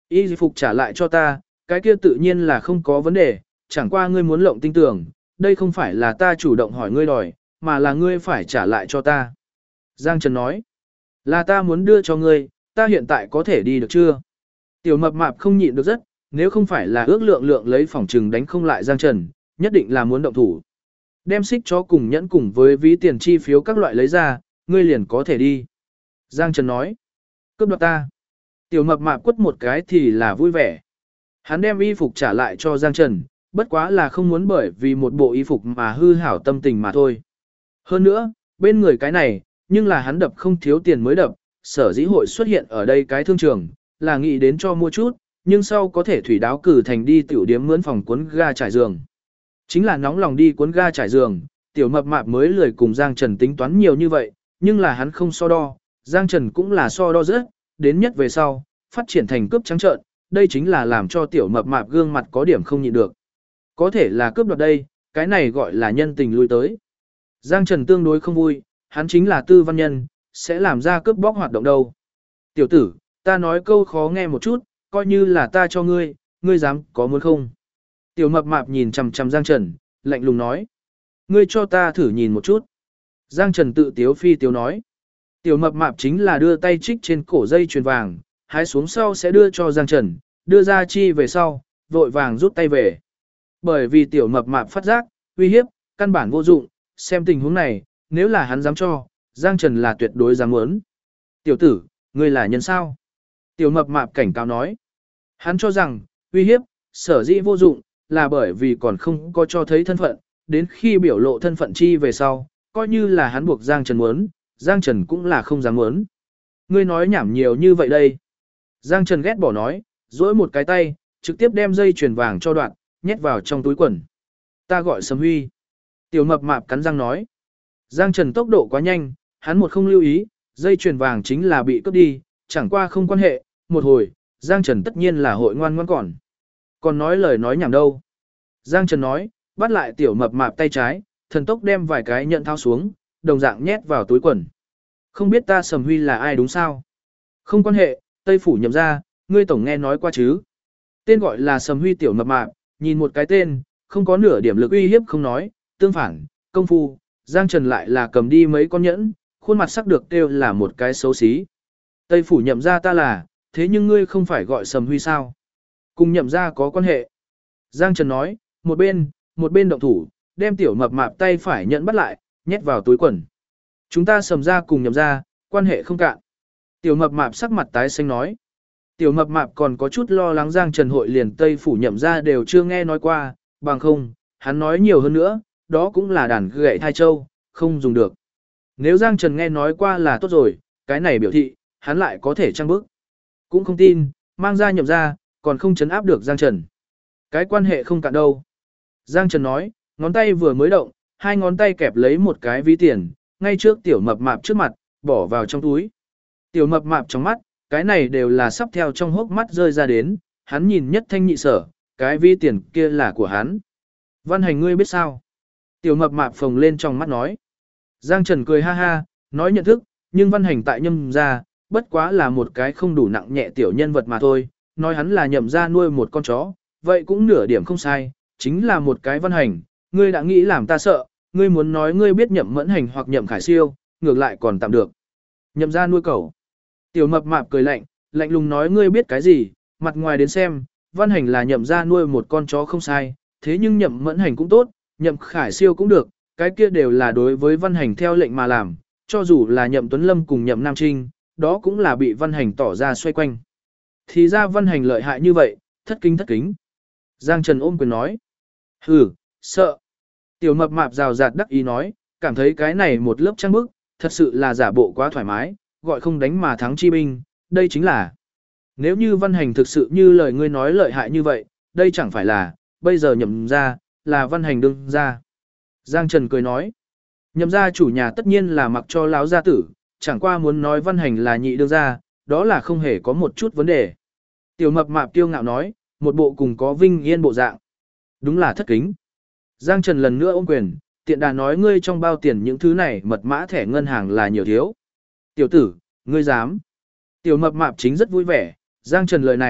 Y phục trả lại cho ta, cái kia tự nhiên là không có vấn đề, chẳng qua ngươi muốn lộng tinh tưởng, đây không phải là ta chủ động hỏi ngươi đòi, mà là ngươi phải trả lại cho ta. Giang Trần nói, là ta muốn đưa cho ngươi, ta hiện tại có thể đi được chưa? Tiểu mập mạp không nhịn được rất, nếu không phải là ước lượng lượng lấy phòng trừng đánh không lại Giang Trần, nhất định là muốn động thủ. Đem xích chó cùng nhẫn cùng với ví tiền chi phiếu các loại lấy ra, ngươi liền có thể đi. Giang Trần nói, cướp đoạt ta. Tiểu mập mạp quất một cái thì là vui vẻ. Hắn đem y phục trả lại cho Giang Trần, bất quá là không muốn bởi vì một bộ y phục mà hư hảo tâm tình mà thôi. Hơn nữa, bên người cái này, nhưng là hắn đập không thiếu tiền mới đập, sở dĩ hội xuất hiện ở đây cái thương trường, là nghĩ đến cho mua chút, nhưng sau có thể thủy đáo cử thành đi tiểu điếm mướn phòng cuốn ga trải giường. Chính là nóng lòng đi cuốn ga trải giường, tiểu mập mạp mới lười cùng Giang Trần tính toán nhiều như vậy, nhưng là hắn không so đo, Giang Trần cũng là so đo rất, đến nhất về sau, phát triển thành cướp trắng trợn, đây chính là làm cho tiểu mập mạp gương mặt có điểm không nhịn được. Có thể là cướp đoạt đây, cái này gọi là nhân tình lui tới. Giang Trần tương đối không vui, hắn chính là tư văn nhân, sẽ làm ra cướp bóc hoạt động đâu. Tiểu tử, ta nói câu khó nghe một chút, coi như là ta cho ngươi, ngươi dám có muốn không? Tiểu mập mạp nhìn chằm chằm Giang Trần, lạnh lùng nói. Ngươi cho ta thử nhìn một chút. Giang Trần tự tiếu phi tiếu nói. Tiểu mập mạp chính là đưa tay trích trên cổ dây chuyền vàng, hái xuống sau sẽ đưa cho Giang Trần, đưa ra chi về sau, vội vàng rút tay về. Bởi vì tiểu mập mạp phát giác, uy hiếp, căn bản vô dụng, xem tình huống này, nếu là hắn dám cho, Giang Trần là tuyệt đối dám muốn. Tiểu tử, ngươi là nhân sao? Tiểu mập mạp cảnh cáo nói. Hắn cho rằng, uy hiếp, sở dĩ vô dụng, là bởi vì còn không có cho thấy thân phận, đến khi biểu lộ thân phận chi về sau, coi như là hắn buộc Giang Trần muốn, Giang Trần cũng là không dám muốn. Ngươi nói nhảm nhiều như vậy đây. Giang Trần ghét bỏ nói, duỗi một cái tay, trực tiếp đem dây chuyền vàng cho đoạn, nhét vào trong túi quần. Ta gọi Sầm Huy. Tiểu mập mạp cắn răng nói. Giang Trần tốc độ quá nhanh, hắn một không lưu ý, dây chuyền vàng chính là bị cướp đi, chẳng qua không quan hệ, một hồi, Giang Trần tất nhiên là hội ngoan ngoãn còn. Còn nói lời nói nhảm đâu. Giang Trần nói, bắt lại tiểu mập mạp tay trái, thần tốc đem vài cái nhận thao xuống, đồng dạng nhét vào túi quần. Không biết ta Sầm Huy là ai đúng sao? Không quan hệ, Tây Phủ Nhậm ra, ngươi tổng nghe nói qua chứ. Tên gọi là Sầm Huy tiểu mập mạp, nhìn một cái tên, không có nửa điểm lực uy hiếp không nói, tương phản, công phu, Giang Trần lại là cầm đi mấy con nhẫn, khuôn mặt sắc được kêu là một cái xấu xí. Tây Phủ Nhậm ra ta là, thế nhưng ngươi không phải gọi Sầm Huy sao? Cùng Nhậm ra có quan hệ. Giang Trần nói, một bên động thủ, đem tiểu mập mạp tay phải nhẫn bắt lại, nhét vào túi quần. Chúng ta Sầm ra cùng Nhậm ra, quan hệ không cạn. Tiểu mập mạp sắc mặt tái xanh nói. Tiểu mập mạp còn có chút lo lắng Giang Trần hội liền Tây Phủ Nhậm ra đều chưa nghe nói qua, bằng không, hắn nói nhiều hơn nữa, đó cũng là đàn gậy thai châu, không dùng được. Nếu Giang Trần nghe nói qua là tốt rồi, cái này biểu thị, hắn lại có thể trăng bức. Cũng không tin, mang ra Nhậm ra, còn không chấn áp được Giang Trần. Cái quan hệ không cạn đâu. Giang Trần nói, ngón tay vừa mới động, hai ngón tay kẹp lấy một cái ví tiền, ngay trước tiểu mập mạp trước mặt, bỏ vào trong túi. Tiểu mập mạp trong mắt, cái này đều là sắp theo trong hốc mắt rơi ra đến, hắn nhìn nhất thanh nhị sở, cái ví tiền kia là của hắn. Văn Hành ngươi biết sao? Tiểu mập mạp phồng lên trong mắt nói. Giang Trần cười ha ha, nói nhận thức, nhưng Văn Hành tại Nhậm ra, bất quá là một cái không đủ nặng nhẹ tiểu nhân vật mà thôi, nói hắn là Nhậm ra nuôi một con chó, vậy cũng nửa điểm không sai, chính là một cái Văn Hành, ngươi đã nghĩ làm ta sợ, ngươi muốn nói ngươi biết Nhậm Mẫn Hành hoặc Nhậm Khải Siêu, ngược lại còn tạm được. Nhậm ra nuôi cẩu. Tiểu mập mạp cười lạnh, lạnh lùng nói ngươi biết cái gì, mặt ngoài đến xem, Văn Hành là Nhậm ra nuôi một con chó không sai, thế nhưng Nhậm Mẫn Hành cũng tốt, Nhậm Khải Siêu cũng được, cái kia đều là đối với Văn Hành theo lệnh mà làm, cho dù là Nhậm Tuấn Lâm cùng Nhậm Nam Trinh, đó cũng là bị Văn Hành tỏ ra xoay quanh. Thì ra Văn Hành lợi hại như vậy, thất kính. Giang Trần ôm quyền nói. Hừ, sợ. Tiểu mập mạp rào rạt đắc ý nói, cảm thấy cái này một lớp trang bức, thật sự là giả bộ quá thoải mái, gọi không đánh mà thắng chi binh, đây chính là. Nếu như Văn Hành thực sự như lời ngươi nói lợi hại như vậy, đây chẳng phải là, bây giờ Nhậm ra, là Văn Hành đương ra. Giang Trần cười nói, Nhậm ra chủ nhà tất nhiên là mặc cho láo gia tử, chẳng qua muốn nói Văn Hành là nhị đương ra, đó là không hề có một chút vấn đề. Tiểu mập mạp tiêu ngạo nói, một bộ cùng có vinh yên bộ dạng. Đúng là thất kính. Giang Trần lần nữa ôm quyền, tiện đà nói ngươi trong bao tiền những thứ này mật mã thẻ ngân hàng là nhiều thiếu. Tiểu tử, ngươi dám. Tiểu mập mạp chính rất vui vẻ, Giang Trần lời này,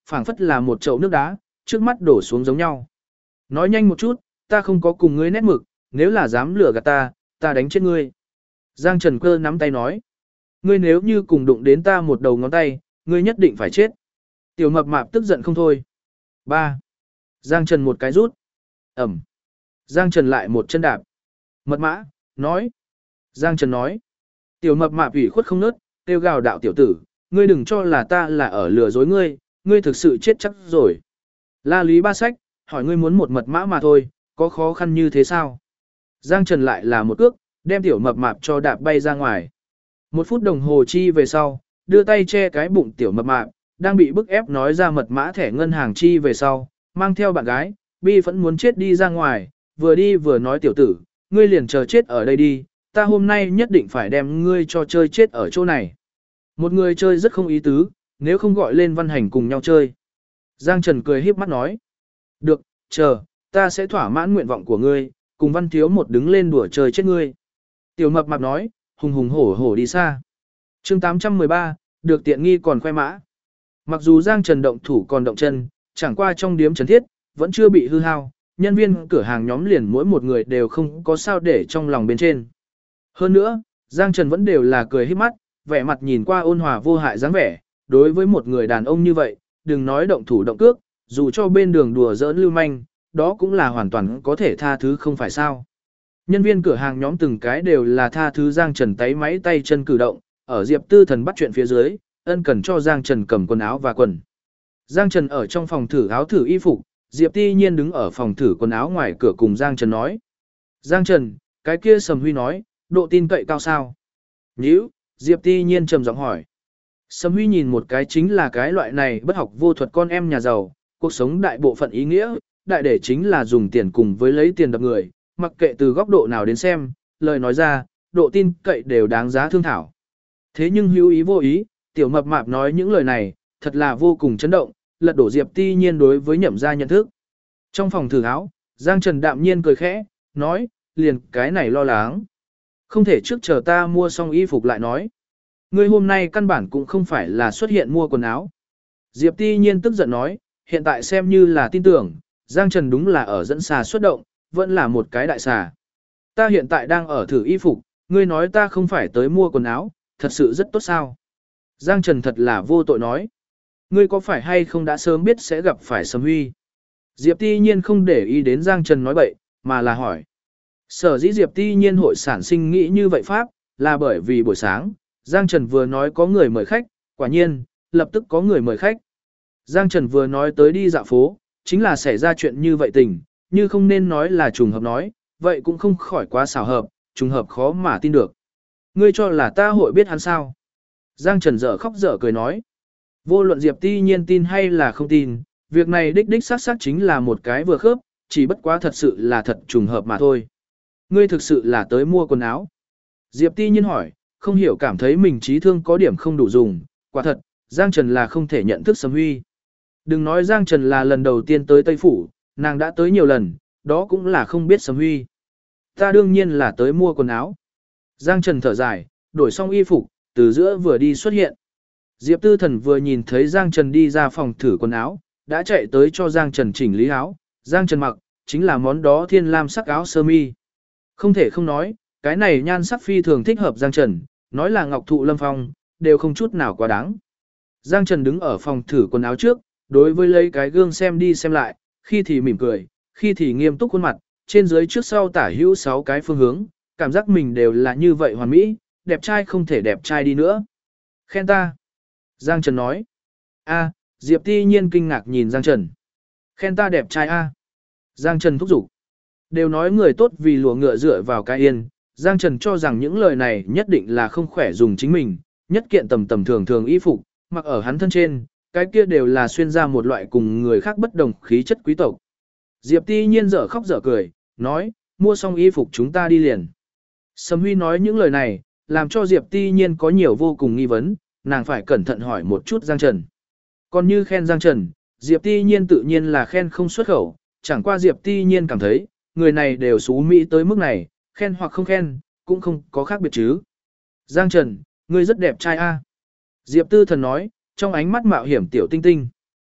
phảng phất là một chậu nước đá, trước mắt đổ xuống giống nhau. Nói nhanh một chút, ta không có cùng ngươi nét mực, nếu là dám lừa gạt ta đánh chết ngươi. Giang Trần cơ nắm tay nói. Ngươi nếu như cùng đụng đến ta một đầu ngón tay, ngươi nhất định phải chết. Tiểu mập mạp tức giận không thôi. 3. Giang Trần một cái rút. Ẩm. Giang Trần lại một chân đạp. Mật mã, nói. Giang Trần nói. Tiểu mập mạp ủy khuất không nớt, kêu gào đạo tiểu tử, ngươi đừng cho là ta là ở lừa dối ngươi thực sự chết chắc rồi. La Lý Ba Sách, hỏi ngươi muốn một mật mã mà thôi, có khó khăn như thế sao? Giang Trần lại là một cước, đem tiểu mập mạp cho đạp bay ra ngoài. 1 phút đồng hồ chi về sau, đưa tay che cái bụng tiểu mập mạp, đang bị bức ép nói ra mật mã thẻ ngân hàng chi về sau, mang theo bạn gái, bi vẫn muốn chết đi ra ngoài, vừa đi vừa nói tiểu tử, ngươi liền chờ chết ở đây đi, ta hôm nay nhất định phải đem ngươi cho chơi chết ở chỗ này. Một người chơi rất không ý tứ, nếu không gọi lên Văn Hành cùng nhau chơi. Giang Trần cười híp mắt nói, được, chờ, ta sẽ thỏa mãn nguyện vọng của ngươi, cùng Văn Thiếu một đứng lên đùa chơi chết ngươi. Tiểu mập mạp nói, hùng hùng hổ hổ đi xa. Chương 813, được tiện nghi còn khoe mã. Mặc dù Giang Trần động thủ còn động chân, chẳng qua trong điếm trấn thiết, vẫn chưa bị hư hao, nhân viên cửa hàng nhóm liền mỗi một người đều không có sao để trong lòng bên trên. Hơn nữa, Giang Trần vẫn đều là cười híp mắt, vẻ mặt nhìn qua ôn hòa vô hại dáng vẻ, đối với một người đàn ông như vậy, đừng nói động thủ động cước, dù cho bên đường đùa giỡn lưu manh, đó cũng là hoàn toàn có thể tha thứ không phải sao. Nhân viên cửa hàng nhóm từng cái đều là tha thứ Giang Trần tay máy tay chân cử động, ở Diệp Tư Thần bắt chuyện phía dưới, ân cần cho Giang Trần cầm quần áo và quần. Giang Trần ở trong phòng thử áo thử y phục, Diệp Ti Nhiên đứng ở phòng thử quần áo ngoài cửa cùng Giang Trần nói. Giang Trần, cái kia Sầm Huy nói, độ tin cậy cao sao? Nhữ, Diệp Ti Nhiên trầm giọng hỏi. Sầm Huy nhìn một cái chính là cái loại này bất học vô thuật con em nhà giàu, cuộc sống đại bộ phận ý nghĩa, đại để chính là dùng tiền cùng với lấy tiền đập người, mặc kệ từ góc độ nào đến xem, lời nói ra, độ tin cậy đều đáng giá thương thảo. Thế nhưng hữu ý vô ý, tiểu mập mạp nói những lời này, thật là vô cùng chấn động, lật đổ Diệp Ti Nhiên đối với Nhậm gia nhận thức. Trong phòng thử áo, Giang Trần đạm nhiên cười khẽ, nói, liền cái này lo lắng. Không thể trước chờ ta mua xong y phục lại nói. Ngươi hôm nay căn bản cũng không phải là xuất hiện mua quần áo. Diệp Ti Nhiên tức giận nói, hiện tại xem như là tin tưởng, Giang Trần đúng là ở dẫn xà xuất động, vẫn là một cái đại xà. Ta hiện tại đang ở thử y phục, ngươi nói ta không phải tới mua quần áo, thật sự rất tốt sao. Giang Trần thật là vô tội nói. Ngươi có phải hay không đã sớm biết sẽ gặp phải Sầm Huy? Diệp Ti Nhiên không để ý đến Giang Trần nói bậy, mà là hỏi. Sở dĩ Diệp Ti Nhiên hội sản sinh nghĩ như vậy pháp, là bởi vì buổi sáng, Giang Trần vừa nói có người mời khách, quả nhiên, lập tức có người mời khách. Giang Trần vừa nói tới đi dạo phố, chính là xảy ra chuyện như vậy tình, như không nên nói là trùng hợp nói, vậy cũng không khỏi quá xảo hợp, trùng hợp khó mà tin được. Ngươi cho là ta hội biết hắn sao? Giang Trần dở khóc dở cười nói. Vô luận Diệp Ti Nhiên tin hay là không tin, việc này đích đích xác xác chính là một cái vừa khớp, chỉ bất quá thật sự là thật trùng hợp mà thôi. Ngươi thực sự là tới mua quần áo. Diệp Ti Nhiên hỏi, không hiểu cảm thấy mình trí thương có điểm không đủ dùng, quả thật, Giang Trần là không thể nhận thức Sầm Huy. Đừng nói Giang Trần là lần đầu tiên tới Tây Phủ, nàng đã tới nhiều lần, đó cũng là không biết Sầm Huy. Ta đương nhiên là tới mua quần áo. Giang Trần thở dài, đổi xong y phục, từ giữa vừa đi xuất hiện. Diệp Tư Thần vừa nhìn thấy Giang Trần đi ra phòng thử quần áo, đã chạy tới cho Giang Trần chỉnh lý áo. Giang Trần mặc, chính là món đó thiên lam sắc áo sơ mi. Không thể không nói, cái này nhan sắc phi thường thích hợp Giang Trần, nói là ngọc thụ lâm phong, đều không chút nào quá đáng. Giang Trần đứng ở phòng thử quần áo trước, đối với lấy cái gương xem đi xem lại, khi thì mỉm cười, khi thì nghiêm túc khuôn mặt, trên dưới trước sau tả hữu 6 cái phương hướng, cảm giác mình đều là như vậy hoàn mỹ, đẹp trai không thể đẹp trai đi nữa. Khen ta. Giang Trần nói. A, Diệp Ti Nhiên kinh ngạc nhìn Giang Trần. Khen ta đẹp trai a. Giang Trần thúc giục. Đều nói người tốt vì lùa ngựa dựa vào cái yên, Giang Trần cho rằng những lời này nhất định là không khỏe dùng chính mình, nhất kiện tầm tầm thường thường y phục, mặc ở hắn thân trên, cái kia đều là xuyên ra một loại cùng người khác bất đồng khí chất quý tộc. Diệp Ti Nhiên dở khóc dở cười, nói, mua xong y phục chúng ta đi liền. Sầm Huy nói những lời này, làm cho Diệp Ti Nhiên có nhiều vô cùng nghi vấn, nàng phải cẩn thận hỏi một chút Giang Trần. Còn như khen Giang Trần, Diệp Ti Nhiên tự nhiên là khen không xuất khẩu, chẳng qua Diệp Ti Nhiên cảm thấy, người này đều xú mỹ tới mức này, khen hoặc không khen, cũng không có khác biệt chứ. Giang Trần, ngươi rất đẹp trai a. Diệp Tư Thần nói, trong ánh mắt mạo hiểm tiểu tinh tinh.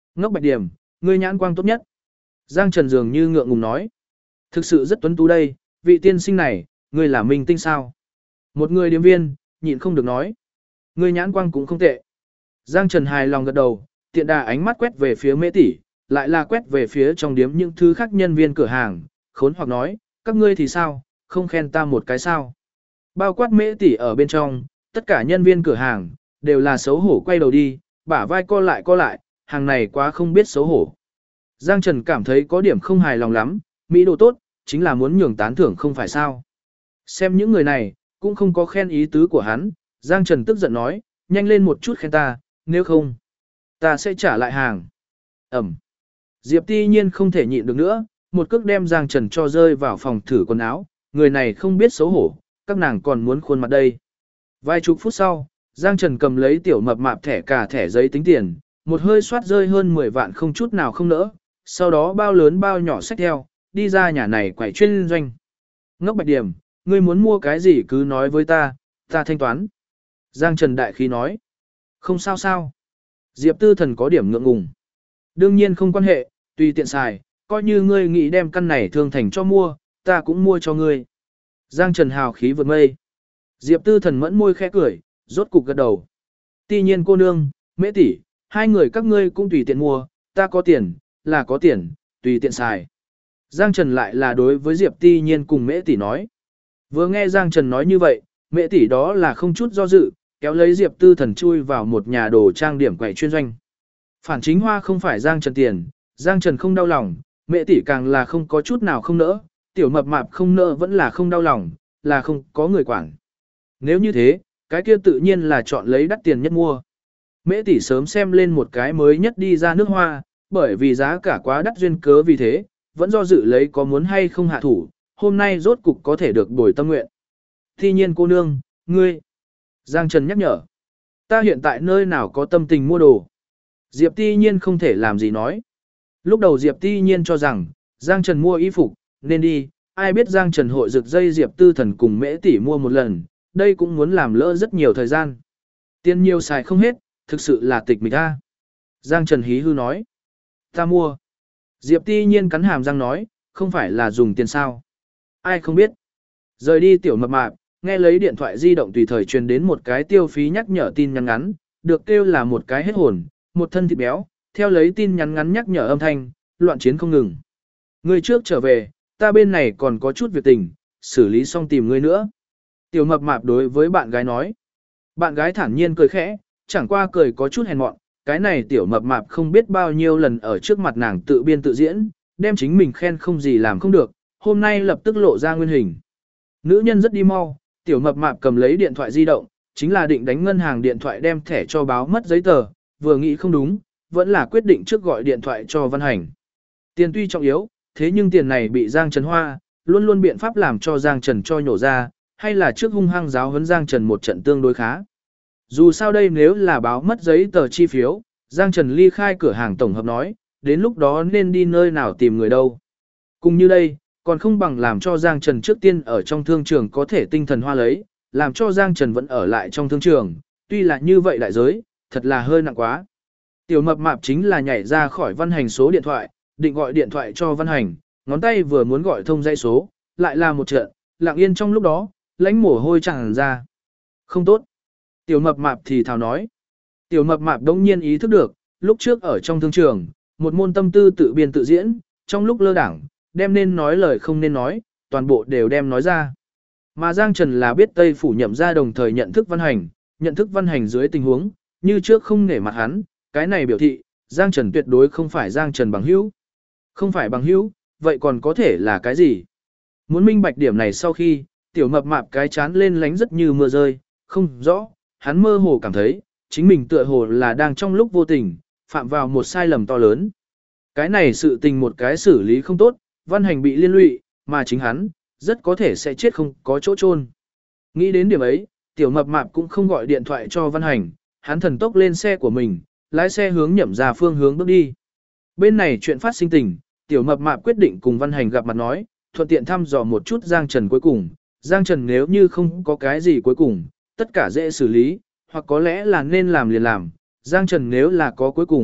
Ngốc Bạch Điểm, ngươi nhãn quang tốt nhất. Giang Trần dường như ngượng ngùng nói. Thực sự rất tuấn tú đây, vị tiên sinh này, ngươi là minh tinh sao? Một người điếm viên, nhịn không được nói. Ngươi nhãn quang cũng không tệ. Giang Trần hài lòng gật đầu, tiện đà ánh mắt quét về phía Mễ tỷ, lại là quét về phía trong điếm những thứ khác nhân viên cửa hàng, khốn hoặc nói, các ngươi thì sao, không khen ta một cái sao? Bao quát Mễ tỷ ở bên trong, tất cả nhân viên cửa hàng đều là xấu hổ quay đầu đi, bả vai co lại, hàng này quá không biết xấu hổ. Giang Trần cảm thấy có điểm không hài lòng lắm, mỹ đồ tốt, chính là muốn nhường tán thưởng không phải sao? Xem những người này, cũng không có khen ý tứ của hắn, Giang Trần tức giận nói, nhanh lên một chút khen ta, nếu không, ta sẽ trả lại hàng. Ẩm. Diệp Ti Nhiên không thể nhịn được nữa, một cước đem Giang Trần cho rơi vào phòng thử quần áo, người này không biết xấu hổ, các nàng còn muốn khuôn mặt đây. Vài chục phút sau, Giang Trần cầm lấy tiểu mập mạp thẻ giấy tính tiền, một hơi soát rơi hơn 10 vạn không chút nào không nỡ, sau đó bao lớn bao nhỏ xách theo, đi ra nhà này quẩy chuyên doanh. Ngốc Bạch Điểm, ngươi muốn mua cái gì cứ nói với ta thanh toán. Giang Trần đại khí nói. Không sao sao. Diệp Tư Thần có điểm ngượng ngùng. Đương nhiên không quan hệ, tùy tiện xài, coi như ngươi nghĩ đem căn này thương thành cho mua, ta cũng mua cho ngươi. Giang Trần hào khí vượt mây. Diệp Tư Thần mẫn môi khẽ cười, rốt cục gật đầu. Tuy nhiên cô nương, Mễ tỷ, hai người các ngươi cũng tùy tiện mua, ta có tiền, là có tiền, tùy tiện xài. Giang Trần lại là đối với Diệp Ti Nhiên cùng Mễ tỷ nói. Vừa nghe Giang Trần nói như vậy, Mễ tỷ đó là không chút do dự, kéo lấy Diệp Tư Thần chui vào một nhà đồ trang điểm quầy chuyên doanh. Phản chính hoa không phải Giang Trần tiền, Giang Trần không đau lòng, Mễ tỷ càng là không có chút nào không nỡ, tiểu mập mạp không nỡ vẫn là không đau lòng, là không có người quản. Nếu như thế, cái kia tự nhiên là chọn lấy đắt tiền nhất mua. Mễ tỷ sớm xem lên một cái mới nhất đi ra nước hoa, bởi vì giá cả quá đắt duyên cớ vì thế, vẫn do dự lấy có muốn hay không hạ thủ, hôm nay rốt cục có thể được bồi tâm nguyện. Thi nhiên cô nương, ngươi. Giang Trần nhắc nhở. Ta hiện tại nơi nào có tâm tình mua đồ. Diệp Ti Nhiên không thể làm gì nói. Lúc đầu Diệp Ti Nhiên cho rằng, Giang Trần mua y phục, nên đi, ai biết Giang Trần hội rực dây Diệp Tư Thần cùng Mễ tỷ mua một lần, đây cũng muốn làm lỡ rất nhiều thời gian. Tiền nhiều xài không hết, thực sự là tịch mịch ta. Giang Trần hí hư nói. Ta mua. Diệp Ti Nhiên cắn hàm răng nói, không phải là dùng tiền sao. Ai không biết. Rời đi tiểu mập mạp, nghe lấy điện thoại di động tùy thời truyền đến một cái tiêu phí nhắc nhở tin nhắn ngắn, được kêu là một cái hết hồn, một thân thịt béo, theo lấy tin nhắn ngắn nhắc nhở âm thanh, loạn chiến không ngừng. Ngươi trước trở về, ta bên này còn có chút việc tình, xử lý xong tìm ngươi nữa. Tiểu mập mạp đối với bạn gái nói. Bạn gái thản nhiên cười khẽ, chẳng qua cười có chút hèn mọn, cái này tiểu mập mạp không biết bao nhiêu lần ở trước mặt nàng tự biên tự diễn, đem chính mình khen không gì làm không được, hôm nay lập tức lộ ra nguyên hình. Nữ nhân rất đi mau, tiểu mập mạp cầm lấy điện thoại di động, chính là định đánh ngân hàng điện thoại đem thẻ cho báo mất giấy tờ, vừa nghĩ không đúng, vẫn là quyết định trước gọi điện thoại cho Văn Hành. Tiền tuy trọng yếu, thế nhưng tiền này bị Giang Trần hoa, luôn luôn biện pháp làm cho Giang Trần cho nhổ ra, hay là trước hung hăng giáo huấn Giang Trần một trận tương đối khá. Dù sao đây nếu là báo mất giấy tờ chi phiếu, Giang Trần ly khai cửa hàng tổng hợp nói, đến lúc đó nên đi nơi nào tìm người đâu. Cùng như đây, còn không bằng làm cho Giang Trần trước tiên ở trong thương trường có thể tinh thần hoa lấy, làm cho Giang Trần vẫn ở lại trong thương trường, tuy là như vậy đại giới, thật là hơi nặng quá. Tiểu mập mạp chính là nhảy ra khỏi Văn Hành số điện thoại, định gọi điện thoại cho Văn Hành, ngón tay vừa muốn gọi thông dãy số, lại là một trận, lặng yên trong lúc đó, lãnh mồ hôi tràn ra. Không tốt. Tiểu mập mạp thì thào nói. Tiểu mập mạp đông nhiên ý thức được, lúc trước ở trong thương trường, một môn tâm tư tự biên tự diễn, trong lúc lơ đảng, đem nên nói lời không nên nói, toàn bộ đều đem nói ra. Mà Giang Trần là biết Tây Phủ Nhậm ra đồng thời nhận thức Văn Hành dưới tình huống, như trước không nể mặt hắn, cái này biểu thị, Giang Trần tuyệt đối không phải Giang Trần bằng hữu. Không phải bằng hữu, vậy còn có thể là cái gì? Muốn minh bạch điểm này sau khi, tiểu mập mạp cái chán lên lánh rất như mưa rơi, không rõ, hắn mơ hồ cảm thấy, chính mình tựa hồ là đang trong lúc vô tình, phạm vào một sai lầm to lớn. Cái này sự tình một cái xử lý không tốt, Văn Hành bị liên lụy, mà chính hắn, rất có thể sẽ chết không có chỗ chôn. Nghĩ đến điểm ấy, tiểu mập mạp cũng không gọi điện thoại cho Văn Hành, hắn thần tốc lên xe của mình, lái xe hướng Nhậm ra phương hướng bước đi. Bên này chuyện phát sinh tình, tiểu mập mạp quyết định cùng Văn Hành gặp mặt nói, thuận tiện thăm dò một chút Giang Trần cuối cùng. Giang Trần nếu như không có cái gì cuối cùng, tất cả dễ xử lý, hoặc có lẽ là nên làm liền làm. Giang Trần nếu là có cuối cùng,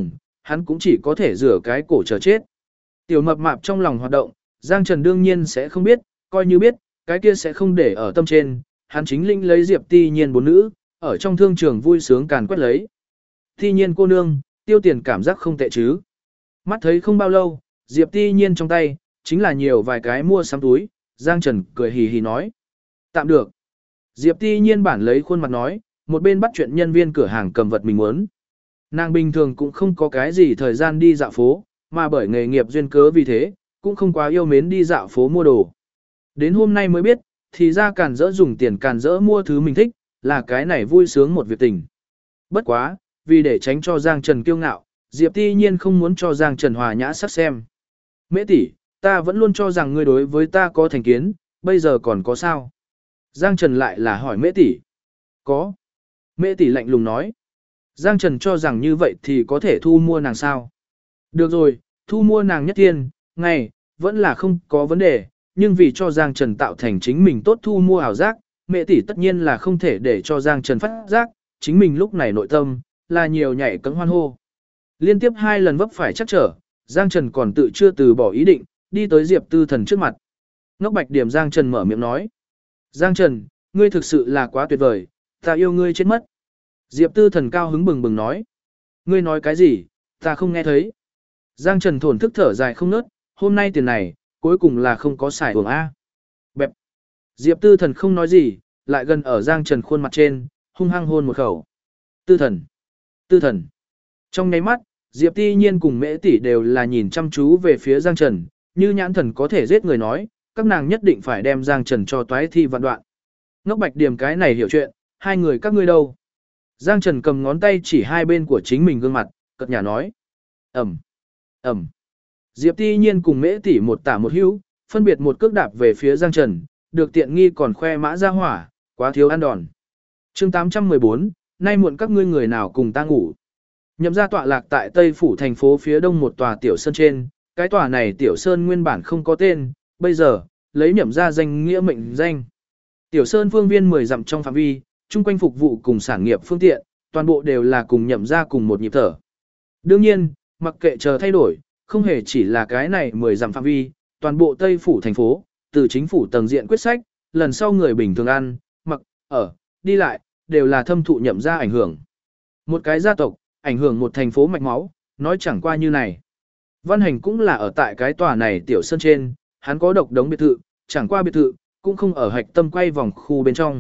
hắn cũng chỉ có thể rửa cái cổ chờ chết. Tiểu mập mạp trong lòng hoạt động, Giang Trần đương nhiên sẽ không biết, coi như biết, cái kia sẽ không để ở tâm trên, hắn chính linh lấy Diệp Ti Nhiên bốn nữ, ở trong thương trường vui sướng càn quét lấy. Ti Nhiên cô nương, tiêu tiền cảm giác không tệ chứ. Mắt thấy không bao lâu, Diệp Ti Nhiên trong tay, chính là nhiều vài cái mua sắm túi, Giang Trần cười hì hì nói. Tạm được. Diệp Ti Nhiên bản lấy khuôn mặt nói, một bên bắt chuyện nhân viên cửa hàng cầm vật mình muốn. Nàng bình thường cũng không có cái gì thời gian đi dạo phố, mà bởi nghề nghiệp duyên cớ vì thế, cũng không quá yêu mến đi dạo phố mua đồ. Đến hôm nay mới biết, thì ra càn dỡ dùng tiền càn dỡ mua thứ mình thích, là cái này vui sướng một việc tình. Bất quá, vì để tránh cho Giang Trần kiêu ngạo, Diệp Ti Nhiên không muốn cho Giang Trần hòa nhã sắc xem. Mễ tỷ, ta vẫn luôn cho rằng ngươi đối với ta có thành kiến, bây giờ còn có sao? Giang Trần lại là hỏi Mễ tỷ. Có. Mễ tỷ lạnh lùng nói. Giang Trần cho rằng như vậy thì có thể thu mua nàng sao? Được rồi, thu mua nàng nhất tiên, ngày, vẫn là không có vấn đề, nhưng vì cho Giang Trần tạo thành chính mình tốt thu mua ảo giác, Mễ tỷ tất nhiên là không thể để cho Giang Trần phát giác, chính mình lúc này nội tâm, là nhiều nhảy cẫng hoan hô. Liên tiếp 2 lần vấp phải chắc trở, Giang Trần còn tự chưa từ bỏ ý định, đi tới Diệp Tư Thần trước mặt. Ngốc Bạch Điểm Giang Trần mở miệng nói. Giang Trần, ngươi thực sự là quá tuyệt vời, ta yêu ngươi chết mất. Diệp Tư Thần cao hứng bừng bừng nói. Ngươi nói cái gì, ta không nghe thấy. Giang Trần thổn thức thở dài không nớt, hôm nay tiền này, cuối cùng là không có xài uổng A. Bẹp. Diệp Tư Thần không nói gì, lại gần ở Giang Trần khuôn mặt trên, hung hăng hôn một khẩu. Tư Thần. Tư Thần. Trong nháy mắt, Diệp Ti Nhiên cùng Mễ tỷ đều là nhìn chăm chú về phía Giang Trần, như nhãn thần có thể giết người nói, các nàng nhất định phải đem Giang Trần cho toái thi vạn đoạn. Ngốc Bạch Điểm cái này hiểu chuyện, hai người các ngươi đâu? Giang Trần cầm ngón tay chỉ hai bên của chính mình gương mặt, cợt nhả nói. Ẩm. Ẩm. Diệp Ti Nhiên cùng Mễ tỷ một tả một hữu, phân biệt một cước đạp về phía Giang Trần, được tiện nghi còn khoe mã ra hỏa, quá thiếu ăn đòn. Chương 814, nay muộn các ngươi người nào cùng ta ngủ. Nhậm gia tọa lạc tại Tây phủ thành phố phía đông một tòa tiểu sơn trên, cái tòa này tiểu sơn nguyên bản không có tên, bây giờ lấy Nhậm gia danh nghĩa mệnh danh. Tiểu sơn phương viên 10 dặm trong phạm vi, chung quanh phục vụ cùng sản nghiệp phương tiện, toàn bộ đều là cùng Nhậm gia cùng một nhịp thở. Đương nhiên, mặc kệ chờ thay đổi, không hề chỉ là cái này 10 dặm phạm vi, toàn bộ Tây phủ thành phố, từ chính phủ tầng diện quyết sách, lần sau người bình thường ăn, mặc, ở, đi lại, đều là thâm thụ Nhậm gia ảnh hưởng. Một cái gia tộc, ảnh hưởng một thành phố mạch máu, nói chẳng qua như này. Văn Hành cũng là ở tại cái tòa này tiểu sơn trên, hắn có độc đống biệt thự, chẳng qua biệt thự, cũng không ở hạch tâm quay vòng khu bên trong.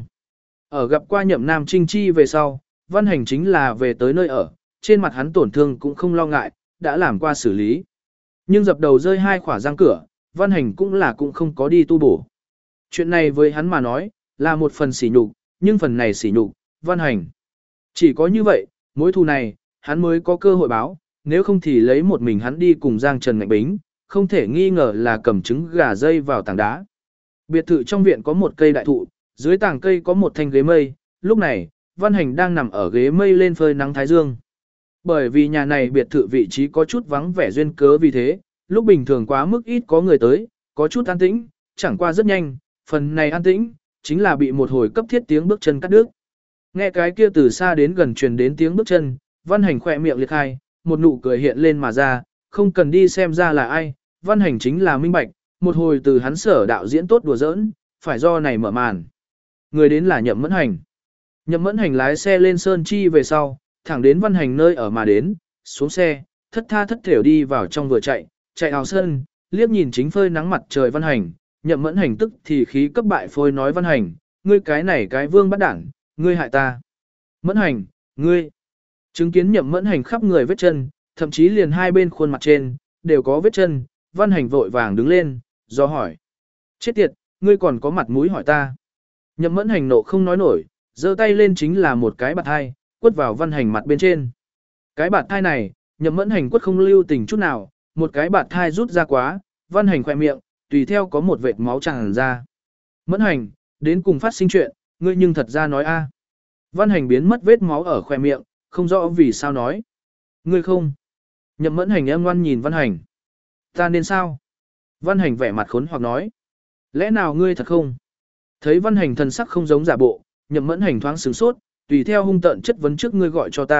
Ở gặp qua Nhậm Nam Trinh Chi về sau, Văn Hành chính là về tới nơi ở, trên mặt hắn tổn thương cũng không lo ngại, đã làm qua xử lý. Nhưng dập đầu rơi 2 khỏa răng cửa, Văn Hành cũng không có đi tu bổ. Chuyện này với hắn mà nói, là một phần sỉ nhục, nhưng phần này sỉ nhục, Văn Hành. Chỉ có như vậy, mối thù này, hắn mới có cơ hội báo, nếu không thì lấy một mình hắn đi cùng Giang Trần ngạnh bính, không thể nghi ngờ là cầm trứng gà dây vào tảng đá. Biệt thự trong viện có một cây đại thụ, dưới tảng cây có một thanh ghế mây, lúc này, Văn Hành đang nằm ở ghế mây lên phơi nắng thái dương. Bởi vì nhà này biệt thự vị trí có chút vắng vẻ duyên cớ vì thế, lúc bình thường quá mức ít có người tới, có chút an tĩnh, chẳng qua rất nhanh, phần này an tĩnh, chính là bị một hồi cấp thiết tiếng bước chân cắt đứt. Nghe cái kia từ xa đến gần truyền đến tiếng bước chân, Văn Hành khỏe miệng liệt khai, một nụ cười hiện lên mà ra, không cần đi xem ra là ai, Văn Hành chính là minh bạch, một hồi từ hắn sở đạo diễn tốt đùa giỡn, phải do này mở màn. Người đến là Nhậm Mẫn Hành. Nhậm Mẫn Hành lái xe lên Sơn Chi về sau, thẳng đến Văn Hành nơi ở mà đến, xuống xe, thất tha thất thểu đi vào trong vừa chạy ào sân, liếc nhìn chính phơi nắng mặt trời Văn Hành, Nhậm Mẫn Hành tức thì khí cấp bại phôi nói Văn Hành, ngươi cái này cái vương bắt đảng, ngươi hại ta. Mẫn Hành, ngươi. Chứng kiến Nhậm Mẫn Hành khắp người vết chân, thậm chí liền hai bên khuôn mặt trên, đều có vết chân, Văn Hành vội vàng đứng lên, do hỏi. Chết tiệt, ngươi còn có mặt mũi hỏi ta. Nhậm Mẫn Hành nộ không nói nổi, giơ tay lên chính là một cái bạt hai, quất vào Văn Hành mặt bên trên. Cái bạt thai này, Nhậm Mẫn Hành quất không lưu tình chút nào, một cái bạt thai rút ra quá, Văn Hành khỏe miệng, tùy theo có một vệt máu tràn ra. Mẫn Hành, đến cùng phát sinh chuyện, ngươi nhưng thật ra nói a. Văn Hành biến mất vết máu ở khỏe miệng, không rõ vì sao nói. Ngươi không. Nhậm Mẫn Hành em ngoan nhìn Văn Hành. Ta nên sao? Văn Hành vẻ mặt khốn hoặc nói. Lẽ nào ngươi thật không? Thấy Văn Hành thần sắc không giống giả bộ, Nhậm Mẫn Hành thoáng sửng sốt, tùy theo hung tợn chất vấn trước ngươi gọi cho ta,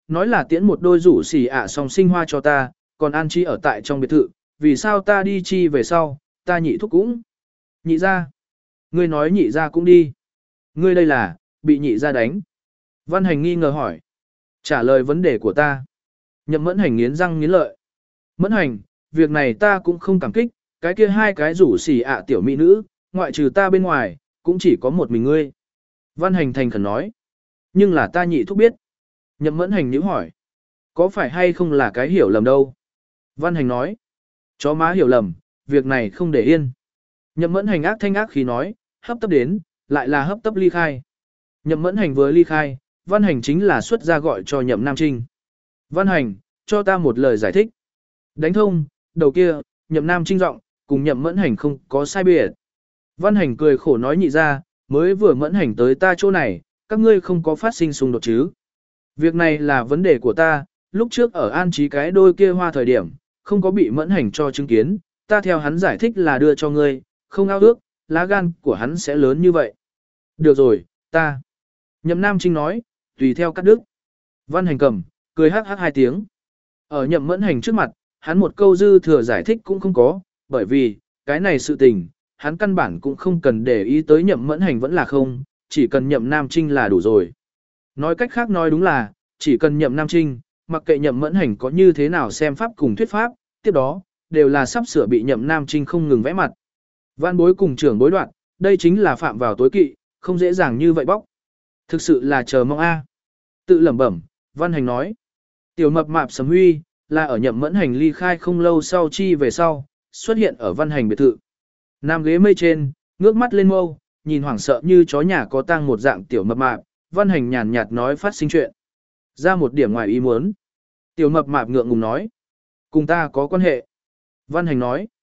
nói là tiễn một đôi rủ xỉ ạ song sinh hoa cho ta, còn an chi ở tại trong biệt thự, vì sao ta đi chi về sau, ta nhị thúc cũng. Nhị ra. Ngươi nói nhị ra cũng đi. Ngươi đây là, bị nhị ra đánh. Văn Hành nghi ngờ hỏi. Trả lời vấn đề của ta. Nhậm Mẫn Hành nghiến răng nghiến lợi. Mẫn Hành, việc này ta cũng không cảm kích, cái kia hai cái rủ xỉ ạ tiểu mỹ nữ, ngoại trừ ta bên ngoài, cũng chỉ có một mình ngươi. Văn Hành thành khẩn nói. Nhưng là ta nhị thúc biết. Nhậm Mẫn Hành nhíu hỏi. Có phải hay không là cái hiểu lầm đâu? Văn Hành nói. Chó má hiểu lầm, việc này không để yên. Nhậm Mẫn Hành ác thanh ác khí nói, hấp tấp đến, lại là hấp tấp ly khai. Nhậm Mẫn Hành vừa ly khai, Văn Hành chính là xuất ra gọi cho Nhậm Nam Trinh. Văn Hành, cho ta một lời giải thích. Đánh thông, đầu kia, Nhậm Nam Trinh giọng, cùng Nhậm Mẫn Hành không có sai biệt. Văn Hành cười khổ nói nhị ra, mới vừa Mẫn Hành tới ta chỗ này, các ngươi không có phát sinh xung đột chứ. Việc này là vấn đề của ta, lúc trước ở an trí cái đôi kia hoa thời điểm, không có bị Mẫn Hành cho chứng kiến, ta theo hắn giải thích là đưa cho ngươi, không ao ước, lá gan của hắn sẽ lớn như vậy. Được rồi, ta. Nhậm Nam Trinh nói, tùy theo cắt đứt. Văn Hành cầm, cười hắc hắc hai tiếng. Ở Nhậm Mẫn Hành trước mặt, hắn một câu dư thừa giải thích cũng không có, bởi vì, cái này sự tình, hắn căn bản cũng không cần để ý tới Nhậm Mẫn Hành vẫn là không, chỉ cần Nhậm Nam Trinh là đủ rồi. Nói cách khác nói đúng là, chỉ cần Nhậm Nam Trinh, mặc kệ Nhậm Mẫn Hành có như thế nào xem pháp cùng thuyết pháp, tiếp đó, đều là sắp sửa bị Nhậm Nam Trinh không ngừng vẽ mặt. Văn bối cùng trưởng bối đoạn, đây chính là phạm vào tối kỵ, không dễ dàng như vậy bóc. Thực sự là chờ mong a. Tự lẩm bẩm, Văn Hành nói. Tiểu mập mạp Sầm Huy, là ở Nhậm Mẫn Hành ly khai không lâu sau chi về sau, xuất hiện ở Văn Hành biệt thự. Nằm ghế mây trên, ngước mắt lên mâu, nhìn hoảng sợ như chó nhà có tang một dạng tiểu mập mạp, Văn Hành nhàn nhạt nói phát sinh chuyện. Ra một điểm ngoài ý muốn. Tiểu mập mạp ngượng ngùng nói. Cùng ta có quan hệ. Văn Hành nói.